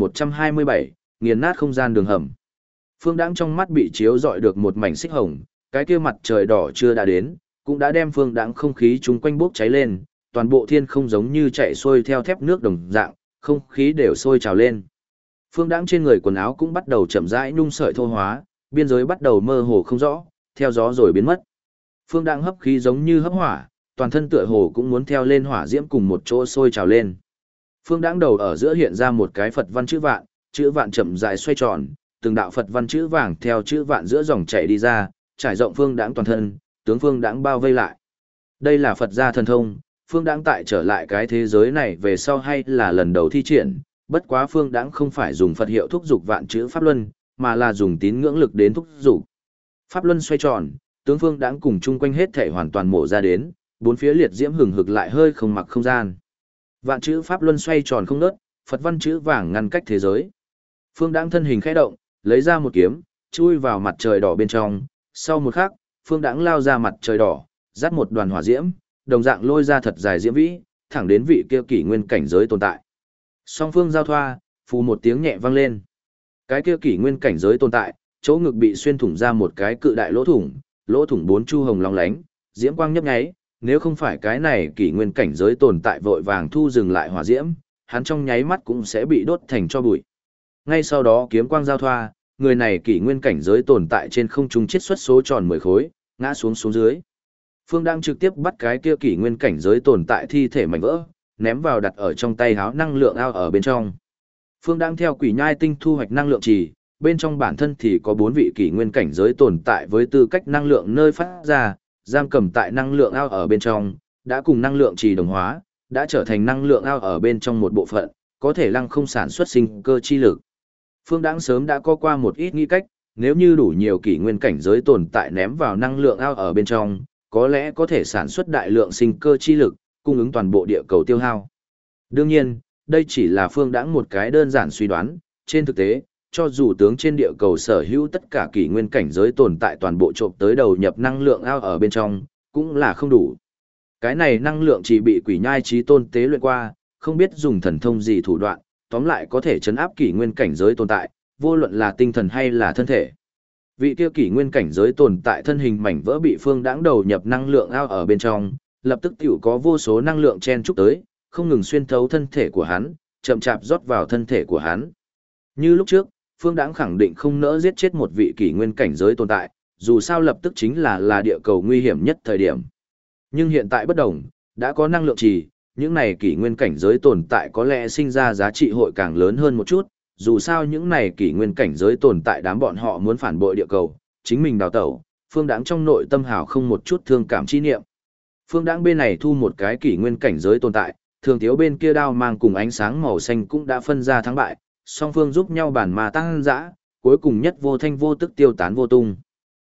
2127, nghiền nát không gian đường hầm. Phương Đãng trong mắt bị chiếu rọi được một mảnh xích hồng, cái kia mặt trời đỏ chưa đã đến, cũng đã đem Phương Đãng không khí chung quanh bốc cháy lên, toàn bộ thiên không giống như chạy xuôi theo thép nước đồng dạng, không khí đều sôi trào lên. Phương Đãng trên người quần áo cũng bắt đầu chậm rãi nhung sợi thô hóa, biên giới bắt đầu mơ hồ không rõ, theo gió rồi biến mất. Phương Đãng hấp khí giống như hấp hỏa, toàn thân tựa hồ cũng muốn theo lên hỏa diễm cùng một chỗ sôi trào lên. Phương Đãng đầu ở giữa hiện ra một cái Phật văn chữ vạn chậm rãi xoay tròn, từng đạo Phật văn chữ vàng theo chữ vạn giữa dòng chảy đi ra, trải rộng Phương Đãng toàn thân, tướng Phương Đãng bao vây lại. Đây là Phật gia thần thông, Phương Đãng tại trở lại cái thế giới này về sau hay là lần đầu thi triển, bất quá Phương Đãng không phải dùng Phật hiệu thúc dục vạn chữ pháp luân, mà là dùng tín ngưỡng lực đến thúc dục. Pháp luân xoay tròn, tướng Phương Đãng cùng chung quanh hết thể hoàn toàn mổ ra đến, bốn phía liệt diễm hừng hực lại hơi không mặc không gian. Vạn chữ pháp luân xoay tròn không ngớt, Phật văn chữ vàng ngăn cách thế giới. Phương Đãng thân hình khẽ động, lấy ra một kiếm, chui vào mặt trời đỏ bên trong, sau một khắc, Phương Đãng lao ra mặt trời đỏ, dắt một đoàn hỏa diễm, đồng dạng lôi ra thật dài diễm vĩ, thẳng đến vị kia kỷ nguyên cảnh giới tồn tại. Song phương giao thoa, phù một tiếng nhẹ vang lên. Cái kia kỷ nguyên cảnh giới tồn tại, chỗ ngực bị xuyên thủng ra một cái cự đại lỗ thủng bốn chu hồng long lánh, diễm quang nhấp nháy, nếu không phải cái này kỷ nguyên cảnh giới tồn tại vội vàng thu dừng lại hỏa diễm, hắn trong nháy mắt cũng sẽ bị đốt thành tro bụi. Ngay sau đó kiếm quang giao thoa, người này kỷ nguyên cảnh giới tồn tại trên không trung chiết xuất số tròn 10 khối, ngã xuống dưới. Phương đang trực tiếp bắt cái kia kỷ nguyên cảnh giới tồn tại thi thể mảnh vỡ, ném vào đặt ở trong tay háo năng lượng ao ở bên trong. Phương đang theo quỷ nhai tinh thu hoạch năng lượng trì, bên trong bản thân thì có 4 vị kỷ nguyên cảnh giới tồn tại với tư cách năng lượng nơi phát ra, giam cầm tại năng lượng ao ở bên trong, đã cùng năng lượng trì đồng hóa, đã trở thành năng lượng ao ở bên trong một bộ phận, có thể lăng không sản xuất sinh cơ chi lực. Phương Đãng sớm đã có qua một ít nghi cách, nếu như đủ nhiều kỷ nguyên cảnh giới tồn tại ném vào năng lượng ao ở bên trong, có lẽ có thể sản xuất đại lượng sinh cơ chi lực, cung ứng toàn bộ địa cầu tiêu hao. Đương nhiên, đây chỉ là Phương Đãng một cái đơn giản suy đoán, trên thực tế, cho dù tướng trên địa cầu sở hữu tất cả kỷ nguyên cảnh giới tồn tại toàn bộ trộm tới đầu nhập năng lượng ao ở bên trong, cũng là không đủ. Cái này năng lượng chỉ bị quỷ nhai trí tôn tế luyện qua, không biết dùng thần thông gì thủ đoạn, tóm lại có thể chấn áp kỷ nguyên cảnh giới tồn tại, vô luận là tinh thần hay là thân thể. Vị kia kỷ nguyên cảnh giới tồn tại thân hình mảnh vỡ bị Phương Đãng đầu nhập năng lượng ao ở bên trong, lập tức tiểu có vô số năng lượng chen chúc tới, không ngừng xuyên thấu thân thể của hắn, chậm chạp rót vào thân thể của hắn. Như lúc trước, Phương Đãng khẳng định không nỡ giết chết một vị kỷ nguyên cảnh giới tồn tại, dù sao lập tức chính là địa cầu nguy hiểm nhất thời điểm. Nhưng hiện tại bất đồng, đã có năng lượng trì, những này kỷ nguyên cảnh giới tồn tại có lẽ sinh ra giá trị hội càng lớn hơn một chút, dù sao những này kỷ nguyên cảnh giới tồn tại đám bọn họ muốn phản bội địa cầu, chính mình đào tẩu, Phương Đãng trong nội tâm hào không một chút thương cảm chi niệm. Phương Đãng bên này thu một cái kỷ nguyên cảnh giới tồn tại, Thường Tiếu bên kia đao mang cùng ánh sáng màu xanh cũng đã phân ra thắng bại, song phương giúp nhau bản mà tăng dã, cuối cùng nhất vô thanh vô tức tiêu tán vô tung.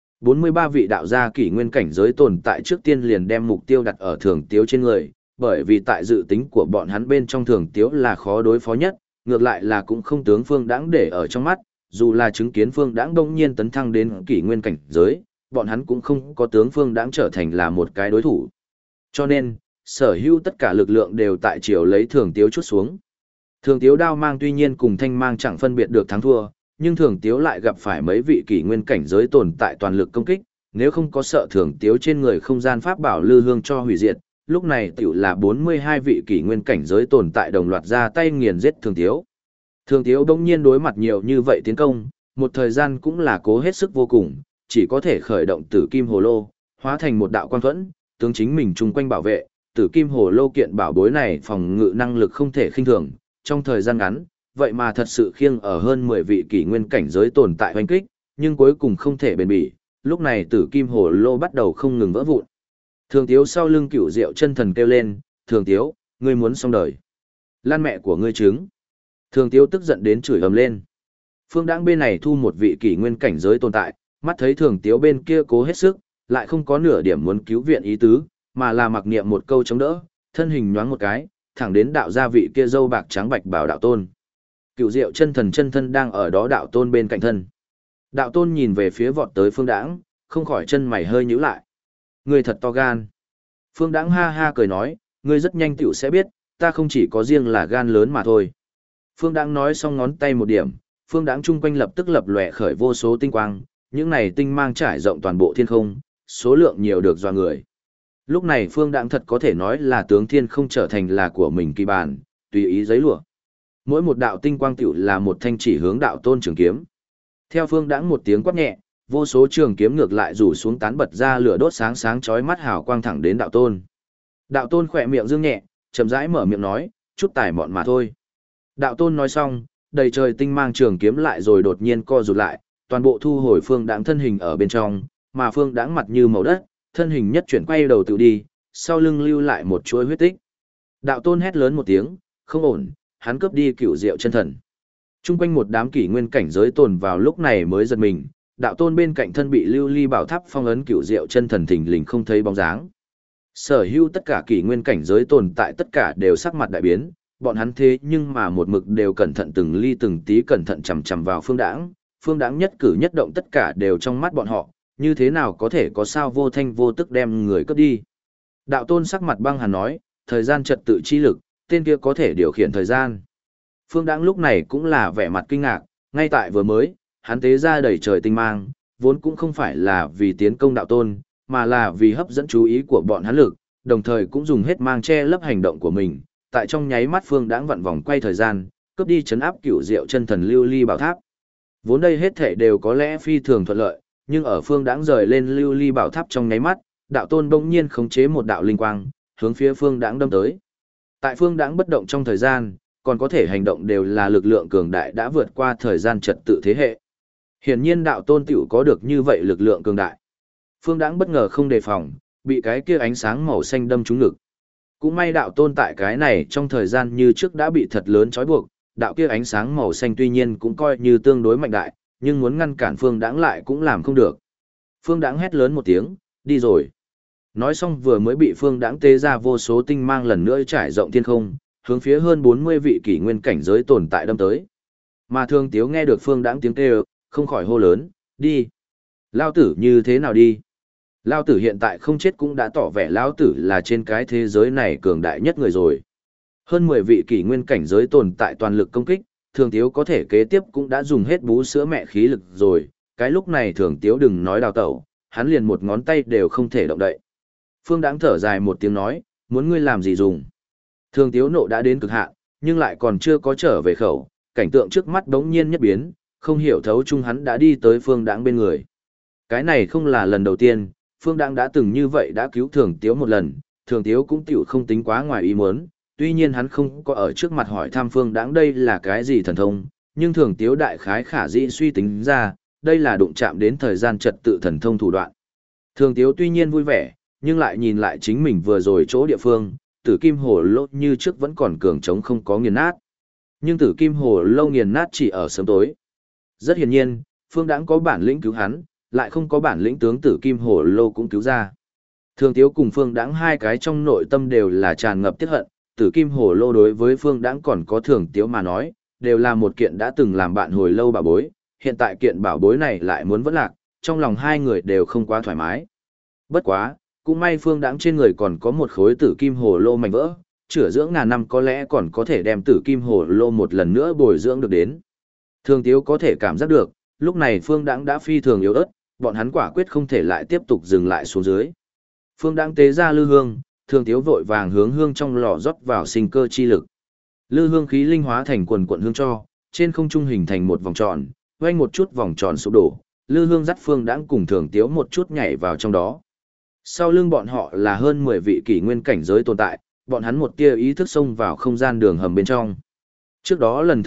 43 vị đạo gia kỷ nguyên cảnh giới tồn tại trước tiên liền đem mục tiêu đặt ở Thường Tiếu trên người, bởi vì tại dự tính của bọn hắn bên trong Thường Tiếu là khó đối phó nhất, ngược lại là cũng không tướng Phương Đãng để ở trong mắt, dù là chứng kiến Phương Đãng đông nhiên tấn thăng đến kỷ nguyên cảnh giới, bọn hắn cũng không có tướng Phương Đãng trở thành là một cái đối thủ. Cho nên, sở hữu tất cả lực lượng đều tại chiều lấy Thường Tiếu chút xuống. Thường Tiếu đao mang tuy nhiên cùng thanh mang chẳng phân biệt được thắng thua, nhưng Thường Tiếu lại gặp phải mấy vị kỷ nguyên cảnh giới tồn tại toàn lực công kích, nếu không có sợ Thường Tiếu trên người không gian pháp bảo lư hương cho hủy diệt, lúc này tiểu là 42 vị kỷ nguyên cảnh giới tồn tại đồng loạt ra tay nghiền giết Thường Tiếu. Thường Tiếu đông nhiên đối mặt nhiều như vậy tiến công, một thời gian cũng là cố hết sức vô cùng, chỉ có thể khởi động Tử Kim Hồ Lô, hóa thành một đạo quang thuẫn, tướng chính mình chung quanh bảo vệ. Tử Kim Hồ Lô kiện bảo bối này phòng ngự năng lực không thể khinh thường, trong thời gian ngắn, vậy mà thật sự khiêng ở hơn 10 vị kỷ nguyên cảnh giới tồn tại hoành kích, nhưng cuối cùng không thể bền bỉ, lúc này tử kim hồ lô bắt đầu không ngừng vỡ vụn. Thường Tiếu sau lưng Cửu Diệu Chân Thần kêu lên, "Thường Tiếu, ngươi muốn xong đời. Lan mẹ của ngươi trứng." Thường Tiếu tức giận đến chửi ầm lên. Phương Đãng bên này thu một vị kỷ nguyên cảnh giới tồn tại, mắt thấy Thường Tiếu bên kia cố hết sức, lại không có nửa điểm muốn cứu viện ý tứ, mà là mặc niệm một câu chống đỡ, thân hình nhoáng một cái, thẳng đến đạo gia vị kia dâu bạc trắng bạch bảo đạo tôn. Cựu Diệu chân thân đang ở đó đạo tôn bên cạnh thân. Đạo tôn nhìn về phía vọt tới Phương Đãng, không khỏi chân mày hơi nhíu lại. Ngươi thật to gan. Phương Đãng ha ha cười nói, ngươi rất nhanh tiểu sẽ biết, ta không chỉ có riêng là gan lớn mà thôi. Phương Đãng nói xong ngón tay một điểm, Phương Đãng chung quanh lập tức lập lòe khởi vô số tinh quang, những này tinh mang trải rộng toàn bộ thiên không, số lượng nhiều được dọa người. Lúc này Phương Đãng thật có thể nói là tướng thiên không trở thành là của mình kỳ bản, tùy ý giấy lụa. Mỗi một đạo tinh quang tiểu là một thanh chỉ hướng đạo tôn trường kiếm. Theo Phương Đãng một tiếng quát nhẹ, vô số trường kiếm ngược lại rủ xuống tán bật ra lửa đốt sáng sáng chói mắt hào quang thẳng đến đạo tôn. Đạo tôn khỏe miệng dương nhẹ, chậm rãi mở miệng nói, chút tài mọn mà thôi. Đạo tôn nói xong, đầy trời tinh mang trường kiếm lại rồi đột nhiên co rụt lại, toàn bộ thu hồi Phương Đãng thân hình ở bên trong, mà Phương Đãng mặt như màu đất, thân hình nhất chuyển quay đầu tự đi, sau lưng lưu lại một chuỗi huyết tích. Đạo tôn hét lớn một tiếng, không ổn, hắn cướp đi Cửu Diệu chân thần. Trung quanh một đám kỷ nguyên cảnh giới tồn vào lúc này mới giật mình, đạo tôn bên cạnh thân bị lưu ly bảo tháp phong ấn Cửu Diệu chân thần thình lình không thấy bóng dáng. Sở hữu tất cả kỷ nguyên cảnh giới tồn tại tất cả đều sắc mặt đại biến, bọn hắn thế nhưng mà một mực đều cẩn thận từng ly từng tí cẩn thận chằm chằm vào Phương Đãng, Phương Đãng nhất cử nhất động tất cả đều trong mắt bọn họ, như thế nào có thể có sao vô thanh vô tức đem người cướp đi. Đạo tôn sắc mặt băng hàn nói, thời gian trật tự chi lực, tên kia có thể điều khiển thời gian. Phương Đãng lúc này cũng là vẻ mặt kinh ngạc, ngay tại vừa mới, hắn tế ra đầy trời tinh mang, vốn cũng không phải là vì tiến công đạo tôn, mà là vì hấp dẫn chú ý của bọn hắn lực, đồng thời cũng dùng hết mang che lấp hành động của mình, tại trong nháy mắt Phương Đãng vặn vòng quay thời gian, cướp đi chấn áp Cửu Diệu chân thần lưu ly bảo tháp. Vốn đây hết thể đều có lẽ phi thường thuận lợi, nhưng ở Phương Đãng rời lên lưu ly bảo tháp trong nháy mắt, đạo tôn bỗng nhiên khống chế một đạo linh quang, hướng phía Phương Đãng đâm tới. Tại Phương Đãng bất động trong thời gian, còn có thể hành động đều là lực lượng cường đại đã vượt qua thời gian trật tự thế hệ. Hiển nhiên đạo tôn tiểu có được như vậy lực lượng cường đại. Phương Đãng bất ngờ không đề phòng, bị cái kia ánh sáng màu xanh đâm trúng ngực. Cũng may đạo tôn tại cái này trong thời gian như trước đã bị thật lớn trói buộc, đạo kia ánh sáng màu xanh tuy nhiên cũng coi như tương đối mạnh đại, nhưng muốn ngăn cản Phương Đãng lại cũng làm không được. Phương Đãng hét lớn một tiếng, đi rồi. Nói xong vừa mới bị Phương Đãng tế ra vô số tinh mang lần nữa trải rộng thiên không, hướng phía hơn 40 vị kỷ nguyên cảnh giới tồn tại đâm tới. Mà Thường Tiếu nghe được Phương Đãng tiếng kêu, không khỏi hô lớn, đi. Lao tử như thế nào đi? Lao tử hiện tại không chết cũng đã tỏ vẻ Lao tử là trên cái thế giới này cường đại nhất người rồi. Hơn 10 vị kỷ nguyên cảnh giới tồn tại toàn lực công kích, Thường Tiếu có thể kế tiếp cũng đã dùng hết bú sữa mẹ khí lực rồi. Cái lúc này Thường Tiếu đừng nói đào tẩu, hắn liền một ngón tay đều không thể động đậy. Phương Đãng thở dài một tiếng nói, muốn ngươi làm gì dùng? Thường Tiếu nộ đã đến cực hạn, nhưng lại còn chưa có trở về khẩu, cảnh tượng trước mắt đống nhiên nhất biến, không hiểu thấu chung hắn đã đi tới Phương Đãng bên người. Cái này không là lần đầu tiên, Phương Đãng đã từng như vậy đã cứu Thường Tiếu một lần, Thường Tiếu cũng tiểu không tính quá ngoài ý muốn, tuy nhiên hắn không có ở trước mặt hỏi thăm Phương Đãng đây là cái gì thần thông, nhưng Thường Tiếu đại khái khả dĩ suy tính ra, đây là đụng chạm đến thời gian trật tự thần thông thủ đoạn. Thường Tiếu tuy nhiên vui vẻ, nhưng lại nhìn lại chính mình vừa rồi chỗ địa phương, tử kim hồ lô như trước vẫn còn cường trống không có nghiền nát. Nhưng tử kim hồ lô nghiền nát chỉ ở sớm tối. Rất hiển nhiên, Phương Đãng có bản lĩnh cứu hắn, lại không có bản lĩnh tướng tử kim hồ lô cũng cứu ra. Thường Tiếu cùng Phương Đãng hai cái trong nội tâm đều là tràn ngập tiếc hận, tử kim hồ lô đối với Phương Đãng còn có Thường Tiếu mà nói, đều là một kiện đã từng làm bạn hồi lâu bảo bối, hiện tại kiện bảo bối này lại muốn vẫn lạc, trong lòng hai người đều không quá thoải mái. Bất quá, cũng may Phương Đãng trên người còn có một khối tử kim hồ lô mảnh vỡ, chữa dưỡng ngàn năm có lẽ còn có thể đem tử kim hồ lô một lần nữa bồi dưỡng được đến. Thường Tiếu có thể cảm giác được, lúc này Phương Đãng đã phi thường yếu ớt, bọn hắn quả quyết không thể lại tiếp tục dừng lại xuống dưới. Phương Đãng tế ra lư hương, Thường Tiếu vội vàng hướng hương trong lò rót vào sinh cơ chi lực. Lư hương khí linh hóa thành quần quần hương cho, trên không trung hình thành một vòng tròn, quanh một chút vòng tròn sụp đổ, lư hương dắt Phương Đãng cùng Thường Tiếu một chút nhảy vào trong đó. Sau lưng bọn họ là hơn 10 vị kỷ nguyên cảnh giới tồn tại, bọn hắn một tia ý thức xông vào không gian đường hầm bên trong. Trước đó lần thứ nhất,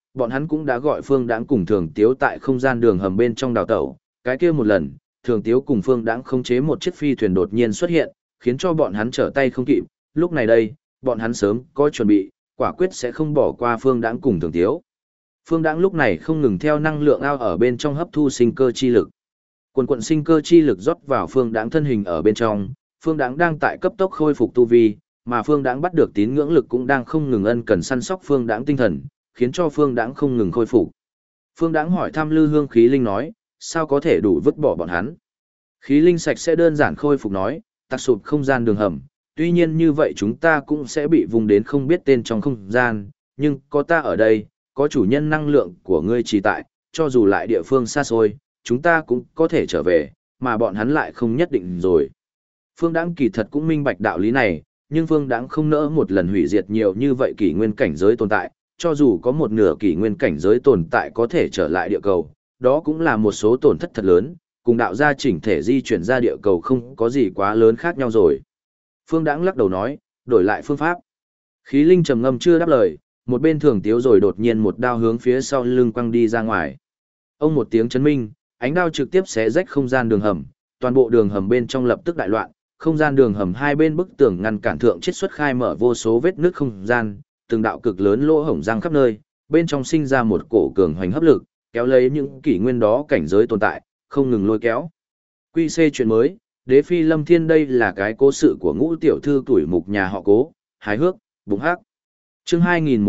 bọn hắn cũng đã gọi Phương Đãng cùng Thường Tiếu tại không gian đường hầm bên trong đào tẩu, cái kia một lần, Thường Tiếu cùng Phương Đãng khống chế một chiếc phi thuyền đột nhiên xuất hiện, khiến cho bọn hắn trở tay không kịp, lúc này đây, bọn hắn sớm có chuẩn bị, quả quyết sẽ không bỏ qua Phương Đãng cùng Thường Tiếu. Phương Đãng lúc này không ngừng theo năng lượng ao ở bên trong hấp thu sinh cơ chi lực. Quần quần sinh cơ chi lực rót vào Phương Đãng thân hình ở bên trong, Phương Đãng đang tại cấp tốc khôi phục tu vi, mà Phương Đãng bắt được tín ngưỡng lực cũng đang không ngừng ân cần săn sóc Phương Đãng tinh thần, khiến cho Phương Đãng không ngừng khôi phục. Phương Đãng hỏi thăm Lư Hương Khí Linh nói, sao có thể đủ vứt bỏ bọn hắn? Khí Linh sạch sẽ đơn giản khôi phục nói, tạc sụp không gian đường hầm, tuy nhiên như vậy chúng ta cũng sẽ bị vùng đến không biết tên trong không gian, nhưng có ta ở đây, có chủ nhân năng lượng của ngươi trì tại, cho dù lại địa phương xa xôi, chúng ta cũng có thể trở về, mà bọn hắn lại không nhất định rồi. Phương Đãng kỳ thật cũng minh bạch đạo lý này, nhưng Phương Đãng không nỡ một lần hủy diệt nhiều như vậy kỷ nguyên cảnh giới tồn tại, cho dù có một nửa kỷ nguyên cảnh giới tồn tại có thể trở lại địa cầu, đó cũng là một số tổn thất thật lớn, cùng đạo gia chỉnh thể di chuyển ra địa cầu không có gì quá lớn khác nhau rồi. Phương Đãng lắc đầu nói, đổi lại phương pháp. Khí Linh trầm ngâm chưa đáp lời, một bên Thường Tiếu rồi đột nhiên một đao hướng phía sau lưng quăng đi ra ngoài. Ông một tiếng chấn minh, ánh đao trực tiếp xé rách không gian đường hầm, toàn bộ đường hầm bên trong lập tức đại loạn, không gian đường hầm hai bên bức tường ngăn cản thượng chiết xuất khai mở vô số vết nứt không gian, từng đạo cực lớn lỗ hổng răng khắp nơi, bên trong sinh ra một cổ cường hoành hấp lực, kéo lấy những kỷ nguyên đó cảnh giới tồn tại, không ngừng lôi kéo. Quy C chuyện mới, Đế Phi Lâm Thiên đây là cái cố sự của Ngũ tiểu thư tuổi mục nhà họ Cố, hài hước, bùng hắc. Chương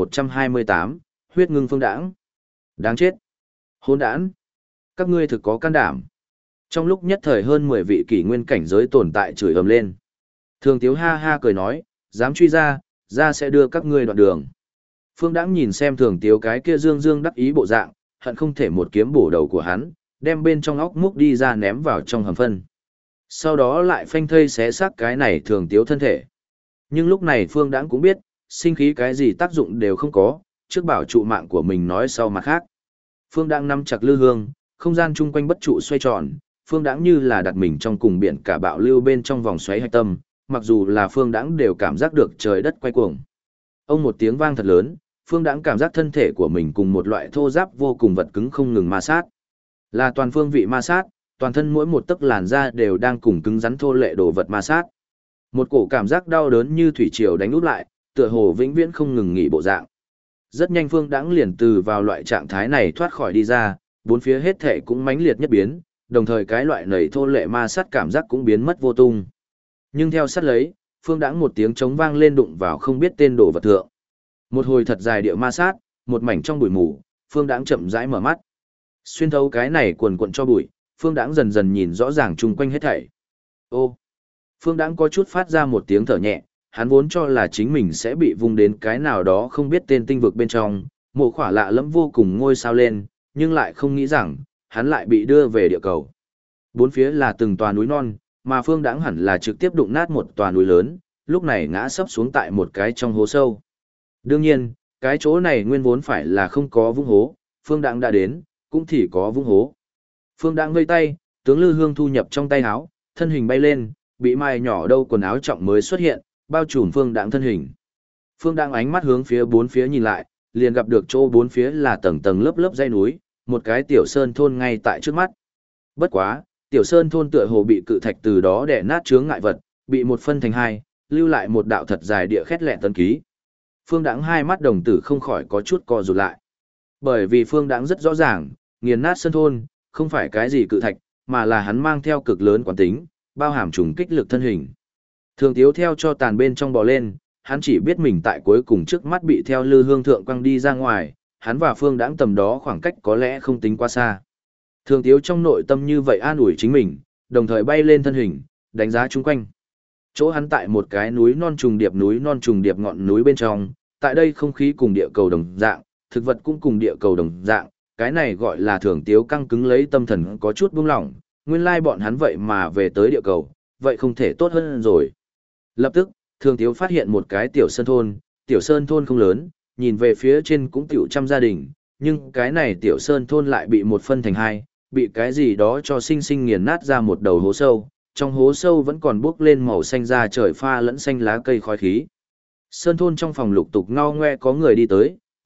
2128, huyết ngưng Phương Đãng. Đáng chết. Hỗn đản. Các ngươi thực có can đảm. Trong lúc nhất thời hơn 10 vị kỷ nguyên cảnh giới tồn tại chửi ầm lên. Thường Tiếu ha ha cười nói, dám truy ra sẽ đưa các ngươi đoạn đường. Phương Đãng nhìn xem Thường Tiếu cái kia dương dương đắc ý bộ dạng, hận không thể một kiếm bổ đầu của hắn, đem bên trong óc múc đi ra ném vào trong hầm phân. Sau đó lại phanh thây xé xác cái này Thường Tiếu thân thể. Nhưng lúc này Phương Đãng cũng biết, sinh khí cái gì tác dụng đều không có, trước bảo trụ mạng của mình nói sau mặt khác. Phương Đãng nắm chặt Lư Hương, không gian chung quanh bất trụ xoay tròn, Phương Đãng như là đặt mình trong cùng biển cả bạo lưu bên trong vòng xoáy hạch tâm, mặc dù là Phương Đãng đều cảm giác được trời đất quay cuồng. Ông một tiếng vang thật lớn, Phương Đãng cảm giác thân thể của mình cùng một loại thô ráp vô cùng vật cứng không ngừng ma sát. Là toàn phương vị ma sát, toàn thân mỗi một tấc làn da đều đang cùng cứng rắn thô lệ đồ vật ma sát. Một cổ cảm giác đau đớn như thủy triều đánh úp lại, tựa hồ vĩnh viễn không ngừng nghỉ bộ dạng. Rất nhanh Phương Đãng liền từ vào loại trạng thái này thoát khỏi đi ra, bốn phía hết thể cũng mãnh liệt nhất biến, đồng thời cái loại nảy thô lệ ma sát cảm giác cũng biến mất vô tung. Nhưng theo sát lấy, Phương Đãng một tiếng trống vang lên đụng vào không biết tên đồ vật thượng. Một hồi thật dài địa ma sát, một mảnh trong bụi mù, Phương Đãng chậm rãi mở mắt. Xuyên thấu cái này quần quần cho bụi, Phương Đãng dần dần nhìn rõ ràng chung quanh hết thảy. Ô! Phương Đãng có chút phát ra một tiếng thở nhẹ, hắn vốn cho là chính mình sẽ bị vung đến cái nào đó không biết tên tinh vực bên trong, mộ khỏa lạ lẫm vô cùng ngôi sao lên, nhưng lại không nghĩ rằng, hắn lại bị đưa về địa cầu. Bốn phía là từng tòa núi non, mà Phương Đãng hẳn là trực tiếp đụng nát một tòa núi lớn, lúc này ngã sấp xuống tại một cái trong hố sâu. Đương nhiên, cái chỗ này nguyên vốn phải là không có vũng hố, Phương Đãng đã đến, cũng thì có vũng hố. Phương Đãng vây tay, tướng Lư Hương thu nhập trong tay áo, thân hình bay lên, bị mai nhỏ đâu quần áo trọng mới xuất hiện, bao trùm Phương Đãng thân hình. Phương Đãng ánh mắt hướng phía bốn phía nhìn lại, liền gặp được chỗ bốn phía là tầng tầng lớp lớp dãy núi, một cái tiểu sơn thôn ngay tại trước mắt. Bất quá, tiểu sơn thôn tựa hồ bị cự thạch từ đó đè nát chướng ngại vật, bị một phân thành hai, lưu lại một đạo thật dài địa khét lẹn tân ký. Phương Đãng hai mắt đồng tử không khỏi có chút co rụt lại. Bởi vì Phương Đãng rất rõ ràng, nghiền nát sơn thôn, không phải cái gì cự thạch, mà là hắn mang theo cực lớn quán tính, bao hàm trùng kích lực thân hình. Thường Tiếu theo cho tàn bên trong bò lên, hắn chỉ biết mình tại cuối cùng trước mắt bị theo Lư Hương thượng quăng đi ra ngoài, hắn và Phương Đãng tầm đó khoảng cách có lẽ không tính quá xa. Thường Tiếu trong nội tâm như vậy an ủi chính mình, đồng thời bay lên thân hình, đánh giá chung quanh. Chỗ hắn tại một cái núi non trùng điệp ngọn núi bên trong, tại đây không khí cùng địa cầu đồng dạng, thực vật cũng cùng địa cầu đồng dạng, cái này gọi là Thường Tiếu căng cứng lấy tâm thần có chút buông lỏng, nguyên lai bọn hắn vậy mà về tới địa cầu, vậy không thể tốt hơn rồi. Lập tức, Thường Tiếu phát hiện một cái tiểu sơn thôn không lớn, nhìn về phía trên cũng tiểu trăm gia đình, nhưng cái này tiểu sơn thôn lại bị một phân thành hai, bị cái gì đó cho sinh sinh nghiền nát ra một đầu hố sâu, trong hố sâu vẫn còn bốc lên màu xanh da trời pha lẫn xanh lá cây khói khí. Sơn thôn trong phòng lục tục ngao ngoe có người đi tới,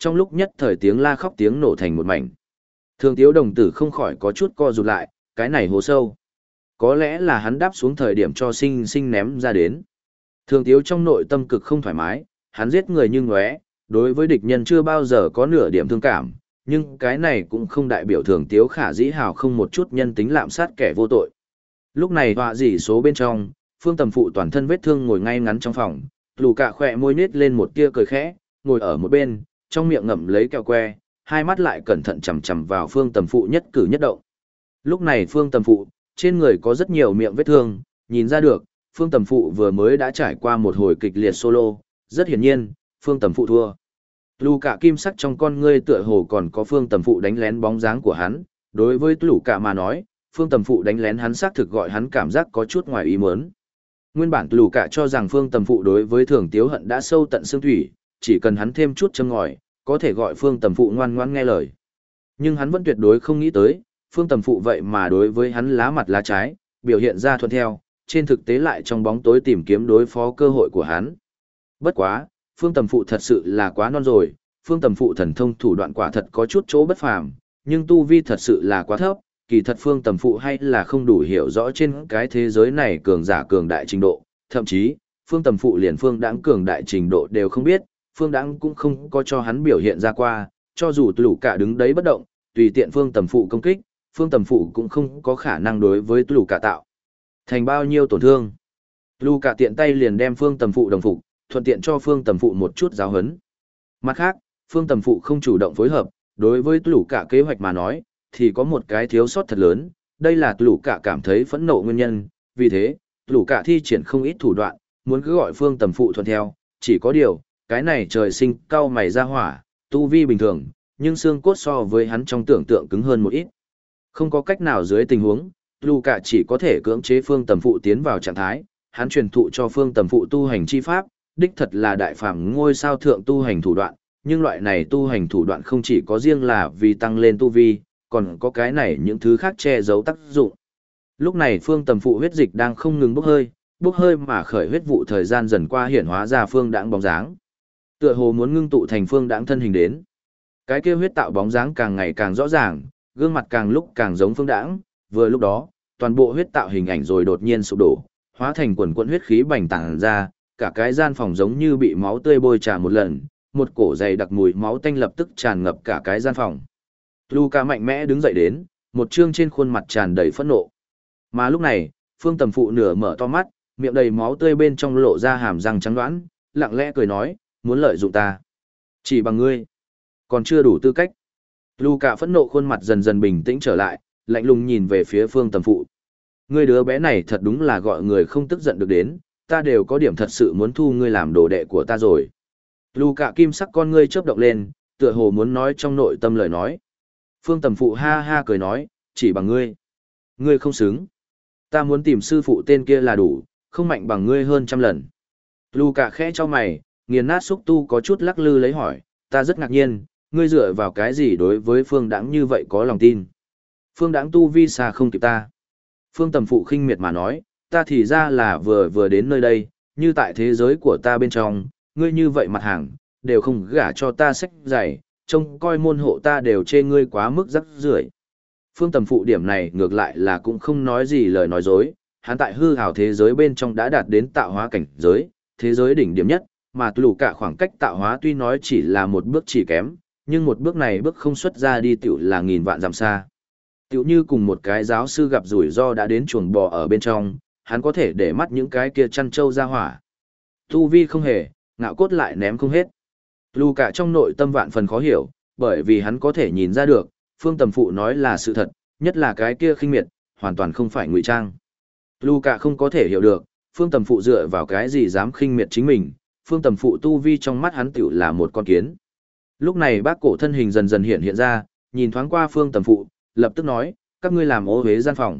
trong lúc nhất thời tiếng la khóc tiếng nổ thành một mảnh. Thường Tiếu đồng tử không khỏi có chút co rụt lại, cái này hố sâu. Có lẽ là hắn đáp xuống thời điểm cho sinh sinh ném ra đến. Thường Tiếu trong nội tâm cực không thoải mái, hắn giết người như ngóe, đối với địch nhân chưa bao giờ có nửa điểm thương cảm, nhưng cái này cũng không đại biểu Thường Tiếu khả dĩ hào không một chút nhân tính lạm sát kẻ vô tội. Lúc này họa dỉ số bên trong, Phương Tầm Phụ toàn thân vết thương ngồi ngay ngắn trong phòng, lù cả khỏe môi nết lên một tia cười khẽ, ngồi ở một bên, trong miệng ngậm lấy kẹo que, hai mắt lại cẩn thận chằm chằm vào Phương Tầm Phụ nhất cử nhất động. Lúc này Phương Tầm Phụ, trên người có rất nhiều miệng vết thương, nhìn ra được, Phương Tầm Phụ vừa mới đã trải qua một hồi kịch liệt solo, rất hiển nhiên, Phương Tầm Phụ thua. Lù cả kim sắc trong con ngươi tựa hồ còn có Phương Tầm Phụ đánh lén bóng dáng của hắn, đối với lù cả mà nói, Phương Tầm Phụ đánh lén hắn xác thực gọi hắn cảm giác có chút ngoài ý muốn. Nguyên bản lù cả cho rằng Phương Tầm Phụ đối với Thường Tiếu hận đã sâu tận xương thủy, chỉ cần hắn thêm chút châm ngòi, có thể gọi Phương Tầm Phụ ngoan ngoãn nghe lời. Nhưng hắn vẫn tuyệt đối không nghĩ tới, Phương Tầm Phụ vậy mà đối với hắn lá mặt lá trái, biểu hiện ra thuận theo, trên thực tế lại trong bóng tối tìm kiếm đối phó cơ hội của hắn. Bất quá, Phương Tầm Phụ thật sự là quá non rồi, Phương Tầm Phụ thần thông thủ đoạn quả thật có chút chỗ bất phàm, nhưng tu vi thật sự là quá thấp, kỳ thật Phương Tầm Phụ hay là không đủ hiểu rõ trên cái thế giới này cường giả cường đại trình độ, thậm chí, Phương Tầm Phụ liền Phương Đãng cường đại trình độ đều không biết, Phương Đãng cũng không có cho hắn biểu hiện ra qua, cho dù lũ cả đứng đấy bất động, tùy tiện Phương Tầm Phụ công kích, Phương Tầm Phụ cũng không có khả năng đối với lũ cả tạo thành bao nhiêu tổn thương. Lũ cả tiện tay liền đem Phương Tầm Phụ đồng phục, thuận tiện cho Phương Tầm Phụ một chút giáo huấn. Mặt khác, Phương Tầm Phụ không chủ động phối hợp, đối với lũ cả kế hoạch mà nói, thì có một cái thiếu sót thật lớn, đây là lũ cả cảm thấy phẫn nộ nguyên nhân, vì thế, lũ cả thi triển không ít thủ đoạn, muốn cứ gọi Phương Tầm Phụ thuận theo, chỉ có điều, cái này trời sinh cao mày ra hỏa, tu vi bình thường, nhưng xương cốt so với hắn trong tưởng tượng cứng hơn một ít. Không có cách nào dưới tình huống, lũ cả chỉ có thể cưỡng chế Phương Tầm Phụ tiến vào trạng thái, hắn truyền thụ cho Phương Tầm Phụ tu hành chi pháp, đích thật là đại phàm ngôi sao thượng tu hành thủ đoạn, nhưng loại này tu hành thủ đoạn không chỉ có riêng là vì tăng lên tu vi, còn có cái này những thứ khác che giấu tác dụng. Lúc này Phương Tầm Phụ huyết dịch đang không ngừng bốc hơi mà khởi huyết vụ thời gian dần qua hiển hóa ra Phương Đãng bóng dáng. Tựa hồ muốn ngưng tụ thành Phương Đãng thân hình đến. Cái kia huyết tạo bóng dáng càng ngày càng rõ ràng, gương mặt càng lúc càng giống Phương Đãng, vừa lúc đó, toàn bộ huyết tạo hình ảnh rồi đột nhiên sụp đổ, hóa thành quần quần huyết khí bành tàng ra, cả cái gian phòng giống như bị máu tươi bôi trà một lần, một cổ dày đặc mùi máu tanh lập tức tràn ngập cả cái gian phòng. Luca mạnh mẽ đứng dậy đến, một trương trên khuôn mặt tràn đầy phẫn nộ. Mà lúc này, Phương Tầm Phụ nửa mở to mắt, miệng đầy máu tươi bên trong lộ ra hàm răng trắng đoán, lặng lẽ cười nói, muốn lợi dụng ta. Chỉ bằng ngươi, còn chưa đủ tư cách. Luca phẫn nộ khuôn mặt dần dần bình tĩnh trở lại, lạnh lùng nhìn về phía Phương Tầm Phụ. Ngươi đứa bé này thật đúng là gọi người không tức giận được đến, ta đều có điểm thật sự muốn thu ngươi làm đồ đệ của ta rồi. Luca kim sắc con ngươi chớp động lên, tựa hồ muốn nói trong nội tâm lời nói. Phương Tầm Phụ ha ha cười nói, chỉ bằng ngươi. Ngươi không xứng. Ta muốn tìm sư phụ tên kia là đủ, không mạnh bằng ngươi hơn trăm lần. Luca khẽ cho mày, nghiền nát xúc tu có chút lắc lư lấy hỏi, ta rất ngạc nhiên, ngươi dựa vào cái gì đối với Phương Đãng như vậy có lòng tin. Phương Đãng tu vi xa không kịp ta. Phương Tầm Phụ khinh miệt mà nói, ta thì ra là vừa đến nơi đây, như tại thế giới của ta bên trong, ngươi như vậy mặt hàng, đều không gả cho ta sách giày, trông coi môn hộ ta đều chê ngươi quá mức rắc rưởi. Phương Tầm Phụ điểm này ngược lại là cũng không nói gì lời nói dối, hắn tại hư hào thế giới bên trong đã đạt đến tạo hóa cảnh giới, thế giới đỉnh điểm nhất, mà lù cả khoảng cách tạo hóa tuy nói chỉ là một bước chỉ kém, nhưng một bước này bước không xuất ra đi tiểu là nghìn vạn dặm xa. Tiểu như cùng một cái giáo sư gặp rủi ro đã đến chuồng bò ở bên trong, hắn có thể để mắt những cái kia chăn trâu ra hỏa. Tu vi không hề, ngạo cốt lại ném không hết. Lù cả trong nội tâm vạn phần khó hiểu, bởi vì hắn có thể nhìn ra được, Phương Tầm Phụ nói là sự thật, nhất là cái kia khinh miệt, hoàn toàn không phải ngụy trang. Lù cả không có thể hiểu được, Phương Tầm Phụ dựa vào cái gì dám khinh miệt chính mình, Phương Tầm Phụ tu vi trong mắt hắn tiểu là một con kiến. Lúc này bác cổ thân hình dần dần hiện ra, nhìn thoáng qua Phương Tầm Phụ, lập tức nói, các ngươi làm ô uế gian phòng.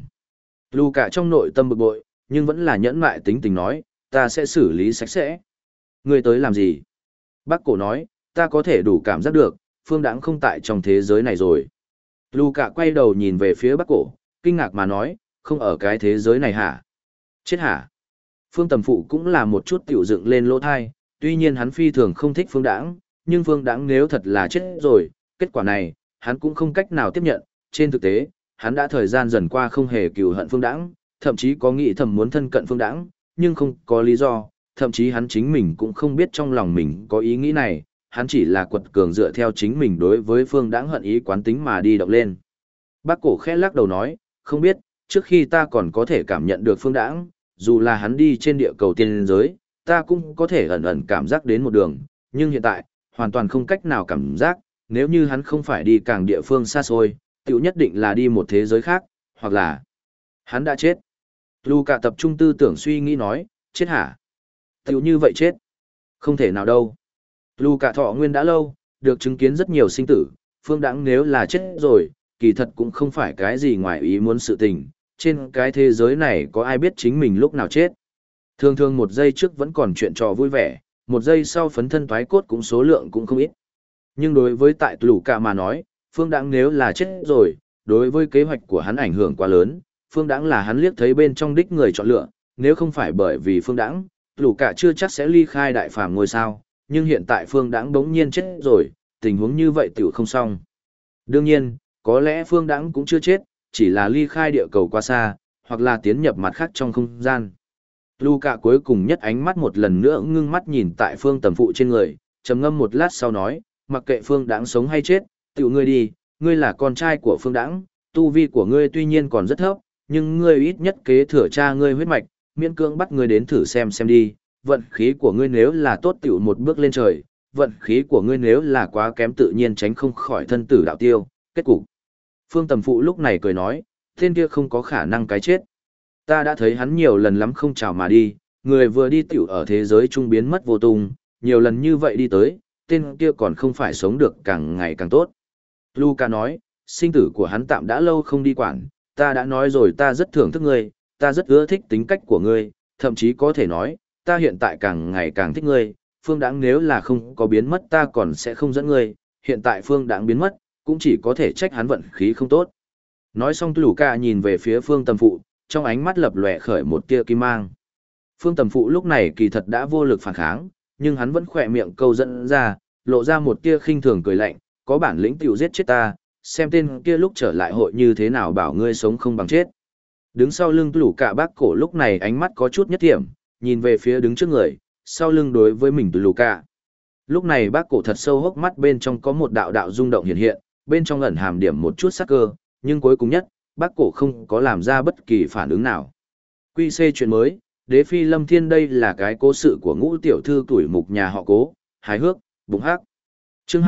Lù cả trong nội tâm bực bội, nhưng vẫn là nhẫn mại tính tình nói, ta sẽ xử lý sạch sẽ. Ngươi tới làm gì? Bác cổ nói, ta có thể đủ cảm giác được, Phương Đãng không tại trong thế giới này rồi. Lù cả quay đầu nhìn về phía bác cổ, kinh ngạc mà nói, không ở cái thế giới này hả? Chết hả? Phương Tầm Phụ cũng là một chút tiểu dựng lên lỗ thai, tuy nhiên hắn phi thường không thích Phương Đãng, nhưng Phương Đãng nếu thật là chết rồi, kết quả này, hắn cũng không cách nào tiếp nhận. Trên thực tế, hắn đã thời gian dần qua không hề cừu hận Phương Đãng, thậm chí có nghĩ thầm muốn thân cận Phương Đãng, nhưng không có lý do, thậm chí hắn chính mình cũng không biết trong lòng mình có ý nghĩ này, hắn chỉ là quật cường dựa theo chính mình đối với Phương Đãng hận ý quán tính mà đi động lên. Bác Cổ khẽ lắc đầu nói, không biết, trước khi ta còn có thể cảm nhận được Phương Đãng, dù là hắn đi trên địa cầu tiên giới, ta cũng có thể ẩn ẩn cảm giác đến một đường, nhưng hiện tại, hoàn toàn không cách nào cảm giác, nếu như hắn không phải đi càng địa phương xa xôi, tiểu nhất định là đi một thế giới khác, hoặc là hắn đã chết. Luca tập trung tư tưởng suy nghĩ nói, chết hả? Tiểu như vậy chết? Không thể nào đâu. Luca thọ nguyên đã lâu, được chứng kiến rất nhiều sinh tử, Phương Đãng nếu là chết rồi, kỳ thật cũng không phải cái gì ngoài ý muốn sự tình, trên cái thế giới này có ai biết chính mình lúc nào chết. Thường thường một giây trước vẫn còn chuyện trò vui vẻ, một giây sau phấn thân thoái cốt cũng số lượng cũng không ít. Nhưng đối với tại Luca mà nói, Phương Đãng nếu là chết rồi, đối với kế hoạch của hắn ảnh hưởng quá lớn, Phương Đãng là hắn liếc thấy bên trong đích người chọn lựa, nếu không phải bởi vì Phương Đãng, Luca chưa chắc sẽ ly khai đại phàm ngôi sao, nhưng hiện tại Phương Đãng bỗng nhiên chết rồi, tình huống như vậy tiểu không xong. Đương nhiên, có lẽ Phương Đãng cũng chưa chết, chỉ là ly khai địa cầu quá xa, hoặc là tiến nhập mặt khác trong không gian. Luca cuối cùng nhất ánh mắt một lần nữa ngưng mắt nhìn tại Phương Tầm Phụ trên người, trầm ngâm một lát sau nói, mặc kệ Phương Đãng sống hay chết, tiểu ngươi đi, ngươi là con trai của Phương Đãng, tu vi của ngươi tuy nhiên còn rất thấp, nhưng ngươi ít nhất kế thừa cha ngươi huyết mạch, miễn cưỡng bắt ngươi đến thử xem đi, vận khí của ngươi nếu là tốt tiểu một bước lên trời, vận khí của ngươi nếu là quá kém tự nhiên tránh không khỏi thân tử đạo tiêu, kết cục. Phương Tầm Phụ lúc này cười nói, tên kia không có khả năng cái chết. Ta đã thấy hắn nhiều lần lắm không chào mà đi, người vừa đi tiểu ở thế giới trung biến mất vô tung, nhiều lần như vậy đi tới, tên kia còn không phải sống được càng ngày càng tốt. Luca nói, sinh tử của hắn tạm đã lâu không đi quản, ta đã nói rồi ta rất thưởng thức ngươi, ta rất ưa thích tính cách của ngươi, thậm chí có thể nói, ta hiện tại càng ngày càng thích ngươi, Phương Đãng nếu là không có biến mất ta còn sẽ không dẫn ngươi, hiện tại Phương Đãng biến mất, cũng chỉ có thể trách hắn vận khí không tốt. Nói xong Luca nhìn về phía Phương Tầm Phụ, trong ánh mắt lập lòe khởi một tia kim mang. Phương Tầm Phụ lúc này kỳ thật đã vô lực phản kháng, nhưng hắn vẫn khỏe miệng câu dẫn ra, lộ ra một tia khinh thường cười lạnh, có bản lĩnh tiểu giết chết ta, xem tên kia lúc trở lại hội như thế nào bảo ngươi sống không bằng chết. Đứng sau lưng Luca bác cổ lúc này ánh mắt có chút nhất thiểm, nhìn về phía đứng trước người, sau lưng đối với mình Luca. Lúc này bác cổ thật sâu hốc mắt bên trong có một đạo đạo rung động hiện hiện, bên trong ẩn hàm điểm một chút sắc cơ, nhưng cuối cùng nhất, bác cổ không có làm ra bất kỳ phản ứng nào. Quy C chuyện mới, Đế Phi Lâm Thiên đây là cái cố sự của ngũ tiểu thư tuổi mục nhà họ Cố, hài hước, bụng hắc. Chương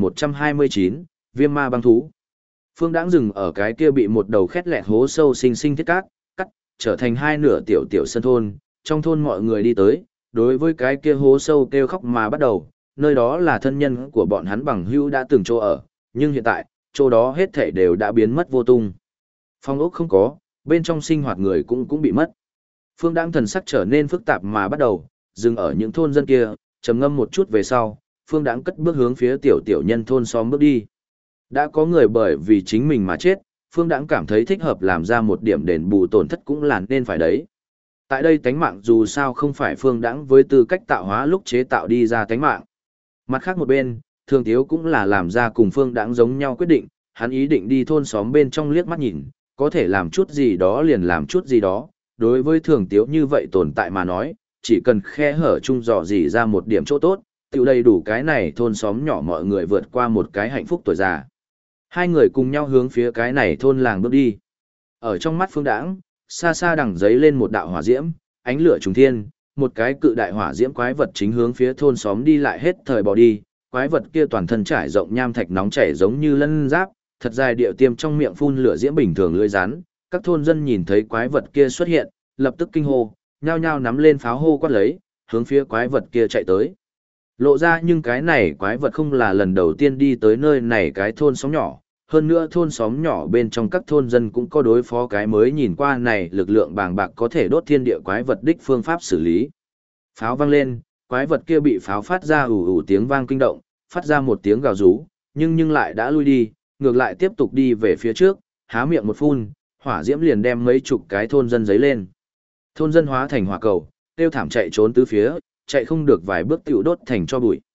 2129, Viêm Ma băng thú. Phương Đãng dừng ở cái kia bị một đầu khét lẹt hố sâu xinh xinh thiết cát, cắt, trở thành hai nửa tiểu tiểu sân thôn, trong thôn mọi người đi tới, đối với cái kia hố sâu kêu khóc mà bắt đầu, nơi đó là thân nhân của bọn hắn bằng hữu đã từng chỗ ở, nhưng hiện tại, chỗ đó hết thảy đều đã biến mất vô tung. Phong ốc không có, bên trong sinh hoạt người cũng bị mất. Phương Đãng thần sắc trở nên phức tạp mà bắt đầu, dừng ở những thôn dân kia, trầm ngâm một chút về sau, Phương Đãng cất bước hướng phía tiểu tiểu nhân thôn xóm bước đi. Đã có người bởi vì chính mình mà chết, Phương Đãng cảm thấy thích hợp làm ra một điểm đền bù tổn thất cũng là nên phải đấy. Tại đây tánh mạng dù sao không phải Phương Đãng với tư cách tạo hóa lúc chế tạo đi ra tánh mạng. Mặt khác một bên, Thường Tiếu cũng là làm ra cùng Phương Đãng giống nhau quyết định, hắn ý định đi thôn xóm bên trong liếc mắt nhìn, có thể làm chút gì đó liền làm chút gì đó. Đối với Thường Tiếu như vậy tồn tại mà nói, chỉ cần khe hở chung dò dỉ ra một điểm chỗ tốt, tự đầy đủ cái này thôn xóm nhỏ mọi người vượt qua một cái hạnh phúc tuổi già. Hai người cùng nhau hướng phía cái này thôn làng bước đi. Ở trong mắt Phương Đãng, xa xa đằng giấy lên một đạo hỏa diễm, ánh lửa trùng thiên, một cái cự đại hỏa diễm quái vật chính hướng phía thôn xóm đi lại hết thời bỏ đi. Quái vật kia toàn thân trải rộng nham thạch nóng chảy giống như lân giáp, thật dài điệu tiêm trong miệng phun lửa diễm bình thường lưỡi rắn. Các thôn dân nhìn thấy quái vật kia xuất hiện, lập tức kinh hô, nhao nhao nắm lên pháo hô quát lấy, hướng phía quái vật kia chạy tới. Lộ ra nhưng cái này quái vật không là lần đầu tiên đi tới nơi này cái thôn xóm nhỏ, hơn nữa thôn xóm nhỏ bên trong các thôn dân cũng có đối phó cái mới nhìn qua này lực lượng bàng bạc có thể đốt thiên địa quái vật đích phương pháp xử lý. Pháo vang lên, quái vật kia bị pháo phát ra ù ù tiếng vang kinh động, phát ra một tiếng gào rú, nhưng lại đã lui đi, ngược lại tiếp tục đi về phía trước, há miệng một phun, hỏa diễm liền đem mấy chục cái thôn dân giấy lên. Thôn dân hóa thành hỏa cầu, tiêu thảm chạy trốn tứ phía, chạy không được vài bước tiểu đốt thành cho bụi.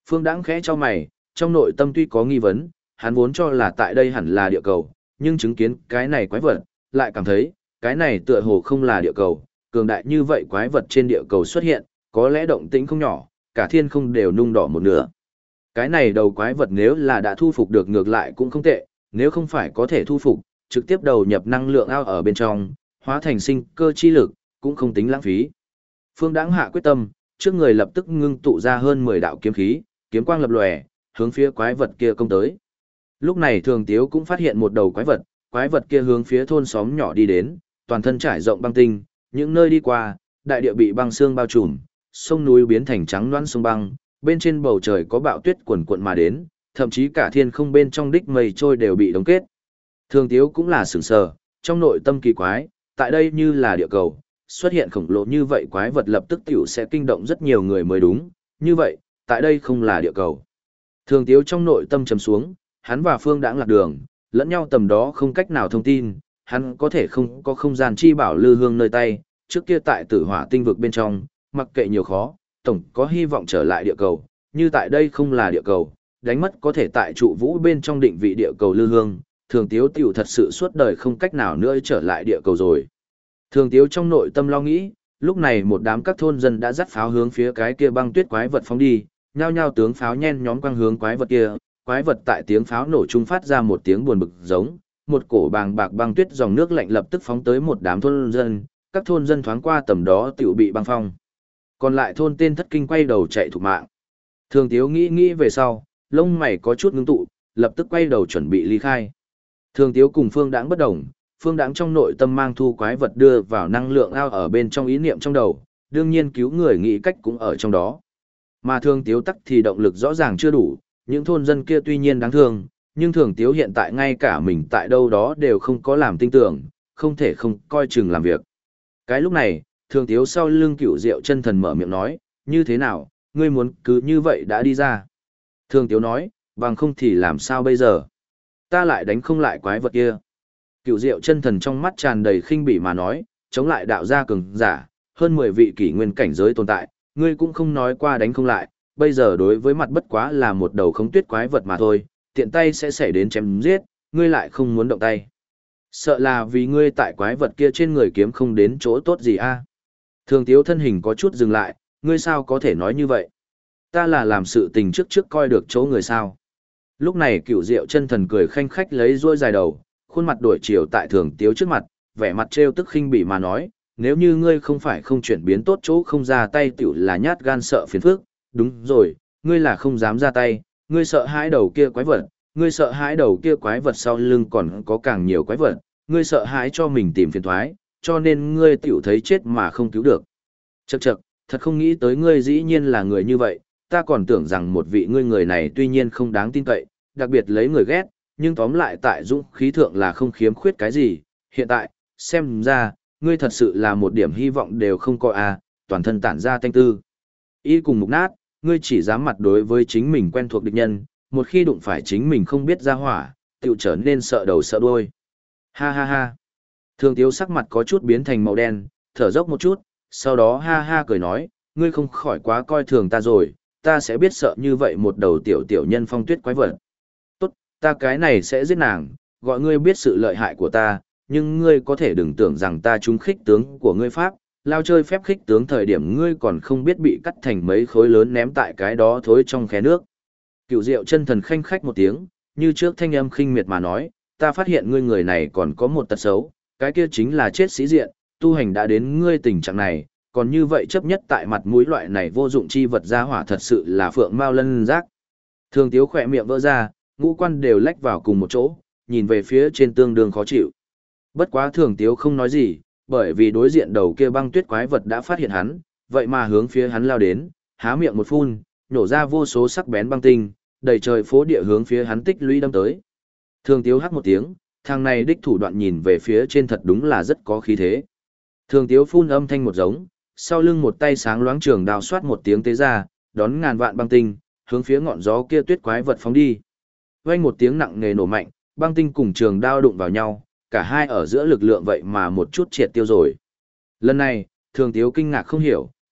Phương Đãng khẽ cho mày, trong nội tâm tuy có nghi vấn, hắn vốn cho là tại đây hẳn là địa cầu, nhưng chứng kiến cái này quái vật, lại cảm thấy, cái này tựa hồ không là địa cầu, cường đại như vậy quái vật trên địa cầu xuất hiện, có lẽ động tĩnh không nhỏ, cả thiên không đều nung đỏ một nửa. Cái này đầu quái vật nếu là đã thu phục được ngược lại cũng không tệ, nếu không phải có thể thu phục, trực tiếp đầu nhập năng lượng ao ở bên trong, hóa thành sinh cơ chi lực, cũng không tính lãng phí. Phương Đãng hạ quyết tâm, trước người lập tức ngưng tụ ra hơn 10 đạo kiếm khí, kiếm quang lập lòe, hướng phía quái vật kia công tới. Lúc này Thường Tiếu cũng phát hiện một đầu quái vật kia hướng phía thôn xóm nhỏ đi đến, toàn thân trải rộng băng tinh, những nơi đi qua, đại địa bị băng xương bao trùm, sông núi biến thành trắng loãng sông băng, bên trên bầu trời có bão tuyết cuồn cuộn mà đến, thậm chí cả thiên không bên trong đích mây trôi đều bị đóng kết. Thường Tiếu cũng là sửng sờ, trong nội tâm kỳ quái, tại đây như là địa cầu, xuất hiện khổng lồ như vậy quái vật lập tức tiểu sẽ kinh động rất nhiều người mới đúng, như vậy, tại đây không là địa cầu. Thường Tiếu trong nội tâm trầm xuống, hắn và Phương Đãng lạc đường, lẫn nhau tầm đó không cách nào thông tin, hắn có thể không có không gian chi bảo lư hương nơi tay, trước kia tại Tử Hỏa tinh vực bên trong, mặc kệ nhiều khó, tổng có hy vọng trở lại địa cầu, như tại đây không là địa cầu, đánh mất có thể tại trụ vũ bên trong định vị địa cầu lư hương, Thường Tiếu tiểu thật sự suốt đời không cách nào nữa trở lại địa cầu rồi. Thường Tiếu trong nội tâm lo nghĩ, lúc này một đám các thôn dân đã dắt pháo hướng phía cái kia băng tuyết quái vật phóng đi, nhao nhao tướng pháo nhen nhóm quang hướng quái vật kia, quái vật tại tiếng pháo nổ trung phát ra một tiếng buồn bực giống, một cổ bàng bạc băng tuyết dòng nước lạnh lập tức phóng tới một đám thôn dân, các thôn dân thoáng qua tầm đó tiểu bị băng phong. Còn lại thôn tên thất kinh quay đầu chạy thục mạng. Thường Tiếu nghĩ về sau, lông mày có chút ngưng tụ, lập tức quay đầu chuẩn bị ly khai. Thường Tiếu cùng Phương Đãng bất đồng, Phương Đãng trong nội tâm mang thu quái vật đưa vào năng lượng ao ở bên trong ý niệm trong đầu, đương nhiên cứu người nghĩ cách cũng ở trong đó. Mà Thường Tiếu tắc thì động lực rõ ràng chưa đủ, những thôn dân kia tuy nhiên đáng thương, nhưng Thường Tiếu hiện tại ngay cả mình tại đâu đó đều không có làm tin tưởng, không thể không coi chừng làm việc. Cái lúc này, Thường Tiếu sau lưng Cửu Diệu Chân Thần mở miệng nói, như thế nào, ngươi muốn cứ như vậy đã đi ra. Thường Tiếu nói, bằng không thì làm sao bây giờ? Ta lại đánh không lại quái vật kia. Cửu Diệu Chân Thần trong mắt tràn đầy khinh bỉ mà nói, chống lại đạo gia cường giả, hơn 10 vị kỷ nguyên cảnh giới tồn tại, ngươi cũng không nói qua đánh không lại, bây giờ đối với mặt bất quá là một đầu khống tuyết quái vật mà thôi, tiện tay sẽ xảy đến chém giết, ngươi lại không muốn động tay. Sợ là vì ngươi tại quái vật kia trên người kiếm không đến chỗ tốt gì a? Thường Tiếu thân hình có chút dừng lại, ngươi sao có thể nói như vậy? Ta là làm sự tình trước coi được chỗ người sao? Lúc này Cửu Diệu Chân Thần cười khanh khách lấy rôi dài đầu, khuôn mặt đổi chiều tại Thường Tiếu trước mặt, vẻ mặt trêu tức khinh bỉ mà nói, nếu như ngươi không phải không chuyển biến tốt chỗ không ra tay tiểu là nhát gan sợ phiền phức, đúng rồi, ngươi là không dám ra tay, ngươi sợ hãi đầu kia quái vật, ngươi sợ hãi đầu kia quái vật sau lưng còn có càng nhiều quái vật, ngươi sợ hãi cho mình tìm phiền toái, cho nên ngươi tiểu thấy chết mà không cứu được. Chậc chậc, thật không nghĩ tới ngươi dĩ nhiên là người như vậy, ta còn tưởng rằng một vị ngươi người này tuy nhiên không đáng tin cậy, đặc biệt lấy người ghét, nhưng tóm lại tại dũng khí thượng là không khiếm khuyết cái gì, hiện tại, xem ra, ngươi thật sự là một điểm hy vọng đều không có à, toàn thân tản ra tanh tư. Y cùng mục nát, ngươi chỉ dám mặt đối với chính mình quen thuộc địch nhân, một khi đụng phải chính mình không biết ra hỏa, tiểu trở nên sợ đầu sợ đuôi. Ha ha ha. Thường Tiếu sắc mặt có chút biến thành màu đen, thở dốc một chút, sau đó ha ha cười nói, ngươi không khỏi quá coi thường ta rồi, ta sẽ biết sợ như vậy một đầu tiểu nhân phong tuyết quái vật. Tốt, ta cái này sẽ giết nàng, gọi ngươi biết sự lợi hại của ta, nhưng ngươi có thể đừng tưởng rằng ta trúng khích tướng của ngươi pháp, lao chơi phép khích tướng thời điểm ngươi còn không biết bị cắt thành mấy khối lớn ném tại cái đó thối trong khe nước. Cửu Diệu Chân Thần khanh khách một tiếng, như trước thanh âm khinh miệt mà nói, ta phát hiện ngươi người này còn có một tật xấu, cái kia chính là chết sĩ diện, tu hành đã đến ngươi tình trạng này, còn như vậy chấp nhất tại mặt mũi loại này vô dụng chi vật ra hỏa thật sự là phượng mao lân giác. Thường Tiếu khỏe miệng vỡ ra, ngũ quan đều lách vào cùng một chỗ, nhìn về phía trên tương đương khó chịu. Bất quá Thường Tiếu không nói gì, bởi vì đối diện đầu kia băng tuyết quái vật đã phát hiện hắn, vậy mà hướng phía hắn lao đến, há miệng một phun, nhổ ra vô số sắc bén băng tinh, đầy trời phố địa hướng phía hắn tích lũy đâm tới. Thường Tiếu hắc một tiếng, thằng này đích thủ đoạn nhìn về phía trên thật đúng là rất có khí thế. Thường Tiếu phun âm thanh một giống, sau lưng một tay sáng loáng trường đao xoát một tiếng tế ra, đón ngàn vạn băng tinh, hướng phía ngọn gió kia tuyết quái vật phóng đi. Vang một tiếng nặng nề nổ mạnh, băng tinh cùng trường đao đụng vào nhau, cả hai ở giữa lực lượng vậy mà một chút triệt tiêu rồi. Lần này, Thường Tiếu kinh ngạc không hiểu,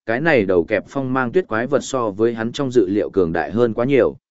cái này đầu kẹp phong mang tuyết quái vật so với hắn trong dự liệu cường đại hơn quá nhiều.